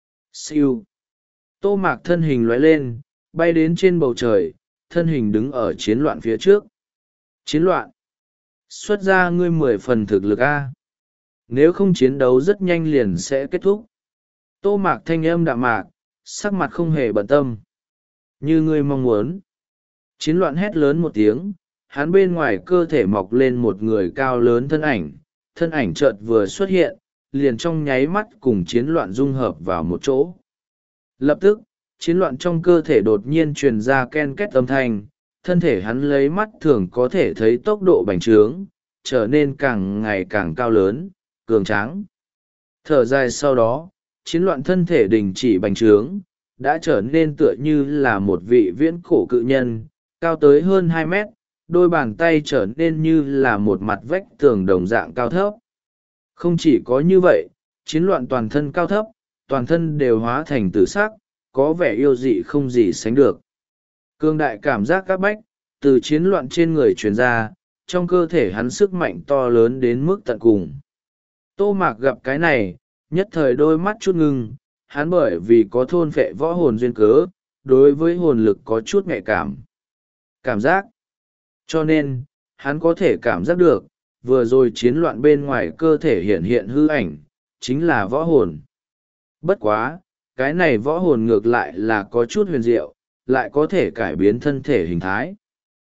Siêu. Tô Mạc thân hình lóe lên, bay đến trên bầu trời, thân hình đứng ở chiến loạn phía trước. Chiến loạn. Xuất ra ngươi mười phần thực lực A. Nếu không chiến đấu rất nhanh liền sẽ kết thúc. Tô Mạc thanh âm đạm mạc, sắc mặt không hề bận tâm. Như ngươi mong muốn. Chiến loạn hét lớn một tiếng, hắn bên ngoài cơ thể mọc lên một người cao lớn thân ảnh, thân ảnh chợt vừa xuất hiện, liền trong nháy mắt cùng chiến loạn dung hợp vào một chỗ. Lập tức, chiến loạn trong cơ thể đột nhiên truyền ra ken két âm thanh, thân thể hắn lấy mắt thường có thể thấy tốc độ bành trướng, trở nên càng ngày càng cao lớn, cường tráng. Thở dài sau đó, chiến loạn thân thể đình chỉ bành trướng, đã trở nên tựa như là một vị viễn cổ cự nhân, cao tới hơn hai mét, đôi bàn tay trở nên như là một mặt vách tường đồng dạng cao thấp. Không chỉ có như vậy, chiến loạn toàn thân cao thấp, toàn thân đều hóa thành tử sắc, có vẻ yêu dị không gì sánh được. Cương đại cảm giác các bách, từ chiến loạn trên người truyền ra, trong cơ thể hắn sức mạnh to lớn đến mức tận cùng. Tô Mạc gặp cái này, nhất thời đôi mắt chút ngưng, hắn bởi vì có thôn phệ võ hồn duyên cớ, đối với hồn lực có chút nhạy cảm. Cảm giác. Cho nên, hắn có thể cảm giác được, vừa rồi chiến loạn bên ngoài cơ thể hiện hiện hư ảnh, chính là võ hồn. Bất quá, cái này võ hồn ngược lại là có chút huyền diệu, lại có thể cải biến thân thể hình thái.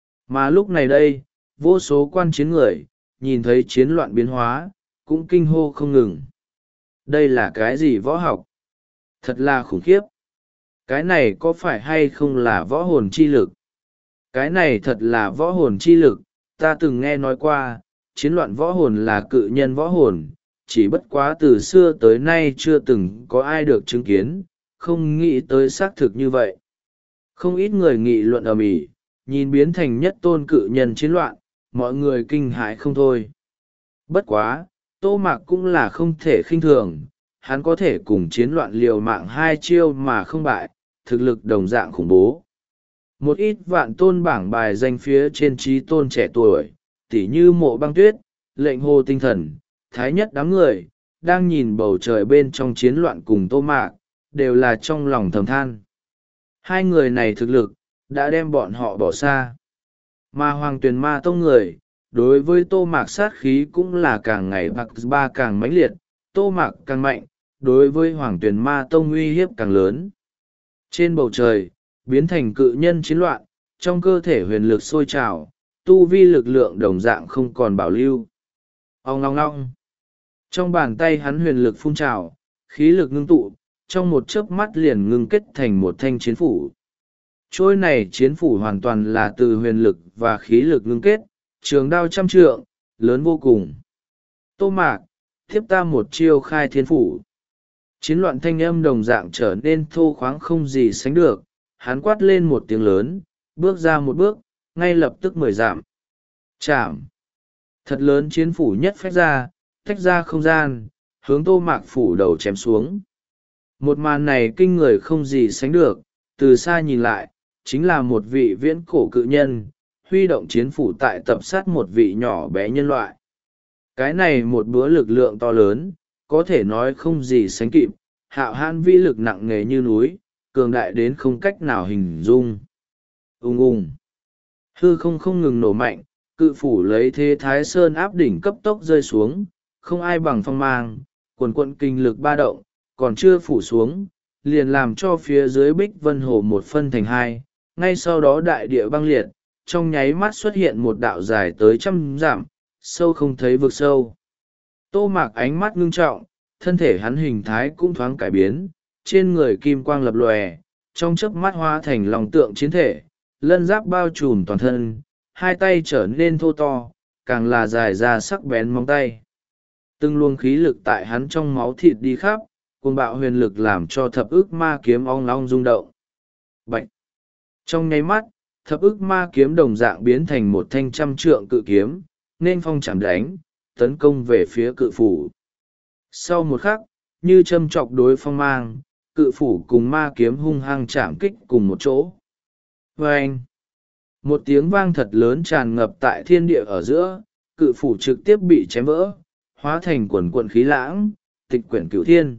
Mà lúc này đây, vô số quan chiến người, nhìn thấy chiến loạn biến hóa, cũng kinh hô không ngừng. Đây là cái gì võ học? Thật là khủng khiếp. Cái này có phải hay không là võ hồn chi lực? Cái này thật là võ hồn chi lực, ta từng nghe nói qua, chiến loạn võ hồn là cự nhân võ hồn, chỉ bất quá từ xưa tới nay chưa từng có ai được chứng kiến, không nghĩ tới xác thực như vậy. Không ít người nghị luận ầm ĩ, nhìn biến thành nhất tôn cự nhân chiến loạn, mọi người kinh hãi không thôi. Bất quá, Tô Mạc cũng là không thể khinh thường, hắn có thể cùng chiến loạn liều mạng hai chiêu mà không bại, thực lực đồng dạng khủng bố. Một ít vạn tôn bảng bài danh phía trên trí tôn trẻ tuổi, tỉ như Mộ Băng Tuyết, Lệnh Hồ Tinh Thần, Thái Nhất đám người, đang nhìn bầu trời bên trong chiến loạn cùng Tô Mạc, đều là trong lòng thầm than. Hai người này thực lực, đã đem bọn họ bỏ xa. Mà Hoàng Tuyền Ma Tông người, đối với Tô Mạc sát khí cũng là càng ngày bạc ba càng mãnh liệt, Tô Mạc càng mạnh, đối với Hoàng Tuyền Ma Tông uy hiếp càng lớn. Trên bầu trời, biến thành cự nhân chiến loạn, trong cơ thể huyền lực sôi trào, tu vi lực lượng đồng dạng không còn bảo lưu. Ong long long. Trong bàn tay hắn huyền lực phun trào, khí lực ngưng tụ, trong một chớp mắt liền ngưng kết thành một thanh chiến phủ. Trôi này chiến phủ hoàn toàn là từ huyền lực và khí lực ngưng kết, trường đao trăm trượng, lớn vô cùng. Tô Mạc, tiếp ta một chiêu khai thiên phủ. Chiến loạn thanh âm đồng dạng trở nên thô khoáng không gì sánh được, hắn quát lên một tiếng lớn, bước ra một bước, ngay lập tức mười dặm. Chạm. Thật lớn chiến phủ nhất phách ra, tách ra không gian, hướng Tô Mạc phủ đầu chém xuống. Một màn này kinh người không gì sánh được, từ xa nhìn lại, chính là một vị viễn cổ cự nhân, huy động chiến phủ tại tập sát một vị nhỏ bé nhân loại. Cái này một búa lực lượng to lớn, có thể nói không gì sánh kịp, hạo hãn vĩ lực nặng nề như núi, cường đại đến không cách nào hình dung. Ung ung. Hư không không ngừng nổ mạnh, cự phủ lấy thế thái sơn áp đỉnh cấp tốc rơi xuống, không ai bằng phong mang, quần quận kinh lực ba động, còn chưa phủ xuống, liền làm cho phía dưới Bích Vân Hồ một phân thành hai, ngay sau đó đại địa băng liệt, trong nháy mắt xuất hiện một đạo dài tới trăm dặm, sâu không thấy vực sâu. Tô Mạc ánh mắt ngưng trọng, thân thể hắn hình thái cũng thoáng cải biến, trên người kim quang lập lòe, trong chớp mắt hóa thành lòng tượng chiến thể, lân giáp bao trùm toàn thân, hai tay trở nên thô to, càng là dài ra sắc bén móng tay. Từng luồng khí lực tại hắn trong máu thịt đi khắp, cuồng bạo huyền lực làm cho thập ức ma kiếm ong long rung động. Bạch! Trong nháy mắt, thập ức ma kiếm đồng dạng biến thành một thanh trăm trượng cự kiếm, nên phong chạm đánh, tấn công về phía cự phủ. Sau một khắc, như châm chọc đối phong mang, cự phủ cùng ma kiếm hung hăng chạm kích cùng một chỗ. Vâng! Một tiếng vang thật lớn tràn ngập tại thiên địa ở giữa, cự phủ trực tiếp bị chém vỡ, hóa thành quần quận khí lãng, tịch quyển cửu thiên.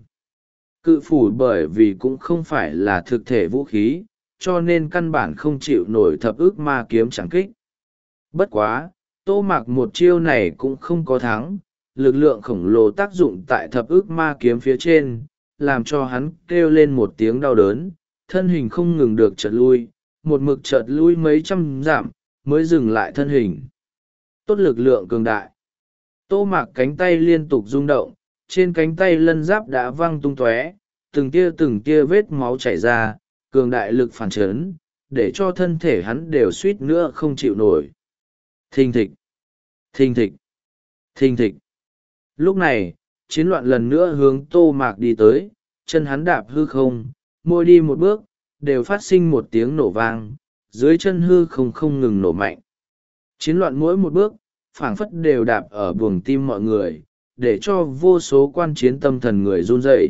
Cự phủ bởi vì cũng không phải là thực thể vũ khí, cho nên căn bản không chịu nổi thập ức ma kiếm chẳng kích. Bất quá, Tô Mạc một chiêu này cũng không có thắng, lực lượng khổng lồ tác dụng tại thập ức ma kiếm phía trên, làm cho hắn kêu lên một tiếng đau đớn, thân hình không ngừng được chợt lui, một mực chợt lui mấy trăm dặm, mới dừng lại thân hình. Tốt lực lượng cường đại. Tô Mạc cánh tay liên tục rung động, trên cánh tay lân giáp đã văng tung tóe, từng tia từng tia vết máu chảy ra, cường đại lực phản chấn, để cho thân thể hắn đều suýt nữa không chịu nổi. Thình thịch, thình thịch, thình thịch. Lúc này, chiến loạn lần nữa hướng Tô Mạc đi tới, chân hắn đạp hư không, môi đi một bước, đều phát sinh một tiếng nổ vang, dưới chân hư không không ngừng nổ mạnh. Chiến loạn mỗi một bước, phảng phất đều đạp ở buồng tim mọi người, để cho vô số quan chiến tâm thần người run rẩy.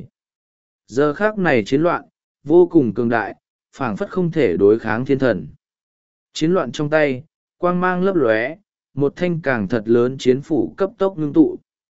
Giờ khác này chiến loạn, vô cùng cường đại, phảng phất không thể đối kháng thiên thần. Chiến loạn trong tay, quang mang lấp lóe, một thanh càng thật lớn chiến phủ cấp tốc ngưng tụ.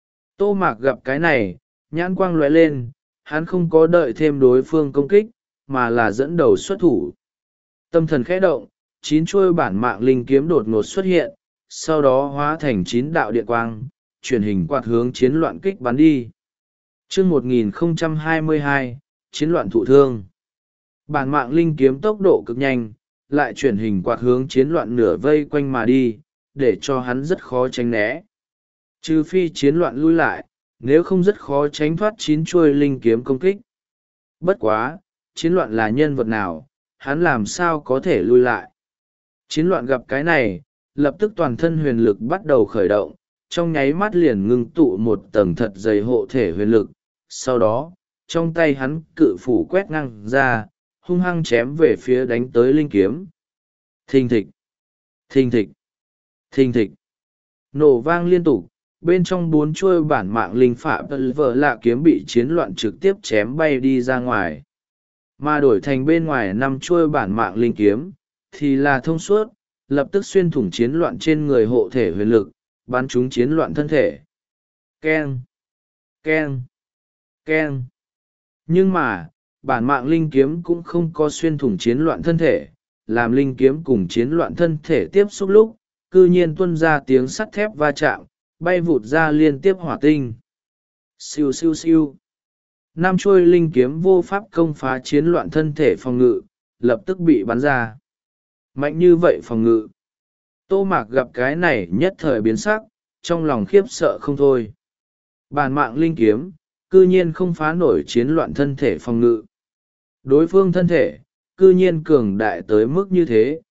Tô Mạc gặp cái này, nhãn quang lóe lên, hắn không có đợi thêm đối phương công kích, mà là dẫn đầu xuất thủ. Tâm thần khẽ động, chín chuôi bản mạng linh kiếm đột ngột xuất hiện, sau đó hóa thành chín đạo điện quang, chuyển hình quạt hướng chiến loạn kích bắn đi. Chương một nghìn không trăm hai mươi hai, chiến loạn thụ thương. Bản mạng linh kiếm tốc độ cực nhanh, lại chuyển hình quạt hướng chiến loạn nửa vây quanh mà đi, để cho hắn rất khó tránh né. Trừ phi chiến loạn lui lại, nếu không rất khó tránh thoát chín chuôi linh kiếm công kích. Bất quá, chiến loạn là nhân vật nào, hắn làm sao có thể lui lại. Chiến loạn gặp cái này, lập tức toàn thân huyền lực bắt đầu khởi động, trong nháy mắt liền ngưng tụ một tầng thật dày hộ thể huyền lực. Sau đó, trong tay hắn cự phủ quét ngang ra, hung hăng chém về phía đánh tới linh kiếm. Thình thịch, thình thịch, thình thịch. Nổ vang liên tục, bên trong bốn chuôi bản mạng linh phạ vợ lạ kiếm bị chiến loạn trực tiếp chém bay đi ra ngoài. Mà đổi thành bên ngoài năm chuôi bản mạng linh kiếm, thì là thông suốt, lập tức xuyên thủng chiến loạn trên người hộ thể huyền lực, bắn trúng chiến loạn thân thể. Keng, keng, keng. Nhưng mà, bản mạng linh kiếm cũng không có xuyên thủng chiến loạn thân thể, làm linh kiếm cùng chiến loạn thân thể tiếp xúc lúc, cư nhiên tuôn ra tiếng sắt thép va chạm, bay vụt ra liên tiếp hỏa tinh. Siêu siêu siêu. Năm chuôi linh kiếm vô pháp công phá chiến loạn thân thể phòng ngự, lập tức bị bắn ra. Mạnh như vậy phòng ngự. Tô Mạc gặp cái này nhất thời biến sắc, trong lòng khiếp sợ không thôi. Bản mạng linh kiếm, cư nhiên không phá nổi chiến loạn thân thể phòng ngự. Đối phương thân thể, cư nhiên cường đại tới mức như thế.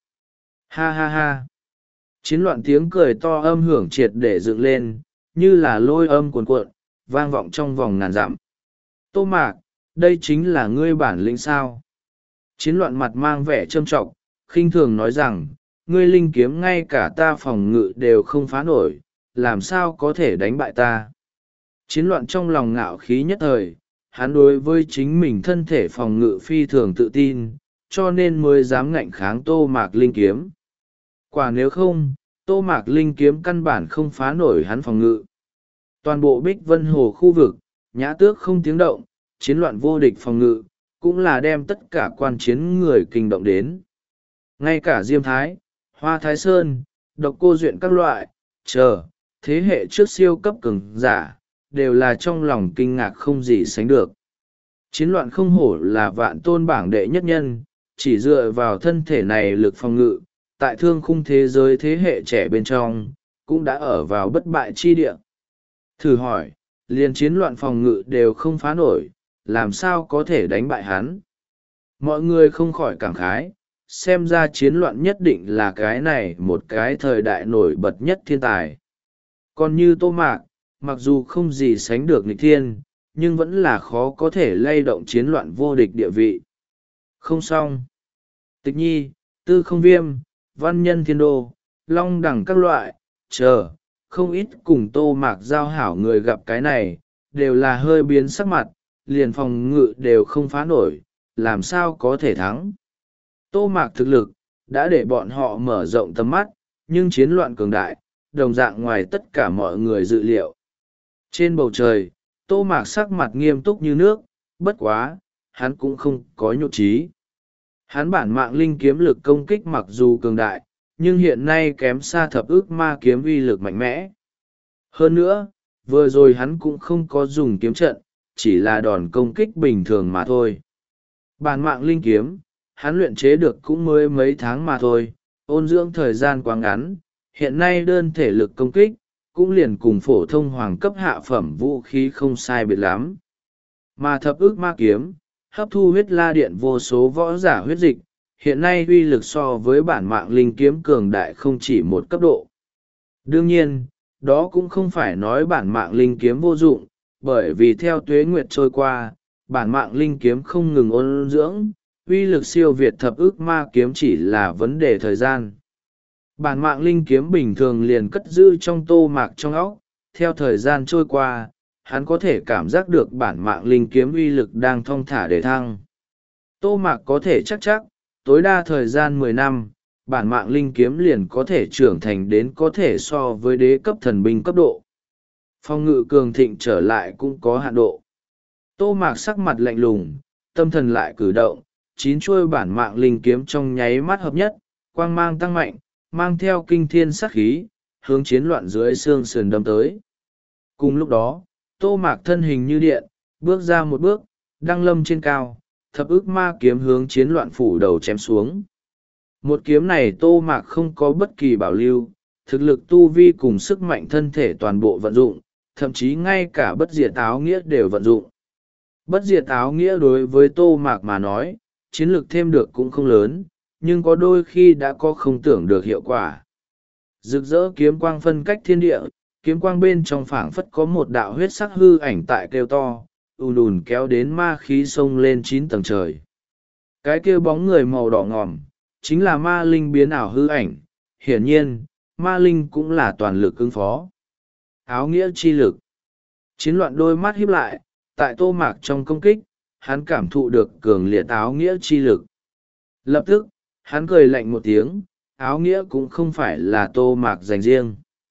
Ha ha ha. Chiến loạn tiếng cười to âm hưởng triệt để dựng lên, như là lôi âm cuồn cuộn, vang vọng trong vòng ngàn dặm. Tô Mạc, đây chính là ngươi bản lĩnh sao? Chiến loạn mặt mang vẻ trâm trọng, khinh thường nói rằng, ngươi linh kiếm ngay cả ta phòng ngự đều không phá nổi, làm sao có thể đánh bại ta? Chiến loạn trong lòng ngạo khí nhất thời, hắn đối với chính mình thân thể phòng ngự phi thường tự tin, cho nên mới dám ngạnh kháng Tô Mạc linh kiếm. Quả nếu không, Tô Mạc linh kiếm căn bản không phá nổi hắn phòng ngự. Toàn bộ Bích Vân Hồ khu vực, nhã tước không tiếng động, chiến loạn vô địch phòng ngự, cũng là đem tất cả quan chiến người kinh động đến. Ngay cả Diêm Thái, Hoa Thái Sơn, Độc Cô Duyện các loại, chờ, thế hệ trước siêu cấp cường giả, đều là trong lòng kinh ngạc không gì sánh được. Chiến loạn không hổ là vạn tôn bảng đệ nhất nhân, chỉ dựa vào thân thể này lực phòng ngự, tại thương khung thế giới thế hệ trẻ bên trong, cũng đã ở vào bất bại chi địa. Thử hỏi, liền chiến loạn phòng ngự đều không phá nổi, làm sao có thể đánh bại hắn? Mọi người không khỏi cảm khái, xem ra chiến loạn nhất định là cái này một cái thời đại nổi bật nhất thiên tài. Còn như Tô Mạc, mặc dù không gì sánh được nghịch thiên, nhưng vẫn là khó có thể lay động chiến loạn vô địch địa vị. Không xong. Tịch Nhi, Tư Không Viêm, Văn Nhân Thiên Đô, Long Đẳng các loại, chờ, không ít cùng Tô Mạc giao hảo người gặp cái này, đều là hơi biến sắc mặt, liền phòng ngự đều không phá nổi, làm sao có thể thắng. Tô Mạc thực lực, đã để bọn họ mở rộng tầm mắt, nhưng chiến loạn cường đại, đồng dạng ngoài tất cả mọi người dự liệu. Trên bầu trời, Tô Mạc sắc mặt nghiêm túc như nước, bất quá, hắn cũng không có nhụt chí. Hắn bản mạng linh kiếm lực công kích mặc dù cường đại, nhưng hiện nay kém xa thập ức ma kiếm uy lực mạnh mẽ. Hơn nữa, vừa rồi hắn cũng không có dùng kiếm trận, chỉ là đòn công kích bình thường mà thôi. Bản mạng linh kiếm, hắn luyện chế được cũng mới mấy tháng mà thôi, ôn dưỡng thời gian quá ngắn, hiện nay đơn thể lực công kích, cũng liền cùng phổ thông hoàng cấp hạ phẩm vũ khí không sai biệt lắm. Mà thập ức ma kiếm, hấp thu huyết la điện vô số võ giả huyết dịch, hiện nay uy lực so với bản mạng linh kiếm cường đại không chỉ một cấp độ. Đương nhiên, đó cũng không phải nói bản mạng linh kiếm vô dụng, bởi vì theo tuế nguyệt trôi qua, bản mạng linh kiếm không ngừng ôn dưỡng, uy lực siêu việt thập ức ma kiếm chỉ là vấn đề thời gian. Bản mạng linh kiếm bình thường liền cất giữ trong Tô Mạc trong óc, theo thời gian trôi qua, hắn có thể cảm giác được bản mạng linh kiếm uy lực đang thong thả để thăng. Tô Mạc có thể chắc chắc, tối đa thời gian mười năm, bản mạng linh kiếm liền có thể trưởng thành đến có thể so với đế cấp thần binh cấp độ. Phong ngự cường thịnh trở lại cũng có hạn độ. Tô Mạc sắc mặt lạnh lùng, tâm thần lại cử động, chín chuôi bản mạng linh kiếm trong nháy mắt hợp nhất, quang mang tăng mạnh, mang theo kinh thiên sát khí, hướng chiến loạn dưới xương sườn đâm tới. Cùng lúc đó, Tô Mạc thân hình như điện, bước ra một bước, đăng lâm trên cao, thập ức ma kiếm hướng chiến loạn phủ đầu chém xuống. Một kiếm này Tô Mạc không có bất kỳ bảo lưu, thực lực tu vi cùng sức mạnh thân thể toàn bộ vận dụng, thậm chí ngay cả bất diệt áo nghĩa đều vận dụng. Bất diệt áo nghĩa đối với Tô Mạc mà nói, chiến lược thêm được cũng không lớn, nhưng có đôi khi đã có không tưởng được hiệu quả. Rực rỡ kiếm quang phân cách thiên địa, kiếm quang bên trong phảng phất có một đạo huyết sắc hư ảnh tại kêu to, ùn ùn kéo đến ma khí sông lên chín tầng trời. Cái kêu bóng người màu đỏ ngòm, chính là ma linh biến ảo hư ảnh, hiển nhiên, ma linh cũng là toàn lực ứng phó. Áo nghĩa chi lực. Chiến loạn đôi mắt híp lại, tại Tô Mạc trong công kích, hắn cảm thụ được cường liệt áo nghĩa chi lực. Lập tức, hắn cười lạnh một tiếng, áo nghĩa cũng không phải là Tô Mạc dành riêng.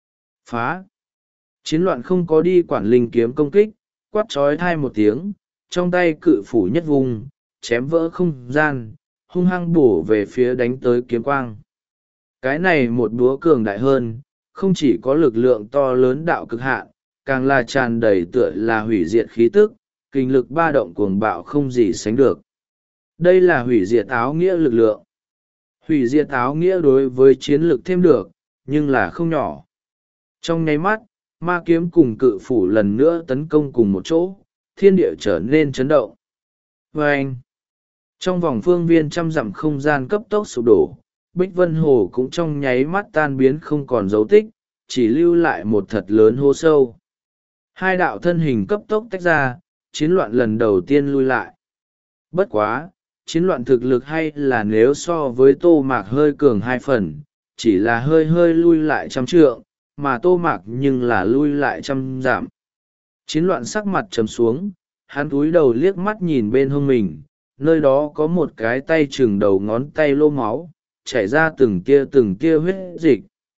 Phá! Chiến loạn không có đi quản linh kiếm công kích, quát trói thai một tiếng, trong tay cự phủ nhất vùng, chém vỡ không gian, hung hăng bổ về phía đánh tới kiếm quang. Cái này một búa cường đại hơn, không chỉ có lực lượng to lớn đạo cực hạn, càng là tràn đầy tựa là hủy diệt khí tức, kinh lực ba động cuồng bạo không gì sánh được. Đây là hủy diệt áo nghĩa lực lượng. Hủy diệt áo nghĩa đối với chiến lược thêm được, nhưng là không nhỏ. Trong nháy mắt, ma kiếm cùng cự phủ lần nữa tấn công cùng một chỗ, thiên địa trở nên chấn động. Và anh, trong vòng phương viên trăm dặm không gian cấp tốc sụp đổ, Bích Vân Hồ cũng trong nháy mắt tan biến không còn dấu tích, chỉ lưu lại một thật lớn hố sâu. Hai đạo thân hình cấp tốc tách ra, chiến loạn lần đầu tiên lui lại. Bất quá, chiến loạn thực lực hay là nếu so với Tô Mạc hơi cường hai phần, chỉ là hơi hơi lui lại trăm trượng, mà Tô Mạc nhưng là lui lại trăm giảm. Chiến loạn sắc mặt trầm xuống, hắn cúi đầu liếc mắt nhìn bên hông mình, nơi đó có một cái tay chừng đầu ngón tay lô máu, chảy ra từng tia từng tia huyết dịch.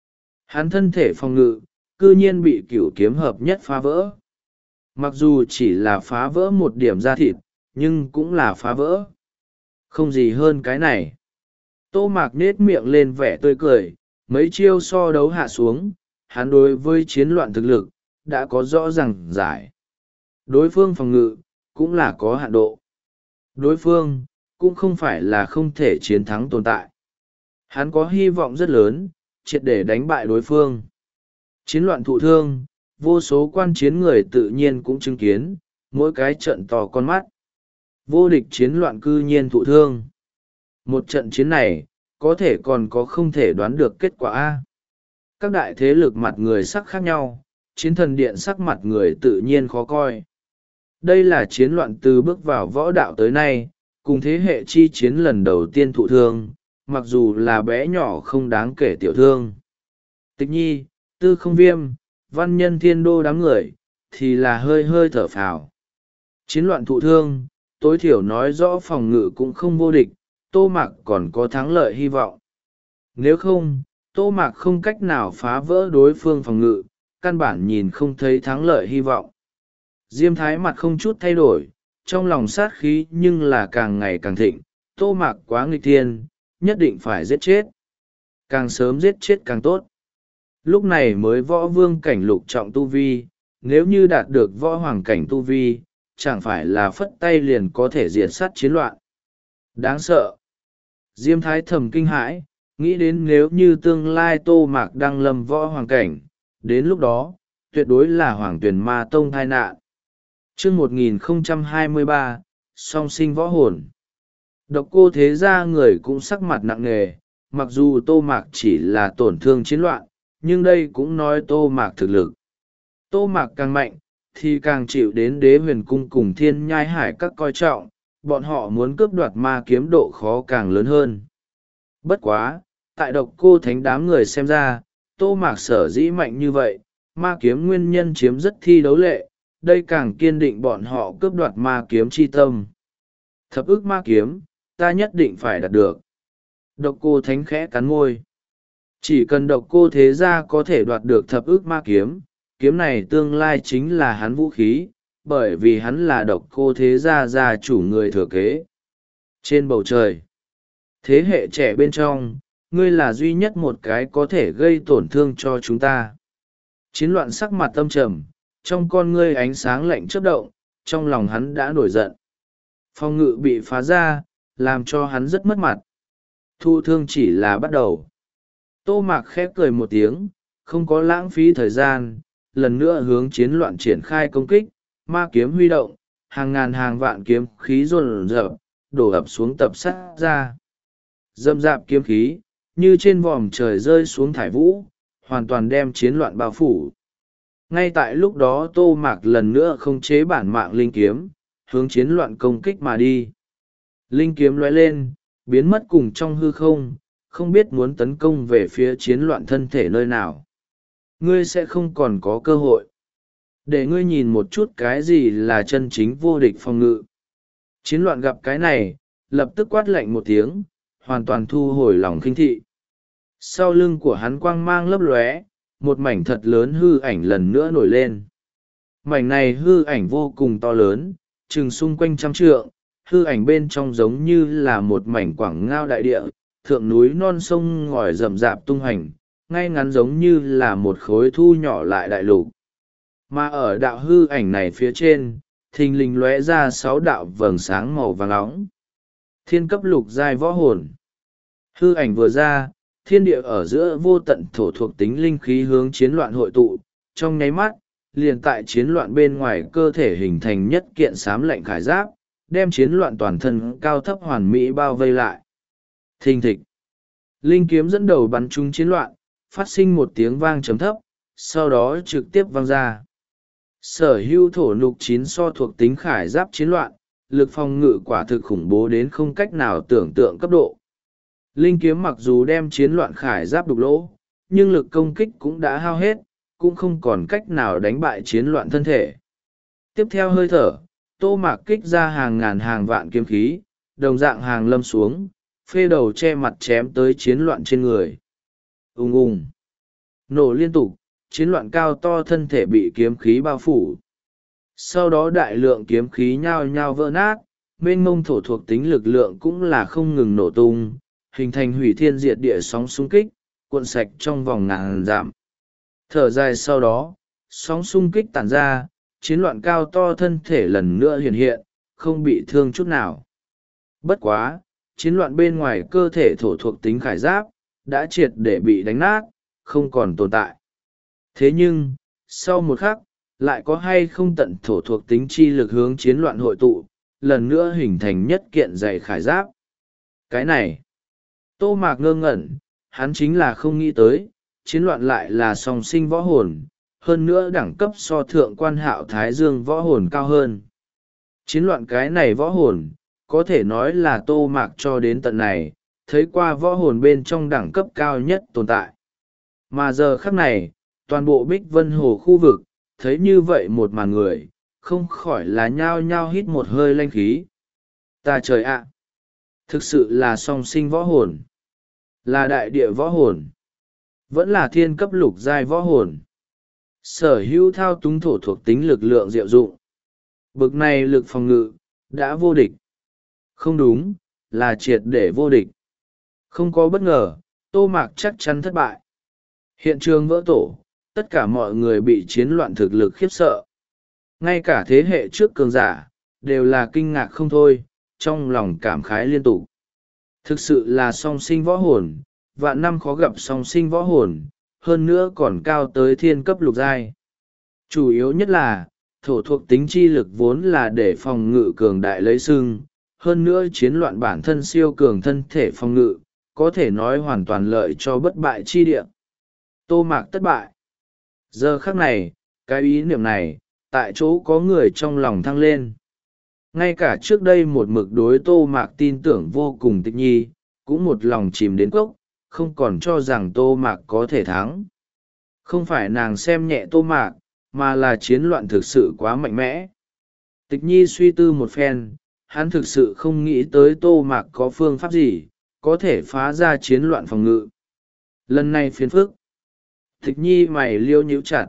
Hắn thân thể phòng ngự, cư nhiên bị cửu kiếm hợp nhất phá vỡ. Mặc dù chỉ là phá vỡ một điểm da thịt, nhưng cũng là phá vỡ. Không gì hơn cái này. Tô Mạc nết miệng lên vẻ tươi cười, mấy chiêu so đấu hạ xuống, hắn đối với chiến loạn thực lực, đã có rõ ràng giải. Đối phương phòng ngự, cũng là có hạn độ. Đối phương, cũng không phải là không thể chiến thắng tồn tại. Hắn có hy vọng rất lớn, triệt để đánh bại đối phương. Chiến loạn thụ thương, vô số quan chiến người tự nhiên cũng chứng kiến, mỗi cái trận to con mắt. Vô địch chiến loạn cư nhiên thụ thương. Một trận chiến này, có thể còn có không thể đoán được kết quả A. Các đại thế lực mặt người sắc khác nhau, chiến thần điện sắc mặt người tự nhiên khó coi. Đây là chiến loạn từ bước vào võ đạo tới nay, cùng thế hệ chi chiến lần đầu tiên thụ thương, mặc dù là bé nhỏ không đáng kể tiểu thương. Tịch nhi, tư không viêm, văn nhân thiên đô đám người, thì là hơi hơi thở phào. Chiến loạn thụ thương, tối thiểu nói rõ phòng ngự cũng không vô địch, Tô Mạc còn có thắng lợi hy vọng. Nếu không, Tô Mạc không cách nào phá vỡ đối phương phòng ngự, căn bản nhìn không thấy thắng lợi hy vọng. Diêm Thái mặt không chút thay đổi, trong lòng sát khí nhưng là càng ngày càng thịnh, Tô Mạc quá nghịch thiên, nhất định phải giết chết. Càng sớm giết chết càng tốt. Lúc này mới võ vương cảnh lục trọng tu vi, nếu như đạt được võ hoàng cảnh tu vi, chẳng phải là phất tay liền có thể diệt sát chiến loạn. Đáng sợ. Diêm Thái thầm kinh hãi, nghĩ đến nếu như tương lai Tô Mạc đăng lâm võ hoàng cảnh, đến lúc đó, tuyệt đối là hoàng tuyển ma tông thai nạn. Chương một nghìn không trăm hai mươi ba, song sinh võ hồn. Độc Cô Thế Gia người cũng sắc mặt nặng nề, mặc dù Tô Mạc chỉ là tổn thương chiến loạn, nhưng đây cũng nói Tô Mạc thực lực. Tô Mạc càng mạnh, thì càng chịu đến Đế Huyền Cung cùng Thiên Nhai Hải các coi trọng, bọn họ muốn cướp đoạt ma kiếm độ khó càng lớn hơn. Bất quá, tại Độc Cô Thánh đám người xem ra, Tô Mạc sở dĩ mạnh như vậy, ma kiếm nguyên nhân chiếm rất thi đấu lệ, đây càng kiên định bọn họ cướp đoạt ma kiếm chi tâm. Thập ức ma kiếm, ta nhất định phải đạt được. Độc Cô Thánh khẽ cắn môi. Chỉ cần Độc Cô Thế Gia có thể đoạt được thập ức ma kiếm, kiếm này tương lai chính là hắn vũ khí, bởi vì hắn là Độc Cô Thế Gia gia chủ người thừa kế. Trên bầu trời, thế hệ trẻ bên trong, ngươi là duy nhất một cái có thể gây tổn thương cho chúng ta. Chiến loạn sắc mặt tâm trầm, trong con ngươi ánh sáng lạnh chớp động, trong lòng hắn đã nổi giận. Phòng ngự bị phá ra, làm cho hắn rất mất mặt. Thu thương chỉ là bắt đầu. Tô Mạc khép cười một tiếng, không có lãng phí thời gian, lần nữa hướng chiến loạn triển khai công kích, ma kiếm huy động, hàng ngàn hàng vạn kiếm khí dồn dập, đổ ập xuống tập sát ra. Dâm dạp kiếm khí, như trên vòm trời rơi xuống thải vũ, hoàn toàn đem chiến loạn bao phủ. Ngay tại lúc đó Tô Mạc lần nữa không chế bản mạng linh kiếm, hướng chiến loạn công kích mà đi. Linh kiếm lóe lên, biến mất cùng trong hư không, không biết muốn tấn công về phía chiến loạn thân thể nơi nào. Ngươi sẽ không còn có cơ hội. Để ngươi nhìn một chút cái gì là chân chính vô địch phòng ngự. Chiến loạn gặp cái này, lập tức quát lạnh một tiếng, hoàn toàn thu hồi lòng khinh thị. Sau lưng của hắn quang mang lấp lóe, một mảnh thật lớn hư ảnh lần nữa nổi lên. Mảnh này hư ảnh vô cùng to lớn, chừng xung quanh trăm trượng, hư ảnh bên trong giống như là một mảnh quảng ngao đại địa, thượng núi non sông ngòi rậm rạp tung hành, ngay ngắn giống như là một khối thu nhỏ lại đại lục. Mà ở đạo hư ảnh này phía trên, thình lình lóe ra sáu đạo vầng sáng màu vàng óng. Thiên cấp lục giai võ hồn. Hư ảnh vừa ra, thiên địa ở giữa vô tận thổ thuộc tính linh khí hướng chiến loạn hội tụ, trong nháy mắt, liền tại chiến loạn bên ngoài cơ thể hình thành nhất kiện xám lạnh khải giáp, đem chiến loạn toàn thân cao thấp hoàn mỹ bao vây lại. Thình thịch. Linh kiếm dẫn đầu bắn trúng chiến loạn, phát sinh một tiếng vang trầm thấp, sau đó trực tiếp vang ra. Sở hữu thổ nục chín so thuộc tính khải giáp chiến loạn, lực phòng ngự quả thực khủng bố đến không cách nào tưởng tượng cấp độ. Linh kiếm mặc dù đem chiến loạn khải giáp đục lỗ, nhưng lực công kích cũng đã hao hết, cũng không còn cách nào đánh bại chiến loạn thân thể. Tiếp theo hơi thở, Tô Mạc kích ra hàng ngàn hàng vạn kiếm khí, đồng dạng hàng lâm xuống, phê đầu che mặt chém tới chiến loạn trên người. Ùng ùng. Nổ liên tục, chiến loạn cao to thân thể bị kiếm khí bao phủ. Sau đó đại lượng kiếm khí nhao nhao vỡ nát, mênh mông thổ thuộc tính lực lượng cũng là không ngừng nổ tung, hình thành hủy thiên diệt địa sóng xung kích, cuộn sạch trong vòng ngàn dặm. Thở dài sau đó, sóng xung kích tản ra, chiến loạn cao to thân thể lần nữa hiện hiện, không bị thương chút nào. Bất quá, chiến loạn bên ngoài cơ thể thổ thuộc tính khải giáp, đã triệt để bị đánh nát, không còn tồn tại. Thế nhưng, sau một khắc, lại có hay không tận thổ thuộc tính chi lực hướng chiến loạn hội tụ, lần nữa hình thành nhất kiện dày khải giáp. Cái này, Tô Mạc ngơ ngẩn, hắn chính là không nghĩ tới, chiến loạn lại là song sinh võ hồn, hơn nữa đẳng cấp so thượng quan hạo thái dương võ hồn cao hơn. Chiến loạn cái này võ hồn, có thể nói là Tô Mạc cho đến tận này, thấy qua võ hồn bên trong đẳng cấp cao nhất tồn tại. Mà giờ khắc này, toàn bộ Bích Vân Hồ khu vực, thấy như vậy một màn người, không khỏi là nhao nhao hít một hơi lanh khí. Ta trời ạ! Thực sự là song sinh võ hồn, là đại địa võ hồn, vẫn là thiên cấp lục giai võ hồn. Sở hữu thao túng thổ thuộc tính lực lượng diệu dụng. Bực này lực phòng ngự, đã vô địch. Không đúng, là triệt để vô địch. Không có bất ngờ, Tô Mạc chắc chắn thất bại. Hiện trường vỡ tổ, tất cả mọi người bị chiến loạn thực lực khiếp sợ. Ngay cả thế hệ trước cường giả, đều là kinh ngạc không thôi, trong lòng cảm khái liên tục. Thực sự là song sinh võ hồn, vạn năm khó gặp song sinh võ hồn, hơn nữa còn cao tới thiên cấp lục giai. Chủ yếu nhất là, thổ thuộc tính chi lực vốn là để phòng ngự cường đại lấy sưng, hơn nữa chiến loạn bản thân siêu cường thân thể phòng ngự, có thể nói hoàn toàn lợi cho bất bại chi địa. Tô Mạc thất bại. Giờ khắc này, cái ý niệm này, tại chỗ có người trong lòng thăng lên. Ngay cả trước đây một mực đối Tô Mạc tin tưởng vô cùng Tịch Nhi, cũng một lòng chìm đến cốc, không còn cho rằng Tô Mạc có thể thắng. Không phải nàng xem nhẹ Tô Mạc, mà là chiến loạn thực sự quá mạnh mẽ. Tịch Nhi suy tư một phen, hắn thực sự không nghĩ tới Tô Mạc có phương pháp gì, có thể phá ra chiến loạn phòng ngự. Lần này phiền phức. Tịch Nhi mày liêu nhíu chặt.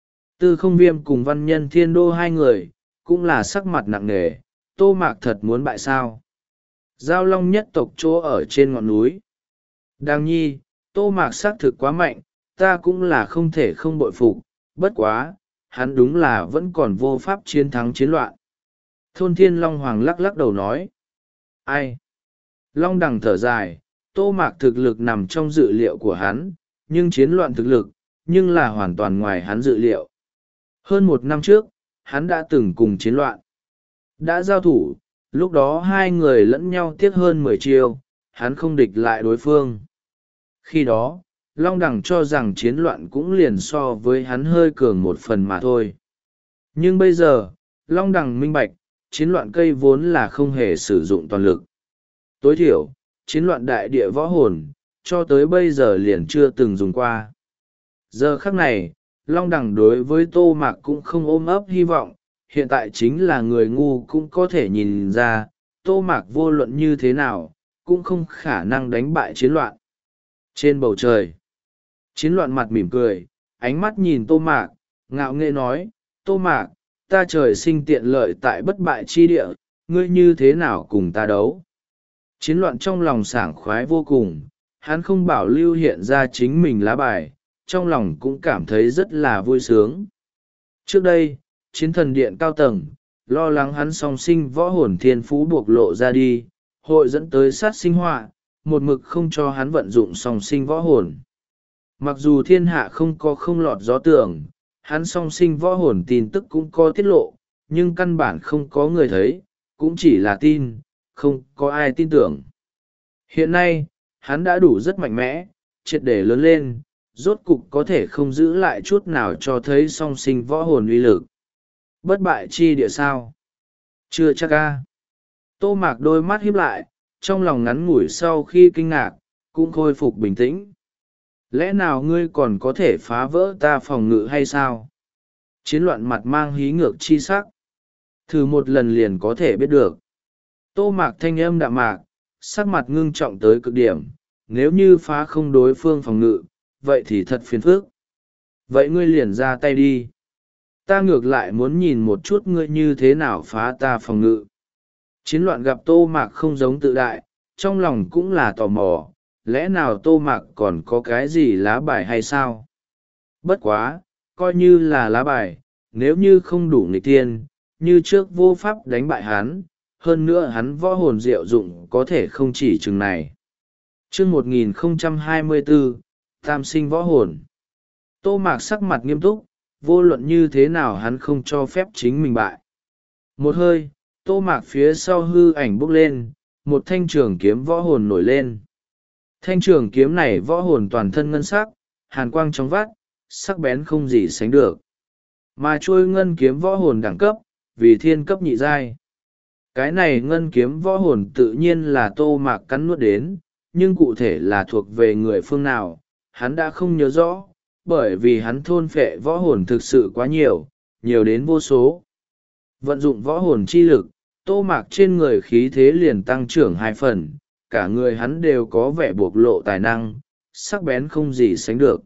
Tư Không Viêm cùng Văn Nhân Thiên Đô hai người, cũng là sắc mặt nặng nề, Tô Mạc thật muốn bại sao. Giao Long nhất tộc chỗ ở trên ngọn núi. Đàng Nhi, Tô Mạc xác thực quá mạnh, ta cũng là không thể không bội phục, bất quá, hắn đúng là vẫn còn vô pháp chiến thắng chiến loạn. Thôn Thiên Long Hoàng lắc lắc đầu nói. Ai? Long Đằng thở dài, Tô Mạc thực lực nằm trong dự liệu của hắn, nhưng chiến loạn thực lực, nhưng là hoàn toàn ngoài hắn dự liệu. Hơn một năm trước, hắn đã từng cùng chiến loạn. Đã giao thủ, lúc đó hai người lẫn nhau tiếc hơn mười chiêu, hắn không địch lại đối phương. Khi đó, Long Đằng cho rằng chiến loạn cũng liền so với hắn hơi cường một phần mà thôi. Nhưng bây giờ, Long Đằng minh bạch, chiến loạn cây vốn là không hề sử dụng toàn lực. Tối thiểu, chiến loạn đại địa võ hồn, cho tới bây giờ liền chưa từng dùng qua. Giờ khắc này, Long Đằng đối với Tô Mạc cũng không ôm ấp hy vọng, hiện tại chính là người ngu cũng có thể nhìn ra, Tô Mạc vô luận như thế nào, cũng không khả năng đánh bại chiến loạn. Trên bầu trời, chiến loạn mặt mỉm cười, ánh mắt nhìn Tô Mạc, ngạo nghễ nói, Tô Mạc, ta trời sinh tiện lợi tại bất bại chi địa, ngươi như thế nào cùng ta đấu? Chiến loạn trong lòng sảng khoái vô cùng, hắn không bảo lưu hiện ra chính mình lá bài, trong lòng cũng cảm thấy rất là vui sướng. Trước đây, chiến thần điện cao tầng, lo lắng hắn song sinh võ hồn thiên phú buộc lộ ra đi, hội dẫn tới sát sinh họa, một mực không cho hắn vận dụng song sinh võ hồn. Mặc dù thiên hạ không có không lọt gió tường, hắn song sinh võ hồn tin tức cũng có tiết lộ, nhưng căn bản không có người thấy, cũng chỉ là tin, không có ai tin tưởng. Hiện nay, hắn đã đủ rất mạnh mẽ, triệt để lớn lên, rốt cục có thể không giữ lại chút nào cho thấy song sinh võ hồn uy lực. Bất bại chi địa sao? Chưa chắc ca. Tô Mạc đôi mắt híp lại, trong lòng ngắn ngủi sau khi kinh ngạc, cũng khôi phục bình tĩnh. Lẽ nào ngươi còn có thể phá vỡ ta phòng ngự hay sao? Chiến loạn mặt mang hí ngược chi sắc. Thử một lần liền có thể biết được. Tô Mạc thanh âm đạm mạc, sắc mặt ngưng trọng tới cực điểm. Nếu như phá không đối phương phòng ngự, vậy thì thật phiền phức. Vậy ngươi liền ra tay đi. Ta ngược lại muốn nhìn một chút ngươi như thế nào phá ta phòng ngự. Chiến loạn gặp Tô Mạc không giống tự đại, trong lòng cũng là tò mò, lẽ nào Tô Mạc còn có cái gì lá bài hay sao? Bất quá, coi như là lá bài, nếu như không đủ nghịch tiên, như trước vô pháp đánh bại hắn, hơn nữa hắn võ hồn diệu dụng có thể không chỉ chừng này. Chương một nghìn không trăm hai mươi bốn, Tam sinh võ hồn. Tô Mạc sắc mặt nghiêm túc, vô luận như thế nào hắn không cho phép chính mình bại. Một hơi, Tô Mạc phía sau hư ảnh bốc lên, một thanh trường kiếm võ hồn nổi lên. Thanh trường kiếm này võ hồn toàn thân ngân sắc, hàn quang trong vắt, sắc bén không gì sánh được. Mà trôi ngân kiếm võ hồn đẳng cấp, vì thiên cấp nhị giai. Cái này ngân kiếm võ hồn tự nhiên là Tô Mạc cắn nuốt đến, nhưng cụ thể là thuộc về người phương nào, hắn đã không nhớ rõ, bởi vì hắn thôn phệ võ hồn thực sự quá nhiều, nhiều đến vô số. Vận dụng võ hồn chi lực, Tô Mạc trên người khí thế liền tăng trưởng hai phần, cả người hắn đều có vẻ bộc lộ tài năng, sắc bén không gì sánh được.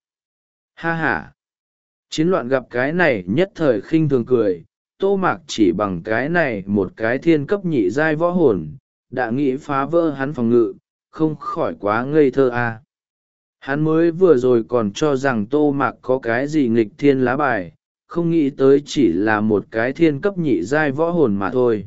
Ha ha! Chiến loạn gặp cái này nhất thời khinh thường cười, Tô Mạc chỉ bằng cái này một cái thiên cấp nhị giai võ hồn, đã nghĩ phá vỡ hắn phòng ngự, không khỏi quá ngây thơ à. Hắn mới vừa rồi còn cho rằng Tô Mạc có cái gì nghịch thiên lá bài, không nghĩ tới chỉ là một cái thiên cấp nhị giai võ hồn mà thôi.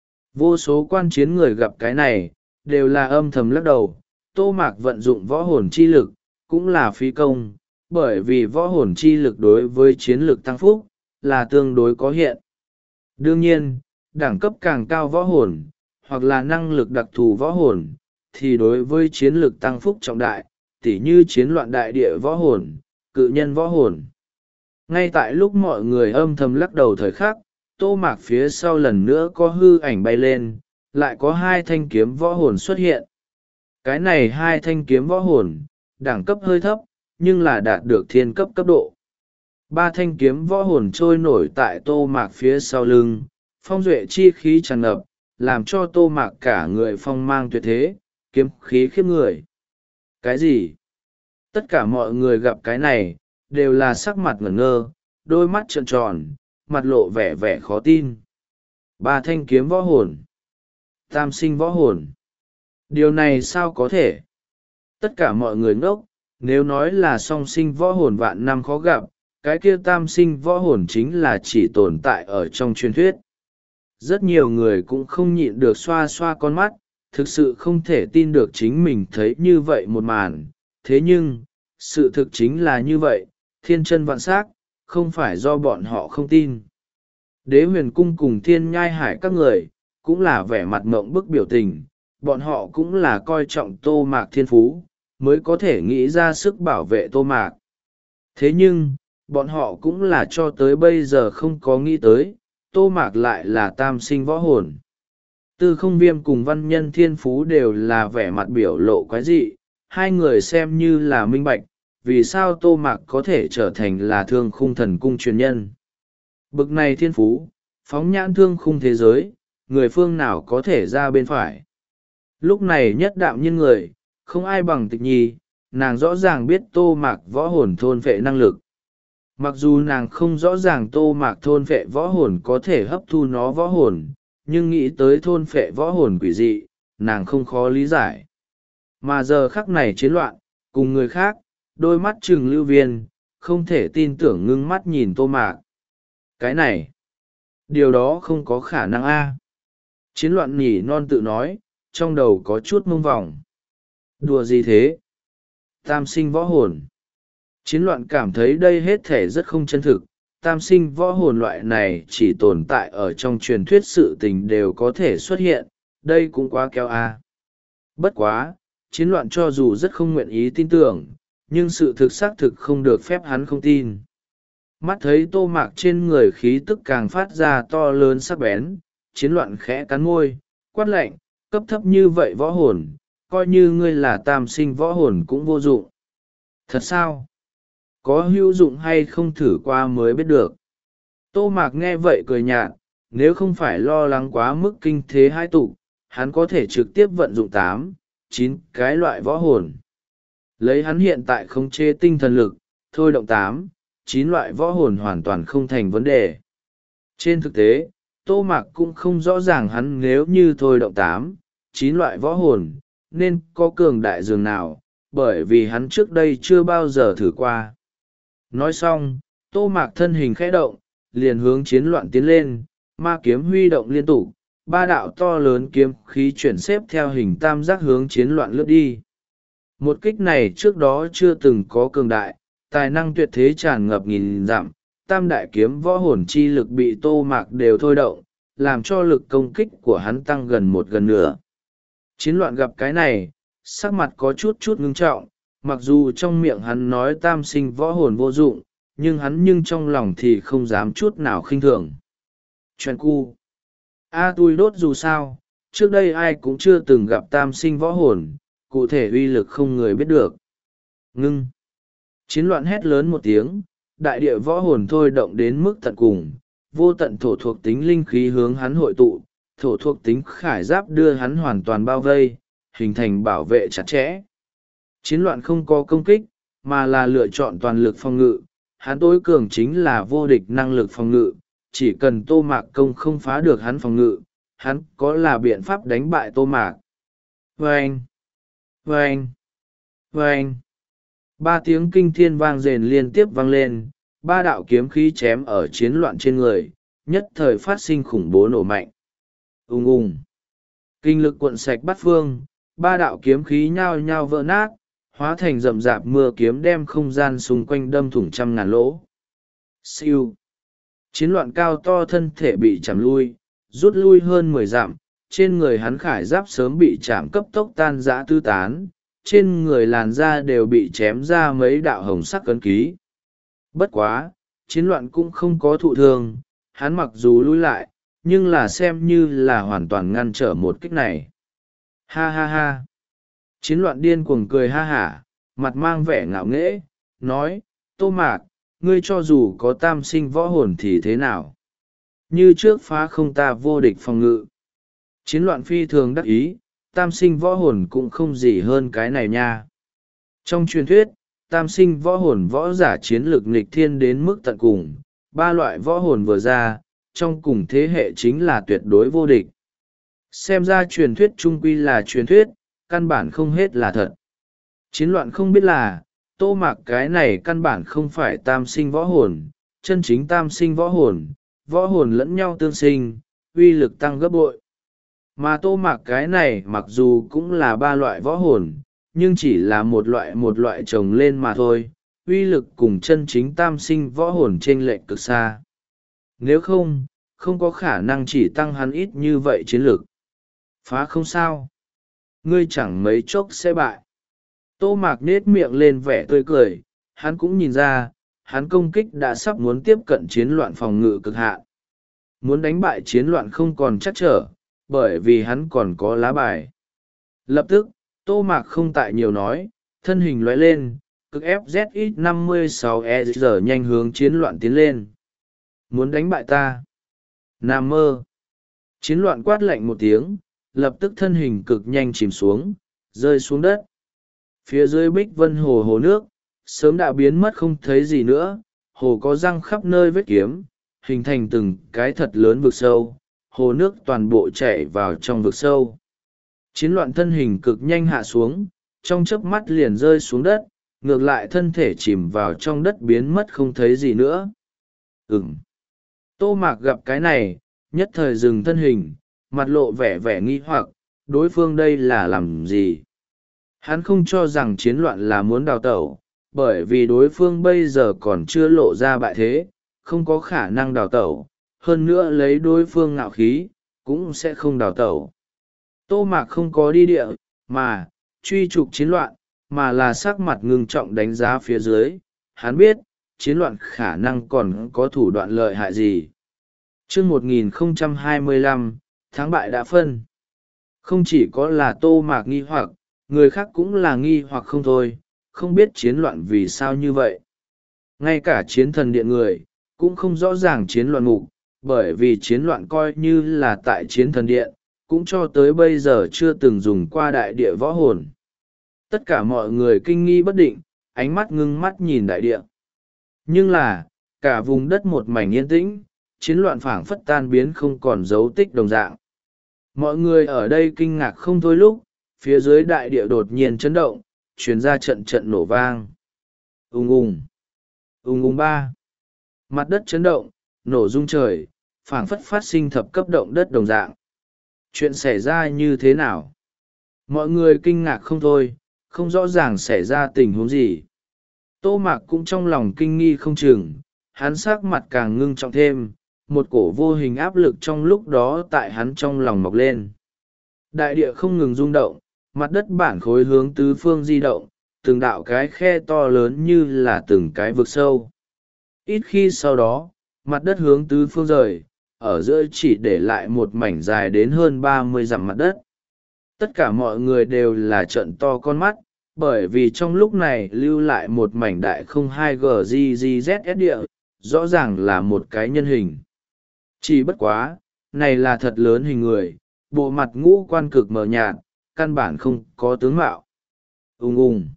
Vô số quan chiến người gặp cái này, đều là âm thầm lắc đầu, Tô Mạc vận dụng võ hồn chi lực, cũng là phí công, bởi vì võ hồn chi lực đối với chiến lực tăng phúc, là tương đối có hiện. Đương nhiên, đẳng cấp càng cao võ hồn, hoặc là năng lực đặc thù võ hồn, thì đối với chiến lực tăng phúc trọng đại, tỉ như chiến loạn đại địa võ hồn, cự nhân võ hồn. Ngay tại lúc mọi người âm thầm lắc đầu thời khắc, Tô Mạc phía sau lần nữa có hư ảnh bay lên, lại có hai thanh kiếm võ hồn xuất hiện. Cái này hai thanh kiếm võ hồn, đẳng cấp hơi thấp, nhưng là đạt được thiên cấp cấp độ. Ba thanh kiếm võ hồn trôi nổi tại Tô Mạc phía sau lưng, phong duệ chi khí tràn ngập, làm cho Tô Mạc cả người phong mang tuyệt thế, kiếm khí khiếp người. Cái gì? Tất cả mọi người gặp cái này, đều là sắc mặt ngẩn ngơ, đôi mắt trợn tròn, mặt lộ vẻ vẻ khó tin. Ba thanh kiếm võ hồn. Tam sinh võ hồn. Điều này sao có thể? Tất cả mọi người ngốc, nếu nói là song sinh võ hồn vạn năm khó gặp, cái kia tam sinh võ hồn chính là chỉ tồn tại ở trong truyền thuyết. Rất nhiều người cũng không nhịn được xoa xoa con mắt, thực sự không thể tin được chính mình thấy như vậy một màn. Thế nhưng, sự thực chính là như vậy, thiên chân vạn s á c, không phải do bọn họ không tin. Đế huyền cung cùng thiên nhai hải các người, cũng là vẻ mặt mộng bức biểu tình, bọn họ cũng là coi trọng Tô Mạc thiên phú, mới có thể nghĩ ra sức bảo vệ Tô Mạc. Thế nhưng, bọn họ cũng là cho tới bây giờ không có nghĩ tới, Tô Mạc lại là tam sinh võ hồn. Tư Không Viêm cùng Văn Nhân thiên phú đều là vẻ mặt biểu lộ quái dị, hai người xem như là minh bạch, vì sao Tô Mạc có thể trở thành là Thương Khung Thần Cung truyền nhân. Bực này thiên phú, phóng nhãn thương khung thế giới, người phương nào có thể ra bên phải. Lúc này nhất đạm nhiên người, không ai bằng Tịch Nhi, nàng rõ ràng biết Tô Mạc võ hồn thôn phệ năng lực. Mặc dù nàng không rõ ràng Tô Mạc thôn phệ võ hồn có thể hấp thu nó võ hồn, nhưng nghĩ tới thôn phệ võ hồn quỷ dị, nàng không khó lý giải. Mà giờ khắc này chiến loạn, cùng người khác, đôi mắt trừng lưu viên, không thể tin tưởng ngưng mắt nhìn Tô Mạc. Cái này, điều đó không có khả năng a. Chiến loạn nhỉ non tự nói, trong đầu có chút mông vòng. Đùa gì thế? Tam sinh võ hồn. Chiến loạn cảm thấy đây hết thể rất không chân thực. Tam sinh võ hồn loại này chỉ tồn tại ở trong truyền thuyết, sự tình đều có thể xuất hiện, đây cũng quá kéo a. Bất quá, chiến loạn cho dù rất không nguyện ý tin tưởng, nhưng sự thực xác thực không được phép hắn không tin. Mắt thấy tô mạc trên người khí tức càng phát ra to lớn sắc bén, chiến loạn khẽ cắn môi, quát lạnh, cấp thấp như vậy võ hồn, coi như ngươi là tam sinh võ hồn cũng vô dụng. Thật sao? Có hữu dụng hay không thử qua mới biết được. Tô mạc nghe vậy cười nhạt, nếu không phải lo lắng quá mức kinh thế hai tụ, hắn có thể trực tiếp vận dụng tám, chín cái loại võ hồn. Lấy hắn hiện tại khống chế tinh thần lực, thôi động tám, chín loại võ hồn hoàn toàn không thành vấn đề. Trên thực tế, Tô Mạc cũng không rõ ràng hắn nếu như thôi động tám, chín loại võ hồn, nên có cường đại dường nào, bởi vì hắn trước đây chưa bao giờ thử qua. Nói xong, Tô Mạc thân hình khẽ động, liền hướng chiến loạn tiến lên, ma kiếm huy động liên tục, ba đạo to lớn kiếm khí chuyển xếp theo hình tam giác hướng chiến loạn lướt đi. Một kích này trước đó chưa từng có cường đại, tài năng tuyệt thế tràn ngập nghìn dặm, tam đại kiếm võ hồn chi lực bị Tô Mạc đều thôi động, làm cho lực công kích của hắn tăng gần một gần nửa. Chiến loạn gặp cái này, sắc mặt có chút chút ngưng trọng, mặc dù trong miệng hắn nói tam sinh võ hồn vô dụng, nhưng hắn nhưng trong lòng thì không dám chút nào khinh thường. Chuyện cu. A tui đốt dù sao, trước đây ai cũng chưa từng gặp tam sinh võ hồn, cụ thể uy lực không người biết được. Ngưng. Chiến loạn hét lớn một tiếng, đại địa võ hồn thôi động đến mức tận cùng, vô tận thổ thuộc tính linh khí hướng hắn hội tụ, thổ thuộc tính khải giáp đưa hắn hoàn toàn bao vây, hình thành bảo vệ chặt chẽ. Chiến loạn không có công kích, mà là lựa chọn toàn lực phòng ngự, hắn tối cường chính là vô địch năng lực phòng ngự, chỉ cần Tô Mạc công không phá được hắn phòng ngự, hắn có là biện pháp đánh bại Tô Mạc. Vâng! Vâng! Vâng! Ba tiếng kinh thiên vang rền liên tiếp vang lên, ba đạo kiếm khí chém ở chiến loạn trên người, nhất thời phát sinh khủng bố nổ mạnh. Ùng ùng! Kinh lực cuộn sạch bát phương, ba đạo kiếm khí nhao nhao vỡ nát, hóa thành rậm rạp mưa kiếm đem không gian xung quanh đâm thủng trăm ngàn lỗ. Siêu! Chiến loạn cao to thân thể bị chạm lui, rút lui hơn mười dặm, trên người hắn khải giáp sớm bị chạm cấp tốc tan rã tư tán, trên người làn da đều bị chém ra mấy đạo hồng sắc cấn ký. Bất quá, chiến loạn cũng không có thụ thương, hắn mặc dù lui lại, nhưng là xem như là hoàn toàn ngăn trở một kích này. Ha ha ha! Chiến loạn điên cuồng cười ha hả, mặt mang vẻ ngạo nghễ, nói, Tô Mạc, ngươi cho dù có tam sinh võ hồn thì thế nào? Như trước phá không ta vô địch phòng ngự. Chiến loạn phi thường đắc ý, tam sinh võ hồn cũng không gì hơn cái này nha. Trong truyền thuyết, tam sinh võ hồn võ giả chiến lược nghịch thiên đến mức tận cùng, ba loại võ hồn vừa ra, trong cùng thế hệ chính là tuyệt đối vô địch. Xem ra truyền thuyết trung quy là truyền thuyết, căn bản không hết là thật. Chiến loạn không biết là, Tô Mạc cái này căn bản không phải tam sinh võ hồn, chân chính tam sinh võ hồn, võ hồn lẫn nhau tương sinh, uy lực tăng gấp bội. Mà Tô Mạc cái này mặc dù cũng là ba loại võ hồn, nhưng chỉ là một loại một loại chồng lên mà thôi, uy lực cùng chân chính tam sinh võ hồn chênh lệch cực xa. Nếu không, không có khả năng chỉ tăng hắn ít như vậy chiến lực. Phá không sao. Ngươi chẳng mấy chốc sẽ bại. Tô Mạc nết miệng lên vẻ tươi cười, hắn cũng nhìn ra, hắn công kích đã sắp muốn tiếp cận chiến loạn phòng ngự cực hạn. Muốn đánh bại chiến loạn không còn chắc trở, bởi vì hắn còn có lá bài. Lập tức, Tô Mạc không tại nhiều nói, thân hình lóe lên, cực ép dét ít năm mươi sáu e giờ nhanh hướng chiến loạn tiến lên. Muốn đánh bại ta? Nam mơ! Chiến loạn quát lạnh một tiếng, lập tức thân hình cực nhanh chìm xuống, rơi xuống đất. Phía dưới bích vân hồ hồ nước, sớm đã biến mất không thấy gì nữa, hồ có răng khắp nơi vết kiếm, hình thành từng cái thật lớn vực sâu, hồ nước toàn bộ chảy vào trong vực sâu. Chiến loạn thân hình cực nhanh hạ xuống, trong chớp mắt liền rơi xuống đất, ngược lại thân thể chìm vào trong đất biến mất không thấy gì nữa. Ừm. Tô Mạc gặp cái này, nhất thời dừng thân hình, mặt lộ vẻ vẻ nghi hoặc, đối phương đây là làm gì? hắn không cho rằng chiến loạn là muốn đào tẩu, bởi vì đối phương bây giờ còn chưa lộ ra bại thế, không có khả năng đào tẩu, hơn nữa lấy đối phương ngạo khí, cũng sẽ không đào tẩu. Tô Mạc không có đi địa, mà, truy trục chiến loạn, mà là sắc mặt ngưng trọng đánh giá phía dưới, hắn biết, chiến loạn khả năng còn có thủ đoạn lợi hại gì. Chương một nghìn không trăm hai mươi lăm, thắng bại đã phân. Không chỉ có là Tô Mạc nghi hoặc, người khác cũng là nghi hoặc không thôi, không biết chiến loạn vì sao như vậy. Ngay cả chiến thần điện người, cũng không rõ ràng chiến loạn mục, bởi vì chiến loạn coi như là tại chiến thần điện, cũng cho tới bây giờ chưa từng dùng qua đại địa võ hồn. Tất cả mọi người kinh nghi bất định, ánh mắt ngưng mắt nhìn đại địa. Nhưng là, cả vùng đất một mảnh yên tĩnh, chiến loạn phảng phất tan biến không còn dấu tích đồng dạng. Mọi người ở đây kinh ngạc không thôi lúc, phía dưới đại địa đột nhiên chấn động, truyền ra trận trận nổ vang. Ung ung, ung ung ba. Mặt đất chấn động, nổ rung trời, phảng phất phát sinh thập cấp động đất đồng dạng. Chuyện xảy ra như thế nào? Mọi người kinh ngạc không thôi, không rõ ràng xảy ra tình huống gì. Tô Mạc cũng trong lòng kinh nghi không chừng, hắn sắc mặt càng ngưng trọng thêm, một cổ vô hình áp lực trong lúc đó tại hắn trong lòng mọc lên. Đại địa không ngừng rung động, mặt đất bản khối hướng tứ phương di động, từng đạo cái khe to lớn như là từng cái vực sâu. Ít khi sau đó, mặt đất hướng tứ phương rời, ở giữa chỉ để lại một mảnh dài đến hơn ba mươi dặm mặt đất. Tất cả mọi người đều là trợn to con mắt, bởi vì trong lúc này lưu lại một mảnh đại không hai g g z s địa, rõ ràng là một cái nhân hình. Chỉ bất quá, này là thật lớn hình người, bộ mặt ngũ quan cực mờ nhạt, căn bản không có tướng mạo. Ùng ùng,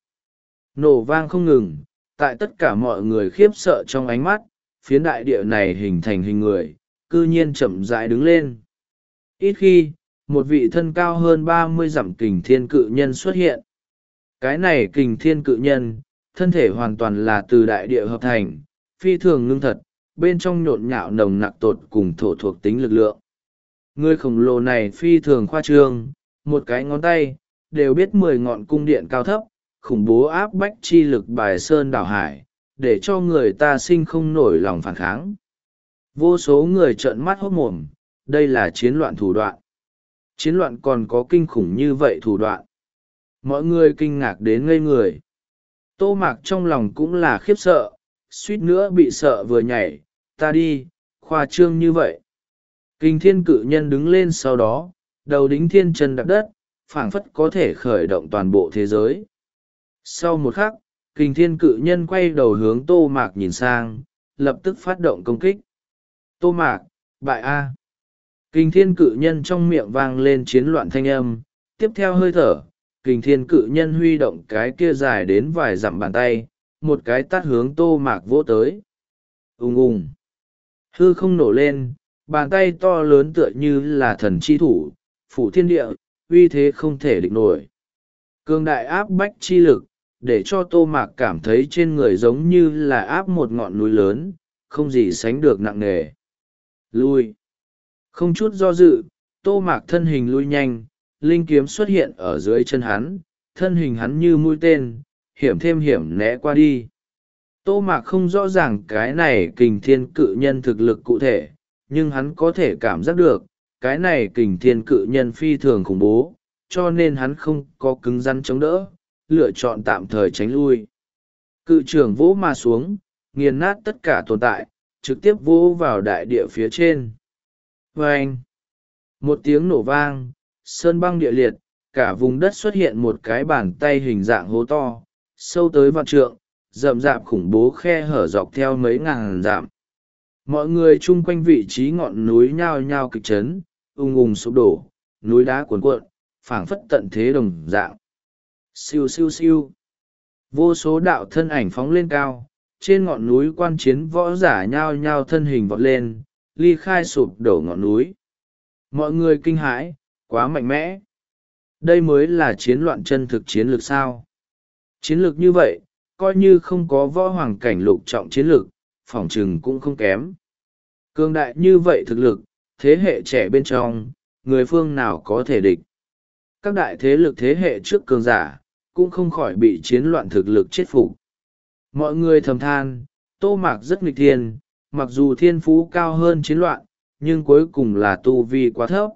nổ vang không ngừng, tại tất cả mọi người khiếp sợ trong ánh mắt, phiến đại địa này hình thành hình người, cư nhiên chậm rãi đứng lên. Ít khi, một vị thân cao hơn ba mươi dặm kình thiên cự nhân xuất hiện. Cái này kình thiên cự nhân, thân thể hoàn toàn là từ đại địa hợp thành, phi thường ngưng thật, bên trong nhộn nhạo nồng nặc tột cùng thổ thuộc tính lực lượng. Người khổng lồ này phi thường khoa trương, một cái ngón tay, đều biết mười ngọn cung điện cao thấp, khủng bố áp bách chi lực bài sơn đảo hải, để cho người ta sinh không nổi lòng phản kháng. Vô số người trợn mắt hốt mồm, đây là chiến loạn thủ đoạn. Chiến loạn còn có kinh khủng như vậy thủ đoạn. Mọi người kinh ngạc đến ngây người. Tô Mạc trong lòng cũng là khiếp sợ, suýt nữa bị sợ vừa nhảy, ta đi, khoa trương như vậy. Kình thiên cự nhân đứng lên sau đó, đầu đính thiên chân đạp đất, phảng phất có thể khởi động toàn bộ thế giới. Sau một khắc, kình thiên cự nhân quay đầu hướng Tô Mạc nhìn sang, lập tức phát động công kích. Tô Mạc, bại A. Kình thiên cự nhân trong miệng vang lên chiến loạn thanh âm, tiếp theo hơi thở, kình thiên cự nhân huy động cái kia dài đến vài dặm bàn tay, một cái tát hướng Tô Mạc vỗ tới. Ùng ùng, hư không nổ lên, bàn tay to lớn tựa như là thần chi thủ, phủ thiên địa, uy thế không thể địch nổi. Cường đại áp bách chi lực, để cho Tô Mạc cảm thấy trên người giống như là áp một ngọn núi lớn, không gì sánh được nặng nề. Lui. Không chút do dự, Tô Mạc thân hình lui nhanh, linh kiếm xuất hiện ở dưới chân hắn, thân hình hắn như mũi tên, hiểm thêm hiểm né qua đi. Tô Mạc không rõ ràng cái này kình thiên cự nhân thực lực cụ thể, nhưng hắn có thể cảm giác được, cái này kình thiên cự nhân phi thường khủng bố, cho nên hắn không có cứng rắn chống đỡ, lựa chọn tạm thời tránh lui. Cự trưởng vỗ mà xuống, nghiền nát tất cả tồn tại, trực tiếp vỗ vào đại địa phía trên. Vâng! Một tiếng nổ vang, sơn băng địa liệt, cả vùng đất xuất hiện một cái bàn tay hình dạng hố to, sâu tới vạn trượng, rậm rạp khủng bố khe hở dọc theo mấy ngàn dặm. Mọi người chung quanh vị trí ngọn núi nhao nhao kịch chấn, ung ung sụp đổ, núi đá cuồn cuộn, phảng phất tận thế đồng dạng. Siêu siêu siêu. Vô số đạo thân ảnh phóng lên cao, trên ngọn núi quan chiến võ giả nhao nhao thân hình vọt lên, ly khai sụp đổ ngọn núi. Mọi người kinh hãi, quá mạnh mẽ. Đây mới là chiến loạn chân thực chiến lược sao. Chiến lược như vậy, coi như không có võ hoàng cảnh lục trọng chiến lược, phỏng chừng cũng không kém. Cương đại như vậy thực lực, thế hệ trẻ bên trong, người phương nào có thể địch. Các đại thế lực thế hệ trước cường giả, cũng không khỏi bị chiến loạn thực lực chết phục. Mọi người thầm than, Tô Mạc rất nghịch thiên, mặc dù thiên phú cao hơn chiến loạn, nhưng cuối cùng là tu vi quá thấp.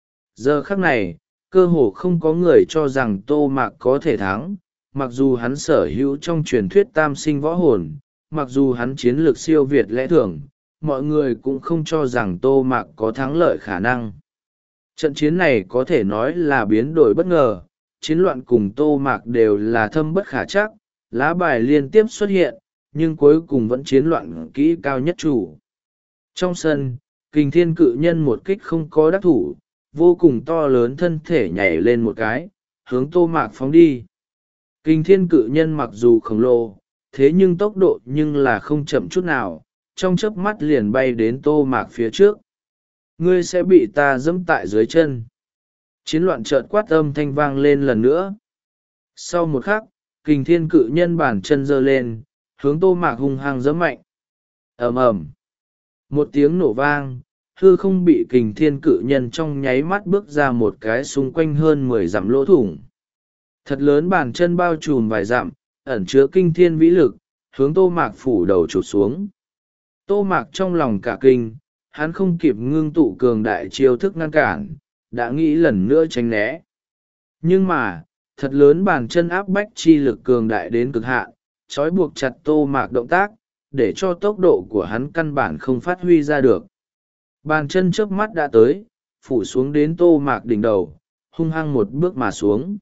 Giờ khắc này, cơ hồ không có người cho rằng Tô Mạc có thể thắng, mặc dù hắn sở hữu trong truyền thuyết tam sinh võ hồn, mặc dù hắn chiến lược siêu việt lẽ thường, mọi người cũng không cho rằng Tô Mạc có thắng lợi khả năng. Trận chiến này có thể nói là biến đổi bất ngờ, chiến loạn cùng Tô Mạc đều là thâm bất khả trắc, lá bài liên tiếp xuất hiện, nhưng cuối cùng vẫn chiến loạn kỹ cao nhất chủ. Trong sân, Kình Thiên Cự Nhân một kích không có đắc thủ, vô cùng to lớn thân thể nhảy lên một cái, hướng Tô Mạc phóng đi. Kình Thiên Cự Nhân mặc dù khổng lồ, thế nhưng tốc độ nhưng là không chậm chút nào, trong chớp mắt liền bay đến Tô Mạc phía trước. Ngươi sẽ bị ta dẫm tại dưới chân. Chiến loạn chợt quát âm thanh vang lên lần nữa. Sau một khắc, Kình Thiên Cự Nhân bàn chân giơ lên, hướng Tô Mạc hung hăng giẫm mạnh. Ầm ầm. Một tiếng nổ vang, hư không bị Kình Thiên Cự Nhân trong nháy mắt bước ra một cái xung quanh hơn mười dặm lỗ thủng. Thật lớn bàn chân bao trùm vài dặm, ẩn chứa kinh thiên vĩ lực, hướng Tô Mạc phủ đầu chụp xuống. Tô Mạc trong lòng cả kinh, hắn không kịp ngưng tụ cường đại chiêu thức ngăn cản, đã nghĩ lần nữa tránh né. Nhưng mà, thật lớn bàn chân áp bách chi lực cường đại đến cực hạn, trói buộc chặt Tô Mạc động tác, để cho tốc độ của hắn căn bản không phát huy ra được. Bàn chân trước mắt đã tới, phủ xuống đến Tô Mạc đỉnh đầu, hung hăng một bước mà xuống.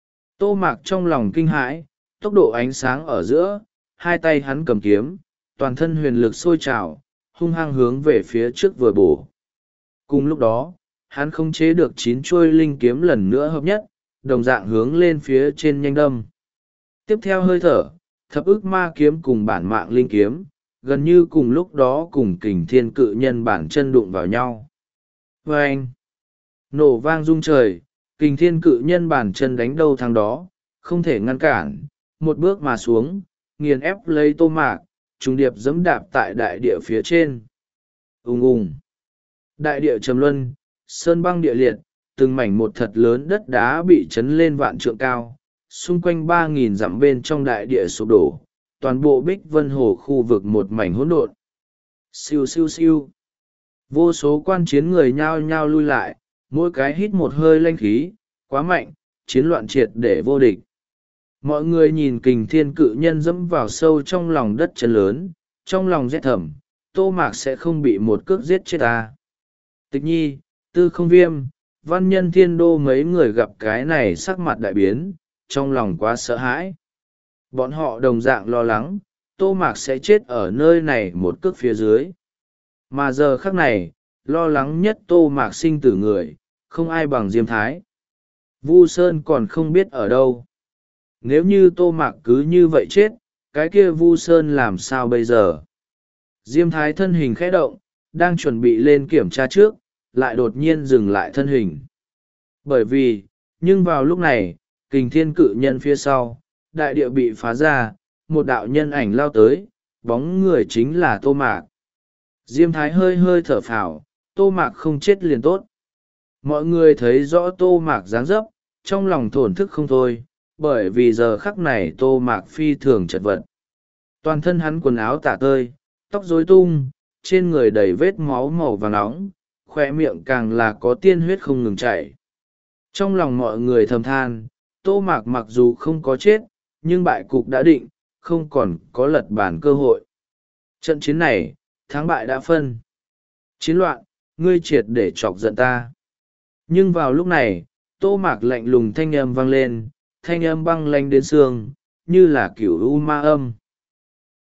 Tô Mạc trong lòng kinh hãi, tốc độ ánh sáng ở giữa, hai tay hắn cầm kiếm, toàn thân huyền lực sôi trào, hung hăng hướng về phía trước vừa bổ. Cùng lúc đó, hắn không chế được chín chuôi linh kiếm lần nữa hợp nhất, đồng dạng hướng lên phía trên nhanh đâm. Tiếp theo hơi thở, thập ức ma kiếm cùng bản mạng linh kiếm, gần như cùng lúc đó cùng Kình Thiên Cự Nhân bản chân đụng vào nhau. Vâng! Nổ vang rung trời, Kình Thiên Cự Nhân bản chân đánh đâu thằng đó, không thể ngăn cản, một bước mà xuống, nghiền ép lấy Tô Mạc, trùng điệp giẫm đạp tại đại địa phía trên. Ùng ùng! Đại địa trầm luân, sơn băng địa liệt, từng mảnh một thật lớn đất đá bị chấn lên vạn trượng cao, xung quanh ba nghìn dặm bên trong đại địa sụp đổ, toàn bộ Bích Vân Hồ khu vực một mảnh hỗn độn. Siêu siêu siêu. Vô số quan chiến người nhao nhao lui lại, mỗi cái hít một hơi lanh khí, quá mạnh, chiến loạn triệt để vô địch. Mọi người nhìn Kình Thiên Cự Nhân dẫm vào sâu trong lòng đất chân lớn, trong lòng rét thầm, Tô Mạc sẽ không bị một cước giết chết ta. Tịch Nhi, Tư Không Viêm, Văn Nhân Thiên Đô mấy người gặp cái này sắc mặt đại biến, trong lòng quá sợ hãi. Bọn họ đồng dạng lo lắng, Tô Mạc sẽ chết ở nơi này một cước phía dưới. Mà giờ khắc này, lo lắng nhất Tô Mạc sinh tử người, không ai bằng Diêm Thái. Vu Sơn còn không biết ở đâu. Nếu như Tô Mạc cứ như vậy chết, cái kia Vu Sơn làm sao bây giờ? Diêm Thái thân hình khẽ động, đang chuẩn bị lên kiểm tra trước, lại đột nhiên dừng lại thân hình. Bởi vì, nhưng vào lúc này, Kình Thiên Cự Nhân phía sau, đại địa bị phá ra, một đạo nhân ảnh lao tới, bóng người chính là Tô Mạc. Diêm Thái hơi hơi thở phào, Tô Mạc không chết liền tốt. Mọi người thấy rõ Tô Mạc dáng dấp, trong lòng thổn thức không thôi, bởi vì giờ khắc này Tô Mạc phi thường chật vật. Toàn thân hắn quần áo tả tơi, tóc rối tung, trên người đầy vết máu màu vàng nóng, khoe miệng càng là có tiên huyết không ngừng chảy. Trong lòng mọi người thầm than, Tô Mạc mặc dù không có chết, nhưng bại cục đã định, không còn có lật bàn cơ hội. Trận chiến này, thắng bại đã phân. Chiến loạn, ngươi triệt để chọc giận ta. Nhưng vào lúc này, Tô Mạc lạnh lùng thanh âm vang lên, thanh âm băng lanh đến xương, như là kiểu u ma âm.